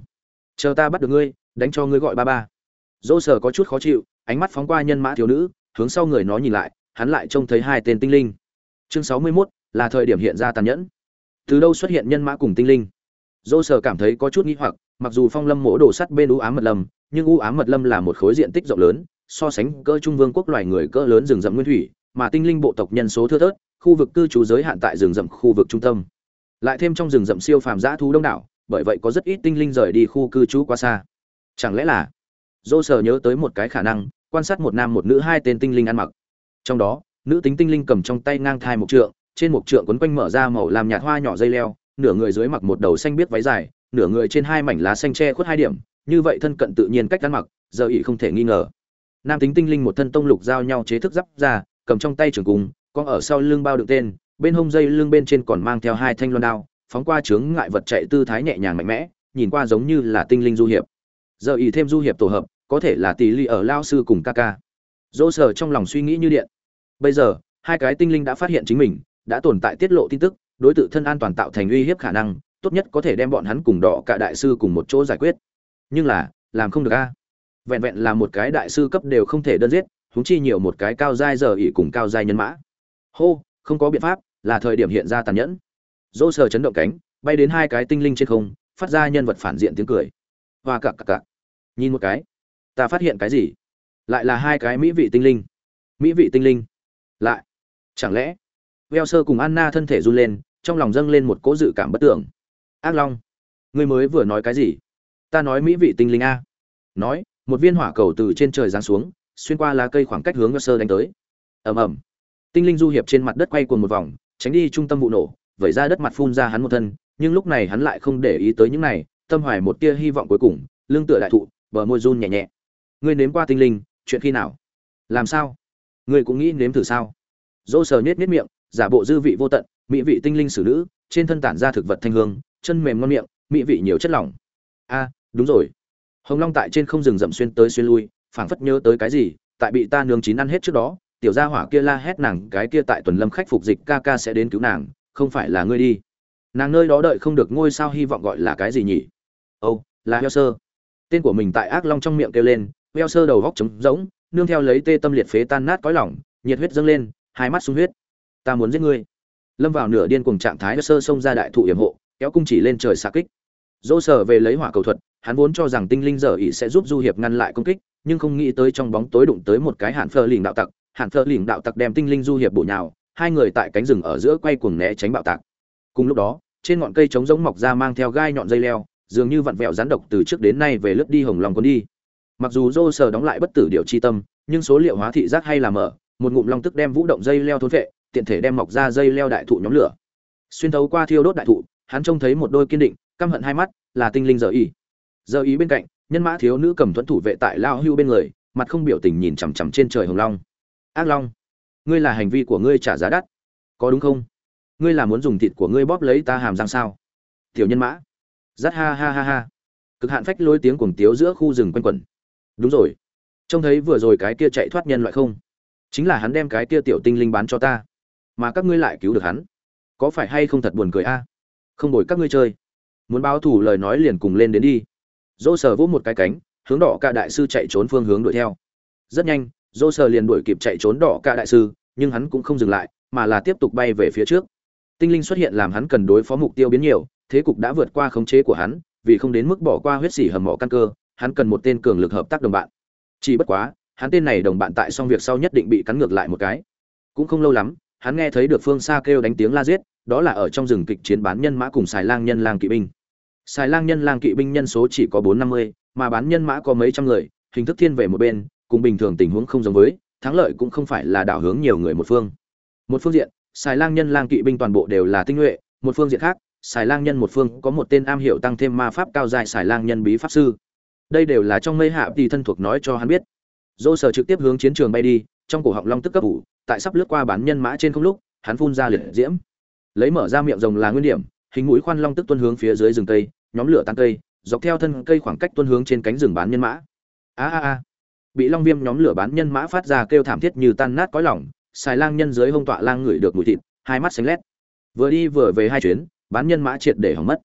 chờ ta bắt được ngươi đánh cho ngươi gọi ba ba. Dỗ sở có chút khó chịu, ánh mắt phóng qua nhân mã thiếu nữ, hướng sau người nó nhìn lại, hắn lại trông thấy hai tên tinh linh. Chương 61 là thời điểm hiện ra tàn nhẫn. Từ đâu xuất hiện nhân mã cùng tinh linh? Dỗ sở cảm thấy có chút nghi hoặc, mặc dù phong lâm mỗ đồ sắt bên u ám mật lâm, nhưng u ám mật lâm là một khối diện tích rộng lớn, so sánh cỡ trung vương quốc loài người cỡ lớn rừng rậm nguyên thủy, mà tinh linh bộ tộc nhân số thưa thớt, khu vực cư trú giới hạn tại rừng rậm khu vực trung tâm. Lại thêm trong rừng rậm siêu phàm dã thú đông đảo, bởi vậy có rất ít tinh linh rời đi khu cư trú quá xa. Chẳng lẽ là? Dô sở nhớ tới một cái khả năng, quan sát một nam một nữ hai tên tinh linh ăn mặc. Trong đó, nữ tính tinh linh cầm trong tay ngang thai một trượng, trên một trượng quấn quanh mở ra màu làm nhạt hoa nhỏ dây leo, nửa người dưới mặc một đầu xanh biếc váy dài, nửa người trên hai mảnh lá xanh che khuất hai điểm, như vậy thân cận tự nhiên cách ăn mặc, giờ ý không thể nghi ngờ. Nam tính tinh linh một thân tông lục giao nhau chế thức giáp ra, cầm trong tay trường cung, con ở sau lưng bao đựng tên, bên hông dây lưng bên trên còn mang theo hai thanh loan đao, phóng qua chướng ngại vật chạy tư thái nhẹ nhàng mạnh mẽ, nhìn qua giống như là tinh linh du hiệp. Giờ ý thêm du hiệp tổ hợp, có thể là tỷ lệ ở lao sư cùng ca. Dỗ sở trong lòng suy nghĩ như điện. Bây giờ, hai cái tinh linh đã phát hiện chính mình, đã tồn tại tiết lộ tin tức, đối tự thân an toàn tạo thành uy hiếp khả năng, tốt nhất có thể đem bọn hắn cùng đỏ cả đại sư cùng một chỗ giải quyết. Nhưng là, làm không được a. Vẹn vẹn là một cái đại sư cấp đều không thể đơn giết, huống chi nhiều một cái cao giai giờ ỷ cùng cao giai nhân mã. Hô, không có biện pháp, là thời điểm hiện ra tàn nhẫn. Dỗ sở chấn động cánh, bay đến hai cái tinh linh trên không, phát ra nhân vật phản diện tiếng cười. Hoa cặc cặc cặc. Nhìn một cái, ta phát hiện cái gì? Lại là hai cái mỹ vị tinh linh. Mỹ vị tinh linh. Lại, chẳng lẽ? Welser cùng Anna thân thể run lên, trong lòng dâng lên một cỗ dự cảm bất tưởng. Ác Long, ngươi mới vừa nói cái gì? Ta nói mỹ vị tinh linh a. Nói, một viên hỏa cầu từ trên trời giáng xuống, xuyên qua lá cây khoảng cách hướng Welser đánh tới. Ầm ầm. Tinh linh du hiệp trên mặt đất quay cuồng một vòng, tránh đi trung tâm vụ nổ, vẩy ra đất mặt phun ra hắn một thân, nhưng lúc này hắn lại không để ý tới những này, tâm hoài một tia hy vọng cuối cùng, lưng tựa đại thụ, bờ môi run nhẹ nhẹ. Ngươi nếm qua tinh linh, chuyện khi nào? Làm sao? Ngươi cũng nghĩ nếm thử sao? Dỗ sờ nhếch miệng, giả bộ dư vị vô tận, mỹ vị tinh linh xử nữ, trên thân tản ra thực vật thanh hương, chân mềm ngon miệng, mỹ vị nhiều chất lỏng. A, đúng rồi. Hồng Long tại trên không rừng rậm xuyên tới xuyên lui, phảng phất nhớ tới cái gì, tại bị ta nướng chín ăn hết trước đó, tiểu gia hỏa kia la hét nàng cái kia tại tuần lâm khách phục dịch ca sẽ đến cứu nàng, không phải là ngươi đi. Nàng nơi đó đợi không được ngôi sao hy vọng gọi là cái gì nhỉ? Âu, là Welser. Tên của mình tại ác long trong miệng kêu lên, Welser đầu góc trống rỗng, nương theo lấy tê tâm liệt phế tan nát cõi lòng, nhiệt huyết dâng lên, hai mắt sung huyết. Ta muốn giết ngươi. Lâm vào nửa điên cuồng trạng thái, Welser xông ra đại thụ yểm hộ, kéo cung chỉ lên trời xạ kích. Dỗ sở về lấy hỏa cầu thuật, hắn vốn cho rằng tinh linh giờ ỷ sẽ giúp du hiệp ngăn lại công kích, nhưng không nghĩ tới trong bóng tối đụng tới một cái hạn phơ lỉnh đạo tặc, hạn phơ lỉnh đạo tặc đem tinh linh du hiệp bổ nhào, hai người tại cánh rừng ở giữa quay cuồng né tránh bạo tạc. Cùng lúc đó, trên ngọn cây trống rỗng mọc ra mang theo gai nhọn dây leo, dường như vặn vẹo rắn độc từ trước đến nay về lướt đi Hồng Long cuốn đi. Mặc dù Dô Sở đóng lại bất tử điệu chi tâm, nhưng số liệu hóa thị giác hay là mở, một ngụm long tức đem vũ động dây leo thôn vệ, tiện thể đem mọc ra dây leo đại thụ nhóm lửa. Xuyên thấu qua thiêu đốt đại thụ, hắn trông thấy một đôi kiên định, căm hận hai mắt, là tinh linh giờ ý. Giờ ý bên cạnh, nhân mã thiếu nữ cầm thuẫn thủ vệ tại lao hưu bên người, mặt không biểu tình nhìn chằm chằm trên trời Hồng Long. Ác Long, ngươi là hành vi của ngươi trả giá đắt, có đúng không? Ngươi là muốn dùng thịt của ngươi bóp lấy ta hàm răng sao? Tiểu nhân mã. Rát ha ha ha ha. Cực hạn phách lôi tiếng cuồng tiếu giữa khu rừng quanh quẩn. Đúng rồi. Trông thấy vừa rồi cái kia chạy thoát nhân loại không? Chính là hắn đem cái kia tiểu tinh linh bán cho ta, mà các ngươi lại cứu được hắn. Có phải hay không thật buồn cười a? Không bồi các ngươi chơi. Muốn báo thù lời nói liền cùng lên đến đi. Dỗ Sở vỗ một cái cánh, hướng đỏ ca đại sư chạy trốn phương hướng đuổi theo. Rất nhanh, Dỗ Sở liền đuổi kịp chạy trốn đỏ ca đại sư, nhưng hắn cũng không dừng lại, mà là tiếp tục bay về phía trước. Tinh linh xuất hiện làm hắn cần đối phó mục tiêu biến nhiều, thế cục đã vượt qua khống chế của hắn, vì không đến mức bỏ qua huyết sỉ hầm mỏ căn cơ, hắn cần một tên cường lực hợp tác đồng bạn. Chỉ bất quá, hắn tên này đồng bạn tại xong việc sau nhất định bị cắn ngược lại một cái. Cũng không lâu lắm, hắn nghe thấy được phương xa kêu đánh tiếng la giết, đó là ở trong rừng kịch chiến bán nhân mã cùng xài lang nhân lang kỵ binh. Xài lang nhân lang kỵ binh nhân số chỉ có 450, mà bán nhân mã có mấy trăm người, hình thức thiên về một bên, cùng bình thường tình huống không giống với, thắng lợi cũng không phải là đảo hướng nhiều người một phương. Một phương diện, xài lang nhân lang kỵ binh toàn bộ đều là tinh nhuệ, một phương diện khác, xài lang nhân một phương có một tên am hiểu tăng thêm ma pháp cao dài xài lang nhân bí pháp sư. Đây đều là trong mây hạ thì thân thuộc nói cho hắn biết. Dỗ Sở trực tiếp hướng chiến trường bay đi, trong cổ họng long tức cấp ủ, tại sắp lướt qua bán nhân mã trên không lúc, hắn phun ra liệt diễm. Lấy mở ra miệng rồng là nguyên điểm, hình mũi khoan long tức tuôn hướng phía dưới rừng cây, nhóm lửa tan cây, dọc theo thân cây khoảng cách tuôn hướng trên cánh rừng bán nhân mã. A a a. Bị long viêm nhóm lửa bán nhân mã phát ra kêu thảm thiết như tan nát cõi lòng, xài lang nhân dưới hông tọa lang ngửi được mùi thịt, hai mắt sáng lét. Vừa đi vừa về hai chuyến, bán nhân mã triệt để hỏng mất.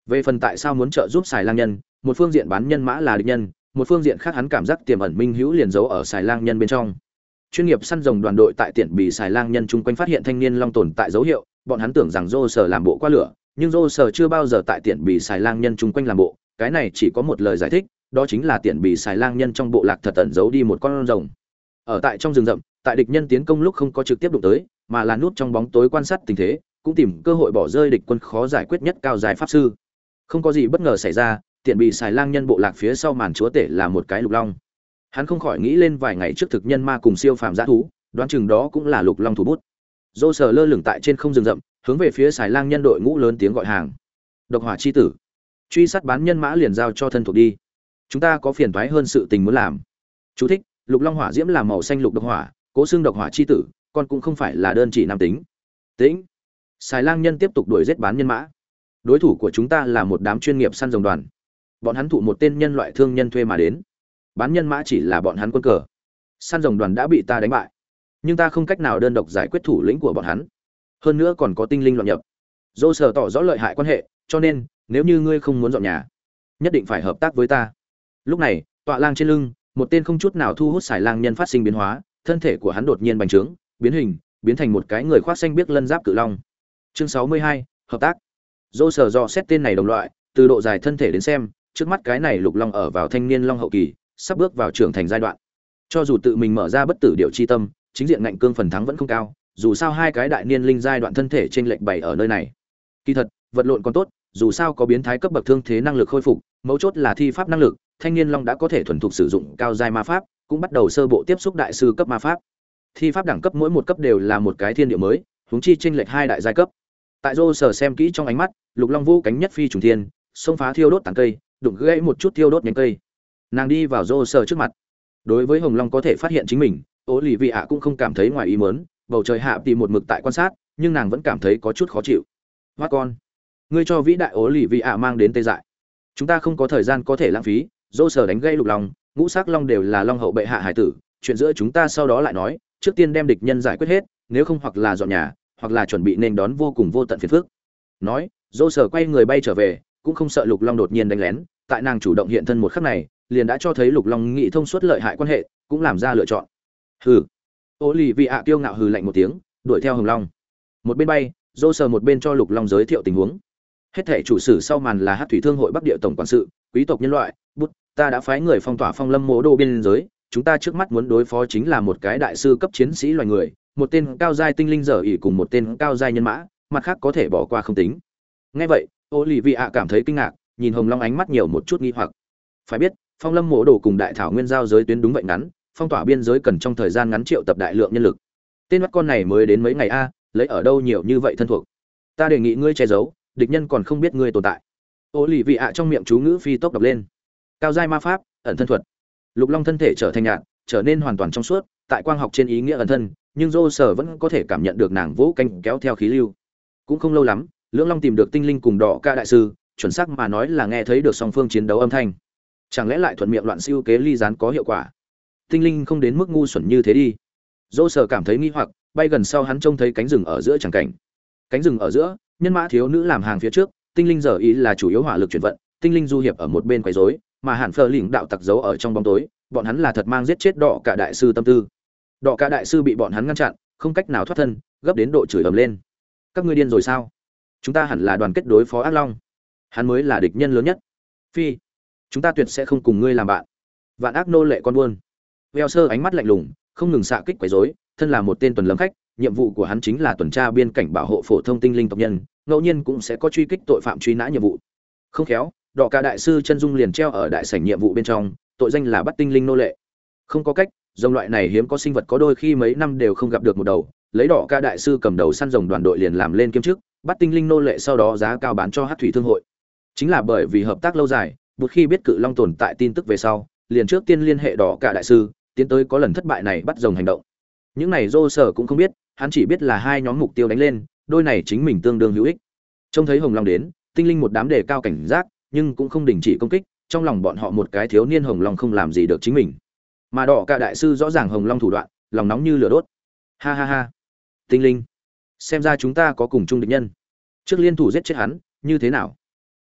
Về phần tại sao muốn trợ giúp xài lang nhân, một phương diện bán nhân mã là địch nhân, một phương diện khác hắn cảm giác tiềm ẩn minh hữu liền giấu ở xài lang nhân bên trong. Chuyên nghiệp săn rồng đoàn đội tại tiện bị xài lang nhân chung quanh phát hiện thanh niên long tồn tại dấu hiệu, bọn hắn tưởng rằng Dô Sở làm bộ qua lửa, nhưng Dô Sở chưa bao giờ tại tiện bị xài lang nhân chung quanh làm bộ, cái này chỉ có một lời giải thích, đó chính là tiện bị xài lang nhân trong bộ lạc thật ẩn giấu đi một con rồng. Ở tại trong rừng rậm, tại địch nhân tiến công lúc không có trực tiếp đụng tới, mà là núp trong bóng tối quan sát tình thế, cũng tìm cơ hội bỏ rơi địch quân khó giải quyết nhất cao dài pháp sư. Không có gì bất ngờ xảy ra, tiện bị xài lang nhân bộ lạc phía sau màn chúa tể là một cái lục long. Hắn không khỏi nghĩ lên vài ngày trước thực nhân ma cùng siêu phàm dã thú, đoán chừng đó cũng là lục long thủ bút. Dô Sở lơ lửng tại trên không rừng rậm, hướng về phía xài lang nhân đội ngũ lớn tiếng gọi hàng. Độc hỏa chi tử, truy sát bán nhân mã liền giao cho thân thuộc đi. Chúng ta có phiền toái hơn sự tình muốn làm. Chú thích: Lục long hỏa diễm là màu xanh lục độc hỏa, cố xương độc hỏa chi tử, còn cũng không phải là đơn chỉ nam tính. Tĩnh. Xài lang nhân tiếp tục đuổi giết bán nhân mã. Đối thủ của chúng ta là một đám chuyên nghiệp săn rồng đoàn. Bọn hắn thụ một tên nhân loại thương nhân thuê mà đến. Bán nhân mã chỉ là bọn hắn quân cờ. Săn rồng đoàn đã bị ta đánh bại, nhưng ta không cách nào đơn độc giải quyết thủ lĩnh của bọn hắn. Hơn nữa còn có tinh linh loạn nhập. Dô Sở tỏ rõ lợi hại quan hệ, cho nên nếu như ngươi không muốn dọn nhà, nhất định phải hợp tác với ta. Lúc này, tọa lang trên lưng, một tên không chút nào thu hút xài lang nhân phát sinh biến hóa, thân thể của hắn đột nhiên bành trướng, biến hình, biến thành một cái người khoác xanh biếc lân giáp cự long. Chương 62, hợp tác. Dô Sở dò xét tên này đồng loại, từ độ dài thân thể đến xem, trước mắt cái này lục long ở vào thanh niên long hậu kỳ, sắp bước vào trưởng thành giai đoạn. Cho dù tự mình mở ra bất tử điệu chi tâm, chính diện ngạnh cương phần thắng vẫn không cao, dù sao hai cái đại niên linh giai đoạn thân thể trên lệch bày ở nơi này. Kỳ thật, vật lộn còn tốt, dù sao có biến thái cấp bậc thương thế năng lực khôi phục, mấu chốt là thi pháp năng lực, thanh niên long đã có thể thuần thục sử dụng cao giai ma pháp, cũng bắt đầu sơ bộ tiếp xúc đại sư cấp ma pháp. Thi pháp đẳng cấp mỗi một cấp đều là một cái thiên địa mới, huống chi chênh lệch hai đại giai cấp. Tại Dô Sở xem kỹ trong ánh mắt, lục long vũ cánh nhất phi trùng thiên, xông phá thiêu đốt tán cây, đụng gãy một chút thiêu đốt nhánh cây. Nàng đi vào Dô Sở trước mặt. Đối với hồng long có thể phát hiện chính mình, Ô Lì Vị ạ cũng không cảm thấy ngoài ý muốn, bầu trời hạ tìm một mực tại quan sát, nhưng nàng vẫn cảm thấy có chút khó chịu. Hoa con, ngươi cho vĩ đại Ô Lì Vị ạ mang đến tê dại. Chúng ta không có thời gian có thể lãng phí. Dô Sở đánh gây lục long, ngũ sắc long đều là long hậu bệ hạ hải tử, chuyện giữa chúng ta sau đó lại nói, trước tiên đem địch nhân giải quyết hết, nếu không hoặc là dọn nhà, hoặc là chuẩn bị nên đón vô cùng vô tận phiền phức. Nói, Dô Sở quay người bay trở về, cũng không sợ lục long đột nhiên đánh lén, tại nàng chủ động hiện thân một khắc này, liền đã cho thấy lục long nghị thông suốt lợi hại quan hệ, cũng làm ra lựa chọn. Hừ. Ô Lì Vị ạ kiêu ngạo hừ lạnh một tiếng, đuổi theo hồng long. Một bên bay, Dô Sở một bên cho lục long giới thiệu tình huống. Hết thảy chủ sử sau màn là Hắc thủy thương hội Bắc địa tổng quản sự, quý tộc nhân loại, bút, ta đã phái người phong tỏa Phong Lâm Mộ Đô biên giới, chúng ta trước mắt muốn đối phó chính là một cái đại sư cấp chiến sĩ loài người, một tên cao giai tinh linh dở ỉ cùng một tên cao giai nhân mã, mặt khác có thể bỏ qua không tính. Nghe vậy, Ô Lì Vị ạ cảm thấy kinh ngạc, nhìn hồng long ánh mắt nhiều một chút nghi hoặc. Phải biết, Phong Lâm Mộ Đô cùng đại thảo nguyên giao giới tuyến đúng vậy ngắn, phong tỏa biên giới cần trong thời gian ngắn triệu tập đại lượng nhân lực. Tên mắt con này mới đến mấy ngày a, lấy ở đâu nhiều như vậy thân thuộc. Ta đề nghị ngươi che giấu, địch nhân còn không biết ngươi tồn tại. Ô Lì Vị ạ trong miệng chú ngữ phi tốc đọc lên. Cao giai ma pháp, ẩn thân thuật. Lục long thân thể trở thành nhạt, trở nên hoàn toàn trong suốt, tại quang học trên ý nghĩa ẩn thân, nhưng Dô Sở vẫn có thể cảm nhận được nàng vỗ cánh kéo theo khí lưu. Cũng không lâu lắm, lưỡng long tìm được tinh linh cùng đỏ ca đại sư, chuẩn xác mà nói là nghe thấy được song phương chiến đấu âm thanh. Chẳng lẽ lại thuận miệng loạn siêu kế ly gián có hiệu quả? Tinh linh không đến mức ngu xuẩn như thế đi. Dô Sở cảm thấy nghi hoặc, bay gần sau hắn trông thấy cánh rừng ở giữa chẳng cảnh. Cánh rừng ở giữa, nhân mã thiếu nữ làm hàng phía trước, tinh linh giờ ý là chủ yếu hỏa lực chuyển vận, tinh linh du hiệp ở một bên quấy rối, mà Hàn Phở Lĩnh đạo tặc giấu ở trong bóng tối, bọn hắn là thật mang giết chết đỏ cả đại sư tâm tư. Đỏ cả đại sư bị bọn hắn ngăn chặn, không cách nào thoát thân, gấp đến độ chửi ầm lên. Các ngươi điên rồi sao? Chúng ta hẳn là đoàn kết đối phó ác long. Hắn mới là địch nhân lớn nhất. Phi, chúng ta tuyệt sẽ không cùng ngươi làm bạn. Vạn ác nô lệ con buôn. Veo sơ ánh mắt lạnh lùng, không ngừng xạ kích quấy rối, thân là một tên tuần lâm khách, nhiệm vụ của hắn chính là tuần tra biên cảnh bảo hộ phổ thông tinh linh tộc nhân, ngẫu nhiên cũng sẽ có truy kích tội phạm truy nã nhiệm vụ. Không khéo, đỏ cả đại sư chân dung liền treo ở đại sảnh nhiệm vụ bên trong, tội danh là bắt tinh linh nô lệ. Không có cách, rồng loại này hiếm có sinh vật có đôi khi mấy năm đều không gặp được một đầu, lấy đỏ ca đại sư cầm đầu săn rồng đoàn đội liền làm lên kiêm chức, bắt tinh linh nô lệ sau đó giá cao bán cho Hắc thủy thương hội. Chính là bởi vì hợp tác lâu dài, một khi biết cự long tồn tại tin tức về sau, liền trước tiên liên hệ đỏ ca đại sư, tiến tới có lần thất bại này bắt rồng hành động. Những này Dô Sở cũng không biết, hắn chỉ biết là hai nhóm mục tiêu đánh lên, đôi này chính mình tương đương hữu ích. Trông thấy hồng long đến, tinh linh một đám đề cao cảnh giác, nhưng cũng không đình chỉ công kích, trong lòng bọn họ một cái thiếu niên hồng long không làm gì được chính mình. Mà đỏ cả đại sư rõ ràng hồng long thủ đoạn, lòng nóng như lửa đốt. Ha ha ha. Tinh linh, xem ra chúng ta có cùng chung địch nhân. Trước liên thủ giết chết hắn, như thế nào?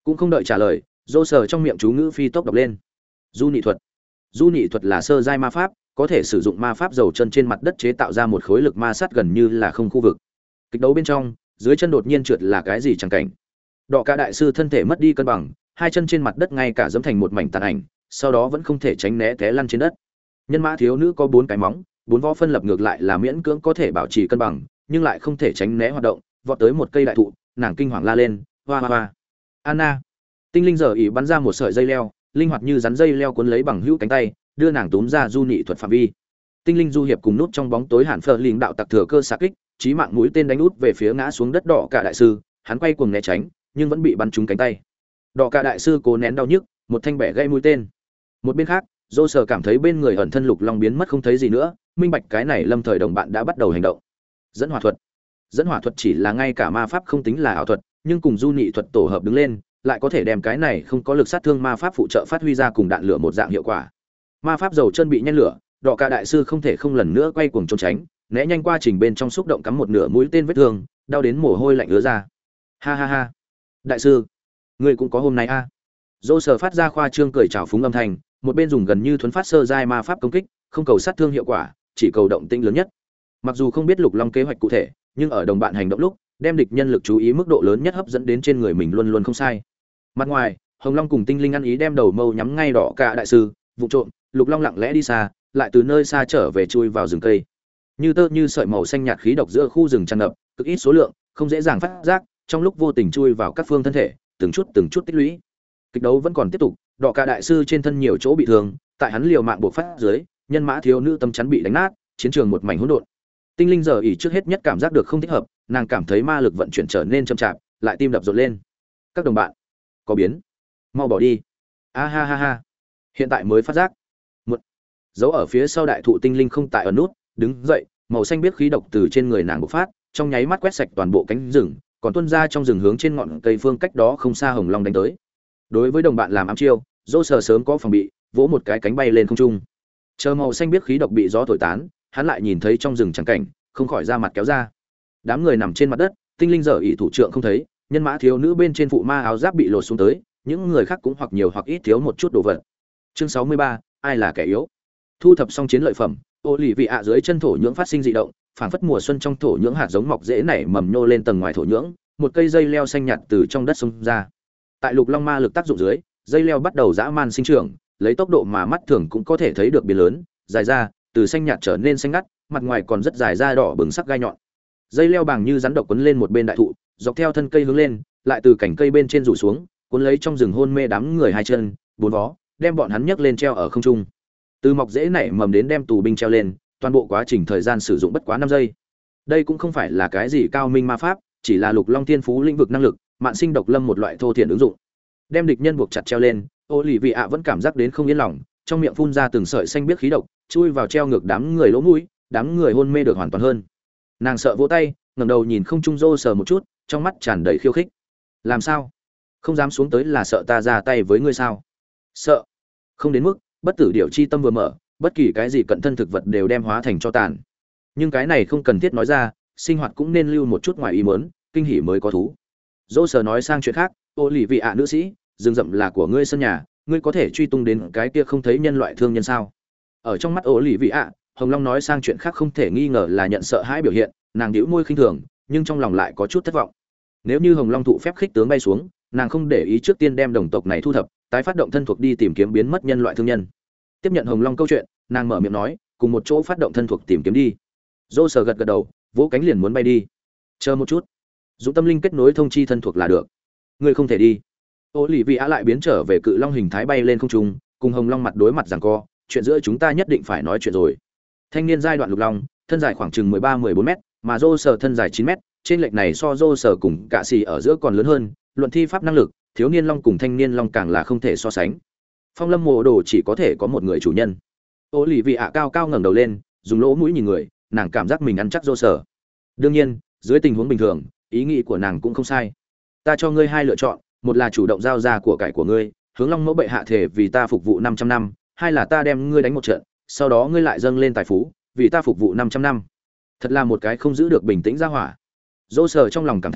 Cũng không đợi trả lời, dô sờ trong miệng chú ngữ phi tốc đọc lên. Du nị thuật. Du nị thuật là sơ giai ma pháp, có thể sử dụng ma pháp dầu chân trên mặt đất chế tạo ra một khối lực ma sát gần như là không khu vực. Kịch đấu bên trong, dưới chân đột nhiên trượt là cái gì chẳng cảnh. Đọ cả đại sư thân thể mất đi cân bằng, hai chân trên mặt đất ngay cả giẫm thành một mảnh tàn ảnh, sau đó vẫn không thể tránh né té lăn trên đất. Nhân mã thiếu nữ có 4 cái móng, 4 võ phân lập ngược lại là miễn cưỡng có thể bảo trì cân bằng, nhưng lại không thể tránh né hoạt động, vọt tới một cây đại thụ, nàng kinh hoàng la lên, hoa hoa hoa. Anna. Tinh linh giờ ỉ bắn ra một sợi dây leo, linh hoạt như rắn dây leo cuốn lấy bằng hữu cánh tay, đưa nàng túm ra du nị thuật phạm vi. Tinh linh du hiệp cùng nút trong bóng tối hàn phơ linh đạo tặc thừa cơ xạ kích, chí mạng mũi tên đánh út về phía ngã xuống đất đỏ cả đại sư, hắn quay cuồng né tránh, nhưng vẫn bị bắn trúng cánh tay. Đỏ cả đại sư cố nén đau nhức, một thanh bẻ gãy mũi tên. Một bên khác, dô sở cảm thấy bên người ẩn thân lục long biến mất không thấy gì nữa, minh bạch cái này lâm thời đồng bạn đã bắt đầu hành động. Dẫn hỏa thuật. Dẫn hỏa thuật chỉ là ngay cả ma pháp không tính là ảo thuật, nhưng cùng du nị thuật tổ hợp đứng lên, lại có thể đem cái này không có lực sát thương ma pháp phụ trợ phát huy ra cùng đạn lửa một dạng hiệu quả. Ma pháp dầu chân bị nhen lửa, đỏ cả đại sư không thể không lần nữa quay cuồng trốn tránh, né nhanh qua trình bên trong xúc động cắm một nửa mũi tên vết thương, đau đến mồ hôi lạnh ứa ra. Ha ha ha, đại sư, ngươi cũng có hôm nay a. Dô sở phát ra khoa trương cười chào phúng âm thanh, một bên dùng gần như thuấn phát sơ giai ma pháp công kích, không cầu sát thương hiệu quả, chỉ cầu động tĩnh lớn nhất. Mặc dù không biết lục long kế hoạch cụ thể, nhưng ở đồng bạn hành động lúc, đem địch nhân lực chú ý mức độ lớn nhất hấp dẫn đến trên người mình luôn luôn không sai. Mặt ngoài, hồng long cùng tinh linh ăn ý đem đầu mâu nhắm ngay đỏ cả đại sư, vụ trộm, lục long lặng lẽ đi xa, lại từ nơi xa trở về chui vào rừng cây. Như tơ như sợi màu xanh nhạt khí độc giữa khu rừng tràn ngập, cực ít số lượng, không dễ dàng phát giác, trong lúc vô tình chui vào các phương thân thể, từng chút tích lũy. Kịch đấu vẫn còn tiếp tục, đỏ cả đại sư trên thân nhiều chỗ bị thương, tại hắn liều mạng buộc phát dưới, nhân mã thiếu nữ tâm chắn bị đánh nát, chiến trường một mảnh hỗn độn. Tinh linh giờ ỉ trước hết nhất cảm giác được không thích hợp, nàng cảm thấy ma lực vận chuyển trở nên chậm chạp, lại tim đập rộn lên. Các đồng bạn, có biến, mau bỏ đi. A ha ha ha. Hiện tại mới phát giác. Một dấu ở phía sau đại thụ tinh linh không tại ở nút, đứng dậy, màu xanh biếc khí độc từ trên người nàng bộc phát, trong nháy mắt quét sạch toàn bộ cánh rừng, còn tuôn ra trong rừng hướng trên ngọn cây phương cách đó không xa hồng long đánh tới. Đối với đồng bạn làm ám chiêu, dô sờ sớm có phòng bị, vỗ một cái cánh bay lên không trung. Chờ màu xanh biếc khí độc bị gió thổi tán, hắn lại nhìn thấy trong rừng trắng cảnh, không khỏi ra mặt kéo ra. Đám người nằm trên mặt đất, tinh linh giờ ỷ thủ trưởng không thấy, nhân mã thiếu nữ bên trên phụ ma áo giáp bị lột xuống tới, những người khác cũng hoặc nhiều hoặc ít thiếu một chút đồ vật. Chương 63, ai là kẻ yếu? Thu thập xong chiến lợi phẩm, ô lì vị ạ dưới chân thổ nhưỡng phát sinh dị động, phảng phất mùa xuân trong thổ nhưỡng hạt giống mọc rễ nảy mầm nhô lên tầng ngoài thổ nhưỡng, một cây dây leo xanh nhạt từ trong đất xông ra. Tại lục long ma lực tác dụng dưới, dây leo bắt đầu dã man sinh trưởng, lấy tốc độ mà mắt thường cũng có thể thấy được biến lớn, dài ra, từ xanh nhạt trở nên xanh ngắt, mặt ngoài còn rất dài ra đỏ bừng sắc gai nhọn. Dây leo bằng như rắn độc quấn lên một bên đại thụ, dọc theo thân cây hướng lên, lại từ cành cây bên trên rủ xuống, cuốn lấy trong rừng hôn mê đám người hai chân, bốn vó, đem bọn hắn nhấc lên treo ở không trung. Từ mọc rễ nảy mầm đến đem tù binh treo lên, toàn bộ quá trình thời gian sử dụng bất quá 5 giây. Đây cũng không phải là cái gì cao minh ma pháp, chỉ là lục long thiên phú lĩnh vực năng lực, mạn sinh độc lâm một loại thô thiển ứng dụng. Đem địch nhân buộc chặt treo lên, ô lì vị ạ vẫn cảm giác đến không yên lòng, trong miệng phun ra từng sợi xanh biếc khí độc, chui vào treo ngược đám người lỗ mũi, đám người hôn mê được hoàn toàn hơn. Nàng sợ vỗ tay, ngẩng đầu nhìn không trung rô sờ một chút, trong mắt tràn đầy khiêu khích. Làm sao? Không dám xuống tới là sợ ta ra tay với ngươi sao? Sợ? Không đến mức, bất tử điểu chi tâm vừa mở, bất kỳ cái gì cận thân thực vật đều đem hóa thành cho tàn. Nhưng cái này không cần thiết nói ra, sinh hoạt cũng nên lưu một chút ngoài ý muốn, kinh hỉ mới có thú. Dô sờ nói sang chuyện khác, ô lì vị ạ nữ sĩ, rừng rậm là của ngươi sân nhà, ngươi có thể truy tung đến cái kia không thấy nhân loại thương nhân sao? Ở trong mắt ô lì vị ạ, Hồng Long nói sang chuyện khác không thể nghi ngờ là nhận sợ hãi biểu hiện, nàng nhíu môi khinh thường, nhưng trong lòng lại có chút thất vọng. Nếu như Hồng Long thụ phép khích tướng bay xuống, nàng không để ý trước tiên đem đồng tộc này thu thập, tái phát động thân thuộc đi tìm kiếm biến mất nhân loại thương nhân. Tiếp nhận Hồng Long câu chuyện, nàng mở miệng nói, cùng một chỗ phát động thân thuộc tìm kiếm đi. Dô sờ gật gật đầu, vỗ cánh liền muốn bay đi. Chờ một chút, dùng tâm linh kết nối thông chi thân thuộc là được. Ngươi không thể đi. Ô lì vị á lại biến trở về cự long hình thái bay lên không trung, cùng Hồng Long mặt đối mặt giằng co, chuyện giữa chúng ta nhất định phải nói chuyện rồi. Thanh niên giai đoạn lục long, thân dài khoảng chừng 13-14 mét, mà Dô sờ thân dài 9 mét, trên lệch này so Dô sờ cùng cả xì ở giữa còn lớn hơn, luận thi pháp năng lực, thiếu niên long cùng thanh niên long càng là không thể so sánh. Phong lâm mộ đồ chỉ có thể có một người chủ nhân. Ô lì vị ạ cao cao ngẩng đầu lên, dùng lỗ mũi nhìn người, nàng cảm giác mình ăn chắc Dô sờ. Đương nhiên, dưới tình huống bình thường, ý nghĩ của nàng cũng không sai. Ta cho ngươi hai lựa chọn, một là chủ động giao ra của cải của ngươi, hướng long mẫu bệ hạ thể vì ta phục vụ 500 năm, hai là ta đem ngươi đánh một trận, sau đó ngươi lại dâng lên tài phú, vì ta phục vụ 500 năm. Thật là một cái không giữ được bình tĩnh ra hỏa. Dô sờ trong lòng cảm thán,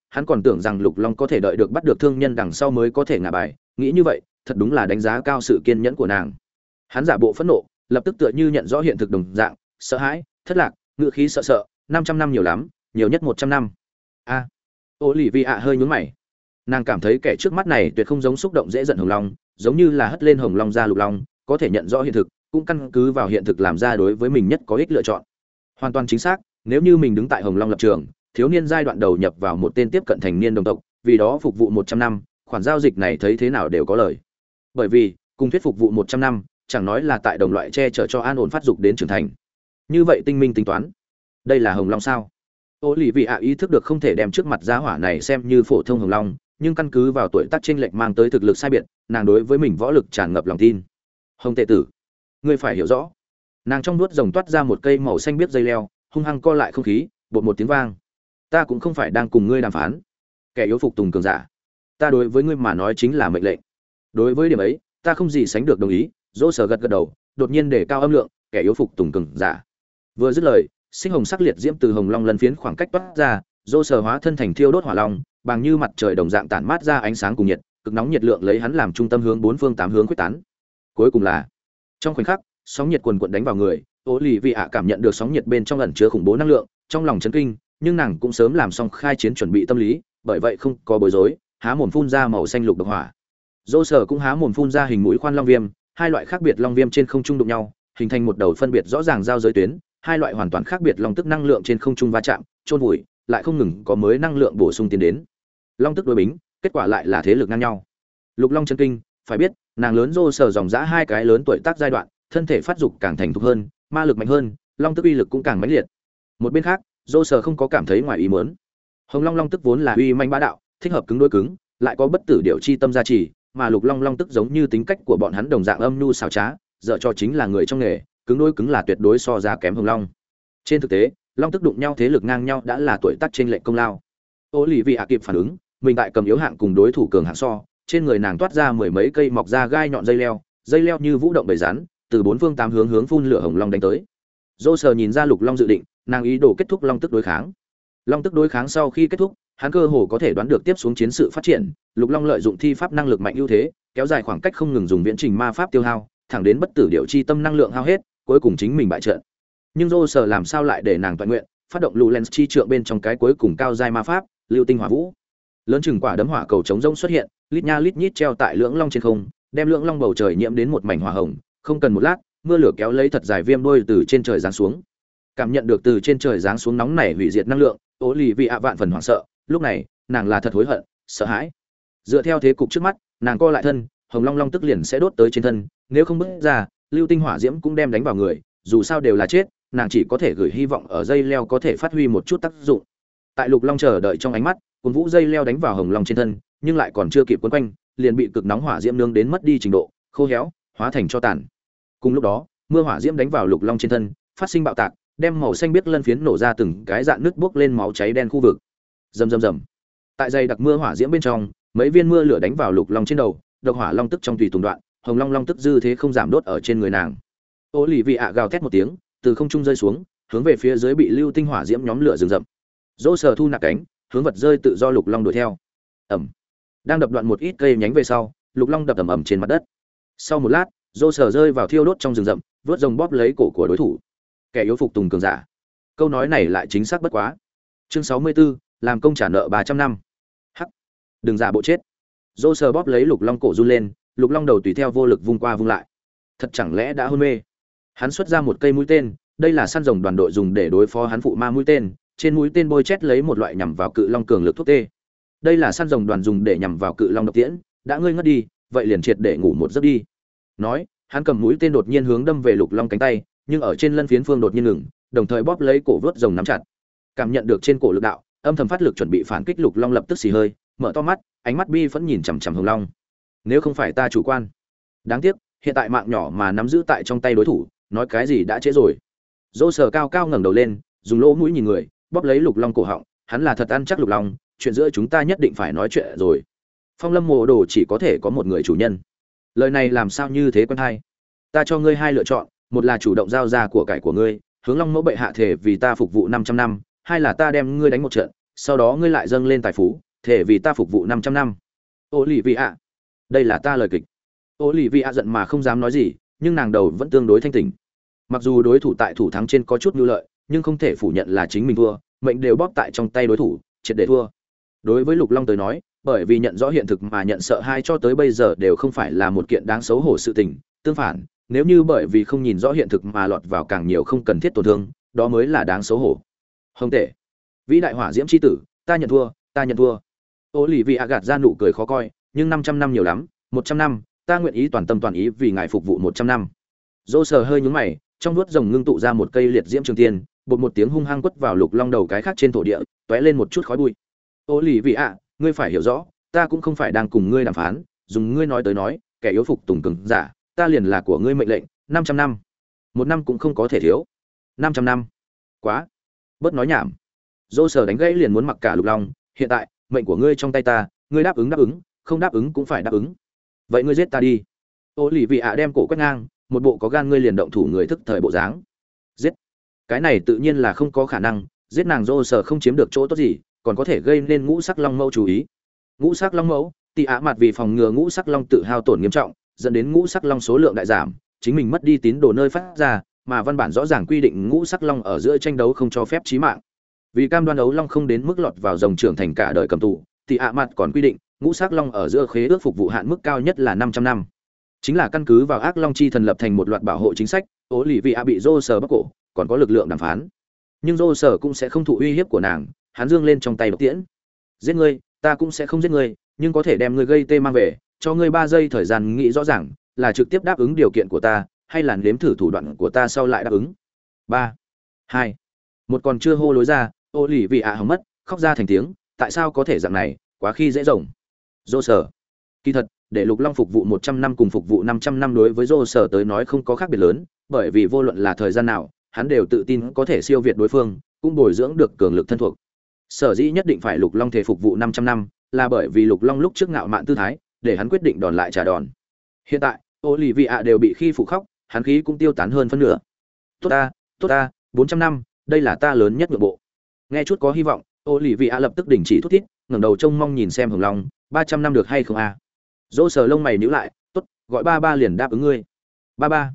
hắn còn tưởng rằng Lục Long có thể đợi được bắt được thương nhân đằng sau mới có thể ngả bài, nghĩ như vậy, thật đúng là đánh giá cao sự kiên nhẫn của nàng. Hắn giả bộ phẫn nộ, lập tức tựa như nhận rõ hiện thực đồng dạng, sợ hãi, thất lạc, ngữ khí sợ sợ, 500 năm nhiều lắm, nhiều nhất 100 năm. A. Olivia hơi nhướng mày. Nàng cảm thấy kẻ trước mắt này tuyệt không giống xúc động dễ giận Hồng Long, giống như là hất lên Hồng Long ra Lục Long, có thể nhận rõ hiện thực, cũng căn cứ vào hiện thực làm ra đối với mình nhất có ích lựa chọn. Hoàn toàn chính xác, nếu như mình đứng tại Hồng Long lập trường, thiếu niên giai đoạn đầu nhập vào một tên tiếp cận thành niên đồng tộc, vì đó phục vụ 100 năm, khoản giao dịch này thấy thế nào đều có lời. Bởi vì, cùng thuyết phục vụ 100 năm, chẳng nói là tại đồng loại che chở cho an ổn phát dục đến trưởng thành. Như vậy tinh minh tính toán. Đây là Hồng Long sao? Olivia ý thức được không thể đem trước mặt giá hỏa này xem như phổ thông Hồng Long, nhưng căn cứ vào tuổi tác chênh lệch mang tới thực lực sai biệt, nàng đối với mình võ lực tràn ngập lòng tin. Hồng tệ tử, ngươi phải hiểu rõ. Nàng trong nuốt rồng toát ra một cây màu xanh biếc dây leo, hung hăng co lại không khí, bột một tiếng vang. Ta cũng không phải đang cùng ngươi đàm phán, kẻ yếu phục tùng cường giả. Ta đối với ngươi mà nói chính là mệnh lệnh. Đối với điểm ấy, ta không gì sánh được đồng ý. Dỗ Sở gật gật đầu, đột nhiên để cao âm lượng, kẻ yếu phục tùng cường giả. Vừa dứt lời, sinh hồng sắc liệt diễm từ Hồng Long lân phiến khoảng cách toát ra, Dỗ Sở hóa thân thành thiêu đốt hỏa long, bằng như mặt trời đồng dạng tản mát ra ánh sáng cùng nhiệt, cực nóng nhiệt lượng lấy hắn làm trung tâm hướng bốn phương tám hướng quyết tán. Cuối cùng là, trong khoảnh khắc, sóng nhiệt quần quật đánh vào người, Olivia cảm nhận được sóng nhiệt bên trong ẩn chứa khủng bố năng lượng, trong lòng chấn kinh, nhưng nàng cũng sớm làm xong khai chiến chuẩn bị tâm lý, bởi vậy không có bối rối, há mồm phun ra màu xanh lục độc hỏa. Dỗ Sở cũng há mồm phun ra hình mũi khoan long viêm, hai loại khác biệt long viêm trên không trung đụng nhau, hình thành một đầu phân biệt rõ ràng giao giới tuyến, hai loại hoàn toàn khác biệt long tức năng lượng trên không trung va chạm, chôn vùi, lại không ngừng có mới năng lượng bổ sung tiến đến. Long tức đối bính, kết quả lại là thế lực ngang nhau. Lục Long chân kinh, phải biết, nàng lớn Dỗ Sở dòng dã hai cái lớn tuổi tác giai đoạn, thân thể phát dục càng thành thục hơn, ma lực mạnh hơn, long tức uy lực cũng càng mãnh liệt. Một bên khác, Dỗ Sở không có cảm thấy ngoài ý muốn. Hồng Long long tức vốn là uy manh bá đạo, thích hợp cứng đối cứng, lại có bất tử điệu chi tâm gia trì, mà Lục Long long tức giống như tính cách của bọn hắn đồng dạng âm nhu xảo trá, dở cho chính là người trong nghề, cứng đối cứng là tuyệt đối so giá kém Hồng Long. Trên thực tế, long tức đụng nhau thế lực ngang nhau đã là tuổi tác trên lệnh công lao. Olivia kịp phản ứng, mình tại cầm yếu hạng cùng đối thủ cường hạng so, trên người nàng toát ra mười mấy cây mọc ra gai nhọn dây leo như vũ động bầy rắn, từ bốn phương tám hướng phun lửa Hồng Long đánh tới. Dỗ Sở nhìn ra Lục Long dự định, nàng ý đồ kết thúc long tức đối kháng. Long tức đối kháng sau khi kết thúc, hắn cơ hồ có thể đoán được tiếp xuống chiến sự phát triển. Lục Long lợi dụng thi pháp năng lực mạnh ưu thế, kéo dài khoảng cách không ngừng dùng viễn trình ma pháp tiêu hao, thẳng đến bất tử điệu chi tâm năng lượng hao hết, cuối cùng chính mình bại trận. Nhưng Dỗ Sở làm sao lại để nàng toàn nguyện, phát động Lulens chi trượng bên trong cái cuối cùng cao giai ma pháp, Lưu Tinh Hỏa Vũ. Lớn chừng quả đấm hỏa cầu chống rông xuất hiện, lít nha lít nhít treo tại lưỡng long trên không, đem lưỡng long bầu trời nhiễm đến một mảnh hỏa hồng, không cần một lát, mưa lửa kéo lấy thật dài viêm đôi từ trên trời giáng xuống. Cảm nhận được từ trên trời giáng xuống nóng nảy hủy diệt năng lượng, Olivia vạn phần hoảng sợ, lúc này, nàng là thật hối hận, sợ hãi. Dựa theo thế cục trước mắt, nàng co lại thân, Hồng Long long tức liền sẽ đốt tới trên thân, nếu không bước ra, lưu tinh hỏa diễm cũng đem đánh vào người, dù sao đều là chết, nàng chỉ có thể gửi hy vọng ở dây leo có thể phát huy một chút tác dụng. Tại Lục Long chờ đợi trong ánh mắt, cuốn vũ dây leo đánh vào Hồng Long trên thân, nhưng lại còn chưa kịp quấn quanh, liền bị cực nóng hỏa diễm nướng đến mất đi trình độ, khô héo, hóa thành tro tàn. Cùng lúc đó, mưa hỏa diễm đánh vào Lục Long trên thân, phát sinh bạo tạc, đem màu xanh biếc lân phiến nổ ra từng cái dạn nước bốc lên máu cháy đen khu vực. Rầm rầm rầm. Tại dây đặc mưa hỏa diễm bên trong, mấy viên mưa lửa đánh vào Lục Long trên đầu, độc hỏa long tức trong tùy tùng đoạn, Hồng Long long tức dư thế không giảm đốt ở trên người nàng. Olivia gào thét một tiếng, từ không trung rơi xuống, hướng về phía dưới bị lưu tinh hỏa diễm nhóm lửa rừng rậm. Dỗ Sở thu nạp cánh, hướng vật rơi tự do Lục Long đuổi theo. Ầm. Đang đập đoạn một ít cây nhánh về sau, Lục Long đập ầm ầm trên mặt đất. Sau một lát, Dỗ Sở rơi vào thiêu đốt trong rừng rậm, vớt rồng bóp lấy cổ của đối thủ. Kẻ yếu phục tùng cường giả. Câu nói này lại chính xác bất quá. Chương 64, làm công trả nợ 300 năm. Hắc. Đừng giả bộ chết. Dỗ Sở bóp lấy Lục Long cổ run lên, Lục Long đầu tùy theo vô lực vung qua vung lại. Thật chẳng lẽ đã hôn mê? Hắn xuất ra một cây mũi tên, đây là săn rồng đoàn đội dùng để đối phó hắn phụ ma mũi tên, trên mũi tên bôi chét lấy một loại nhằm vào cự long cường lực thuốc tê. Đây là săn rồng đoàn dùng để nhằm vào cự long độc tiễn, đã ngươi ngất đi, vậy liền triệt để ngủ một giấc đi. Nói, hắn cầm mũi tên đột nhiên hướng đâm về Lục Long cánh tay, nhưng ở trên lân phiến phương đột nhiên ngừng, đồng thời bóp lấy cổ vớt rồng nắm chặt. Cảm nhận được trên cổ lực đạo, âm thầm phát lực chuẩn bị phản kích Lục Long lập tức xì hơi, mở to mắt, ánh mắt bi phẫn nhìn chằm chằm Hồng Long. Nếu không phải ta chủ quan, đáng tiếc, hiện tại mạng nhỏ mà nắm giữ tại trong tay đối thủ, nói cái gì đã trễ rồi. Dỗ Sở cao cao ngẩng đầu lên, dùng lỗ mũi nhìn người, bóp lấy Lục Long cổ họng, hắn là thật ăn chắc Lục Long, chuyện giữa chúng ta nhất định phải nói chuyện rồi. Phong Lâm Mộ Đồ chỉ có thể có một người chủ nhân. Lời này làm sao như thế quen hay? Ta cho ngươi hai lựa chọn, một là chủ động giao ra của cải của ngươi, hướng Long Mẫu bệ hạ thể vì ta phục vụ 500 năm, hai là ta đem ngươi đánh một trận, sau đó ngươi lại dâng lên tài phú, thể vì ta phục vụ 500 năm. Olivia, đây là ta lời kịch. Olivia giận mà không dám nói gì, nhưng nàng đầu vẫn tương đối thanh tỉnh. Mặc dù đối thủ tại thủ thắng trên có chút nhu lợi, nhưng không thể phủ nhận là chính mình thua, mệnh đều bóp tại trong tay đối thủ, triệt để thua. Đối với Lục Long tới nói, bởi vì nhận rõ hiện thực mà nhận sợ hai cho tới bây giờ đều không phải là một kiện đáng xấu hổ sự tình, tương phản, nếu như bởi vì không nhìn rõ hiện thực mà lọt vào càng nhiều không cần thiết tổn thương, đó mới là đáng xấu hổ. Hồng tệ, vĩ đại hỏa diễm chi tử, ta nhận thua, ta nhận thua. Olivia gạt ra nụ cười khó coi, nhưng 500 năm nhiều lắm, 100 năm, ta nguyện ý toàn tâm toàn ý vì ngài phục vụ 100 năm. Dô sờ hơi nhướng mày, trong nuốt rồng ngưng tụ ra một cây liệt diễm trường tiên, bột một tiếng hung hăng quất vào Lục Long đầu cái khác trên thổ địa, tóe lên một chút khói bụi. Olivia, ngươi phải hiểu rõ, ta cũng không phải đang cùng ngươi đàm phán, dùng ngươi nói tới nói, kẻ yếu phục tùng cường giả, ta liền là của ngươi mệnh lệnh, 500 năm. Một năm cũng không có thể thiếu. 500 năm. Quá. Bớt nói nhảm. Dô sờ đánh gãy liền muốn mặc cả Lục Long, hiện tại, mệnh của ngươi trong tay ta, ngươi đáp ứng, không đáp ứng cũng phải đáp ứng. Vậy ngươi giết ta đi. Olivia đem cổ quét ngang, một bộ có gan ngươi liền động thủ người thức thời bộ dáng. Giết. Cái này tự nhiên là không có khả năng, giết nàng Dô sờ không chiếm được chỗ tốt gì, còn có thể gây nên ngũ sắc long mẫu chú ý. Ngũ sắc long mẫu, Tỷ Ạ mặt vì phòng ngừa ngũ sắc long tự hao tổn nghiêm trọng, dẫn đến ngũ sắc long số lượng đại giảm, chính mình mất đi tín đồ nơi phát ra, mà văn bản rõ ràng quy định ngũ sắc long ở giữa tranh đấu không cho phép chí mạng. Vì cam đoan ấu long không đến mức lọt vào rồng trưởng thành cả đời cầm tù, Tỷ Ạ mặt còn quy định, ngũ sắc long ở giữa khế ước phục vụ hạn mức cao nhất là 500 năm. Chính là căn cứ vào ác long chi thần lập thành một loạt bảo hộ chính sách, Olivia bị Joser bắt cổ, còn có lực lượng đàm phán. Nhưng Joser cũng sẽ không thụ uy hiếp của nàng, hắn giương lên trong tay độc tiễn. Giết ngươi, ta cũng sẽ không giết ngươi, nhưng có thể đem ngươi gây tê mang về, cho ngươi 3 giây thời gian nghĩ rõ ràng, là trực tiếp đáp ứng điều kiện của ta, hay là nếm thử thủ đoạn của ta sau lại đáp ứng. 3, 2, 1 còn chưa hô lối ra, Olivia hỏng mất, khóc ra thành tiếng, tại sao có thể dạng này, quá khi dễ rồng. Joser. Kỳ thật, để Lục Long phục vụ 100 năm cùng phục vụ 500 năm đối với Joser tới nói không có khác biệt lớn, bởi vì vô luận là thời gian nào, hắn đều tự tin có thể siêu việt đối phương, cũng bồi dưỡng được cường lực thân thuộc. Sở dĩ nhất định phải Lục Long thể phục vụ 500 năm, là bởi vì Lục Long lúc trước ngạo mạn tư thái, để hắn quyết định đòn lại trả đòn. Hiện tại, Olivia đều bị khi phụ khóc, hắn khí cũng tiêu tán hơn phân nửa. Tốt ta, 400 năm, đây là ta lớn nhất nhượng bộ. Nghe chút có hy vọng, Olivia lập tức đình chỉ thút thít, ngẩng đầu trông mong nhìn xem Hồng Long, 300 năm được hay không a? Dỗ sờ lông mày nhíu lại, tốt, gọi ba liền đáp ứng ngươi. Ba.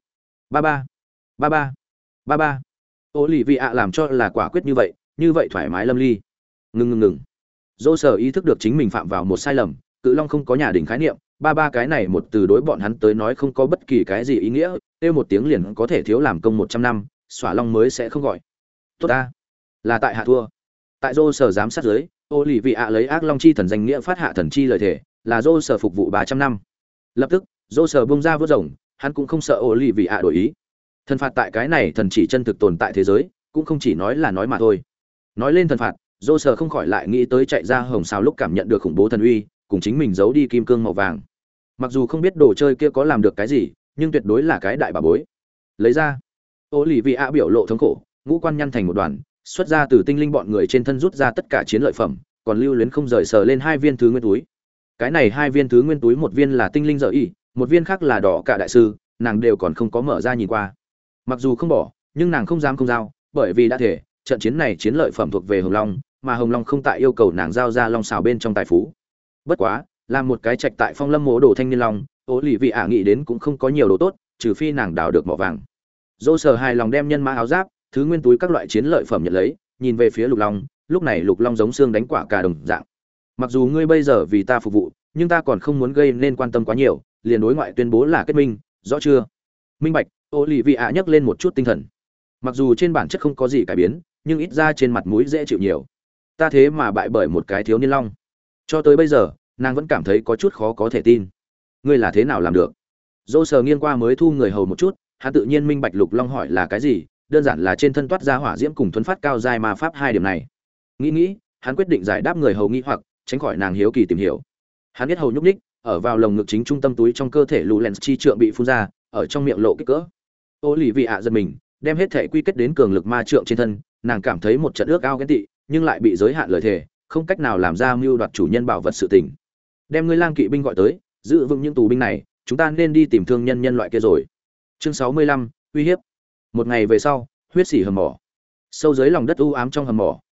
Olivia làm cho là quả quyết như vậy thoải mái lâm ly. Ngừng. Dỗ sờ ý thức được chính mình phạm vào một sai lầm, Cự Long không có nhà đỉnh khái niệm, ba cái này một từ đối bọn hắn tới nói không có bất kỳ cái gì ý nghĩa, kêu một tiếng liền có thể thiếu làm công 100 năm, xỏa long mới sẽ không gọi. Tốt ta, là tại hạ thua. Tại Dỗ sờ giám sát dưới, Olivia lấy ác long chi thần danh nghĩa phát hạ thần chi lời thể, là Dỗ sờ phục vụ 300 năm. Lập tức, Dỗ sờ bung ra vớt rồng, hắn cũng không sợ Olivia đổi ý. Thần phạt tại cái này thần chỉ chân thực tồn tại thế giới, cũng không chỉ nói là nói mà thôi. Nói lên thần phạt, Dỗ sờ không khỏi lại nghĩ tới chạy ra hồng sao lúc cảm nhận được khủng bố thần uy, cùng chính mình giấu đi kim cương màu vàng. Mặc dù không biết đồ chơi kia có làm được cái gì, nhưng tuyệt đối là cái đại bà bối. Lấy ra. Olivia biểu lộ thống khổ, ngũ quan nhăn thành một đoàn, xuất ra từ tinh linh bọn người trên thân rút ra tất cả chiến lợi phẩm, còn lưu luyến không rời sờ lên 2 viên thứ nguyên túi. Cái này 2 viên thứ nguyên túi, một viên là tinh linh dở y, một viên khác là đỏ cả đại sư, nàng đều còn không có mở ra nhìn qua. Mặc dù không bỏ, nhưng nàng không dám không giao, bởi vì đã thể, trận chiến này chiến lợi phẩm thuộc về Hồng Long, mà Hồng Long không tại yêu cầu nàng giao ra long xào bên trong tài phú. Bất quá, làm một cái trạch tại Phong Lâm mộ đồ thanh niên long, Olivia nghĩ đến cũng không có nhiều đồ tốt, trừ phi nàng đào được mỏ vàng. Dỗ sờ hài lòng đem nhân mã áo giáp, thứ nguyên túi các loại chiến lợi phẩm nhận lấy, nhìn về phía Lục Long, lúc này Lục Long giống xương đánh quả cà đồng dạng. Mặc dù ngươi bây giờ vì ta phục vụ, nhưng ta còn không muốn gây nên quan tâm quá nhiều, liền đối ngoại tuyên bố là kết minh, rõ chưa? Minh bạch. Olivia nhấc lên một chút tinh thần. Mặc dù trên bản chất không có gì cải biến, nhưng ít ra trên mặt mũi dễ chịu nhiều. Ta thế mà bại bởi một cái thiếu niên long. Cho tới bây giờ, nàng vẫn cảm thấy có chút khó có thể tin. Ngươi là thế nào làm được? Dỗ sờ nghiêng qua mới thu người hầu một chút, hắn tự nhiên minh bạch Lục Long hỏi là cái gì, đơn giản là trên thân toát ra hỏa diễm cùng thuấn phát cao giai ma pháp 2 điểm này. Nghĩ, hắn quyết định giải đáp người hầu nghi hoặc, tránh khỏi nàng hiếu kỳ tìm hiểu. Hắn biết hầu nhúc nhích, ở vào lồng ngực chính trung tâm túi trong cơ thể Lulens chi trượng bị phun ra, ở trong miệng lộ kích cỡ. Olivia giật mình, đem hết thể quy kết đến cường lực ma trượng trên thân, nàng cảm thấy một trận ước ao ghen tị, nhưng lại bị giới hạn lời thề, không cách nào làm ra mưu đoạt chủ nhân bảo vật sự tình. Đem ngươi lang kỵ binh gọi tới, giữ vững những tù binh này, chúng ta nên đi tìm thương nhân loại kia rồi. Chương 65, uy hiếp. Một ngày về sau, huyết xỉ hầm mỏ. Sâu dưới lòng đất u ám trong hầm mỏ,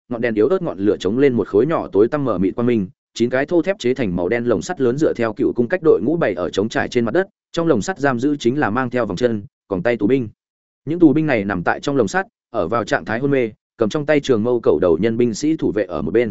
ngọn đèn yếu ớt ngọn lửa chống lên một khối nhỏ tối tăm mở mịt quang minh, 9 cái thô thép chế thành màu đen lồng sắt lớn dựa theo cựu cung cách đội ngũ bày ở trống trải trên mặt đất, trong lồng sắt giam giữ chính là mang theo vòng chân, còn tay tù binh. Những tù binh này nằm tại trong lồng sắt, ở vào trạng thái hôn mê, cầm trong tay trường mâu cầu đầu nhân binh sĩ thủ vệ ở một bên.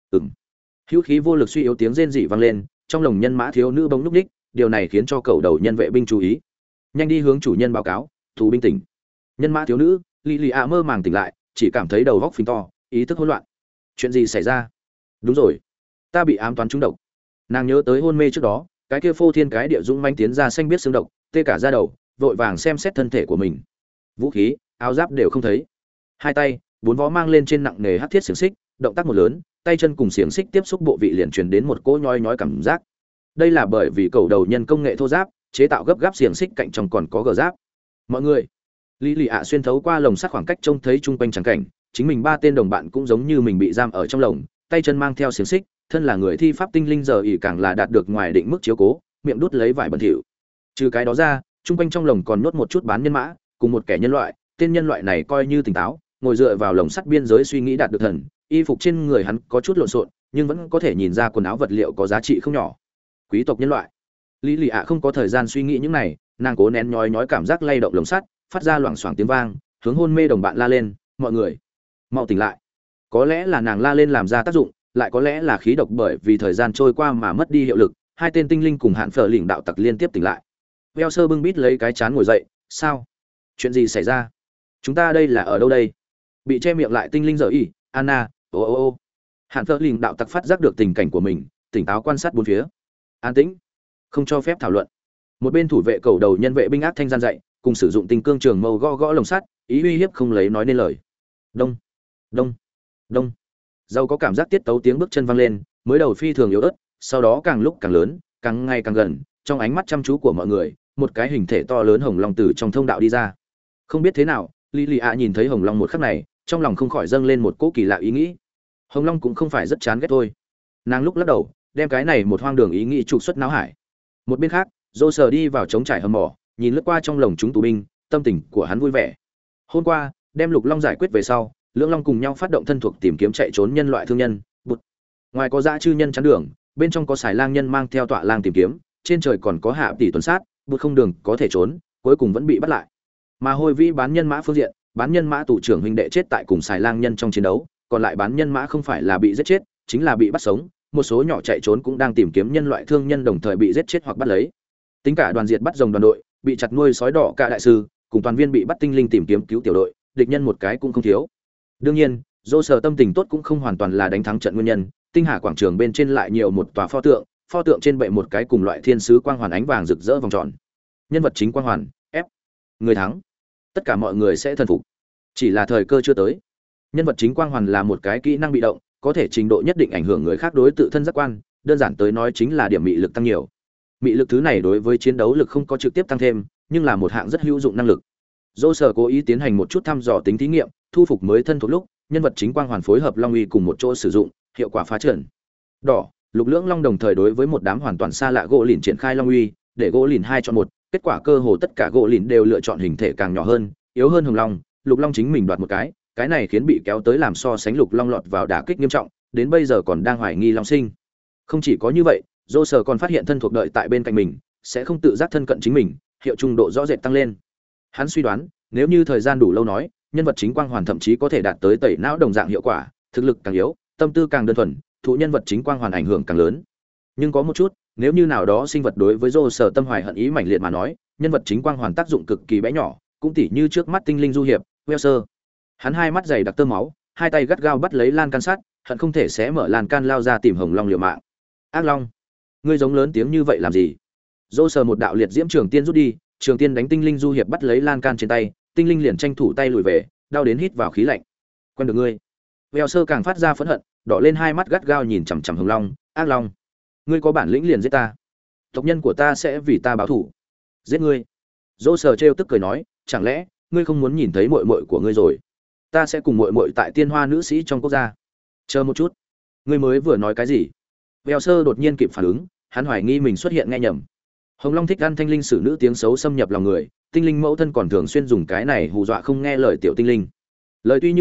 Hữu khí vô lực suy yếu tiếng rên rỉ vang lên, trong lồng nhân mã thiếu nữ bỗng lúc ních, điều này khiến cho cầu đầu nhân vệ binh chú ý. Nhanh đi hướng chủ nhân báo cáo, tù binh tỉnh. Nhân mã thiếu nữ, Lily ạ mơ màng tỉnh lại, chỉ cảm thấy đầu óc phình to, ý thức hỗn loạn. Chuyện gì xảy ra? Đúng rồi, ta bị ám toán trúng độc. Nàng nhớ tới hôn mê trước đó, cái kia phô thiên cái địa dũng manh tiến ra xanh biết xương độc, tê cả da đầu, vội vàng xem xét thân thể của mình. Vũ khí, áo giáp đều không thấy. Hai tay, bốn vó mang lên trên nặng nề hắc thiết xiềng xích, động tác một lớn, tay chân cùng xiềng xích tiếp xúc bộ vị liền truyền đến một cỗ nhói nhói cảm giác. Đây là bởi vì cầu đầu nhân công nghệ thô giáp, chế tạo gấp gáp xiềng xích cạnh trong còn có gờ giáp. Mọi người, Lý Lị ạ xuyên thấu qua lồng sắt khoảng cách trông thấy chung quanh trắng cảnh, chính mình ba tên đồng bạn cũng giống như mình bị giam ở trong lồng, tay chân mang theo xiềng xích, thân là người thi pháp tinh linh giờ ỷ càng là đạt được ngoài định mức chiếu cố, miệng đút lấy vải bẩn thỉu. Trừ cái đó ra, chung quanh trong lồng còn nhốt một chút bán nhân mã, cùng một kẻ nhân loại, tên nhân loại này coi như tỉnh táo, ngồi dựa vào lồng sắt biên giới suy nghĩ đạt được thần, y phục trên người hắn có chút lộn xộn, nhưng vẫn có thể nhìn ra quần áo vật liệu có giá trị không nhỏ. Quý tộc nhân loại. Lý Lị ạ không có thời gian suy nghĩ những này, nàng cố nén nhói nhói cảm giác lay động lồng sắt, phát ra loảng xoảng tiếng vang, hướng hôn mê đồng bạn la lên, "Mọi người, mau tỉnh lại!" Có lẽ là nàng la lên làm ra tác dụng, lại có lẽ là khí độc bởi vì thời gian trôi qua mà mất đi hiệu lực, hai tên tinh linh cùng hạn phở lĩnh đạo tặc liên tiếp tỉnh lại. Veo sơ bưng bít lấy cái chán ngồi dậy, "Sao? Chuyện gì xảy ra? Chúng ta đây là ở đâu đây?" Bị che miệng lại tinh linh giờ y, Anna, ô. Hạn phở lĩnh đạo tặc phát giác được tình cảnh của mình, tỉnh táo quan sát bốn phía. An tĩnh, không cho phép thảo luận. Một bên thủ vệ cầu đầu nhân vệ binh ác thanh gian dạy, cùng sử dụng tinh cương trường mâu gõ gõ lồng sắt, ý uy hiếp không lấy nói nên lời. Đông, đông, đông. Dâu có cảm giác tiết tấu tiếng bước chân vang lên, mới đầu phi thường yếu ớt, sau đó càng lúc càng lớn, càng ngày càng gần, trong ánh mắt chăm chú của mọi người, một cái hình thể to lớn hồng long từ trong thông đạo đi ra. Không biết thế nào, Lily ạ nhìn thấy hồng long một khắc này, trong lòng không khỏi dâng lên một cỗ kỳ lạ ý nghĩ. Hồng long cũng không phải rất chán ghét thôi. Nàng lúc lắc đầu, đem cái này một hoang đường ý nghĩ trục xuất não hải. Một bên khác, Dô sờ đi vào trống trải hầm mỏ, nhìn lướt qua trong lồng chúng tù binh, tâm tình của hắn vui vẻ. Hôm qua, đem lục long giải quyết về sau, lưỡng long cùng nhau phát động thân thuộc tìm kiếm chạy trốn nhân loại thương nhân. Bụt. Ngoài có dã chư nhân chắn đường, bên trong có xài lang nhân mang theo tọa lang tìm kiếm, trên trời còn có hạ tỷ tuần sát, bụt không đường có thể trốn, cuối cùng vẫn bị bắt lại. Mà hồi vĩ bán nhân mã phương diện, bán nhân mã tù trưởng huynh đệ chết tại cùng xài lang nhân trong chiến đấu, còn lại bán nhân mã không phải là bị giết chết, chính là bị bắt sống, một số nhỏ chạy trốn cũng đang tìm kiếm nhân loại thương nhân đồng thời bị giết chết hoặc bắt lấy. Tính cả đoàn diệt bắt rồng đoàn đội, bị chặt nuôi sói đỏ cả đại sư, cùng toàn viên bị bắt tinh linh tìm kiếm cứu tiểu đội, địch nhân một cái cũng không thiếu. Đương nhiên, Dô sở tâm tình tốt cũng không hoàn toàn là đánh thắng trận nguyên nhân, tinh hà quảng trường bên trên lại nhiều một tòa pho tượng trên bệ một cái cùng loại thiên sứ quang hoàn ánh vàng rực rỡ vòng tròn. Nhân vật chính quang hoàn, F. Người thắng. Tất cả mọi người sẽ thần phục. Chỉ là thời cơ chưa tới. Nhân vật chính quang hoàn là một cái kỹ năng bị động, có thể trình độ nhất định ảnh hưởng người khác đối tự thân giác quan, đơn giản tới nói chính là điểm mị lực tăng nhiều. Mị lực thứ này đối với chiến đấu lực không có trực tiếp tăng thêm, nhưng là một hạng rất hữu dụng năng lực. Dô sở cố ý tiến hành một chút thăm dò tính thí nghiệm, thu phục mới thân thuộc lúc, nhân vật chính quang hoàn phối hợp long uy cùng một chỗ sử dụng, hiệu quả phá trần. Đỏ, lục lưỡng long đồng thời đối với một đám hoàn toàn xa lạ gỗ lìn triển khai long uy, để gỗ lìn 2 chọn 1, kết quả cơ hồ tất cả gỗ lìn đều lựa chọn hình thể càng nhỏ hơn, yếu hơn hồng long, lục long chính mình đoạt một cái này khiến bị kéo tới làm so sánh lục long lọt vào đả kích nghiêm trọng, đến bây giờ còn đang hoài nghi long sinh. Không chỉ có như vậy, dô sở còn phát hiện thân thuộc đợi tại bên cạnh mình, sẽ không tự giác thân cận chính mình, hiệu trung độ rõ rệt tăng lên. Hắn suy đoán, nếu như thời gian đủ lâu nói, nhân vật chính quang hoàn thậm chí có thể đạt tới tẩy não đồng dạng hiệu quả, thực lực càng yếu, tâm tư càng đơn thuần, thụ nhân vật chính quang hoàn ảnh hưởng càng lớn. Nhưng có một chút, nếu như nào đó sinh vật đối với dô sở tâm hoài hận ý mãnh liệt mà nói, nhân vật chính quang hoàn tác dụng cực kỳ bé nhỏ, cũng tỉ như trước mắt tinh linh du hiệp, Welser. Hắn hai mắt dày đặc tơ máu, hai tay gắt gao bắt lấy lan can sắt, hận không thể xé mở lan can lao ra tìm hồng long liều mạng. Ác long, ngươi giống lớn tiếng như vậy làm gì? Dô sờ một đạo liệt diễm trường tiên rút đi, trường tiên đánh tinh linh du hiệp bắt lấy lan can trên tay, tinh linh liền tranh thủ tay lùi về, đau đến hít vào khí lạnh. Quen được ngươi. Vèo sơ càng phát ra phẫn hận, đỏ lên hai mắt gắt gao nhìn chằm chằm hồng long. Ác long, ngươi có bản lĩnh liền giết ta, tộc nhân của ta sẽ vì ta báo thù. Giết ngươi. Dô sờ trêu tức cười nói, chẳng lẽ ngươi không muốn nhìn thấy muội muội của ngươi rồi? Ta sẽ cùng muội muội tại tiên hoa nữ sĩ trong quốc gia. Chờ một chút, ngươi mới vừa nói cái gì? Vèo sơ đột nhiên kịp phản ứng, hắn hoài nghi mình xuất hiện nghe nhầm. Hồng Long thích ăn thanh linh sử nữ tiếng xấu xâm nhập lòng người, tinh linh mẫu thân còn thường xuyên dùng cái này hù dọa không nghe lời tiểu tinh linh. Lời tuy như vậy,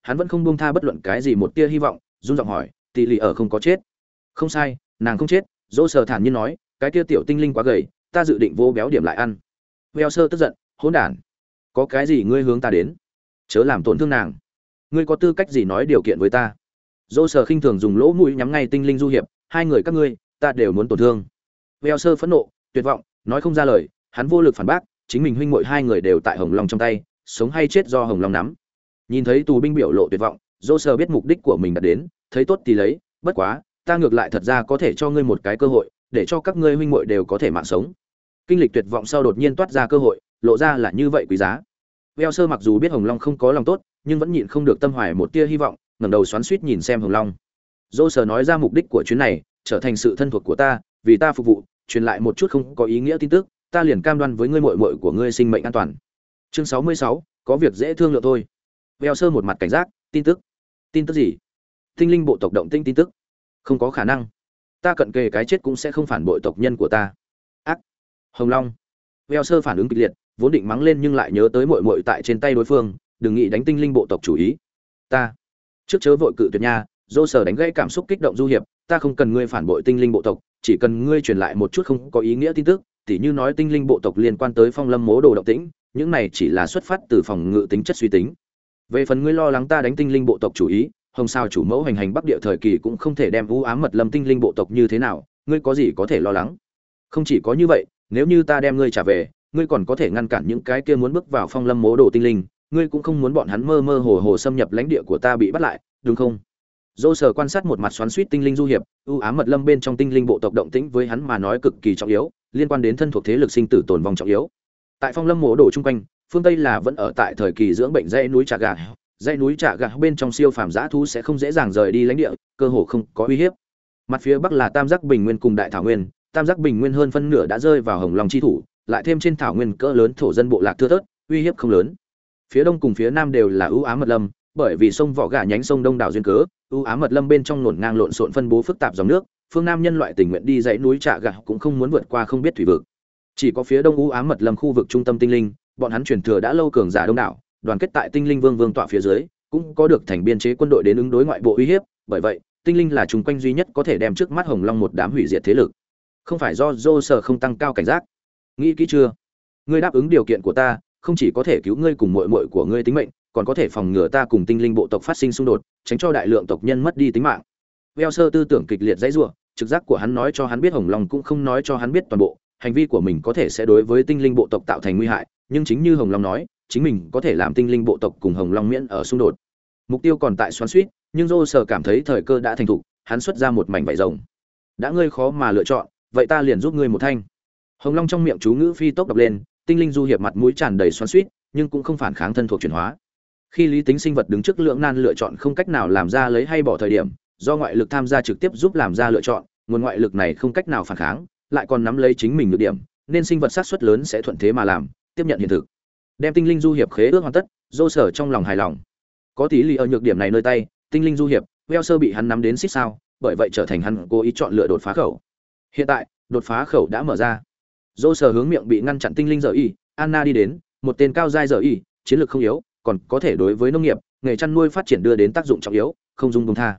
hắn vẫn không buông tha bất luận cái gì một tia hy vọng, run giọng hỏi, tỷ lì ở không có chết? Không sai, nàng không chết. Dỗ sở thản nhiên nói, cái tia tiểu tinh linh quá gầy, ta dự định vô béo điểm lại ăn. Veo sơ tức giận, hỗn đản, có cái gì ngươi hướng ta đến? Chớ làm tổn thương nàng. Ngươi có tư cách gì nói điều kiện với ta? Dỗ sở khinh thường dùng lỗ mũi nhắm ngay tinh linh du hiệp, hai người các ngươi, ta đều muốn tổn thương. Veo sơ phẫn nộ, tuyệt vọng, nói không ra lời, hắn vô lực phản bác, chính mình huynh muội hai người đều tại Hồng Long trong tay, sống hay chết do Hồng Long nắm. Nhìn thấy tù binh biểu lộ tuyệt vọng, dỗ sở biết mục đích của mình đã đến, thấy tốt thì lấy, bất quá, ta ngược lại thật ra có thể cho ngươi một cái cơ hội, để cho các ngươi huynh muội đều có thể mạng sống. Kinh lịch tuyệt vọng sau đột nhiên toát ra cơ hội, lộ ra là như vậy quý giá. Veo sơ mặc dù biết Hồng Long không có lòng tốt, nhưng vẫn nhịn không được tâm hoài một tia hy vọng, ngẩng đầu xoắn xuýt nhìn xem Hồng Long. Dỗ sở nói ra mục đích của chuyến này, trở thành sự thân thuộc của ta, vì ta phục vụ, truyền lại một chút không có ý nghĩa tin tức, ta liền cam đoan với ngươi muội muội của ngươi sinh mệnh an toàn. Chương 66, có việc dễ thương lượng thôi. Veo sơ một mặt cảnh giác, tin tức? Tin tức gì? Tinh linh bộ tộc động tĩnh tin tức? Không có khả năng. Ta cận kề cái chết cũng sẽ không phản bội tộc nhân của ta. Ác. Hồng Long. Veo sơ phản ứng kịch liệt, vốn định mắng lên nhưng lại nhớ tới muội muội tại trên tay đối phương, đừng nghĩ đánh tinh linh bộ tộc chủ ý. Ta. Trước chớ vội cự tuyệt nha, dô sở đánh gãy cảm xúc kích động du hiệp, ta không cần ngươi phản bội tinh linh bộ tộc, chỉ cần ngươi truyền lại một chút không có ý nghĩa tin tức, tỉ như nói tinh linh bộ tộc liên quan tới Phong Lâm Mố Đồ động tĩnh, những này chỉ là xuất phát từ phòng ngự tính chất suy tính. Về phần ngươi lo lắng ta đánh tinh linh bộ tộc chủ ý, Hồng Sao chủ mẫu hành hành Bắc Địa thời kỳ cũng không thể đem u ám mật lâm tinh linh bộ tộc như thế nào, ngươi có gì có thể lo lắng? Không chỉ có như vậy, nếu như ta đem ngươi trả về, ngươi còn có thể ngăn cản những cái kia muốn bước vào Phong Lâm Mố Đồ tinh linh, ngươi cũng không muốn bọn hắn mơ mơ hồ hồ xâm nhập lãnh địa của ta bị bắt lại, đúng không? Dô sở quan sát một mặt xoắn xuýt tinh linh du hiệp, ưu ám mật lâm bên trong tinh linh bộ tộc động tĩnh với hắn mà nói cực kỳ trọng yếu, liên quan đến thân thuộc thế lực sinh tử tồn vong trọng yếu. Tại Phong Lâm Mộ Đồ chung quanh, phương Tây là vẫn ở tại thời kỳ dưỡng bệnh dãy núi Trà Gà. Dãy núi Trà Gà bên trong siêu phàm dã thú sẽ không dễ dàng rời đi lãnh địa, cơ hồ không có uy hiếp. Mặt phía bắc là Tam Giác Bình Nguyên cùng Đại Thảo Nguyên, Tam Giác Bình Nguyên hơn phân nửa đã rơi vào Hồng Long chi thủ, lại thêm trên thảo nguyên cỡ lớn thổ dân bộ lạc thưa thớt, uy hiếp không lớn. Phía đông cùng phía nam đều là ưu ám mật lâm, bởi vì sông Vỏ Gà nhánh sông Đông đảo duyên cớ, ưu ám mật lâm bên trong luồn ngang lộn xộn phân bố phức tạp dòng nước, phương nam nhân loại tình nguyện đi dãy núi Trà Gà cũng không muốn vượt qua không biết thủy vực. Chỉ có phía đông ưu ám mật lâm khu vực trung tâm tinh linh, bọn hắn truyền thừa đã lâu cường giả đông đảo, đoàn kết tại tinh linh vương tọa phía dưới, cũng có được thành biên chế quân đội đến ứng đối ngoại bộ uy hiếp, bởi vậy, tinh linh là chung quanh duy nhất có thể đem trước mắt Hồng Long một đám hủy diệt thế lực. Không phải do Dô Sở không tăng cao cảnh giác. Nghĩ kỹ chưa? Ngươi đáp ứng điều kiện của ta, không chỉ có thể cứu ngươi cùng muội muội của ngươi tính mệnh, còn có thể phòng ngừa ta cùng tinh linh bộ tộc phát sinh xung đột, tránh cho đại lượng tộc nhân mất đi tính mạng. Veo sơ tư tưởng kịch liệt dãy rủa, trực giác của hắn nói cho hắn biết Hồng Long cũng không nói cho hắn biết toàn bộ, hành vi của mình có thể sẽ đối với tinh linh bộ tộc tạo thành nguy hại, nhưng chính như Hồng Long nói, chính mình có thể làm tinh linh bộ tộc cùng Hồng Long miễn ở xung đột. Mục tiêu còn tại xoắn xuýt, nhưng Dô Sở cảm thấy thời cơ đã thành thục, hắn xuất ra một mảnh vải rồng. Đã ngươi khó mà lựa chọn, vậy ta liền giúp ngươi một thanh. Hồng Long trong miệng chú ngữ phi tốc đọc lên, tinh linh du hiệp mặt mũi tràn đầy xoắn xuýt, nhưng cũng không phản kháng thân thuộc chuyển hóa. Khi lý tính sinh vật đứng trước lưỡng nan lựa chọn không cách nào làm ra lấy hay bỏ thời điểm, do ngoại lực tham gia trực tiếp giúp làm ra lựa chọn, nguồn ngoại lực này không cách nào phản kháng, lại còn nắm lấy chính mình nhược điểm, nên sinh vật xác suất lớn sẽ thuận thế mà làm, tiếp nhận hiện thực. Đem tinh linh du hiệp khế ước hoàn tất, Dô Sở trong lòng hài lòng. Có tí lì ở nhược điểm này nơi tay, tinh linh du hiệp, Veo sơ bị hắn nắm đến xích sao, bởi vậy trở thành hắn cố ý chọn lựa đột phá khẩu. Hiện tại, đột phá khẩu đã mở ra. Dô Sở hướng miệng bị ngăn chặn tinh linh giờ y, Anna đi đến, một tên cao giai giờ y, chiến lược không yếu, còn có thể đối với nông nghiệp, nghề chăn nuôi phát triển đưa đến tác dụng trọng yếu, không dung buông tha.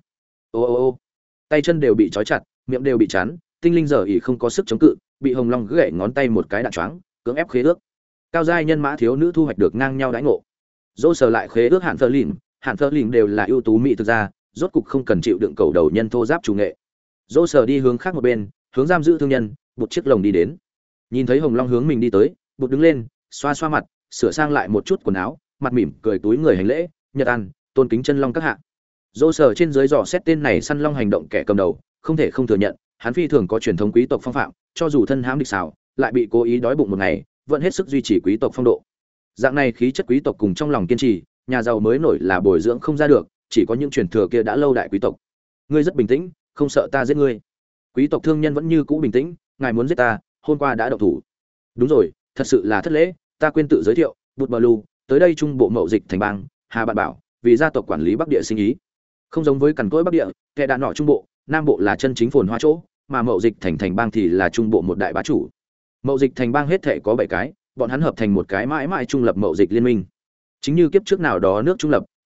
Ô, tay chân đều bị trói chặt, miệng đều bị chắn, tinh linh giờ y không có sức chống cự, bị Hồng Long gãy ngón tay một cái đạn choáng, cưỡng ép khế ước. Cao giai nhân mã thiếu nữ thu hoạch được ngang nhau đãi ngộ. Dô Sở lại khế ước Hạn Phơ Lìn đều là ưu tú mỹ thực ra, rốt cục không cần chịu đựng cầu đầu nhân thô giáp chủ nghệ. Dô Sở đi hướng khác một bên, hướng giam giữ thương nhân, một chiếc lồng đi đến. Nhìn thấy Hồng Long hướng mình đi tới, bụt đứng lên, xoa xoa mặt, sửa sang lại một chút quần áo, mặt mỉm cười túi người hành lễ, nhật an, tôn kính chân long các hạ. Dô Sở trên dưới dò xét tên này săn long hành động kẻ cầm đầu, không thể không thừa nhận, hắn phi thường có truyền thống quý tộc phong phạm, cho dù thân hãm địch xảo, lại bị cố ý đói bụng một ngày, vẫn hết sức duy trì quý tộc phong độ. Dạng này khí chất quý tộc cùng trong lòng kiên trì, nhà giàu mới nổi là bồi dưỡng không ra được, chỉ có những truyền thừa kia đã lâu đại quý tộc. Ngươi rất bình tĩnh, không sợ ta giết ngươi. Quý tộc thương nhân vẫn như cũ bình tĩnh, ngài muốn giết ta, hôm qua đã động thủ. Đúng rồi, thật sự là thất lễ, ta quên tự giới thiệu, Bụt Blue, tới đây trung bộ mậu dịch thành bang, Hà Bạn Bảo, vì gia tộc quản lý Bắc Địa sinh ý. Không giống với cằn cỗi Bắc Địa, kẻ đạn nọ trung bộ, Nam bộ là chân chính phồn hoa chỗ, mà mậu dịch thành bang thì là trung bộ một đại bá chủ. Mậu dịch thành bang hết thể có 7 cái, bọn hắn hợp thành một cái mãi mãi trung lập mậu dịch liên minh. Chính như kiếp trước nào đó nước trung lập,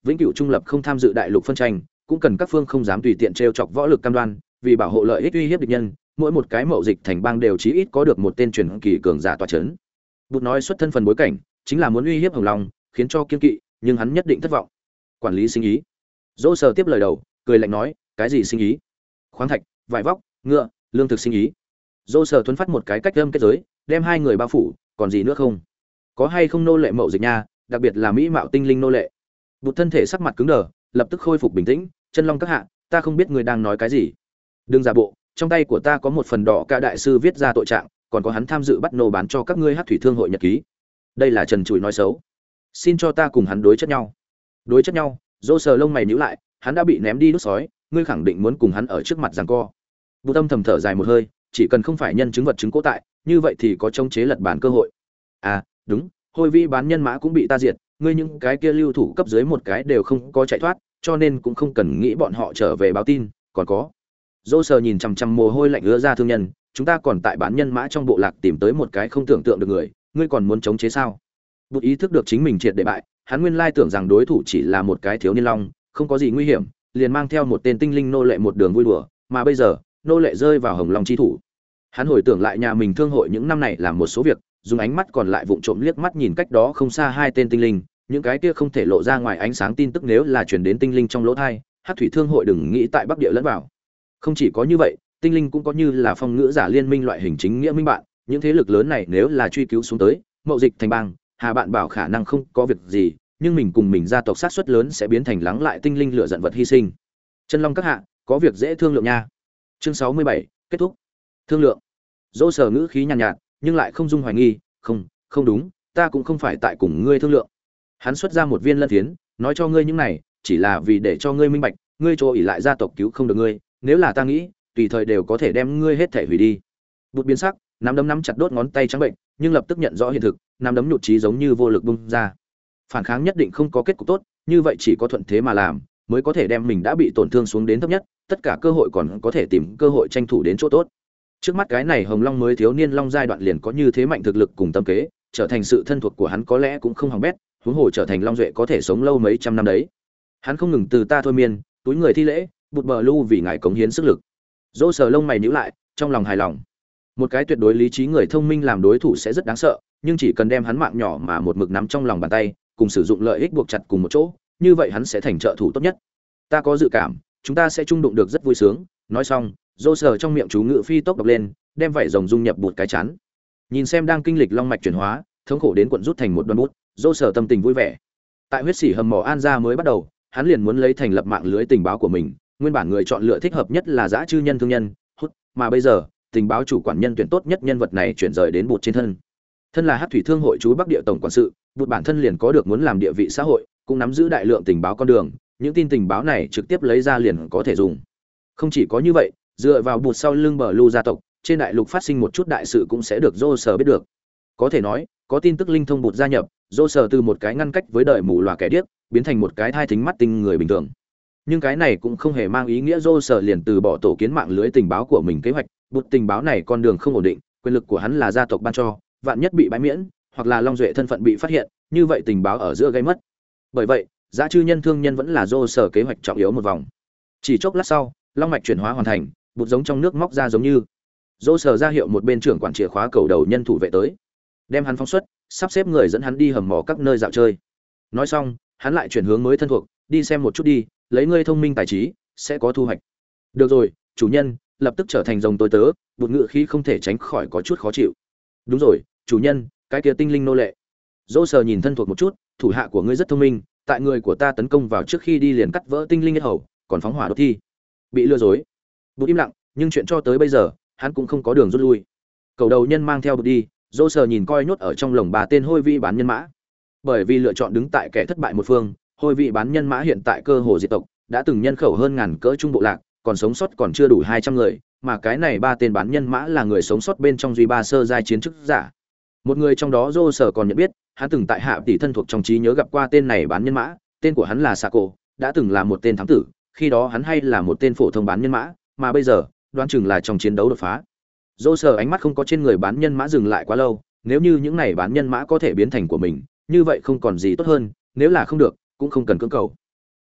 vĩnh cửu trung lập không tham dự đại lục phân tranh, cũng cần các phương không dám tùy tiện trêu chọc võ lực cam đoan, vì bảo hộ lợi ích uy hiếp địch nhân, mỗi một cái mậu dịch thành bang đều chí ít có được một tên truyền kỳ cường giả tọa chấn. Bụt nói xuất thân phần bối cảnh, chính là muốn uy hiếp Hồng Long, khiến cho kiên kỵ, nhưng hắn nhất định thất vọng. Quản lý sinh ý. Dỗ Sở tiếp lời đầu, cười lạnh nói, cái gì sinh ý? Khoáng thạch, vải vóc, ngựa, lương thực sinh ý. Dỗ Sở thuấn phát một cái cách âm kết giới, đem hai người bao phủ, còn gì nữa không? Có hay không nô lệ mậu dịch nha, đặc biệt là mỹ mạo tinh linh nô lệ. Bụt thân thể sắc mặt cứng đờ, lập tức khôi phục bình tĩnh, chân long các hạ, ta không biết người đang nói cái gì. Đừng giả bộ, trong tay của ta có một phần đỏ cả đại sư viết ra tội trạng, còn có hắn tham dự bắt nô bán cho các ngươi hát thủy thương hội nhật ký. Đây là trần trụi nói xấu. Xin cho ta cùng hắn đối chất nhau. Đối chất nhau? Dỗ Sở lông mày nhíu lại, hắn đã bị ném đi đốt sói, ngươi khẳng định muốn cùng hắn ở trước mặt giằng co. Bụt Tâm thầm thở dài một hơi, chỉ cần không phải nhân chứng vật chứng cố tại, như vậy thì có chống chế lật bản cơ hội. À, đúng, Hôi Vi bán nhân mã cũng bị ta diệt, ngươi những cái kia lưu thủ cấp dưới một cái đều không có chạy thoát, cho nên cũng không cần nghĩ bọn họ trở về báo tin, còn có. Dỗ Sở nhìn chằm chằm mồ hôi lạnh ứa ra thương nhân, chúng ta còn tại bán nhân mã trong bộ lạc tìm tới một cái không tưởng tượng được người, ngươi còn muốn chống chế sao? Bụt ý thức được chính mình triệt để bại, hắn nguyên lai tưởng rằng đối thủ chỉ là một cái thiếu niên long, không có gì nguy hiểm, liền mang theo một tên tinh linh nô lệ một đường vui đùa, mà bây giờ, nô lệ rơi vào Hồng Long chi thủ. Hắn hồi tưởng lại nhà mình thương hội những năm này làm một số việc, dùng ánh mắt còn lại vụng trộm liếc mắt nhìn cách đó không xa hai tên tinh linh, những cái kia không thể lộ ra ngoài ánh sáng tin tức nếu là truyền đến tinh linh trong lỗ tai, Hắc thủy thương hội đừng nghĩ tại Bắc Địa lẫn vào. Không chỉ có như vậy, tinh linh cũng có như là phong ngữ giả liên minh loại hình chính nghĩa minh bạn, những thế lực lớn này nếu là truy cứu xuống tới, mậu dịch thành bang, Hà bạn bảo khả năng không có việc gì, nhưng mình cùng mình gia tộc sát suất lớn sẽ biến thành lắng lại tinh linh lựa giận vật hy sinh. Chân long các hạ, có việc dễ thương lượng nha. Chương 67, kết thúc. Thương lượng. Dỗ Sở ngữ khí nhàn nhạt, nhưng lại không dung hoài nghi, không đúng, ta cũng không phải tại cùng ngươi thương lượng. Hắn xuất ra một viên lân phiến, nói cho ngươi những này, chỉ là vì để cho ngươi minh bạch, ngươi chỗ ỷ lại gia tộc cứu không được ngươi, nếu là ta nghĩ, tùy thời đều có thể đem ngươi hết thể hủy đi. Bụt biến sắc, nắm đấm nắm chặt đốt ngón tay trắng bệnh, nhưng lập tức nhận rõ hiện thực, nắm đấm nhụt chí giống như vô lực bung ra. Phản kháng nhất định không có kết cục tốt, như vậy chỉ có thuận thế mà làm, mới có thể đem mình đã bị tổn thương xuống đến thấp nhất, tất cả cơ hội còn có thể tìm cơ hội tranh thủ đến chỗ tốt. Trước mắt cái này Hồng Long mới thiếu niên long giai đoạn liền có như thế mạnh thực lực cùng tâm kế, trở thành sự thân thuộc của hắn có lẽ cũng không hỏng bét, huống hồ trở thành long duệ có thể sống lâu mấy trăm năm đấy. Hắn không ngừng từ ta thôi miên, túi người thi lễ, Bụt bờ lưu vì ngài cống hiến sức lực. Dỗ Sở lông mày nhíu lại, trong lòng hài lòng. Một cái tuyệt đối lý trí người thông minh làm đối thủ sẽ rất đáng sợ, nhưng chỉ cần đem hắn mạng nhỏ mà một mực nắm trong lòng bàn tay, cùng sử dụng lợi ích buộc chặt cùng một chỗ, như vậy hắn sẽ thành trợ thủ tốt nhất. Ta có dự cảm, chúng ta sẽ chung đụng được rất vui sướng. Nói xong, Dỗ Sở trong miệng chú ngự phi tốc đọc lên, đem vảy rồng dung nhập Bụt cái chán. Nhìn xem đang kinh lịch long mạch chuyển hóa, thống khổ đến cuộn rút thành một đoạn bút, Dỗ Sở tâm tình vui vẻ. Tại huyết sỉ hầm mỏ An gia mới bắt đầu, hắn liền muốn lấy thành lập mạng lưới tình báo của mình, nguyên bản người chọn lựa thích hợp nhất là dã chư nhân thương nhân, mà bây giờ, tình báo chủ quản nhân tuyển tốt nhất nhân vật này chuyển rời đến Bụt trên thân. Thân là Hắc thủy thương hội chú Bắc Địa tổng quản sự, Bụt bản thân liền có được muốn làm địa vị xã hội, cũng nắm giữ đại lượng tình báo con đường, những tin tình báo này trực tiếp lấy ra liền có thể dùng. Không chỉ có như vậy, dựa vào Bụt sau lưng bờ lưu gia tộc, trên đại lục phát sinh một chút đại sự cũng sẽ được Dỗ Sở biết được. Có thể nói, có tin tức linh thông Bụt gia nhập, Dỗ Sở từ một cái ngăn cách với đời mù lòa kẻ điếc, biến thành một cái thai thính mắt tinh người bình thường. Nhưng cái này cũng không hề mang ý nghĩa Dỗ Sở liền từ bỏ tổ kiến mạng lưới tình báo của mình kế hoạch. Bụt tình báo này con đường không ổn định, quyền lực của hắn là gia tộc ban cho, vạn nhất bị bãi miễn, hoặc là long duệ thân phận bị phát hiện, như vậy tình báo ở giữa gây mất. Bởi vậy, dã chư nhân thương nhân vẫn là Dỗ Sở kế hoạch trọng yếu một vòng. Chỉ chốc lát sau, long mạch chuyển hóa hoàn thành, Bụt giống trong nước móc ra giống như. Dỗ Sở ra hiệu một bên trưởng quản chìa khóa cầu đầu nhân thủ vệ tới, đem hắn phóng xuất, sắp xếp người dẫn hắn đi hầm mỏ các nơi dạo chơi. Nói xong, hắn lại chuyển hướng mới thân thuộc, đi xem một chút đi, lấy ngươi thông minh tài trí, sẽ có thu hoạch. Được rồi, chủ nhân, lập tức trở thành rồng tôi tớ. Bụt ngự khí không thể tránh khỏi có chút khó chịu. Đúng rồi, chủ nhân, cái kia tinh linh nô lệ. Dỗ Sở nhìn thân thuộc một chút, thủ hạ của ngươi rất thông minh, tại người của ta tấn công vào trước khi đi liền cắt vỡ tinh linh yết hầu, còn phóng hỏa đốt thi. Bị lừa dối. Bụt im lặng, nhưng chuyện cho tới bây giờ, hắn cũng không có đường rút lui. Cầu đầu nhân mang theo Bụt đi, Dỗ Sở nhìn coi nhốt ở trong lồng bà tên Hôi Vi bán nhân mã. Bởi vì lựa chọn đứng tại kẻ thất bại một phương, Hôi Vi bán nhân mã hiện tại cơ hồ diệt tộc, đã từng nhân khẩu hơn ngàn cỡ trung bộ lạc, còn sống sót còn chưa đủ 200 người, mà cái này ba tên bán nhân mã là người sống sót bên trong duy ba sơ giai chiến chức giả. Một người trong đó Dỗ Sở còn nhận biết, hắn từng tại hạ tỷ thân thuộc trong trí nhớ gặp qua tên này bán nhân mã, tên của hắn là Sako, đã từng là một tên thám tử, khi đó hắn hay là một tên phổ thông bán nhân mã, mà bây giờ, đoán chừng là trong chiến đấu đột phá. Dỗ Sở ánh mắt không có trên người bán nhân mã dừng lại quá lâu, nếu như những này bán nhân mã có thể biến thành của mình, như vậy không còn gì tốt hơn, nếu là không được, cũng không cần cưỡng cầu.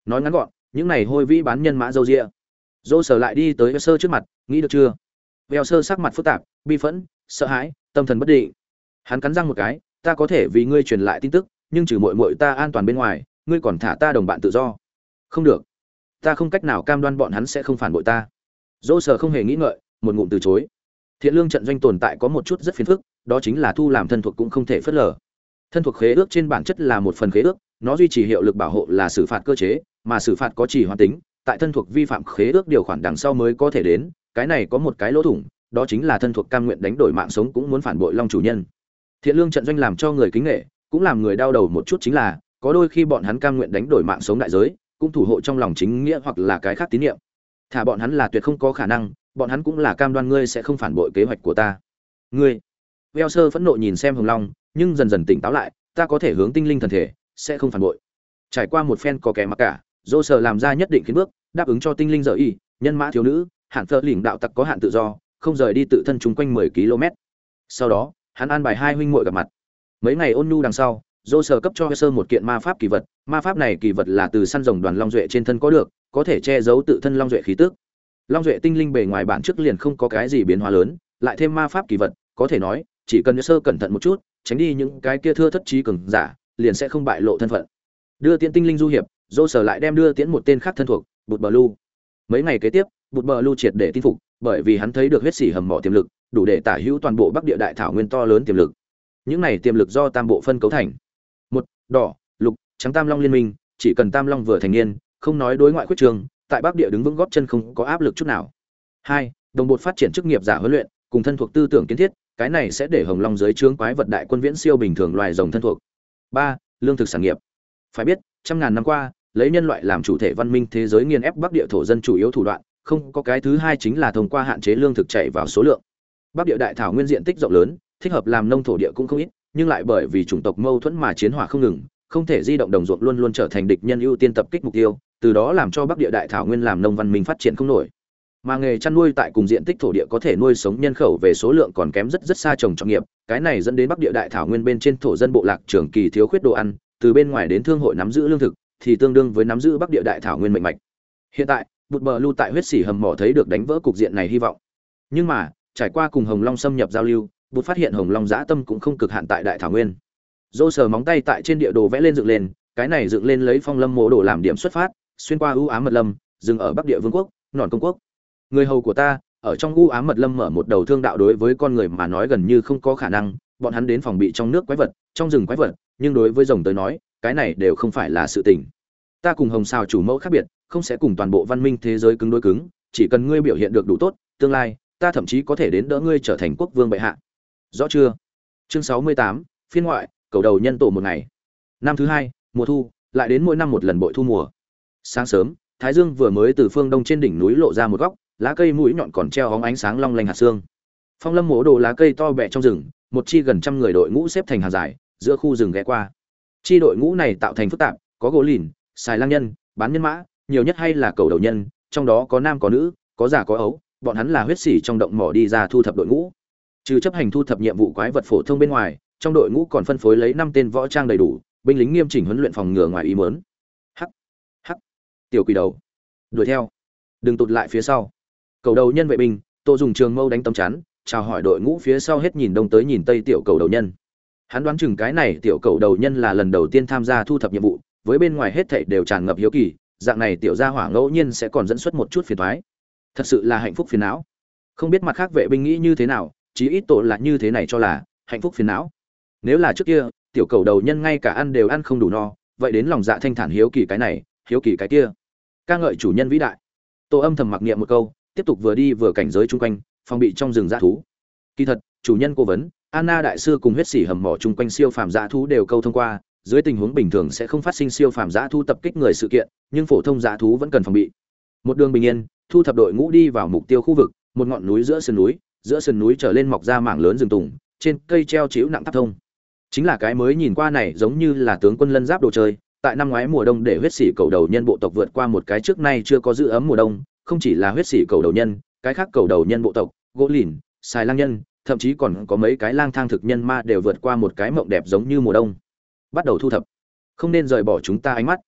Nói ngắn gọn, những này hôi vĩ bán nhân mã dâu ria. Dô sở lại đi tới sơ trước mặt, nghĩ được chưa? Veo sơ sắc mặt phức tạp, bi phẫn, sợ hãi, tâm thần bất định. Hắn cắn răng một cái, ta có thể vì ngươi truyền lại tin tức, nhưng trừ muội muội ta an toàn bên ngoài, ngươi còn thả ta đồng bạn tự do. Không được, ta không cách nào cam đoan bọn hắn sẽ không phản bội ta. Dô sở không hề nghĩ ngợi, một ngụm từ chối. Thiện lương trận doanh tồn tại có một chút rất phiền phức, đó chính là thu làm thân thuộc cũng không thể phớt lờ. Thân thuộc khế ước trên bản chất là một phần khế ước, nó duy trì hiệu lực bảo hộ là xử phạt cơ chế, mà xử phạt có chỉ hoàn tính, tại thân thuộc vi phạm khế ước điều khoản đằng sau mới có thể đến, cái này có một cái lỗ thủng, đó chính là thân thuộc cam nguyện đánh đổi mạng sống cũng muốn phản bội long chủ nhân. Thiện lương trận doanh làm cho người kính nể, cũng làm người đau đầu một chút chính là, có đôi khi bọn hắn cam nguyện đánh đổi mạng sống đại giới, cũng thủ hộ trong lòng chính nghĩa hoặc là cái khác tín nhiệm. Thả bọn hắn là tuyệt không có khả năng, bọn hắn cũng là cam đoan ngươi sẽ không phản bội kế hoạch của ta. Ngươi, Veo sơ phẫn nộ nhìn xem Hồng Long, nhưng dần dần tỉnh táo lại, ta có thể hướng tinh linh thần thể, sẽ không phản bội. Trải qua một phen có kẻ mặc cả, dô sở làm ra nhất định khiến bước, đáp ứng cho tinh linh dở y, nhân mã thiếu nữ, hạn phơ lĩnh đạo tặc có hạn tự do, không rời đi tự thân chúng quanh 10 km. Sau đó, hắn an bài hai huynh muội gặp mặt. Mấy ngày ôn nhu đằng sau, dô sở cấp cho sơ một kiện ma pháp kỳ vật, ma pháp này kỳ vật là từ săn rồng đoàn long duệ trên thân có được, có thể che giấu tự thân long duệ khí tức. Long duệ tinh linh bề ngoài bản trước liền không có cái gì biến hóa lớn, lại thêm ma pháp kỳ vật, có thể nói, chỉ cần sơ cẩn thận một chút, tránh đi những cái kia thưa thất trí cường giả, liền sẽ không bại lộ thân phận. Đưa tiễn tinh linh du hiệp, dô sở lại đem đưa tiễn một tên khác thân thuộc, Bụt Bờ Lu. Mấy ngày kế tiếp, Bụt Bờ Lu triệt để tin phục, bởi vì hắn thấy được huyết sỉ hầm mỏ tiềm lực, đủ để tả hữu toàn bộ Bắc Địa đại thảo nguyên to lớn tiềm lực. Những này tiềm lực do tam bộ phân cấu thành. Một, đỏ, lục, trắng tam long liên minh, chỉ cần tam long vừa thành niên, không nói đối ngoại khuyết trường, tại Bắc Địa đứng vững gót chân không có áp lực chút nào. Hai, đồng bộ phát triển chức nghiệp giả huấn luyện, cùng thân thuộc tư tưởng kiến thiết, cái này sẽ để Hồng Long dưới trướng quái vật đại quân viễn siêu bình thường loài rồng thân thuộc. Ba, lương thực sản nghiệp. Phải biết, trăm ngàn năm qua, lấy nhân loại làm chủ thể văn minh thế giới nghiền ép Bắc Địa thổ dân chủ yếu thủ đoạn, không có cái thứ hai chính là thông qua hạn chế lương thực chạy vào số lượng. Bắc Địa đại thảo nguyên diện tích rộng lớn, thích hợp làm nông thổ địa cũng không ít, nhưng lại bởi vì chủng tộc mâu thuẫn mà chiến hỏa không ngừng, không thể di động đồng ruộng luôn luôn trở thành địch nhân ưu tiên tập kích mục tiêu, từ đó làm cho Bắc Địa đại thảo nguyên làm nông văn minh phát triển không nổi. Mà nghề chăn nuôi tại cùng diện tích thổ địa có thể nuôi sống nhân khẩu về số lượng còn kém rất rất xa trồng trọng nghiệp, cái này dẫn đến Bắc Địa đại thảo nguyên bên trên thổ dân bộ lạc trường kỳ thiếu khuyết đồ ăn, từ bên ngoài đến thương hội nắm giữ lương thực, thì tương đương với nắm giữ Bắc Địa đại thảo nguyên mệnh mạch. Hiện tại, Bụt Bờ Lu tại huyết sỉ hầm mỏ thấy được đánh vỡ cục diện này hy vọng. Nhưng mà, trải qua cùng Hồng Long xâm nhập giao lưu, Bụt phát hiện Hồng Long dã tâm cũng không cực hạn tại đại thảo nguyên. Dô sờ móng tay tại trên địa đồ vẽ lên dựng lên, cái này dựng lên lấy Phong Lâm mộ đồ làm điểm xuất phát, xuyên qua ưu ám mật lâm, dừng ở Bắc Địa Vương quốc, Nọn công quốc. Người hầu của ta, ở trong ưu ám mật lâm mở một đầu thương đạo đối với con người mà nói gần như không có khả năng, bọn hắn đến phòng bị trong nước quái vật, trong rừng quái vật, nhưng đối với rồng tới nói, cái này đều không phải là sự tình. Ta cùng Hồng Sào chủ mẫu khác biệt, không sẽ cùng toàn bộ văn minh thế giới cứng đối cứng, chỉ cần ngươi biểu hiện được đủ tốt, tương lai, ta thậm chí có thể đến đỡ ngươi trở thành quốc vương bệ hạ. Rõ chưa? Chương 68, phiên ngoại, cầu đầu nhân tổ một ngày. Năm thứ hai, mùa thu, lại đến mỗi năm một lần bội thu mùa. Sáng sớm, thái dương vừa mới từ phương đông trên đỉnh núi lộ ra một góc, lá cây mũi nhọn còn treo hóng ánh sáng long lanh hạt xương. Phong Lâm mộ đồ lá cây to bẹ trong rừng, một chi gần trăm người đội ngũ xếp thành hàng dài, giữa khu rừng ghé qua. Chi đội ngũ này tạo thành phức tạp, có gỗ lìn, xài lang nhân, bán nhân mã, nhiều nhất hay là cầu đầu nhân, trong đó có nam có nữ, có già có ấu, bọn hắn là huyết sỉ trong động mỏ đi ra thu thập đội ngũ. Trừ chấp hành thu thập nhiệm vụ quái vật phổ thông bên ngoài, trong đội ngũ còn phân phối lấy 5 tên võ trang đầy đủ, binh lính nghiêm chỉnh huấn luyện phòng ngừa ngoài ý muốn. Hắc, hắc, tiểu quỷ đầu, đuổi theo, đừng tụt lại phía sau. Cầu đầu nhân vệ binh, Tô dùng trường mâu đánh tấm chắn, chào hỏi đội ngũ phía sau hết nhìn đông tới nhìn tây tiểu cầu đầu nhân. Hắn đoán chừng cái này tiểu cầu đầu nhân là lần đầu tiên tham gia thu thập nhiệm vụ, với bên ngoài hết thảy đều tràn ngập hiếu kỳ, dạng này tiểu gia hỏa ngẫu nhiên sẽ còn dẫn xuất một chút phiền toái. Thật sự là hạnh phúc phiền não. Không biết mặt khác vệ binh nghĩ như thế nào, chí ít tổ là như thế này cho là hạnh phúc phiền não. Nếu là trước kia, tiểu cầu đầu nhân ngay cả ăn đều ăn không đủ no, vậy đến lòng dạ thanh thản hiếu kỳ cái này, hiếu kỳ cái kia. Ca ngợi chủ nhân vĩ đại. Tô âm thầm mặc niệm một câu, tiếp tục vừa đi vừa cảnh giới chung quanh, phòng bị trong rừng dã thú. Kỳ thật, chủ nhân cố vấn, Anna đại sư cùng huyết sỉ hầm mỏ chung quanh siêu phàm dã thú đều câu thông qua, dưới tình huống bình thường sẽ không phát sinh siêu phàm dã thú tập kích người sự kiện, nhưng phổ thông dã thú vẫn cần phòng bị. Một đường bình yên, thu thập đội ngũ đi vào mục tiêu khu vực, một ngọn núi giữa sườn núi trở lên mọc ra mảng lớn rừng tùng, trên cây treo chiếu nặng tháp thông. Chính là cái mới nhìn qua này giống như là tướng quân lân giáp đồ chơi, tại năm ngoái mùa đông để huyết sỉ cầu đầu nhân bộ tộc vượt qua một cái trước nay chưa có giữ ấm mùa đông, không chỉ là huyết sỉ cầu đầu nhân, cái khác cầu đầu nhân bộ tộc, gỗ lìn, xài lang nhân, thậm chí còn có mấy cái lang thang thực nhân ma đều vượt qua một cái mộng đẹp giống như mùa đông. Bắt đầu thu thập, không nên rời bỏ chúng ta ánh mắt.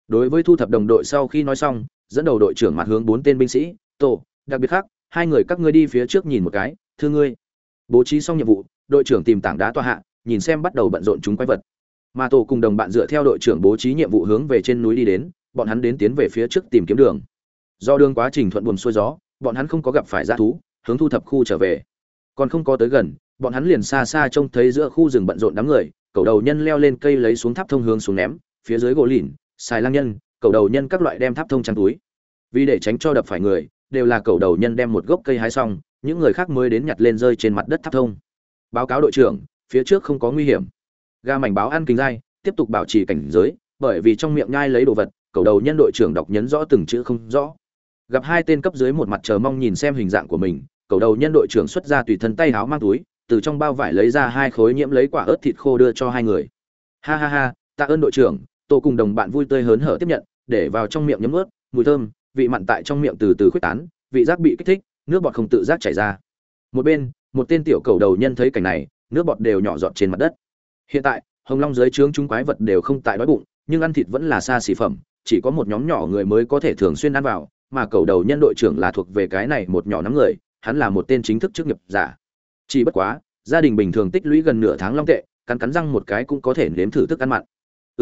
Đối với thu thập đồng đội sau khi nói xong, dẫn đầu đội trưởng mặt hướng 4 tên binh sĩ, "Tổ, đặc biệt khác, hai người các ngươi đi phía trước nhìn một cái, thưa ngươi." Bố trí xong nhiệm vụ, đội trưởng tìm tảng đá tọa hạ, nhìn xem bắt đầu bận rộn chúng quái vật. Mà tổ cùng đồng bạn dựa theo đội trưởng bố trí nhiệm vụ hướng về trên núi đi đến, bọn hắn đến tiến về phía trước tìm kiếm đường. Do đường quá trình thuận buồm xuôi gió, bọn hắn không có gặp phải dã thú, hướng thu thập khu trở về. Còn không có tới gần, bọn hắn liền xa xa trông thấy giữa khu rừng bận rộn đám người, cầu đầu nhân leo lên cây lấy xuống tháp thông hướng xuống ném, phía dưới gỗ lìn, xài lang nhân, cầu đầu nhân các loại đem tháp thông trang túi. Vì để tránh cho đập phải người, đều là cầu đầu nhân đem một gốc cây hái xong, những người khác mới đến nhặt lên rơi trên mặt đất tháp thông. Báo cáo đội trưởng, phía trước không có nguy hiểm. Ga mảnh báo ăn kinh dai, tiếp tục bảo trì cảnh giới, bởi vì trong miệng nhai lấy đồ vật, cầu đầu nhân đội trưởng đọc nhấn rõ từng chữ không rõ. Gặp hai tên cấp dưới một mặt chờ mong nhìn xem hình dạng của mình, cầu đầu nhân đội trưởng xuất ra tùy thân tay háo mang túi, từ trong bao vải lấy ra hai khối nhiễm lấy quả ớt thịt khô đưa cho hai người. Ha ha ha, tạ ơn đội trưởng. Tô cùng đồng bạn vui tươi hớn hở tiếp nhận, để vào trong miệng nhấm nuốt, mùi thơm, vị mặn tại trong miệng từ từ khuếch tán, vị giác bị kích thích, nước bọt không tự giác chảy ra. Một bên, một tên tiểu cầu đầu nhân thấy cảnh này, nước bọt đều nhỏ giọt trên mặt đất. Hiện tại, Hồng Long dưới trướng chúng quái vật đều không tại đói bụng, nhưng ăn thịt vẫn là xa xỉ phẩm, chỉ có một nhóm nhỏ người mới có thể thường xuyên ăn vào, mà cầu đầu nhân đội trưởng là thuộc về cái này một nhỏ nắm người, hắn là một tên chính thức chức nghiệp giả. Chỉ bất quá, gia đình bình thường tích lũy gần nửa tháng long tệ, cắn cắn răng một cái cũng có thể nếm thử thức ăn mặn.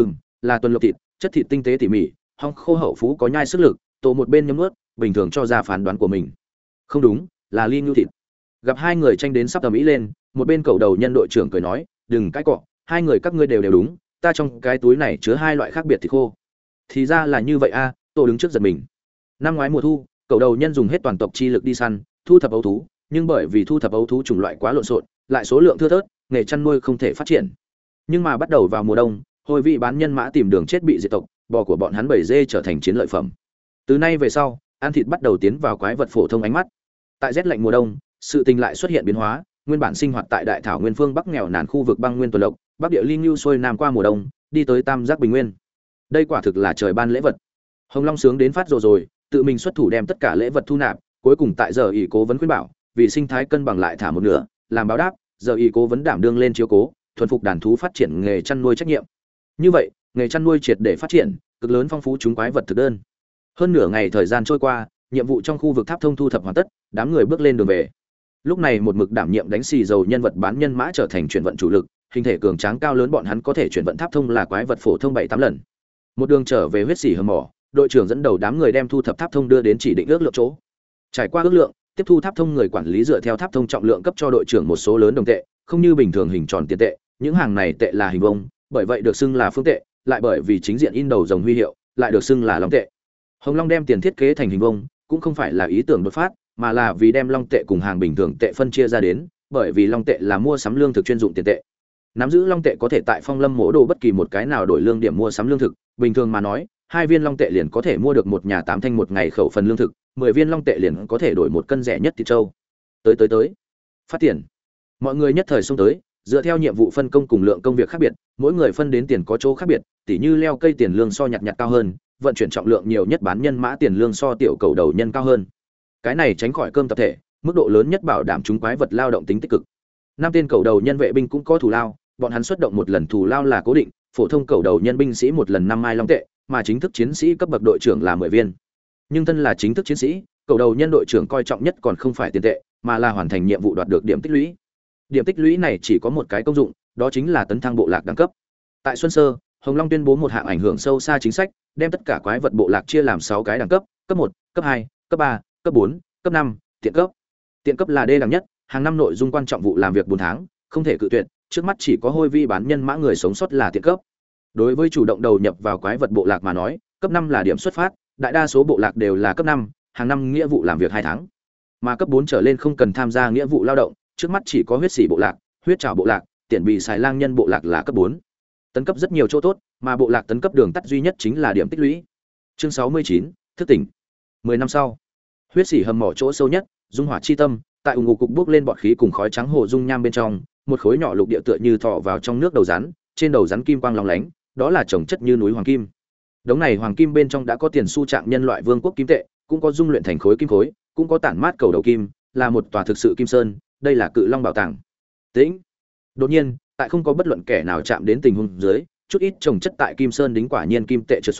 Là tuần lộc thịt, chất thịt tinh tế tỉ mỉ, hong khô hậu phú có nhai sức lực, tổ một bên nhấm nuốt, bình thường cho ra phán đoán của mình. Không đúng, là ly ngưu thịt. Gặp hai người tranh đến sắp tầm ý lên, một bên cầu đầu nhân đội trưởng cười nói, đừng cãi cọ, hai người các ngươi đều đúng, ta trong cái túi này chứa hai loại khác biệt thịt khô. Thì ra là như vậy a, tổ đứng trước giật mình. Năm ngoái mùa thu, cầu đầu nhân dùng hết toàn tộc chi lực đi săn, thu thập ấu thú, nhưng bởi vì thu thập ấu thú chủng loại quá lộn xộn, lại số lượng thưa thớt, nghề chăn nuôi không thể phát triển. Nhưng mà bắt đầu vào mùa đông, hồi vị bán nhân mã tìm đường chết bị diệt tộc, bò của bọn hắn bầy dê trở thành chiến lợi phẩm. Từ nay về sau, ăn thịt bắt đầu tiến vào quái vật phổ thông ánh mắt. Tại rét lạnh mùa đông, sự tình lại xuất hiện biến hóa, nguyên bản sinh hoạt tại đại thảo nguyên phương bắc nghèo nàn khu vực băng nguyên tuần lộc, bắc địa linh lưu xuôi nam qua mùa đông, đi tới tam giác bình nguyên. Đây quả thực là trời ban lễ vật. Hồng Long sướng đến phát rồi, tự mình xuất thủ đem tất cả lễ vật thu nạp, cuối cùng tại giờ ỷ cố vấn khuyên bảo, vì sinh thái cân bằng lại thả một nửa, làm báo đáp, giờ ỷ cố vấn đảm đương lên chiếu cố, thuần phục đàn thú phát triển nghề chăn nuôi trách nhiệm. Như vậy, nghề chăn nuôi triệt để phát triển, cực lớn phong phú chúng quái vật thực đơn. Hơn nửa ngày thời gian trôi qua, nhiệm vụ trong khu vực tháp thông thu thập hoàn tất, đám người bước lên đường về. Lúc này một mực đảm nhiệm đánh xì dầu nhân vật bán nhân mã trở thành chuyển vận chủ lực, hình thể cường tráng cao lớn bọn hắn có thể chuyển vận tháp thông là quái vật phổ thông 7-8 lần. Một đường trở về huyết xỉ hầm mỏ, đội trưởng dẫn đầu đám người đem thu thập tháp thông đưa đến chỉ định ước lượng chỗ. Trải qua ước lượng, tiếp thu tháp thông người quản lý dựa theo tháp thông trọng lượng cấp cho đội trưởng một số lớn đồng tệ, không như bình thường hình tròn tiền tệ, những hàng này tệ là hình vuông, bởi vậy được xưng là phương tệ, lại bởi vì chính diện in đầu rồng huy hiệu, lại được xưng là long tệ. Hồng Long đem tiền thiết kế thành hình vuông, cũng không phải là ý tưởng đột phát, mà là vì đem long tệ cùng hàng bình thường tệ phân chia ra đến, bởi vì long tệ là mua sắm lương thực chuyên dụng tiền tệ. Nắm giữ long tệ có thể tại Phong Lâm mỗ đồ bất kỳ một cái nào đổi lương điểm mua sắm lương thực, bình thường mà nói, 2 viên long tệ liền có thể mua được một nhà 8 thanh một ngày khẩu phần lương thực, 10 viên long tệ liền có thể đổi một cân rẻ nhất thịt trâu. Tới. Phát tiền. Mọi người nhất thời xông tới, dựa theo nhiệm vụ phân công cùng lượng công việc khác biệt, mỗi người phân đến tiền có chỗ khác biệt, tỉ như leo cây tiền lương so nhặt cao hơn, vận chuyển trọng lượng nhiều nhất bán nhân mã tiền lương so tiểu cầu đầu nhân cao hơn. Cái này tránh khỏi cơm tập thể, mức độ lớn nhất bảo đảm chúng quái vật lao động tính tích cực. 5 tên cầu đầu nhân vệ binh cũng có thù lao, bọn hắn xuất động một lần thù lao là cố định, phổ thông cầu đầu nhân binh sĩ một lần 5 mai long tệ, mà chính thức chiến sĩ cấp bậc đội trưởng là 10 viên. Nhưng thân là chính thức chiến sĩ, cầu đầu nhân đội trưởng coi trọng nhất còn không phải tiền tệ, mà là hoàn thành nhiệm vụ đoạt được điểm tích lũy. Điểm tích lũy này chỉ có một cái công dụng, đó chính là tấn thăng bộ lạc đẳng cấp. Tại Xuân Sơ, Hồng Long tuyên bố một hạng ảnh hưởng sâu xa chính sách, đem tất cả quái vật bộ lạc chia làm 6 cái đẳng cấp, cấp 1, cấp 2, cấp 3, cấp 4, cấp 5, tiện cấp. Tiện cấp là đê đẳng nhất, hàng năm nội dung quan trọng vụ làm việc 4 tháng, không thể cự tuyệt, trước mắt chỉ có hôi vi bán nhân mã người sống sót là tiện cấp. Đối với chủ động đầu nhập vào quái vật bộ lạc mà nói, cấp 5 là điểm xuất phát, đại đa số bộ lạc đều là cấp 5, hàng năm nghĩa vụ làm việc 2 tháng. Mà cấp 4 trở lên không cần tham gia nghĩa vụ lao động, trước mắt chỉ có huyết sĩ bộ lạc, huyết trảo bộ lạc, tiện bị xài lang nhân bộ lạc là cấp 4. Tấn cấp rất nhiều chỗ tốt, mà bộ lạc tấn cấp đường tắt duy nhất chính là điểm tích lũy. Chương 69, thức tỉnh. 10 năm sau, huyết sĩ hầm mỏ chỗ sâu nhất, dung hỏa chi tâm, tại ủng ngục cục bốc lên bọt khí cùng khói trắng hồ dung nham bên trong, một khối nhỏ lục địa tựa như thọ vào trong nước đầu rắn, trên đầu rắn kim quang lóng lánh, đó là trồng chất như núi hoàng kim. Đống này hoàng kim bên trong đã có tiền xu trạng nhân loại vương quốc kim tệ, cũng có dung luyện thành khối kim khối, cũng có tản mát cầu đầu kim, là một tòa thực sự kim sơn, đây là Cự Long bảo tàng. Tĩnh. Đột nhiên, tại không có bất luận kẻ nào chạm đến tình huống dưới, chút ít trồng chất tại kim sơn đính quả nhiên kim tệ trượt xuống,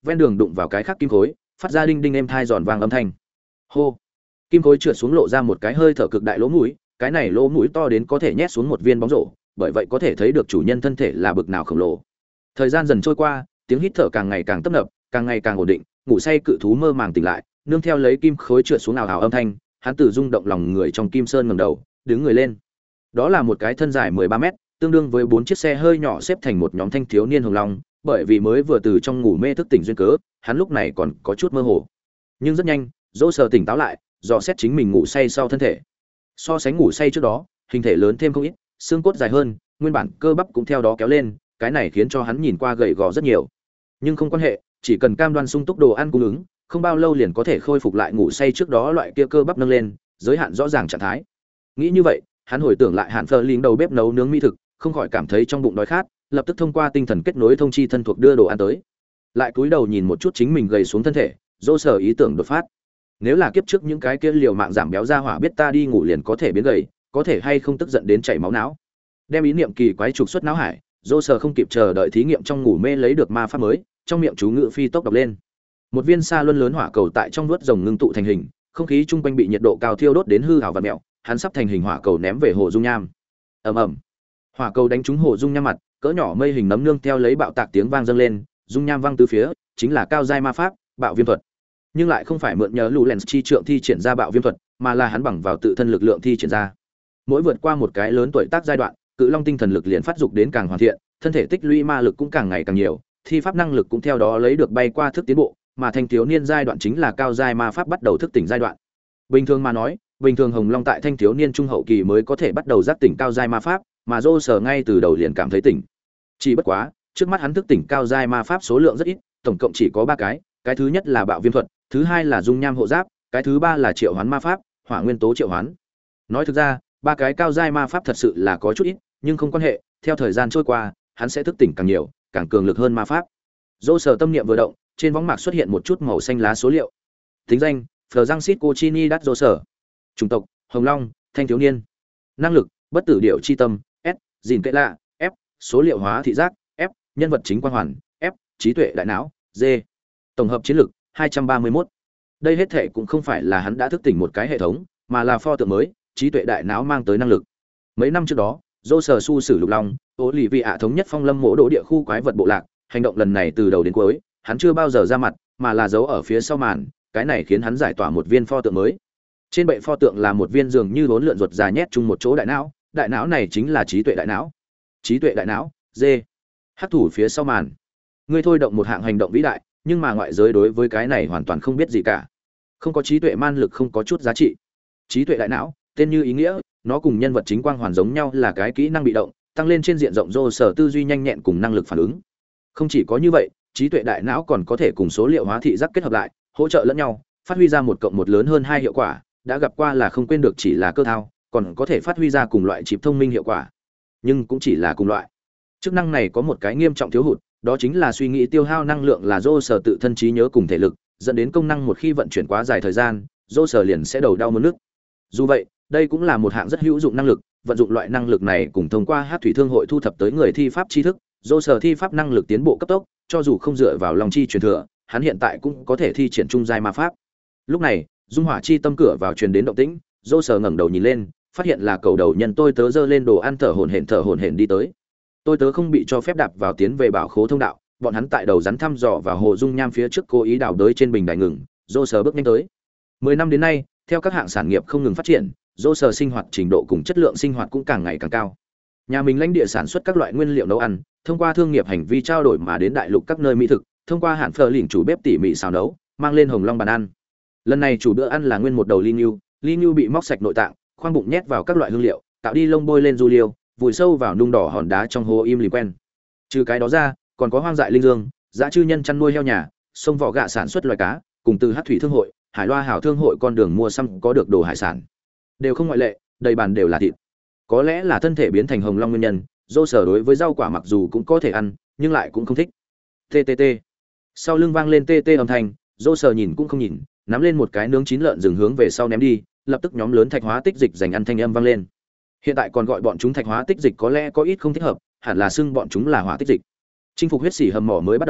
ven đường đụng vào cái khác kim khối, phát ra đinh đinh êm thai giòn vang âm thanh. Hô. Kim khối trượt xuống lộ ra một cái hơi thở cực đại lỗ mũi, cái này lỗ mũi to đến có thể nhét xuống một viên bóng rổ, bởi vậy có thể thấy được chủ nhân thân thể là bực nào khổng lồ. Thời gian dần trôi qua, tiếng hít thở càng ngày càng tấp nập, càng ngày càng ổn định, ngủ say cự thú mơ màng tỉnh lại, nương theo lấy kim khối trượt xuống ào ào âm thanh, hắn tự rung động lòng người trong kim sơn ngẩng đầu, đứng người lên. Đó là một cái thân dài 13 mét, tương đương với 4 chiếc xe hơi nhỏ xếp thành một nhóm thanh thiếu niên hồng long, bởi vì mới vừa từ trong ngủ mê thức tỉnh duyên cớ, hắn lúc này còn có chút mơ hồ. Nhưng rất nhanh, Dỗ Sở tỉnh táo lại, dò xét chính mình ngủ say sau thân thể. So sánh ngủ say trước đó, hình thể lớn thêm không ít, xương cốt dài hơn, nguyên bản cơ bắp cũng theo đó kéo lên, cái này khiến cho hắn nhìn qua gầy gò rất nhiều. Nhưng không quan hệ, chỉ cần cam đoan sung túc đồ ăn cung ứng, không bao lâu liền có thể khôi phục lại ngủ say trước đó loại kia cơ bắp nâng lên, giới hạn rõ ràng trạng thái. Nghĩ như vậy, hắn hồi tưởng lại Hạn Phơ Linh đầu bếp nấu nướng mỹ thực, không khỏi cảm thấy trong bụng đói khát, lập tức thông qua tinh thần kết nối thông chi thân thuộc đưa đồ ăn tới. Lại cúi đầu nhìn một chút chính mình gầy xuống thân thể, Dỗ Sở ý tưởng đột phát. Nếu là kiếp trước những cái kia liều mạng giảm béo ra hỏa biết ta đi ngủ liền có thể biến gầy, có thể hay không tức giận đến chảy máu não. Đem ý niệm kỳ quái trục xuất não hải, Dỗ Sở không kịp chờ đợi thí nghiệm trong ngủ mê lấy được ma pháp mới, trong miệng chú ngữ phi tốc đọc lên. Một viên sa luân lớn hỏa cầu tại trong nuốt rồng ngưng tụ thành hình, không khí chung quanh bị nhiệt độ cao thiêu đốt đến hư ảo vặn mèo, hắn sắp thành hình hỏa cầu ném về hồ dung nham. Ầm ầm. Hỏa cầu đánh trúng hồ dung nham mặt, cỡ nhỏ mây hình nấm nương theo lấy bạo tạc tiếng vang dâng lên, dung nham vang tứ phía, chính là cao giai ma pháp, bạo viêm thuật. Nhưng lại không phải mượn nhờ Lulens chi trượng thi triển ra bạo viêm thuật, mà là hắn bằng vào tự thân lực lượng thi triển ra. Mỗi vượt qua một cái lớn tuổi tác giai đoạn, cự long tinh thần lực liền phát dục đến càng hoàn thiện, thân thể tích lũy ma lực cũng càng ngày càng nhiều, thi pháp năng lực cũng theo đó lấy được bay qua thức tiến bộ, mà thanh thiếu niên giai đoạn chính là cao giai ma pháp bắt đầu thức tỉnh giai đoạn. Bình thường mà nói, bình thường hồng long tại thanh thiếu niên trung hậu kỳ mới có thể bắt đầu giác tỉnh cao giai ma pháp, mà Dỗ Sở ngay từ đầu liền cảm thấy tỉnh. Chỉ bất quá, trước mắt hắn thức tỉnh cao giai ma pháp số lượng rất ít, tổng cộng chỉ có 3 cái thứ nhất là bạo viêm thuật, thứ hai là dung nham hộ giáp, cái thứ ba là triệu hoán ma pháp, hỏa nguyên tố triệu hoán. Nói thực ra, 3 cái cao giai ma pháp thật sự là có chút ít, nhưng không quan hệ, theo thời gian trôi qua, hắn sẽ thức tỉnh càng nhiều, càng cường lực hơn ma pháp. Dỗ Sở tâm niệm vừa động, trên võng mạc xuất hiện một chút màu xanh lá số liệu. Tính danh: Francis Cochini das Dỗ Sở. Chủng tộc: Hồng Long, thanh thiếu niên. Năng lực: Bất tử điệu chi tâm, S, gìn kệ lạ, F, số liệu hóa thị giác, F, nhân vật chính quang hoàn, F, trí tuệ đại não, D. Tổng hợp chiến lực: 231. Đây hết thể cũng không phải là hắn đã thức tỉnh một cái hệ thống, mà là pho tượng mới, trí tuệ đại não mang tới năng lực. Mấy năm trước đó, Dỗ Sở su sử lục long, Olivia thống nhất phong lâm mộ độ địa khu quái vật bộ lạc, hành động lần này từ đầu đến cuối, hắn chưa bao giờ ra mặt, mà là giấu ở phía sau màn, cái này khiến hắn giải tỏa một viên pho tượng mới. Trên bệ pho tượng là một viên dường như bốn lượn ruột dài nhét chung một chỗ đại não này chính là trí tuệ đại não. Trí tuệ đại não, D. Hắc thủ phía sau màn. Ngươi thôi động một hạng hành động vĩ đại, nhưng mà ngoại giới đối với cái này hoàn toàn không biết gì cả. Không có trí tuệ man lực không có chút giá trị. Trí tuệ đại não, tên như ý nghĩa, nó cùng nhân vật chính quang hoàn giống nhau là cái kỹ năng bị động, tăng lên trên diện rộng Dỗ Sở tư duy nhanh nhẹn cùng năng lực phản ứng. Không chỉ có như vậy, trí tuệ đại não còn có thể cùng số liệu hóa thị giác kết hợp lại, hỗ trợ lẫn nhau, phát huy ra 1 cộng 1 lớn hơn 2 hiệu quả, đã gặp qua là không quên được chỉ là cơ thao, còn có thể phát huy ra cùng loại chip thông minh hiệu quả. Nhưng cũng chỉ là cùng loại. Chức năng này có một cái nghiêm trọng thiếu hụt, đó chính là suy nghĩ tiêu hao năng lượng là Dỗ Sở tự thân trí nhớ cùng thể lực, dẫn đến công năng một khi vận chuyển quá dài thời gian, Dỗ Sở liền sẽ đầu đau muốn nức. Dù vậy, đây cũng là một hạng rất hữu dụng năng lực, vận dụng loại năng lực này cùng thông qua Hát thủy thương hội thu thập tới người thi pháp tri thức, Dỗ Sở thi pháp năng lực tiến bộ cấp tốc, cho dù không dựa vào lòng chi truyền thừa, hắn hiện tại cũng có thể thi triển trung giai ma pháp. Lúc này, dung hỏa chi tâm cửa vào truyền đến động tĩnh, Dỗ Sở ngẩng đầu nhìn lên, phát hiện là cầu đầu nhân tôi tớ giơ lên đồ ăn thở hổn hển đi tới. Tôi tớ không bị cho phép đạp vào tiến về bảo khố thông đạo, bọn hắn tại đầu rắn thăm dò vào hồ dung nham phía trước cố ý đào đới trên bình đài ngừng. Dỗ Sở bước nhanh tới. 10 năm đến nay, theo các hạng sản nghiệp không ngừng phát triển, Dỗ Sở sinh hoạt trình độ cùng chất lượng sinh hoạt cũng càng ngày càng cao. Nhà mình lãnh địa sản xuất các loại nguyên liệu nấu ăn, thông qua thương nghiệp hành vi trao đổi mà đến đại lục các nơi mỹ thực, thông qua Hạn Phơ Lĩnh chủ bếp tỉ mỉ xào nấu, mang lên hồng long bàn ăn. Lần này chủ bữa ăn là nguyên một đầu ly nưu bị móc sạch nội tạng, khoang bụng nhét vào các loại hương liệu, tạo đi lông bôi lên du liêu, vùi sâu vào nung đỏ hòn đá trong hồ im lìm quen. Trừ cái đó ra, còn có hoang dại linh dương, dã chư nhân chăn nuôi heo nhà, sông vỏ gạ sản xuất loài cá, cùng từ Hát thủy thương hội, Hải Loa hảo thương hội con đường mua xăm có được đồ hải sản, đều không ngoại lệ, đầy bàn đều là thịt. Có lẽ là thân thể biến thành hồng long nguyên nhân, Dỗ Sở đối với rau quả mặc dù cũng có thể ăn, nhưng lại cũng không thích. TTT. Sau lưng vang lên TT âm thanh, Dỗ Sở nhìn cũng không nhìn, nắm lên một cái nướng chín lợn rừng hướng về sau ném đi, lập tức nhóm lớn thạch hóa tích dịch dành ăn thanh âm vang lên. Hiện tại còn gọi bọn chúng thạch hóa tích dịch có lẽ có ít không thích hợp, hẳn là xưng bọn chúng là hỏa tích dịch. Chinh phục huyết xỉ hầm mỏ mới bắt đầu,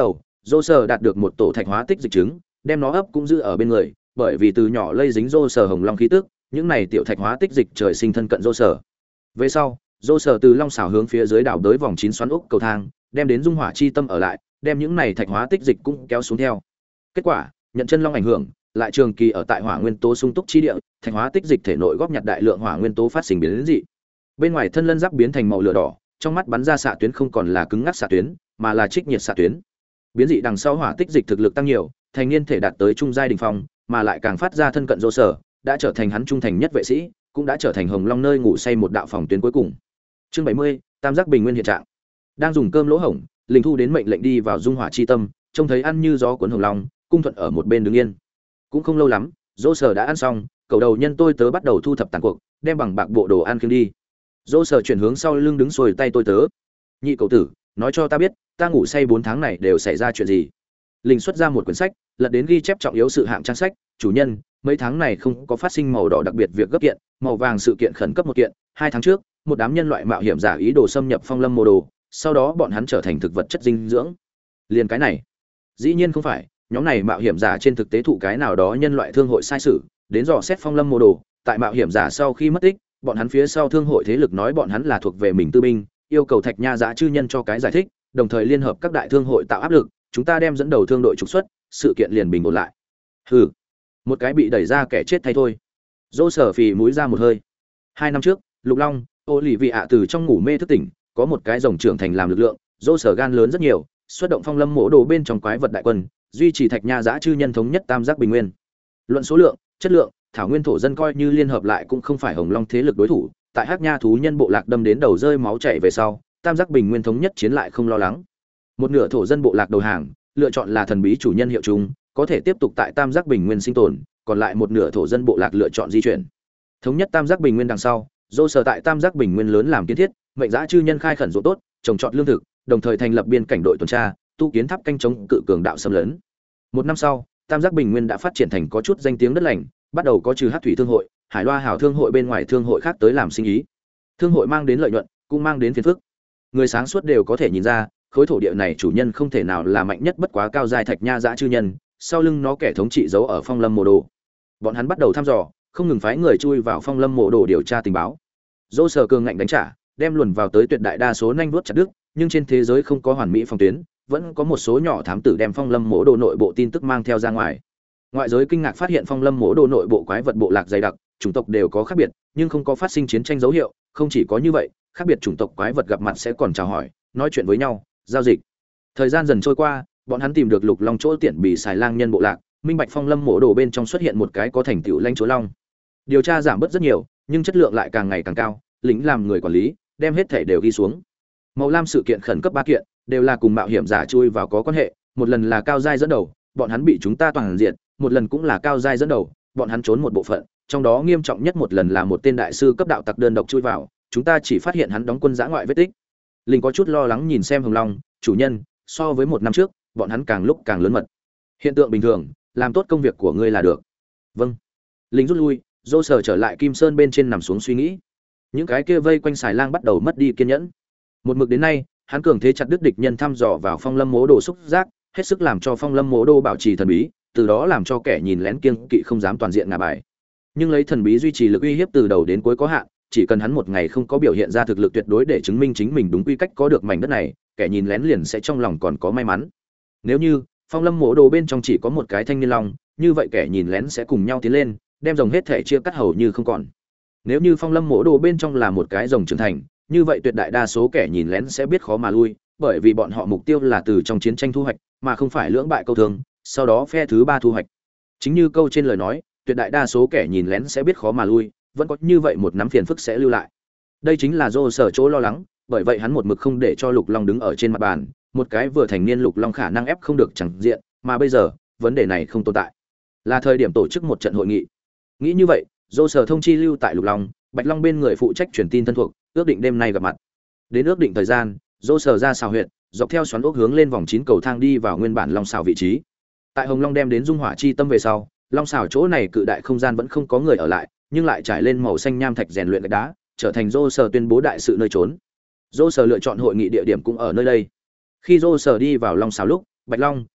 Dô Sở đạt được một tổ thạch hóa tích dịch trứng, đem nó ấp cũng giữ ở bên người, bởi vì từ nhỏ lây dính Dô Sở hồng long khí tức, những này tiểu thạch hóa tích dịch trời sinh thân cận Dô Sở. Về sau, Dô Sở từ long xảo hướng phía dưới đảo đới vòng 9 xoắn ốc cầu thang, đem đến dung hỏa chi tâm ở lại, đem những này thạch hóa tích dịch cũng kéo xuống theo. Kết quả, nhận chân long ảnh hưởng, lại trường kỳ ở tại hỏa nguyên tố sung túc chi địa, thạch hóa tích dịch thể nội góp nhặt đại lượng hỏa nguyên tố phát sinh biến dị. Bên ngoài thân lân giáp biến thành màu lửa đỏ, trong mắt bắn ra xạ tuyến không còn là cứng ngắc xạ tuyến, mà là trích nhiệt xạ tuyến. Biến dị đằng sau hỏa tích dịch thực lực tăng nhiều, thành niên thể đạt tới trung giai đỉnh phong, mà lại càng phát ra thân cận Dô Sở, đã trở thành hắn trung thành nhất vệ sĩ, cũng đã trở thành Hồng Long nơi ngủ say một đạo phòng tuyến cuối cùng. Chương 70, Tam giác bình nguyên hiện trạng. Đang dùng cơm lỗ hổng, Linh Thu đến mệnh lệnh đi vào dung hỏa chi tâm, trông thấy ăn như gió cuốn Hồng Long, cung thuận ở một bên đứng yên. Cũng không lâu lắm, Dô Sở đã ăn xong, cầu đầu nhân tôi tớ bắt đầu thu thập tàn cuộc, đem bằng bạc bộ đồ ăn khiêng đi. Dô Sở chuyển hướng sau lưng đứng xuôi tay tôi tớ. Nhị cậu tử, nói cho ta biết, ta ngủ say 4 tháng này đều xảy ra chuyện gì? Linh xuất ra một quyển sách, lật đến ghi chép trọng yếu sự hạng trang sách, chủ nhân, mấy tháng này không có phát sinh màu đỏ đặc biệt việc gấp kiện, màu vàng sự kiện khẩn cấp một kiện, 2 tháng trước, một đám nhân loại mạo hiểm giả ý đồ xâm nhập Phong Lâm Mộ Đồ, sau đó bọn hắn trở thành thực vật chất dinh dưỡng. Liền cái này? Dĩ nhiên không phải, nhóm này mạo hiểm giả trên thực tế thụ cái nào đó nhân loại thương hội sai sử, đến dò xét Phong Lâm Mộ Đồ, tại mạo hiểm giả sau khi mất tích, bọn hắn phía sau thương hội thế lực nói bọn hắn là thuộc về mình tư binh, yêu cầu Thạch Nha Dã chư nhân cho cái giải thích, đồng thời liên hợp các đại thương hội tạo áp lực, chúng ta đem dẫn đầu thương đội trục xuất, sự kiện liền bình ổn lại. Hừ, một cái bị đẩy ra kẻ chết thay thôi. Dô Sở phì mũi ra một hơi. 2 năm trước, Lục Long, ô lì vị ạ từ trong ngủ mê thức tỉnh, có một cái rồng trưởng thành làm lực lượng, Dô Sở gan lớn rất nhiều, xuất động Phong Lâm Mộ Đồ bên trong quái vật đại quân, duy trì Thạch Nha Dã chư nhân thống nhất tam giác bình nguyên. Luận số lượng, chất lượng, thảo nguyên thổ dân coi như liên hợp lại cũng không phải Hồng Long thế lực đối thủ, tại Hắc Nha thú nhân bộ lạc đâm đến đầu rơi máu chảy về sau, tam giác bình nguyên thống nhất chiến lại không lo lắng. Một nửa thổ dân bộ lạc đầu hàng, lựa chọn là thần bí chủ nhân hiệu chung, có thể tiếp tục tại tam giác bình nguyên sinh tồn, còn lại một nửa thổ dân bộ lạc lựa chọn di chuyển. Thống nhất tam giác bình nguyên đằng sau, Dô Sở tại tam giác bình nguyên lớn làm kiến thiết, mệnh dã chư nhân khai khẩn ruộng tốt, trồng trọt lương thực, đồng thời thành lập biên cảnh đội tuần tra, tu kiến tháp canh chống cự cường đạo xâm lấn. 1 năm sau, tam giác bình nguyên đã phát triển thành có chút danh tiếng đất lành, bắt đầu có trừ Hắc thủy thương hội, Hải Loa hảo thương hội bên ngoài thương hội khác tới làm sinh ý. Thương hội mang đến lợi nhuận, cũng mang đến phiền phức. Người sáng suốt đều có thể nhìn ra, khối thổ địa này chủ nhân không thể nào là mạnh nhất bất quá cao giai Thạch Nha Dã chư nhân, sau lưng nó kẻ thống trị giấu ở Phong Lâm Mộ Đồ. Bọn hắn bắt đầu thăm dò, không ngừng phái người chui vào Phong Lâm Mộ Đồ điều tra tình báo. Dô Sở cường ngạnh đánh trả, đem luồn vào tới tuyệt đại đa số nhanh vuốt chặt đứt, nhưng trên thế giới không có hoàn mỹ phòng tuyến, vẫn có một số nhỏ thám tử đem Phong Lâm Mộ Đồ nội bộ tin tức mang theo ra ngoài. Ngoại giới kinh ngạc phát hiện Phong Lâm Mộ Đồ nội bộ quái vật bộ lạc dày đặc, chủng tộc đều có khác biệt, nhưng không có phát sinh chiến tranh dấu hiệu, không chỉ có như vậy, khác biệt chủng tộc quái vật gặp mặt sẽ còn chào hỏi, nói chuyện với nhau, giao dịch. Thời gian dần trôi qua, bọn hắn tìm được Lục Long chỗ tiện bị xài lang nhân bộ lạc, minh bạch Phong Lâm Mộ Đồ bên trong xuất hiện một cái có thành tựu lãnh chúa long. Điều tra giảm bớt rất nhiều, nhưng chất lượng lại càng ngày càng cao, lính làm người quản lý, đem hết thể đều ghi xuống. Màu lam sự kiện khẩn cấp 3 kiện, đều là cùng mạo hiểm giả chui vào có quan hệ, một lần là cao giai dẫn đầu, bọn hắn bị chúng ta toàn diện, một lần cũng là cao giai dẫn đầu, bọn hắn trốn một bộ phận, trong đó nghiêm trọng nhất một lần là một tên đại sư cấp đạo tặc đơn độc chui vào, chúng ta chỉ phát hiện hắn đóng quân giã ngoại vết tích. Linh có chút lo lắng nhìn xem Hồng Long, chủ nhân, so với 1 năm trước, bọn hắn càng lúc càng lớn mật. Hiện tượng bình thường, làm tốt công việc của ngươi là được. Vâng. Linh rút lui, Dô Sở trở lại Kim Sơn bên trên nằm xuống suy nghĩ. Những cái kia vây quanh xài lang bắt đầu mất đi kiên nhẫn. Một mực đến nay, hắn cường thế chặt đứt địch nhân thăm dò vào Phong Lâm Mộ Đồ xúc giác, hết sức làm cho Phong Lâm Mộ Đồ bảo trì thần bí, từ đó làm cho kẻ nhìn lén kiêng kỵ không dám toàn diện ngả bài. Nhưng lấy thần bí duy trì lực uy hiếp từ đầu đến cuối có hạn, chỉ cần hắn một ngày không có biểu hiện ra thực lực tuyệt đối để chứng minh chính mình đúng quy cách có được mảnh đất này, kẻ nhìn lén liền sẽ trong lòng còn có may mắn. Nếu như Phong Lâm Mộ Đồ bên trong chỉ có một cái thanh niên long, như vậy kẻ nhìn lén sẽ cùng nhau tiến lên, đem rồng hết thể chia cắt hầu như không còn. Nếu như Phong Lâm Mộ Đồ bên trong là một cái rồng trưởng thành, như vậy tuyệt đại đa số kẻ nhìn lén sẽ biết khó mà lui, bởi vì bọn họ mục tiêu là từ trong chiến tranh thu hoạch, mà không phải lưỡng bại câu thương, sau đó phe thứ 3 thu hoạch. Chính như câu trên lời nói, tuyệt đại đa số kẻ nhìn lén sẽ biết khó mà lui, vẫn có như vậy một nắm phiền phức sẽ lưu lại. Đây chính là Dô Sở chỗ lo lắng, bởi vậy hắn một mực không để cho Lục Long đứng ở trên mặt bàn, một cái vừa thành niên Lục Long khả năng ép không được chẳng diện, mà bây giờ, vấn đề này không tồn tại. Là thời điểm tổ chức một trận hội nghị. Nghĩ như vậy, Dô Sở thông chi lưu tại Lục Long, Bạch Long bên người phụ trách truyền tin thân thuộc, ước định đêm nay gặp mặt. Đến ước định thời gian, Dô Sở ra xào huyện, dọc theo xoắn ốc hướng lên vòng 9 cầu thang đi vào nguyên bản long xào vị trí. Tại Hồng Long đem đến dung hỏa chi tâm về sau, long xào chỗ này cự đại không gian vẫn không có người ở lại, nhưng lại trải lên màu xanh nham thạch rèn luyện gạch đá, trở thành Dô Sở tuyên bố đại sự nơi trốn. Dô Sở lựa chọn hội nghị địa điểm cũng ở nơi đây. Khi Dô Sở đi vào long xào lúc, Bạch Long,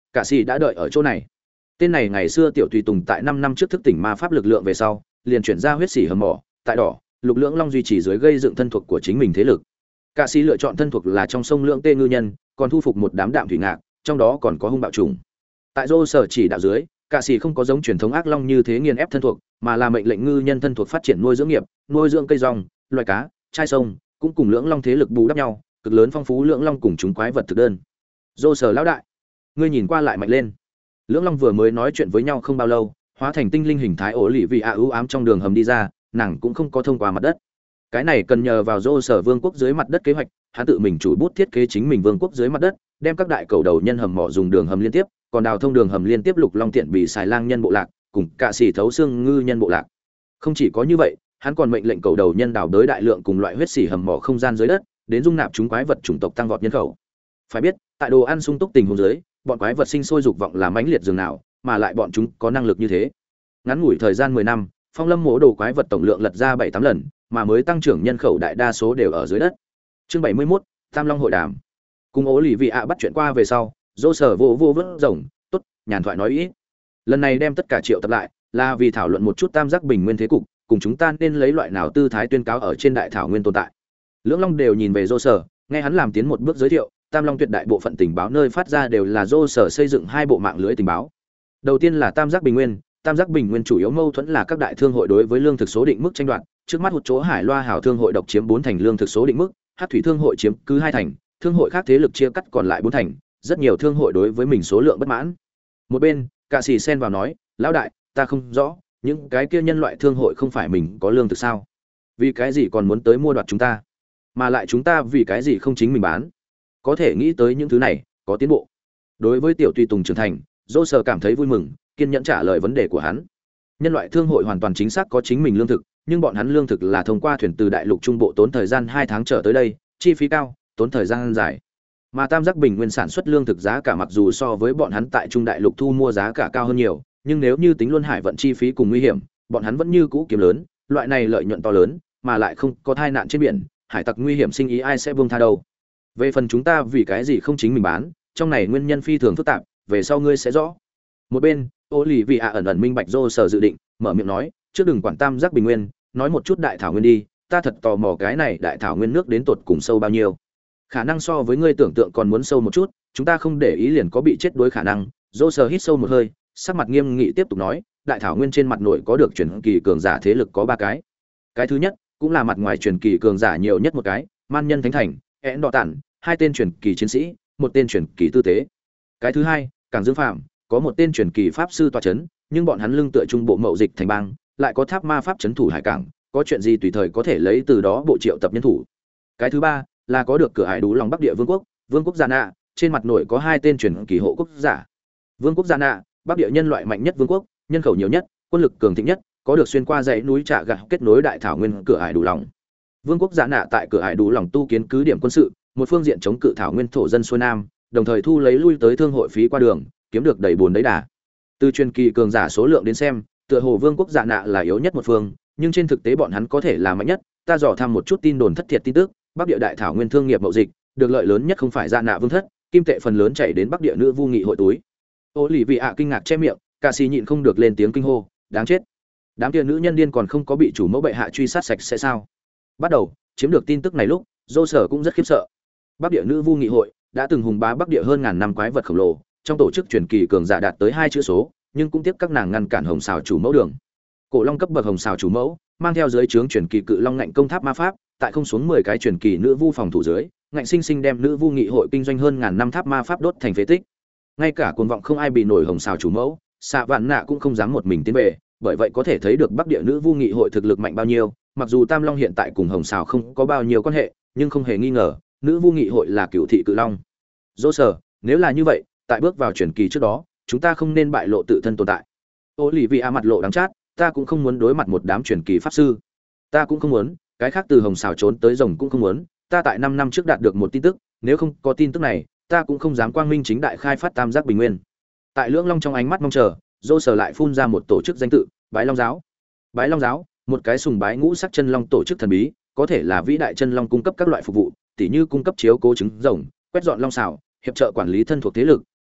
cả sĩ đã đợi ở chỗ này. Tên này ngày xưa tiểu tùy tùng tại 5 năm trước thức tỉnh ma pháp lực lượng về sau, liền chuyển ra huyết sỉ hầm mỏ, tại đỏ, lục lưỡng long duy trì dưới gây dựng thân thuộc của chính mình thế lực. Cả sĩ lựa chọn thân thuộc là trong sông lưỡng tê ngư nhân, còn thu phục một đám đạm thủy ngạc, trong đó còn có hung bạo trùng. Tại Dô sở chỉ đạo dưới, cả sĩ không có giống truyền thống ác long như thế nghiền ép thân thuộc, mà là mệnh lệnh ngư nhân thân thuộc phát triển nuôi dưỡng nghiệp, nuôi dưỡng cây rong, loài cá, trai sông, cũng cùng lưỡng long thế lực bù đắp nhau, cực lớn phong phú lưỡng long cùng chúng quái vật thực đơn. Dô sở lão đại, ngươi nhìn qua lại mạnh lên. Lưỡng long vừa mới nói chuyện với nhau không bao lâu, hóa thành tinh linh hình thái ổ lì vị ưu ám trong đường hầm đi ra, nàng cũng không có thông qua mặt đất. Cái này cần nhờ vào Dô sở vương quốc dưới mặt đất kế hoạch, hắn tự mình chủ bút thiết kế chính mình vương quốc dưới mặt đất, đem các đại cầu đầu nhân hầm mỏ dùng đường hầm liên tiếp, còn đào thông đường hầm liên tiếp lục long tiện bị xài lang nhân bộ lạc, cùng cả xỉ thấu xương ngư nhân bộ lạc. Không chỉ có như vậy, hắn còn mệnh lệnh cầu đầu nhân đào đới đại lượng cùng loại huyết xỉ hầm mỏ không gian dưới đất, đến dung nạp chúng quái vật chủng tộc tăng vọt nhân khẩu. Phải biết, tại đồ ăn sung túc tình huống dưới, bọn quái vật sinh sôi dục vọng là mãnh liệt dường nào, mà lại bọn chúng có năng lực như thế. Ngắn ngủi thời gian 10 năm, Phong Lâm mổ đồ quái vật tổng lượng lật ra 7-8 lần, mà mới tăng trưởng nhân khẩu đại đa số đều ở dưới đất. Chương 71, Tam Long hội đàm. Cùng ố lì vị ạ bắt chuyện qua về sau, Dô sở vô vớt rồng, tốt, nhàn thoại nói ý. Lần này đem tất cả triệu tập lại, là vì thảo luận một chút tam giác bình nguyên thế cục, cùng chúng ta nên lấy loại nào tư thái tuyên cáo ở trên đại thảo nguyên tồn tại. Lưỡng Long đều nhìn về Dô sở, nghe hắn làm tiến một bước giới thiệu, Tam Long tuyệt đại bộ phận tình báo nơi phát ra đều là Dô sở xây dựng 2 bộ mạng lưới tình báo. Đầu tiên là tam giác bình nguyên chủ yếu mâu thuẫn là các đại thương hội đối với lương thực số định mức tranh đoạt, trước mắt hụt chỗ Hải Loa Hảo thương hội độc chiếm 4 thành lương thực số định mức, Hắc thủy thương hội chiếm cứ 2 thành, thương hội khác thế lực chia cắt còn lại 4 thành, rất nhiều thương hội đối với mình số lượng bất mãn. Một bên, Cạ Sĩ xen vào nói, lão đại, ta không rõ, những cái kia nhân loại thương hội không phải mình có lương thực sao? Vì cái gì còn muốn tới mua đoạt chúng ta? Mà lại chúng ta vì cái gì không chính mình bán? Có thể nghĩ tới những thứ này, có tiến bộ. Đối với tiểu tùy tùng trưởng thành, Dô sở cảm thấy vui mừng, kiên nhẫn trả lời vấn đề của hắn. Nhân loại thương hội hoàn toàn chính xác có chính mình lương thực, nhưng bọn hắn lương thực là thông qua thuyền từ đại lục trung bộ tốn thời gian 2 tháng trở tới đây, chi phí cao, tốn thời gian dài. Mà tam giác bình nguyên sản xuất lương thực giá cả mặc dù so với bọn hắn tại trung đại lục thu mua giá cả cao hơn nhiều, nhưng nếu như tính luôn hải vận chi phí cùng nguy hiểm, bọn hắn vẫn như cũ kiếm lớn, loại này lợi nhuận to lớn, mà lại không có tai nạn trên biển, hải tặc nguy hiểm sinh ý ai sẽ buông tha đâu. Về phần chúng ta vì cái gì không chính mình bán, trong này nguyên nhân phi thường phức tạp, về sau ngươi sẽ rõ. Một bên, Olivia ẩn ẩn minh bạch Dô sở dự định, mở miệng nói, trước đừng quản tam giác bình nguyên, nói một chút đại thảo nguyên đi, ta thật tò mò cái này đại thảo nguyên nước đến tột cùng sâu bao nhiêu. Khả năng so với ngươi tưởng tượng còn muốn sâu một chút, chúng ta không để ý liền có bị chết đuối khả năng. Dô sở hít sâu một hơi, sắc mặt nghiêm nghị tiếp tục nói, đại thảo nguyên trên mặt nội có được truyền kỳ cường giả thế lực có 3 cái. Cái thứ nhất, cũng là mặt ngoài truyền kỳ cường giả nhiều nhất một cái, Man Nhân Thánh Thành, én đỏ tản, 2 tên truyền kỳ chiến sĩ, 1 tên truyền kỳ tư tế. Cái thứ hai, Cảng Dương Phạm, có 1 tên truyền kỳ pháp sư tọa chấn, nhưng bọn hắn lưng tựa trung bộ mậu dịch thành bang, lại có tháp ma pháp trấn thủ hải cảng, có chuyện gì tùy thời có thể lấy từ đó bộ triệu tập nhân thủ. Cái thứ ba là có được cửa hải đủ lòng Bắc Địa Vương quốc Gia Nạ, trên mặt nổi có 2 tên truyền kỳ hộ quốc giả. Vương quốc Gia Nạ, Bắc Địa nhân loại mạnh nhất vương quốc, nhân khẩu nhiều nhất, quân lực cường thịnh nhất, có được xuyên qua dãy núi Trạ Gặt kết nối đại thảo nguyên cửa hải đủ lòng. Vương quốc Gia Nạ tại cửa hải đủ lòng tu kiến cứ điểm quân sự, một phương diện chống cự thảo nguyên thổ dân xuôi nam, đồng thời thu lấy lui tới thương hội phí qua đường, kiếm được đầy buồn đấy đà. Từ truyền kỳ cường giả số lượng đến xem, tựa hồ Vương quốc Dạ Nạ là yếu nhất một phương, nhưng trên thực tế bọn hắn có thể là mạnh nhất. Ta dò thăm một chút tin đồn thất thiệt tin tức, Bắc Địa đại thảo nguyên thương nghiệp mậu dịch, được lợi lớn nhất không phải Dạ Nạ vương thất, kim tệ phần lớn chảy đến Bắc Địa nữ vu nghị hội túi. Ô lì vị ạ kinh ngạc che miệng, Cạ Sĩ nhịn không được lên tiếng kinh hô, đáng chết. Đám kia nữ nhân điên còn không có bị chủ mẫu bệ hạ truy sát sạch sẽ sao? Bắt đầu, chiếm được tin tức này lúc, Dô sở cũng rất khiếp sợ. Bắc Địa nữ vu nghị hội đã từng hùng bá Bắc Địa hơn ngàn năm quái vật khổng lồ, trong tổ chức truyền kỳ cường giả đạt tới 2 chữ số, nhưng cũng tiếc các nàng ngăn cản Hồng Sào chủ mẫu đường. Cổ Long cấp bậc Hồng Sào chủ mẫu, mang theo dưới trướng truyền kỳ cự long ngạnh công tháp ma pháp, tại không xuống 10 cái truyền kỳ nữ vu phòng thủ dưới, ngạnh sinh sinh đem nữ vu nghị hội kinh doanh hơn ngàn năm tháp ma pháp đốt thành phế tích. Ngay cả cuồng vọng không ai bị nổi Hồng Sào chủ mẫu, Xạ Vạn Nạ cũng không dám một mình tiến về, bởi vậy có thể thấy được Bắc Địa nữ vu nghị hội thực lực mạnh bao nhiêu. Mặc dù Tam Long hiện tại cùng Hồng Sào không có bao nhiêu quan hệ, nhưng không hề nghi ngờ, nữ vu nghị hội là cựu thị cự long. Dô sở, nếu là như vậy, tại bước vào truyền kỳ trước đó, chúng ta không nên bại lộ tự thân tồn tại. Ô lì vị a mặt lộ đắng chát, ta cũng không muốn đối mặt một đám truyền kỳ pháp sư, ta cũng không muốn cái khác từ Hồng Sào trốn tới rồng cũng không muốn. Ta tại 5 năm trước đạt được một tin tức, nếu không có tin tức này, ta cũng không dám quang minh chính đại khai phát tam giác bình nguyên. Tại Lưỡng Long trong ánh mắt mong chờ, Dô sở lại phun ra một tổ chức danh tự, Bái Long giáo. Bái Long giáo, một cái sùng bái ngũ sắc chân long tổ chức thần bí, có thể là vĩ đại chân long cung cấp các loại phục vụ, tỉ như cung cấp chiếu cố trứng rồng, quét dọn long xào, hiệp trợ quản lý thân thuộc thế lực,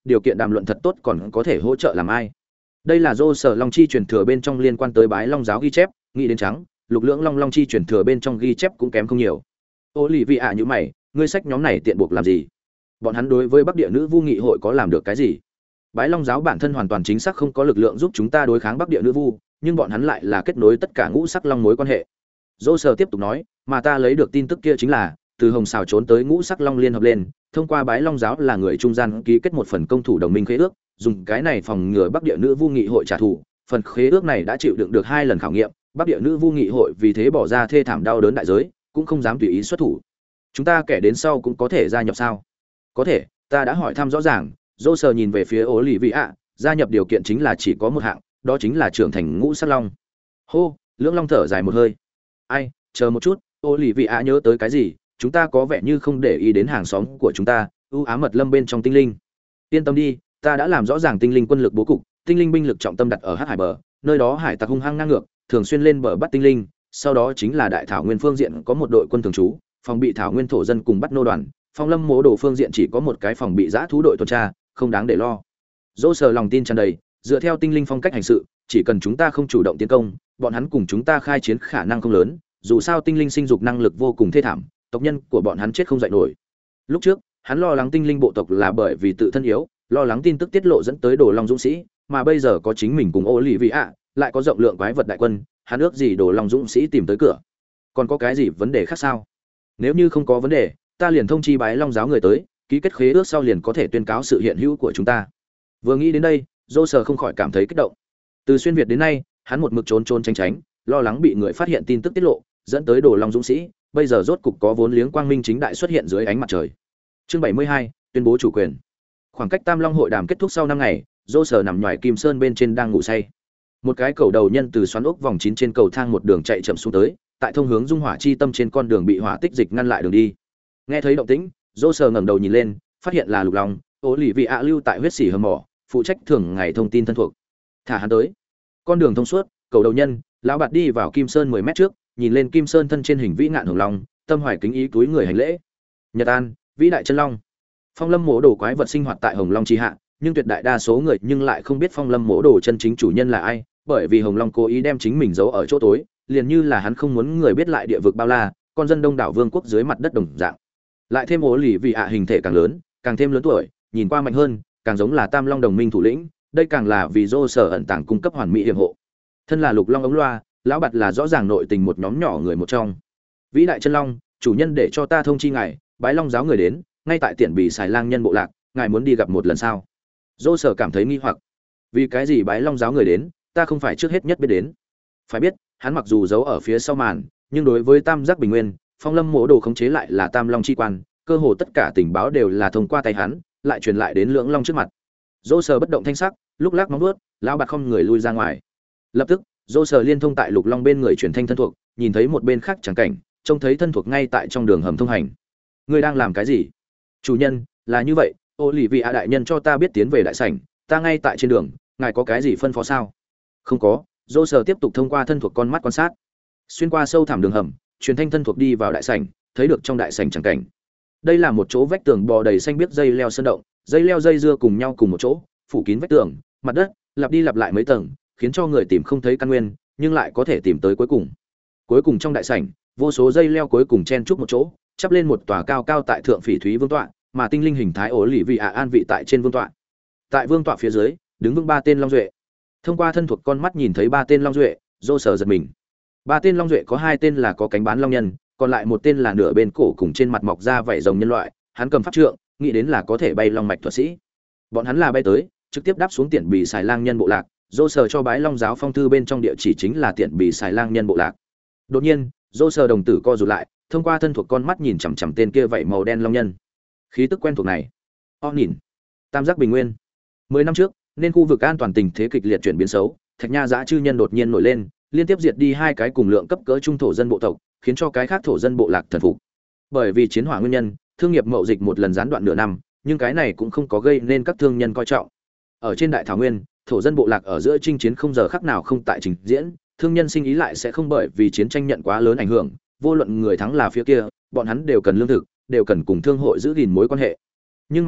điều kiện đàm luận thật tốt còn có thể hỗ trợ làm ai. Đây là do sở long chi truyền thừa bên trong liên quan tới bái long giáo ghi chép, nghĩ đến trắng lục lưỡng long long chi truyền thừa bên trong ghi chép cũng kém không nhiều. Ô lì vị ạ như mày, ngươi sách nhóm này tiện buộc làm gì? Bọn hắn đối với Bắc Địa Nữ Vu nghị hội có làm được cái gì? Bái long giáo bản thân hoàn toàn chính xác không có lực lượng giúp chúng ta đối kháng Bắc Địa Nữ Vu, nhưng bọn hắn lại là kết nối tất cả ngũ sắc long mối quan hệ. Dô sở tiếp tục nói, mà ta lấy được tin tức kia chính là từ Hồng Xào trốn tới ngũ sắc long liên hợp lên, thông qua bái long giáo là người trung gian ký kết một phần công thủ đồng minh khế ước, dùng cái này phòng ngừa Bắc Địa Nữ Vu nghị hội trả thù. Phần khế ước này đã chịu đựng được 2 lần khảo nghiệm, Bắc Địa Nữ Vu nghị hội vì thế bỏ ra thê thảm đau đớn đại giới, cũng không dám tùy ý xuất thủ. Chúng ta kẻ đến sau cũng có thể gia nhập sao? Có thể, ta đã hỏi thăm rõ ràng. Dô sở nhìn về phía Ô lì vị ạ, gia nhập điều kiện chính là chỉ có một hạng, đó chính là trưởng thành ngũ sắc long. Hô, lưỡng long thở dài một hơi. Ai, chờ một chút, Ô lì vị ạ nhớ tới cái gì? Chúng ta có vẻ như không để ý đến hàng xóm của chúng ta, ưu ám mật lâm bên trong tinh linh. Yên tâm đi, ta đã làm rõ ràng tinh linh quân lực bố cục, tinh linh binh lực trọng tâm đặt ở Hắc Hải bờ, nơi đó hải tặc hung hăng ngang ngược, thường xuyên lên bờ bắt tinh linh, sau đó chính là đại thảo nguyên phương diện có một đội quân thường trú, phòng bị thảo nguyên thổ dân cùng bắt nô đoàn, phong lâm mố đồ phương diện chỉ có một cái phòng bị giã thú đội tuần tra, không đáng để lo. Dỗ sở lòng tin tràn đầy, dựa theo tinh linh phong cách hành sự, chỉ cần chúng ta không chủ động tiến công, bọn hắn cùng chúng ta khai chiến khả năng không lớn, dù sao tinh linh sinh dục năng lực vô cùng thê thảm, tộc nhân của bọn hắn chết không dậy nổi. Lúc trước, hắn lo lắng tinh linh bộ tộc là bởi vì tự thân yếu, lo lắng tin tức tiết lộ dẫn tới đồ long dũng sĩ, mà bây giờ có chính mình cùng Ô lì vị ạ, lại có rộng lượng quái vật đại quân, hắn ước gì đồ long dũng sĩ tìm tới cửa. Còn có cái gì vấn đề khác sao? Nếu như không có vấn đề, ta liền thông chi bái long giáo người tới, ký kết khế ước sau liền có thể tuyên cáo sự hiện hữu của chúng ta. Vừa nghĩ đến đây, dô sở không khỏi cảm thấy kích động. Từ xuyên việt đến nay, hắn một mực trốn trốn tránh tránh, lo lắng bị người phát hiện tin tức tiết lộ, dẫn tới đồ long dũng sĩ, bây giờ rốt cục có vốn liếng quang minh chính đại xuất hiện dưới ánh mặt trời. Chương 72, tuyên bố chủ quyền. Khoảng cách Tam Long hội đàm kết thúc sau 5 ngày, dô sở nằm ngoài Kim Sơn bên trên đang ngủ say. Một cái cầu đầu nhân từ xoắn ốc vòng 9 trên cầu thang một đường chạy chậm xuống tới, tại thông hướng dung hỏa chi tâm trên con đường bị hỏa tích dịch ngăn lại đường đi. Nghe thấy động tĩnh, dô sở ngẩng đầu nhìn lên, phát hiện là Lục Long, Ô lì vị ạ lưu tại huyết xỉ hầm mỏ, phụ trách thường ngày thông tin thân thuộc. Thả hắn tới. Con đường thông suốt, cầu đầu nhân, lão bạt đi vào Kim Sơn 10 mét trước, nhìn lên Kim Sơn thân trên hình vĩ ngạn hồng long, tâm hoài kính ý túi người hành lễ. Nhật An, vĩ đại chân long. Phong lâm mộ đồ quái vật sinh hoạt tại Hồng Long chi hạ, nhưng tuyệt đại đa số người nhưng lại không biết Phong lâm mộ đồ chân chính chủ nhân là ai, bởi vì Hồng Long cố ý đem chính mình giấu ở chỗ tối, liền như là hắn không muốn người biết lại địa vực bao la, con dân đông đảo vương quốc dưới mặt đất đồng dạng. Lại thêm Ô lì vị ạ hình thể càng lớn, càng thêm lớn tuổi, nhìn qua mạnh hơn, càng giống là Tam Long đồng minh thủ lĩnh, đây càng là vì dô sở ẩn tàng cung cấp hoàn mỹ yểm hộ. Thân là Lục Long ống loa, lão bạt là rõ ràng nội tình một nhóm nhỏ người một trong. Vĩ đại chân long, chủ nhân để cho ta thông chi ngài, bái long giáo người đến, ngay tại tiện bị xài lang nhân bộ lạc, ngài muốn đi gặp một lần sao? Dô sở cảm thấy nghi hoặc, vì cái gì bái long giáo người đến, ta không phải trước hết nhất biết đến. Phải biết, hắn mặc dù giấu ở phía sau màn, nhưng đối với Tam Giác Bình Nguyên, Phong Lâm Mộ Đồ khống chế lại là Tam Long chi quan, cơ hồ tất cả tình báo đều là thông qua tay hắn, lại truyền lại đến Lưỡng Long trước mặt. Dô sở bất động thanh sắc, lúc lắc móng vuốt, lão bạt không người lui ra ngoài. Lập tức, Dô sở liên thông tại Lục Long bên người truyền thanh thân thuộc, nhìn thấy một bên khác chẳng cảnh, trông thấy thân thuộc ngay tại trong đường hầm thông hành. Ngươi đang làm cái gì? Chủ nhân, là như vậy, Ô lì vị ạ đại nhân cho ta biết tiến về đại sảnh, ta ngay tại trên đường, ngài có cái gì phân phó sao? Không có. Dô sở tiếp tục thông qua thân thuộc con mắt quan sát, xuyên qua sâu thẳm đường hầm, truyền thanh thân thuộc đi vào đại sảnh, thấy được trong đại sảnh chẳng cảnh. Đây là một chỗ vách tường bò đầy xanh biếc dây leo sơn động, dây leo dây dưa cùng nhau cùng một chỗ, phủ kín vách tường, mặt đất, lặp đi lặp lại mấy tầng, khiến cho người tìm không thấy căn nguyên, nhưng lại có thể tìm tới cuối cùng. Cuối cùng trong đại sảnh, vô số dây leo cuối cùng chen chúc một chỗ, chắp lên một tòa cao cao tại thượng phỉ thúy vương tọa, mà tinh linh hình thái ổ lì vị ạ an vị tại trên vương tọa. Tại vương tọa phía dưới, đứng vững 3 tên long duệ. Thông qua thân thuộc con mắt nhìn thấy 3 tên long duệ, dô sở giật mình. 3 tên long duệ có 2 tên là có cánh bán long nhân, còn lại một tên là nửa bên cổ cùng trên mặt mọc ra vảy rồng nhân loại, hắn cầm pháp trượng, nghĩ đến là có thể bay long mạch thuật sĩ. Bọn hắn là bay tới, trực tiếp đáp xuống Tiễn Bì Xài Lang nhân bộ lạc, dô sở cho bái long giáo phong thư bên trong địa chỉ chính là Tiễn Bì Xài Lang nhân bộ lạc. Đột nhiên, dô sở đồng tử co rụt lại, thông qua thân thuộc con mắt nhìn chằm chằm tên kia vảy màu đen long nhân. Khí tức quen thuộc này. Nhìn. Tam Giác Bình Nguyên. 10 năm trước, nên khu vực an toàn tình thế kịch liệt chuyển biến xấu, Thạch Nha Dã chư nhân đột nhiên nổi lên, liên tiếp diệt đi 2 cái cùng lượng cấp cỡ trung thổ dân bộ tộc, khiến cho cái khác thổ dân bộ lạc thần phục. Bởi vì chiến hỏa nguyên nhân, thương nghiệp mậu dịch một lần gián đoạn nửa năm, nhưng cái này cũng không có gây nên các thương nhân coi trọng. Ở trên đại thảo nguyên, thổ dân bộ lạc ở giữa chinh chiến không giờ khắc nào không tại trình diễn, thương nhân sinh ý lại sẽ không bởi vì chiến tranh nhận quá lớn ảnh hưởng, vô luận người thắng là phía kia, bọn hắn đều cần lương thực, đều cần cùng thương hội giữ gìn mối quan hệ. Nhưng mà,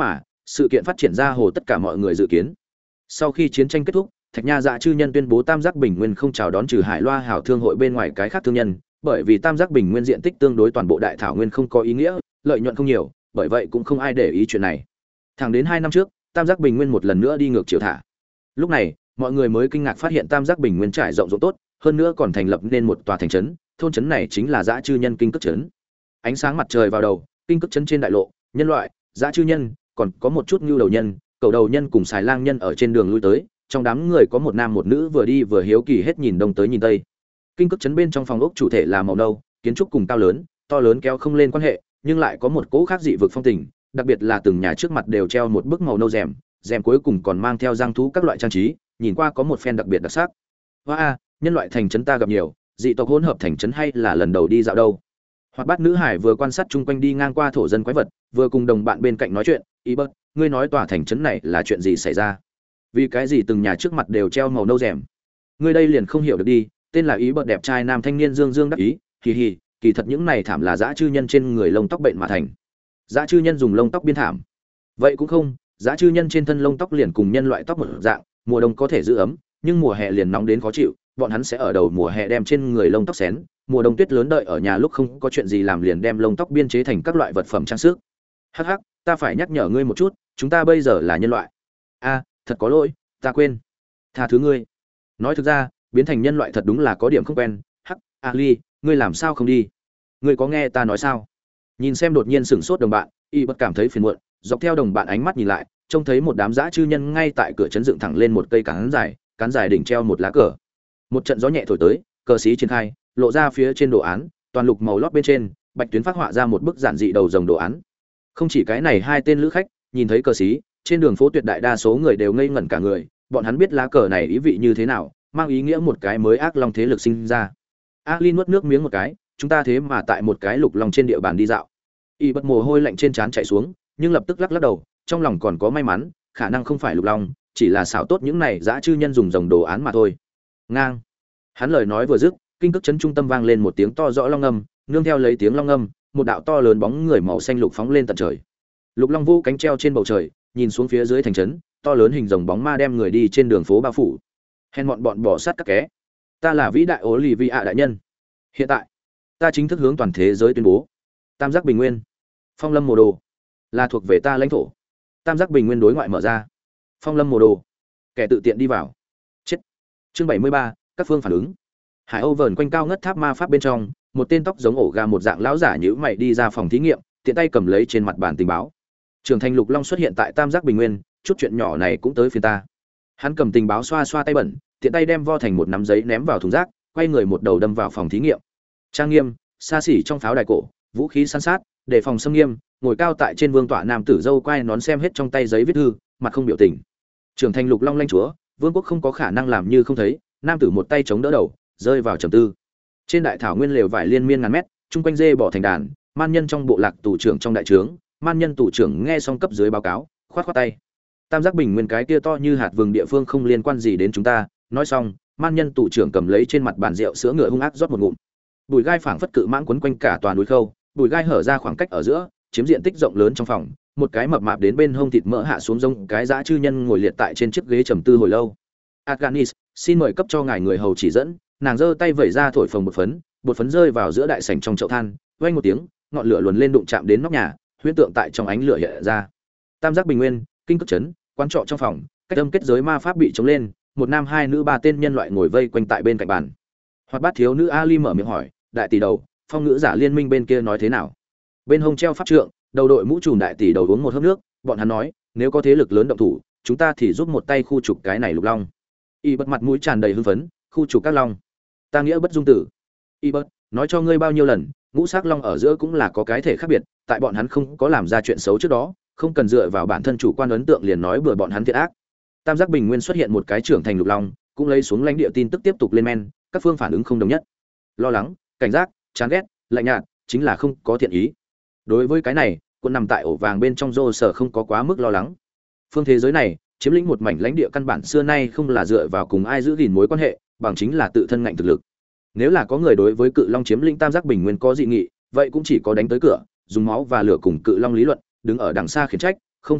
sự kiện phát triển ra hồ tất cả mọi người dự kiến. Sau khi chiến tranh kết thúc, Thạch Nha Dã Chư Nhân tuyên bố Tam Giác Bình Nguyên không chào đón trừ Hải Loa Hảo Thương hội bên ngoài cái khác thương nhân, bởi vì Tam Giác Bình Nguyên diện tích tương đối toàn bộ đại thảo nguyên không có ý nghĩa, lợi nhuận không nhiều, bởi vậy cũng không ai để ý chuyện này. Thẳng đến 2 năm trước, Tam Giác Bình Nguyên một lần nữa đi ngược chiều thả. Lúc này, mọi người mới kinh ngạc phát hiện Tam Giác Bình Nguyên trải rộng rộng tốt, hơn nữa còn thành lập nên một tòa thành trấn, thôn trấn này chính là Dã Chư Nhân Kinh Cước trấn. Ánh sáng mặt trời vào đầu, Kinh Cước trấn trên đại lộ, nhân loại, Dã Chư Nhân, còn có một chút Nưu Đầu Nhân, Cầu Đầu Nhân cùng Xài Lang Nhân ở trên đường lui tới, trong đám người có một nam một nữ vừa đi vừa hiếu kỳ hết nhìn đông tới nhìn tây. Kinh Cước trấn bên trong phòng ốc chủ thể là màu nâu, kiến trúc cùng cao lớn, to lớn kéo không lên quan hệ, nhưng lại có một cỗ khác dị vực phong tình, đặc biệt là từng nhà trước mặt đều treo một bức màu nâu rèm, rèm cuối cùng còn mang theo răng thú các loại trang trí, nhìn qua có một phen đặc biệt đặc sắc. Hoa, nhân loại thành trấn ta gặp nhiều, dị tộc hỗn hợp thành trấn hay là lần đầu đi dạo đâu. Hoạt bát nữ hải vừa quan sát chung quanh đi ngang qua thổ dân quái vật, vừa cùng đồng bạn bên cạnh nói chuyện, "Ý bớt, ngươi nói tòa thành trấn này là chuyện gì xảy ra? Vì cái gì từng nhà trước mặt đều treo màu nâu rèm? Ngươi đây liền không hiểu được đi." Tên là Ý bớt đẹp trai nam thanh niên dương dương đắc ý, "Hì hì, kỳ thật những này thảm là dã chư nhân trên người lông tóc bệnh mà thành. Dã chư nhân dùng lông tóc biên thảm. Vậy cũng không, dã chư nhân trên thân lông tóc liền cùng nhân loại tóc một dạng, mùa đông có thể giữ ấm, nhưng mùa hè liền nóng đến khó chịu, bọn hắn sẽ ở đầu mùa hè đem trên người lông tóc xén, mùa đông tuyết lớn đợi ở nhà lúc không có chuyện gì làm liền đem lông tóc biên chế thành các loại vật phẩm trang sức." "Hắc hắc, ta phải nhắc nhở ngươi một chút, chúng ta bây giờ là nhân loại." "A, thật có lỗi, ta quên. Tha thứ ngươi." Nói thực ra, biến thành nhân loại thật đúng là có điểm không quen. "Hắc, Ali, ngươi làm sao không đi? Ngươi có nghe ta nói sao?" Nhìn xem đột nhiên sửng sốt đồng bạn, y bất cảm thấy phiền muộn, dọc theo đồng bạn ánh mắt nhìn lại, trông thấy một đám dã chư nhân ngay tại cửa trấn dựng thẳng lên một cây cán dài đỉnh treo một lá cờ. Một trận gió nhẹ thổi tới, cờ xí triển khai, lộ ra phía trên đồ án, toàn lục màu lót bên trên, bạch tuyến phác họa ra một bức giản dị đầu rồng đồ án. Không chỉ cái này, hai tên lữ khách nhìn thấy cờ xí, trên đường phố tuyệt đại đa số người đều ngây ngẩn cả người, bọn hắn biết lá cờ này ý vị như thế nào, mang ý nghĩa một cái mới ác long thế lực sinh ra. Ali nuốt nước miếng một cái, chúng ta thế mà tại một cái lục long trên địa bàn đi dạo. Y bất mồ hôi lạnh trên trán chảy xuống, nhưng lập tức lắc lắc đầu, trong lòng còn có may mắn, khả năng không phải lục long, chỉ là xảo tốt những này dã chư nhân dùng rồng đồ án mà thôi. Ngang. Hắn lời nói vừa dứt, kinh cước trấn trung tâm vang lên một tiếng to rõ long âm, nương theo lấy tiếng long âm, một đạo to lớn bóng người màu xanh lục phóng lên tận trời. Lục long vô cánh treo trên bầu trời, nhìn xuống phía dưới thành trấn, to lớn hình rồng bóng ma đem người đi trên đường phố bao phủ. Hèn bọn bỏ sát các ké. Ta là vĩ đại Olivia đại nhân. Hiện tại, ta chính thức hướng toàn thế giới tuyên bố, Tam Giác Bình Nguyên, Phong Lâm Mộ Đồ là thuộc về ta lãnh thổ. Tam Giác Bình Nguyên đối ngoại mở ra. Phong Lâm Mộ Đồ, kẻ tự tiện đi vào. Chết. Chương 73, các phương phản ứng. Hải Âu vờn quanh cao ngất tháp ma pháp bên trong, một tên tóc giống ổ gà một dạng lão giả nhíu mày đi ra phòng thí nghiệm, tiện tay cầm lấy trên mặt bàn tình báo. Trường Thành Lục Long xuất hiện tại Tam Giác Bình Nguyên, chút chuyện nhỏ này cũng tới phiền ta. Hắn cầm tình báo xoa xoa tay bẩn, tiện tay đem vo thành một nắm giấy ném vào thùng rác, quay người một đầu đâm vào phòng thí nghiệm. Trang nghiêm, xa xỉ trong pháo đài cổ, vũ khí săn sát, đề phòng xâm nghiêm, ngồi cao tại trên vương tọa nam tử dâu quay nón xem hết trong tay giấy viết thư, mặt không biểu tình. Trưởng Thành Lục Long lãnh chúa, vương quốc không có khả năng làm như không thấy, nam tử một tay chống đỡ đầu, rơi vào trầm tư. Trên đại thảo nguyên lều vải liên miên ngàn mét, chung quanh dê bỏ thành đàn, man nhân trong bộ lạc tù trưởng trong đại trướng, man nhân tù trưởng nghe xong cấp dưới báo cáo, khoát khoát tay. Tam Giác Bình Nguyên cái kia to như hạt vừng địa phương không liên quan gì đến chúng ta. Nói xong, man nhân tù trưởng cầm lấy trên mặt bàn rượu sữa ngựa hung ác rót một ngụm. Bùi gai phảng phất cự mãng quấn quanh cả toàn núi khâu, bùi gai hở ra khoảng cách ở giữa, chiếm diện tích rộng lớn trong phòng. Một cái mập mạp đến bên hông thịt mỡ hạ xuống rông, cái dã chư nhân ngồi liệt tại trên chiếc ghế trầm tư hồi lâu. Arganis, xin mời cấp cho ngài người hầu chỉ dẫn. Nàng giơ tay vẩy ra thổi phồng bột phấn rơi vào giữa đại sảnh trong chậu than, vang một tiếng, ngọn lửa luồn lên đụng chạm đến nóc nhà, huyễn tượng tại trong ánh lửa hiện ra. Tam Giác Bình Nguyên, kinh cước trấn, quán trọ trong phòng, cách âm kết giới ma pháp bị chống lên, một nam hai nữ ba tên nhân loại ngồi vây quanh tại bên cạnh bàn. Hoạt bát thiếu nữ Ali mở miệng hỏi, đại tỷ đầu, phong ngữ giả liên minh bên kia nói thế nào? Bên hông treo pháp trượng, đầu đội mũ trùm đại tỷ đầu uống một hớp nước, bọn hắn nói, nếu có thế lực lớn động thủ, chúng ta thì giúp một tay khu trục cái này lục long. Y bật mặt mũi tràn đầy hưng phấn, khu trục các long. Ta nghĩa bất dung tử. Y bật, nói cho ngươi bao nhiêu lần, ngũ sắc long ở giữa cũng là có cái thể khác biệt, tại bọn hắn không có làm ra chuyện xấu trước đó, không cần dựa vào bản thân chủ quan ấn tượng liền nói bừa bọn hắn thiệt ác. Tam Giác Bình Nguyên xuất hiện một cái trưởng thành lục long, cũng lấy xuống lãnh địa tin tức tiếp tục lên men, các phương phản ứng không đồng nhất. Lo lắng, cảnh giác, chán ghét, lạnh nhạt, chính là không có thiện ý. Đối với cái này, quân nằm tại ổ vàng bên trong rô sở không có quá mức lo lắng. Phương thế giới này, chiếm lĩnh một mảnh lãnh địa căn bản xưa nay không là dựa vào cùng ai giữ gìn mối quan hệ, bằng chính là tự thân ngạnh thực lực. Nếu là có người đối với cự long chiếm lĩnh Tam Giác Bình Nguyên có dị nghị, vậy cũng chỉ có đánh tới cửa, dùng máu và lửa cùng cự long lý luận, đứng ở đằng xa khiển trách, không thừa nhận,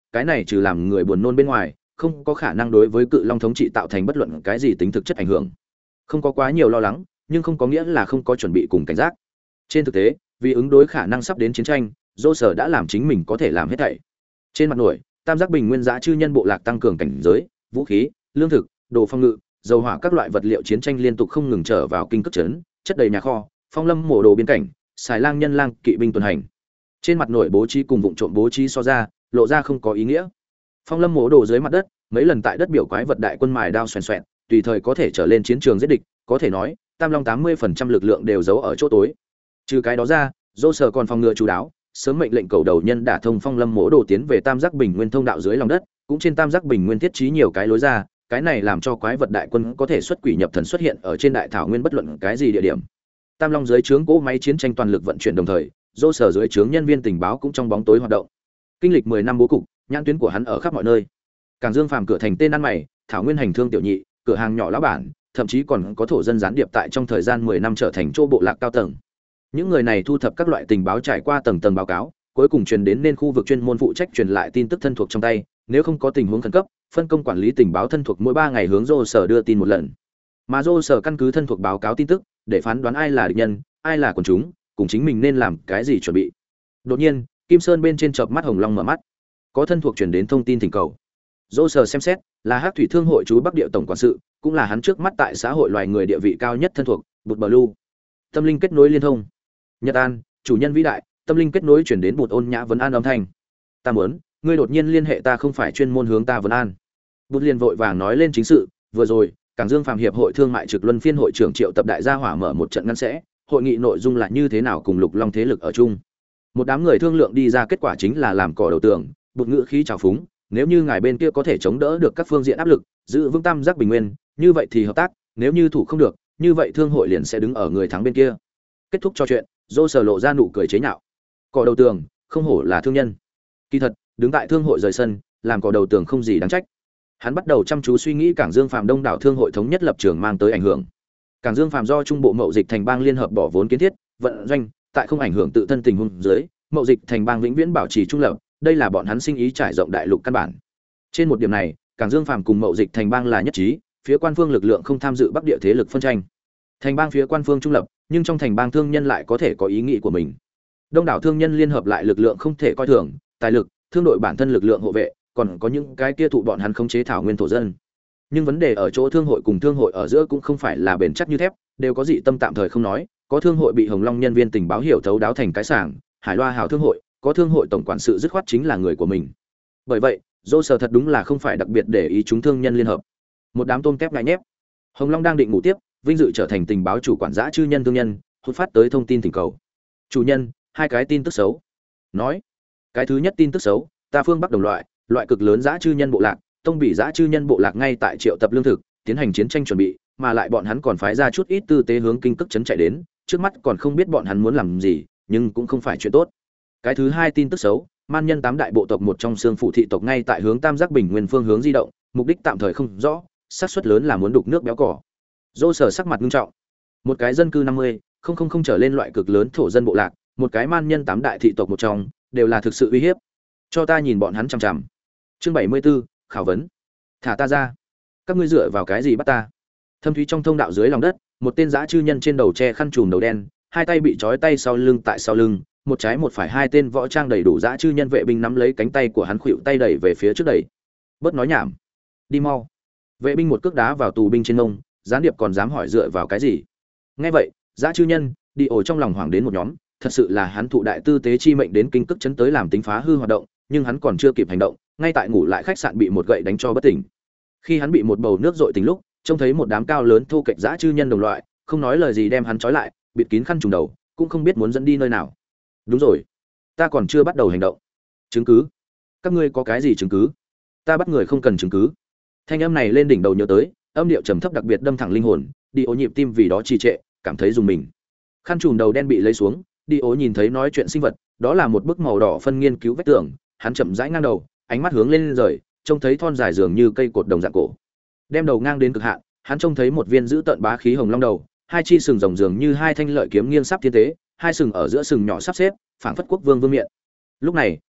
cái này trừ làm người buồn nôn bên ngoài, không có khả năng đối với Cự Long thống trị tạo thành bất luận cái gì tính thực chất ảnh hưởng. Không có quá nhiều lo lắng, nhưng không có nghĩa là không có chuẩn bị cùng cảnh giác. Trên thực tế, vì ứng đối khả năng sắp đến chiến tranh, Dô Sở đã làm chính mình có thể làm hết thảy. Trên mặt nổi, Tam Giác Bình Nguyên Dã chư nhân bộ lạc tăng cường cảnh giới, vũ khí, lương thực, đồ phòng ngự, dầu hỏa các loại vật liệu chiến tranh liên tục không ngừng trở vào kinh cước trấn, chất đầy nhà kho, phong lâm mổ đồ biên cảnh, xài lang nhân lang, kỵ binh tuần hành. Trên mặt nổi bố trí cùng vụng trộm bố trí so ra, lộ ra không có ý nghĩa. Phong lâm mổ đồ dưới mặt đất, mấy lần tại đất biểu quái vật đại quân mài đao xoèn xoẹt, tùy thời có thể trở lên chiến trường giết địch, có thể nói, Tam Long 80% lực lượng đều giấu ở chỗ tối. Trừ cái đó ra, Dô Sở còn phòng ngừa chú đáo, sớm mệnh lệnh cầu đầu nhân đả thông phong lâm mổ đồ tiến về Tam Giác Bình Nguyên thông đạo dưới lòng đất, cũng trên Tam Giác Bình Nguyên thiết trí nhiều cái lối ra, cái này làm cho quái vật đại quân có thể xuất quỷ nhập thần xuất hiện ở trên đại thảo nguyên bất luận cái gì địa điểm. Tam Long dưới trướng cỗ máy chiến tranh toàn lực vận chuyển đồng thời, Dô Sở dưới trướng nhân viên tình báo cũng trong bóng tối hoạt động. Kinh lịch 10 năm bố cục, nhãn tuyến của hắn ở khắp mọi nơi. Cảng Dương Phàm cửa thành tên ăn mày, thảo nguyên hành thương tiểu nhị, cửa hàng nhỏ lão bản, thậm chí còn có thổ dân gián điệp tại trong thời gian 10 năm trở thành chỗ bộ lạc cao tầng. Những người này thu thập các loại tình báo trải qua tầng tầng báo cáo, cuối cùng truyền đến nên khu vực chuyên môn phụ trách truyền lại tin tức thân thuộc trong tay, nếu không có tình huống khẩn cấp, phân công quản lý tình báo thân thuộc mỗi 3 ngày hướng Dô Sở đưa tin một lần. Mà Dô Sở căn cứ thân thuộc báo cáo tin tức, để phán đoán ai là địch nhân, ai là quần chúng, cùng chính mình nên làm cái gì chuẩn bị. Đột nhiên, Kim Sơn bên trên chợp mắt Hồng Long mở mắt. Có thân thuộc truyền đến thông tin thỉnh cầu. Dô Sở xem xét, là Hắc Thủy Thương hội chú Bắc Địa tổng quản sự, cũng là hắn trước mắt tại xã hội loài người địa vị cao nhất thân thuộc, Bụt Blue. Tâm linh kết nối liên thông. Nhật An, chủ nhân vĩ đại, tâm linh kết nối chuyển đến Bụt ôn nhã vấn an âm thanh. Ta muốn, ngươi đột nhiên liên hệ ta không phải chuyên môn hướng ta vấn an. Bụt liền vội vàng nói lên chính sự, vừa rồi, Cảng Dương Phàm hiệp hội thương mại trực luân phiên hội trưởng Triệu Tập đại gia hỏa mở một trận ngăn sẽ, hội nghị nội dung là như thế nào cùng Lục Long thế lực ở chung. Một đám người thương lượng đi ra kết quả chính là làm cỏ đầu tường, Bụt ngữ khí trào phúng, nếu như ngài bên kia có thể chống đỡ được các phương diện áp lực, giữ vững Tam Giác Bình Nguyên, như vậy thì hợp tác, nếu như thủ không được, như vậy thương hội liền sẽ đứng ở người thắng bên kia. Kết thúc trò chuyện, Dô Sở lộ ra nụ cười chế nhạo. Cỏ đầu tường, không hổ là thương nhân. Kỳ thật, đứng tại thương hội rời sân, làm cỏ đầu tường không gì đáng trách. Hắn bắt đầu chăm chú suy nghĩ Cảng Dương Phàm đông đảo thương hội thống nhất lập trường mang tới ảnh hưởng. Cảng Dương Phàm do Trung Bộ Mậu Dịch Thành Bang liên hợp bỏ vốn kiến thiết, vận doanh, tại không ảnh hưởng tự thân tình huống dưới, Mậu Dịch Thành Bang vĩnh viễn bảo trì trung lập, đây là bọn hắn sinh ý trải rộng đại lục căn bản. Trên một điểm này, Cảng Dương Phàm cùng Mậu Dịch Thành Bang là nhất trí, phía quan phương lực lượng không tham dự Bắc Địa thế lực phân tranh. Thành bang phía quan phương trung lập, nhưng trong thành bang thương nhân lại có thể có ý nghĩ của mình. Đông đảo thương nhân liên hợp lại lực lượng không thể coi thường, tài lực, thương đội bản thân lực lượng hộ vệ, còn có những cái kia thụ bọn hắn khống chế thảo nguyên thổ dân. Nhưng vấn đề ở chỗ thương hội cùng thương hội ở giữa cũng không phải là bền chắc như thép, đều có dị tâm tạm thời không nói, có thương hội bị Hồng Long nhân viên tình báo hiểu thấu đáo thành cái sảng, Hải Loa hào thương hội, có thương hội tổng quản sự dứt khoát chính là người của mình. Bởi vậy, Dô Sở thật đúng là không phải đặc biệt để ý chúng thương nhân liên hợp. Một đám tôm tép ngại nhép. Hồng Long đang định ngủ tiếp, vinh dự trở thành tình báo chủ quản giã chư nhân thương nhân, hút phát tới thông tin thỉnh cầu. Chủ nhân, hai cái tin tức xấu. Nói, cái thứ nhất tin tức xấu, ta phương Bắc đồng loại cực lớn giã chư nhân bộ lạc, tông bị giã chư nhân bộ lạc ngay tại triệu tập lương thực, tiến hành chiến tranh chuẩn bị, mà lại bọn hắn còn phái ra chút ít tư tế hướng kinh cức trấn chạy đến, trước mắt còn không biết bọn hắn muốn làm gì, nhưng cũng không phải chuyện tốt. Cái thứ hai tin tức xấu, man nhân 8 đại bộ tộc một trong xương phụ thị tộc ngay tại hướng Tam Giác Bình Nguyên phương hướng di động, mục đích tạm thời không rõ, xác suất lớn là muốn đục nước béo cỏ. Dô Sở sắc mặt nghiêm trọng. Một cái dân cư 50,000 trở lên loại cực lớn thổ dân bộ lạc, một cái man nhân 8 đại thị tộc một trong, đều là thực sự uy hiếp. Cho ta nhìn bọn hắn chằm chằm. Chương 74, khảo vấn. Thả ta ra. Các ngươi dựa vào cái gì bắt ta? Thâm thúy trong thông đạo dưới lòng đất, một tên dã chư nhân trên đầu che khăn trùm đầu đen, hai tay bị trói tay sau lưng tại sau lưng, một trái một phải hai tên võ trang đầy đủ dã chư nhân vệ binh nắm lấy cánh tay của hắn khuỵu tay đẩy về phía trước đẩy. Bớt nói nhảm, đi mau. Vệ binh một cước đá vào tù binh trên mông, gián điệp còn dám hỏi dựa vào cái gì? Nghe vậy, dã chư nhân đi ổ trong lòng hoảng đến một nhóm, thật sự là hắn thụ đại tư tế chi mệnh đến kinh cức chấn tới làm tính phá hư hoạt động, nhưng hắn còn chưa kịp hành động, ngay tại ngủ lại khách sạn bị một gậy đánh cho bất tỉnh. Khi hắn bị một bầu nước dội tỉnh lúc, trông thấy một đám cao lớn thô kệch dã chư nhân đồng loại, không nói lời gì đem hắn trói lại, bịt kín khăn trùm đầu, cũng không biết muốn dẫn đi nơi nào. Đúng rồi, ta còn chưa bắt đầu hành động. Chứng cứ? Các ngươi có cái gì chứng cứ? Ta bắt người không cần chứng cứ. Thanh âm này lên đỉnh đầu nhớ tới, âm điệu trầm thấp đặc biệt đâm thẳng linh hồn, đi ố nhịp tim vì đó trì trệ, cảm thấy rùng mình. Khăn trùm đầu đen bị lấy xuống, đi ố nhìn thấy nói chuyện sinh vật, đó là một bức màu đỏ phân nghiên cứu vách tường, hắn chậm rãi ngang đầu, ánh mắt hướng lên rời, trông thấy thon dài dường như cây cột đồng dạng cổ. Đem đầu ngang đến cực hạn, hắn trông thấy một viên giữ tợn bá khí hồng long đầu, hai chi sừng rồng dường như hai thanh lợi kiếm nghiêng sắp thiên tế, hai sừng ở giữa sừng nhỏ sắp xếp, phảng phất quốc vương vương miện. Lúc này,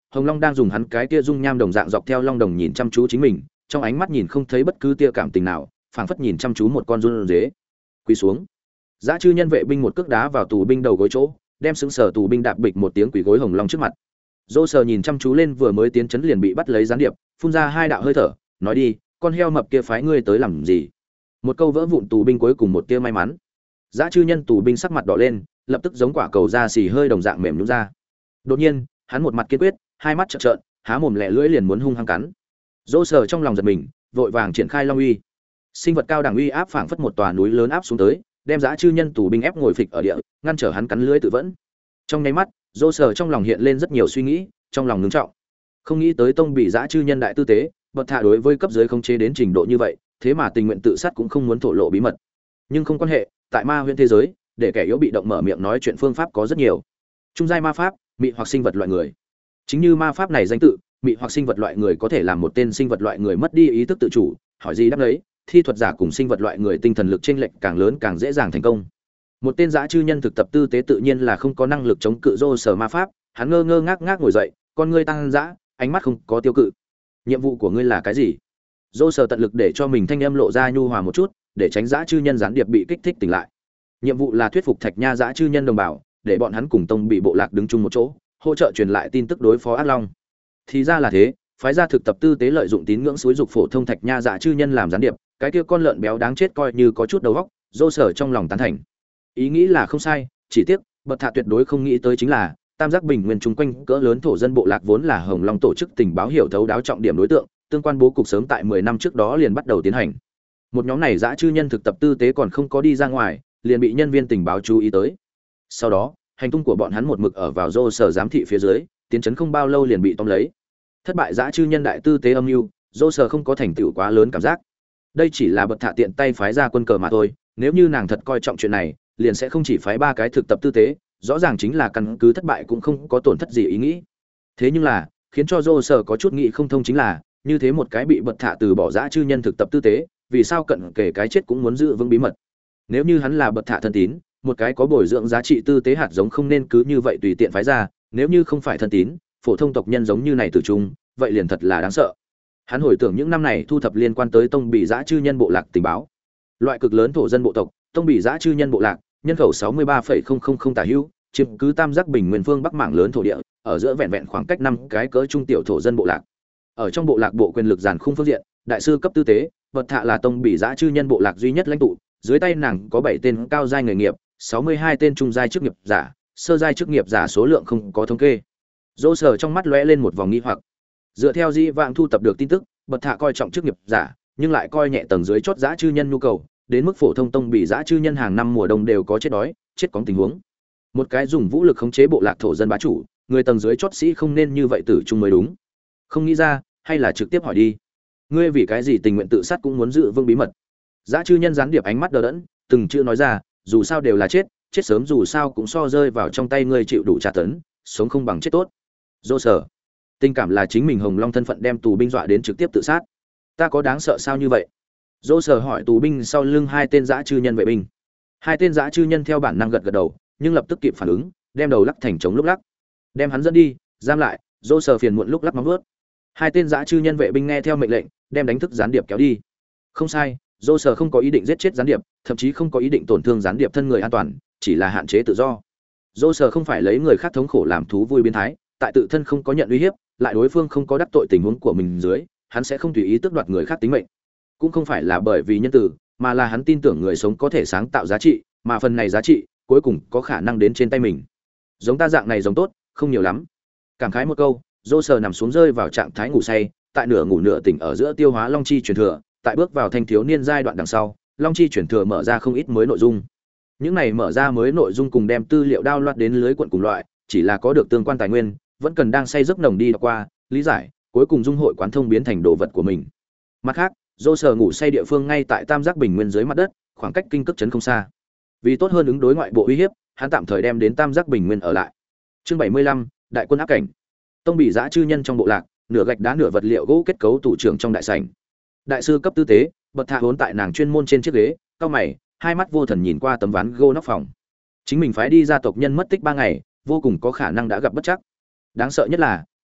Hồng Long đang dùng hắn cái kia dung nham đồng dạng dọc theo long đồng nhìn chăm chú chính mình, trong ánh mắt nhìn không thấy bất cứ tia cảm tình nào, phảng phất nhìn chăm chú một con run dế. Quỳ xuống. Dã chư nhân vệ binh một cước đá vào tù binh đầu gối chỗ, đem sững sờ tù binh đạp bịch một tiếng quỳ gối Hồng Long trước mặt. Dô Sở nhìn chăm chú lên vừa mới tiến chấn liền bị bắt lấy gián điệp, phun ra hai đạo hơi thở, nói đi, con heo mập kia phái ngươi tới làm gì? Một câu vỡ vụn tù binh cuối cùng một tia may mắn. Dã chư nhân tù binh sắc mặt đỏ lên, lập tức giống quả cầu da xì hơi đồng dạng mềm nhũn ra. Đột nhiên, hắn một mặt kiên quyết, hai mắt trợn trợn, há mồm lẹ lưỡi liền muốn hung hăng cắn. Dô Sở trong lòng giật mình, vội vàng triển khai long uy. Sinh vật cao đẳng uy áp phảng phất một tòa núi lớn áp xuống tới, đem dã chư nhân tù binh ép ngồi phịch ở địa, ngăn trở hắn cắn lưỡi tự vẫn. Trong nháy mắt, Dô Sở trong lòng hiện lên rất nhiều suy nghĩ, trong lòng ngưng trọng. Không nghĩ tới tông bị dã chư nhân đại tư tế, bật thả đối với cấp dưới khống chế đến trình độ như vậy, thế mà tình nguyện tự sát cũng không muốn thổ lộ bí mật. Nhưng không quan hệ, tại ma huyễn thế giới, để kẻ yếu bị động mở miệng nói chuyện phương pháp có rất nhiều. Trung giai ma pháp, mị hoặc sinh vật loại người. Chính như ma pháp này danh tự, mị hoặc sinh vật loại người có thể làm một tên sinh vật loại người mất đi ý thức tự chủ, hỏi gì đáp đấy, thi thuật giả cùng sinh vật loại người tinh thần lực chênh lệch càng lớn càng dễ dàng thành công. Một tên dã chư nhân thực tập tư tế tự nhiên là không có năng lực chống cự Dô Sở ma pháp, hắn ngơ ngơ ngác ngác ngồi dậy, con ngươi tăng dã, ánh mắt không có tiêu cự. Nhiệm vụ của ngươi là cái gì? Dô Sở tận lực để cho mình thanh âm lộ ra nhu hòa một chút, để tránh dã chư nhân gián điệp bị kích thích tỉnh lại. Nhiệm vụ là thuyết phục Thạch Nha dã chư nhân đồng bào, để bọn hắn cùng tông bị bộ lạc đứng chung một chỗ, hỗ trợ truyền lại tin tức đối phó ác long. Thì ra là thế, phái gia thực tập tư tế lợi dụng tín ngưỡng xúi dục phổ thông Thạch Nha dã chư nhân làm gián điệp, cái kia con lợn béo đáng chết coi như có chút đầu óc, Dô Sở trong lòng tán thành. Ý nghĩ là không sai, chỉ tiếc, bật thạ tuyệt đối không nghĩ tới chính là Tam Giác Bình Nguyên chung quanh cỡ lớn thổ dân bộ lạc vốn là Hồng Long tổ chức tình báo hiểu thấu đáo trọng điểm đối tượng, tương quan bố cục sớm tại 10 năm trước đó liền bắt đầu tiến hành. Một nhóm này dã chư nhân thực tập tư tế còn không có đi ra ngoài, liền bị nhân viên tình báo chú ý tới. Sau đó, hành tung của bọn hắn một mực ở vào Dô Sở giám thị phía dưới, tiến chấn không bao lâu liền bị tóm lấy. Thất bại dã chư nhân đại tư tế âm mưu, Dô Sở không có thành tựu quá lớn cảm giác. Đây chỉ là bật thạ tiện tay phái ra quân cờ mà thôi, nếu như nàng thật coi trọng chuyện này, liền sẽ không chỉ phái 3 cái thực tập tư tế, rõ ràng chính là căn cứ thất bại cũng không có tổn thất gì ý nghĩ. Thế nhưng là, khiến cho Dô Sở có chút nghĩ không thông chính là, như thế một cái bị bật thạ từ bỏ dã chư nhân thực tập tư tế, vì sao cận kể cái chết cũng muốn giữ vững bí mật. Nếu như hắn là bật thạ thân tín, một cái có bồi dưỡng giá trị tư tế hạt giống không nên cứ như vậy tùy tiện phái ra, nếu như không phải thân tín, phổ thông tộc nhân giống như này tử trung, vậy liền thật là đáng sợ. Hắn hồi tưởng những năm này thu thập liên quan tới tông bị dã chư nhân bộ lạc tình báo. Loại cực lớn thổ dân bộ tộc, tông bị dã chư nhân bộ lạc, nhân khẩu 63,000 tả hữu, chiếm cứ Tam Giác Bình Nguyên phương Bắc mảng lớn thổ địa, ở giữa vẹn vẹn khoảng cách 5 cái cỡ trung tiểu thổ dân bộ lạc. Ở trong bộ lạc bộ quyền lực giàn khung phương diện, đại sư cấp tư tế, bật thạ là tông bị dã chư nhân bộ lạc duy nhất lãnh tụ, dưới tay nàng có 7 tên cao giai nghề nghiệp, 62 tên trung giai chức nghiệp giả, sơ giai chức nghiệp giả số lượng không có thống kê. Dô Sở trong mắt lóe lên một vòng nghi hoặc. Dựa theo di vãng thu tập được tin tức, bật thạ coi trọng chức nghiệp giả, nhưng lại coi nhẹ tầng dưới chót dã chư nhân nhu cầu, đến mức phổ thông tông bị dã chư nhân hàng năm mùa đông đều có chết đói, chết cóng tình huống. Một cái dùng vũ lực khống chế bộ lạc thổ dân bá chủ, người tầng dưới chót sĩ không nên như vậy tử trung mới đúng. Không nghĩ ra, hay là trực tiếp hỏi đi. Ngươi vì cái gì tình nguyện tự sát cũng muốn giữ vững bí mật? Dã chư nhân gián điệp ánh mắt đờ đẫn, từng chữ nói ra, dù sao đều là chết, chết sớm dù sao cũng so rơi vào trong tay ngươi chịu đủ tra tấn, sống không bằng chết tốt. Dô Sở, tình cảm là chính mình Hồng Long thân phận đem tù binh dọa đến trực tiếp tự sát. Ta có đáng sợ sao như vậy? Dô Sở hỏi tù binh sau lưng 2 tên dã chư nhân vệ binh. 2 tên dã chư nhân theo bản năng gật gật đầu, nhưng lập tức kịp phản ứng, đem đầu lắc thành trống lúc lắc. Đem hắn dẫn đi, giam lại. Dô Sở phiền muộn lúc lắc móng vuốt. 2 tên dã chư nhân vệ binh nghe theo mệnh lệnh, đem đánh thức gián điệp kéo đi. Không sai, Dô Sở không có ý định giết chết gián điệp, thậm chí không có ý định tổn thương gián điệp thân người an toàn, chỉ là hạn chế tự do. Dô Sở không phải lấy người khác thống khổ làm thú vui biến thái, tại tự thân không có nhận uy hiếp, lại đối phương không có đắc tội tình huống của mình dưới, hắn sẽ không tùy ý tước đoạt người khác tính mệnh. Cũng không phải là bởi vì nhân từ, mà là hắn tin tưởng người sống có thể sáng tạo giá trị, mà phần này giá trị cuối cùng có khả năng đến trên tay mình. Giống ta dạng này giống tốt, không nhiều lắm. Cảm khái một câu, Dô Sở nằm xuống rơi vào trạng thái ngủ say, tại nửa ngủ nửa tỉnh ở giữa tiêu hóa long chi truyền thừa, tại bước vào thanh thiếu niên giai đoạn đằng sau, long chi truyền thừa mở ra không ít mới nội dung. Những này mở ra mới nội dung cùng đem tư liệu download đến lưới quận cùng loại, chỉ là có được tương quan tài nguyên, vẫn cần đang say giấc nồng đi đọc qua, lý giải, cuối cùng dung hội quán thông biến thành đồ vật của mình. Mặt khác, Dô Sở ngủ say địa phương ngay tại Tam Giác Bình Nguyên dưới mặt đất, khoảng cách kinh cực trấn không xa. Vì tốt hơn ứng đối ngoại bộ uy hiếp, hắn tạm thời đem đến Tam Giác Bình Nguyên ở lại. Chương 75, đại quân áp cảnh. Tông bị dã chư nhân trong bộ lạc, nửa gạch đá nửa vật liệu gỗ kết cấu tủ trưởng trong đại sảnh. Đại sư cấp tư tế, bật thạ vốn tại nàng chuyên môn trên chiếc ghế, cau mày, hai mắt vô thần nhìn qua tấm ván gỗ nóc phòng. Chính mình phái đi ra tộc nhân mất tích 3 ngày, vô cùng có khả năng đã gặp bất trắc. Đáng sợ nhất là,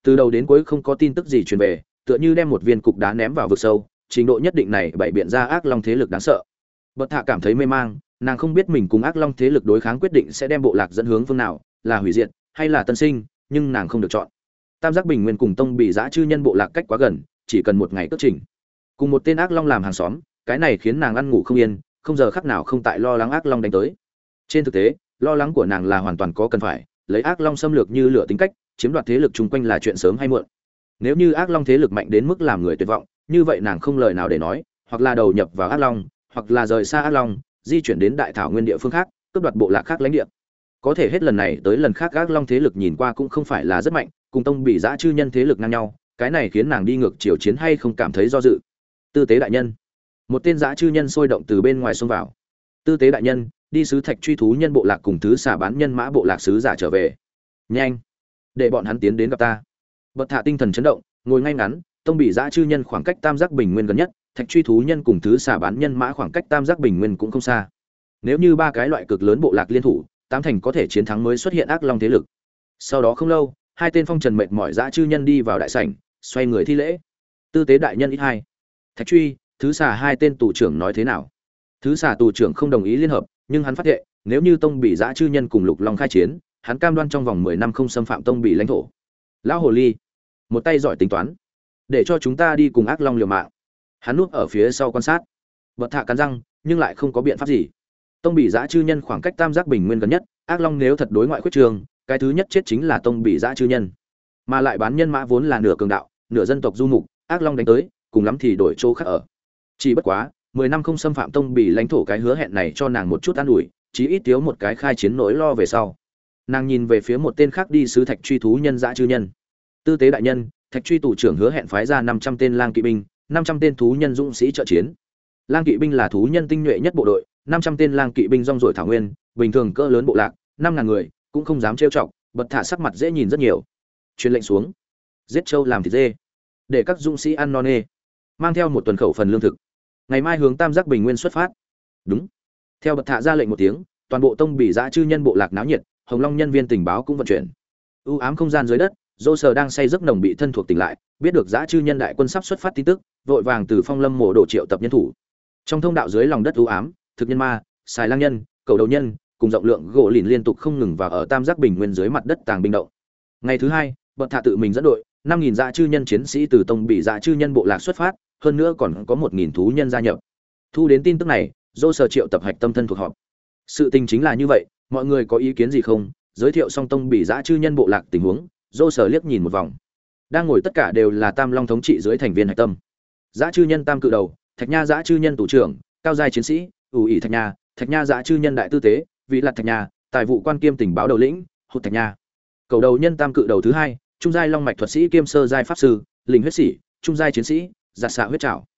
Từ đầu đến cuối không có tin tức gì truyền về, tựa như đem một viên cục đá ném vào vực sâu, trình độ nhất định này bày biện ra ác long thế lực đáng sợ. Bật Thạ cảm thấy mê mang, nàng không biết mình cùng ác long thế lực đối kháng quyết định sẽ đem bộ lạc dẫn hướng phương nào, là hủy diệt hay là tân sinh, nhưng nàng không được chọn. Tam giác bình nguyên cùng tông bị dã chư nhân bộ lạc cách quá gần, chỉ cần một ngày cất trình. Cùng một tên ác long làm hàng xóm, cái này khiến nàng ăn ngủ không yên, không giờ khắc nào không tại lo lắng ác long đánh tới. Trên thực tế, lo lắng của nàng là hoàn toàn có cần phải, lấy ác long xâm lược như lửa tính cách, chiếm đoạt thế lực chung quanh là chuyện sớm hay muộn. Nếu như ác long thế lực mạnh đến mức làm người tuyệt vọng, như vậy nàng không lời nào để nói, hoặc là đầu nhập vào ác long, hoặc là rời xa ác long, di chuyển đến đại thảo nguyên địa phương khác, cướp đoạt bộ lạc khác lãnh địa. Có thể hết lần này tới lần khác ác long thế lực nhìn qua cũng không phải là rất mạnh, cùng tông bị dã chư nhân thế lực ngang nhau, cái này khiến nàng đi ngược chiều chiến hay không cảm thấy do dự. Tư tế đại nhân, một tên dã chư nhân sôi động từ bên ngoài xông vào. Tư tế đại nhân, đi sứ thạch truy thú nhân bộ lạc cùng thứ xả bán nhân mã bộ lạc sứ giả trở về. Nhanh, để bọn hắn tiến đến gặp ta. Bật Thạ tinh thần chấn động, ngồi ngay ngắn, tông bị dã chư nhân khoảng cách tam giác bình nguyên gần nhất, thạch truy thú nhân cùng thứ xả bán nhân mã khoảng cách tam giác bình nguyên cũng không xa. Nếu như ba cái loại cực lớn bộ lạc liên thủ, tám thành có thể chiến thắng mới xuất hiện ác long thế lực. Sau đó không lâu, hai tên phong trần mệt mỏi dã chư nhân đi vào đại sảnh, xoay người thi lễ. Tư tế đại nhân ít hai. Thạch truy, thứ xả hai tên tù trưởng nói thế nào? Thứ xả tù trưởng không đồng ý liên hợp, nhưng hắn phát hiện, nếu như tông bị dã chư nhân cùng lục long khai chiến, hắn cam đoan trong vòng 10 năm không xâm phạm tông bị lãnh thổ. Lão hồ ly, một tay giỏi tính toán, để cho chúng ta đi cùng ác long liều mạng. Hắn núp ở phía sau quan sát. Bật Thạ cắn răng, nhưng lại không có biện pháp gì. Tông bị dã chư nhân khoảng cách tam giác bình nguyên gần nhất, ác long nếu thật đối ngoại khuyết trường, cái thứ nhất chết chính là tông bị dã chư nhân. Mà lại bán nhân mã vốn là nửa cường đạo, nửa dân tộc du mục, ác long đánh tới, cùng lắm thì đổi chỗ khác ở. Chỉ bất quá, 10 năm không xâm phạm tông bị lãnh thổ cái hứa hẹn này cho nàng một chút an ủi, chí ít thiếu một cái khai chiến nỗi lo về sau. Nàng nhìn về phía một tên khác đi sứ thạch truy thú nhân dã chư nhân. Tư tế đại nhân, thạch truy tù trưởng hứa hẹn phái ra 500 tên lang kỵ binh, 500 tên thú nhân dũng sĩ trợ chiến. Lang kỵ binh là thú nhân tinh nhuệ nhất bộ đội, 500 tên lang kỵ binh rong ruổi thảo nguyên, bình thường cỡ lớn bộ lạc, 5000 người, cũng không dám trêu chọc, Bật Thạ sắc mặt dễ nhìn rất nhiều. Truyền lệnh xuống, giết trâu làm thịt dê, để các dũng sĩ ăn no nê, mang theo một tuần khẩu phần lương thực. Ngày mai hướng tam giác bình nguyên xuất phát. Đúng. Theo Bật Thạ ra lệnh một tiếng, toàn bộ tông bị dã chư nhân bộ lạc náo nhiệt, Hồng Long nhân viên tình báo cũng vận chuyển. U ám không gian dưới đất, Dô Sở đang say giấc nồng bị thân thuộc tỉnh lại, biết được dã chư nhân đại quân sắp xuất phát tin tức, vội vàng từ Phong Lâm mộ độ triệu tập nhân thủ. Trong thông đạo dưới lòng đất u ám, thực nhân ma, xài lang nhân, cầu đầu nhân, cùng rộng lượng gỗ lìn liên tục không ngừng vào ở tam giác bình nguyên dưới mặt đất tàng binh động. Ngày thứ hai, Bật Thạ tự mình dẫn đội, 5000 dã chư nhân chiến sĩ từ tông bị dã chư nhân bộ lạc xuất phát, hơn nữa còn có 1000 thú nhân gia nhập. Thu đến tin tức này, Dô Sở triệu tập hạch tâm thân thuộc họp. Sự tình chính là như vậy, mọi người có ý kiến gì không? Giới thiệu xong tông bị dã chư nhân bộ lạc tình huống, Dô Sở liếc nhìn một vòng. Đang ngồi tất cả đều là Tam Long thống trị dưới thành viên hạch tâm. Dã chư nhân tam cự đầu, Thạch Nha dã chư nhân tù trưởng, cao giai chiến sĩ, ủ ỷ Thạch Nha dã chư nhân đại tư tế, vị lạt Thạch Nha, tài vụ quan kiêm tình báo đầu lĩnh, hụt Thạch Nha. Cầu đầu nhân tam cự đầu thứ hai, trung giai long mạch thuật sĩ kiêm sơ giai pháp sư, linh huyết sĩ, trung giai chiến sĩ, giạt xạ huyết trảo.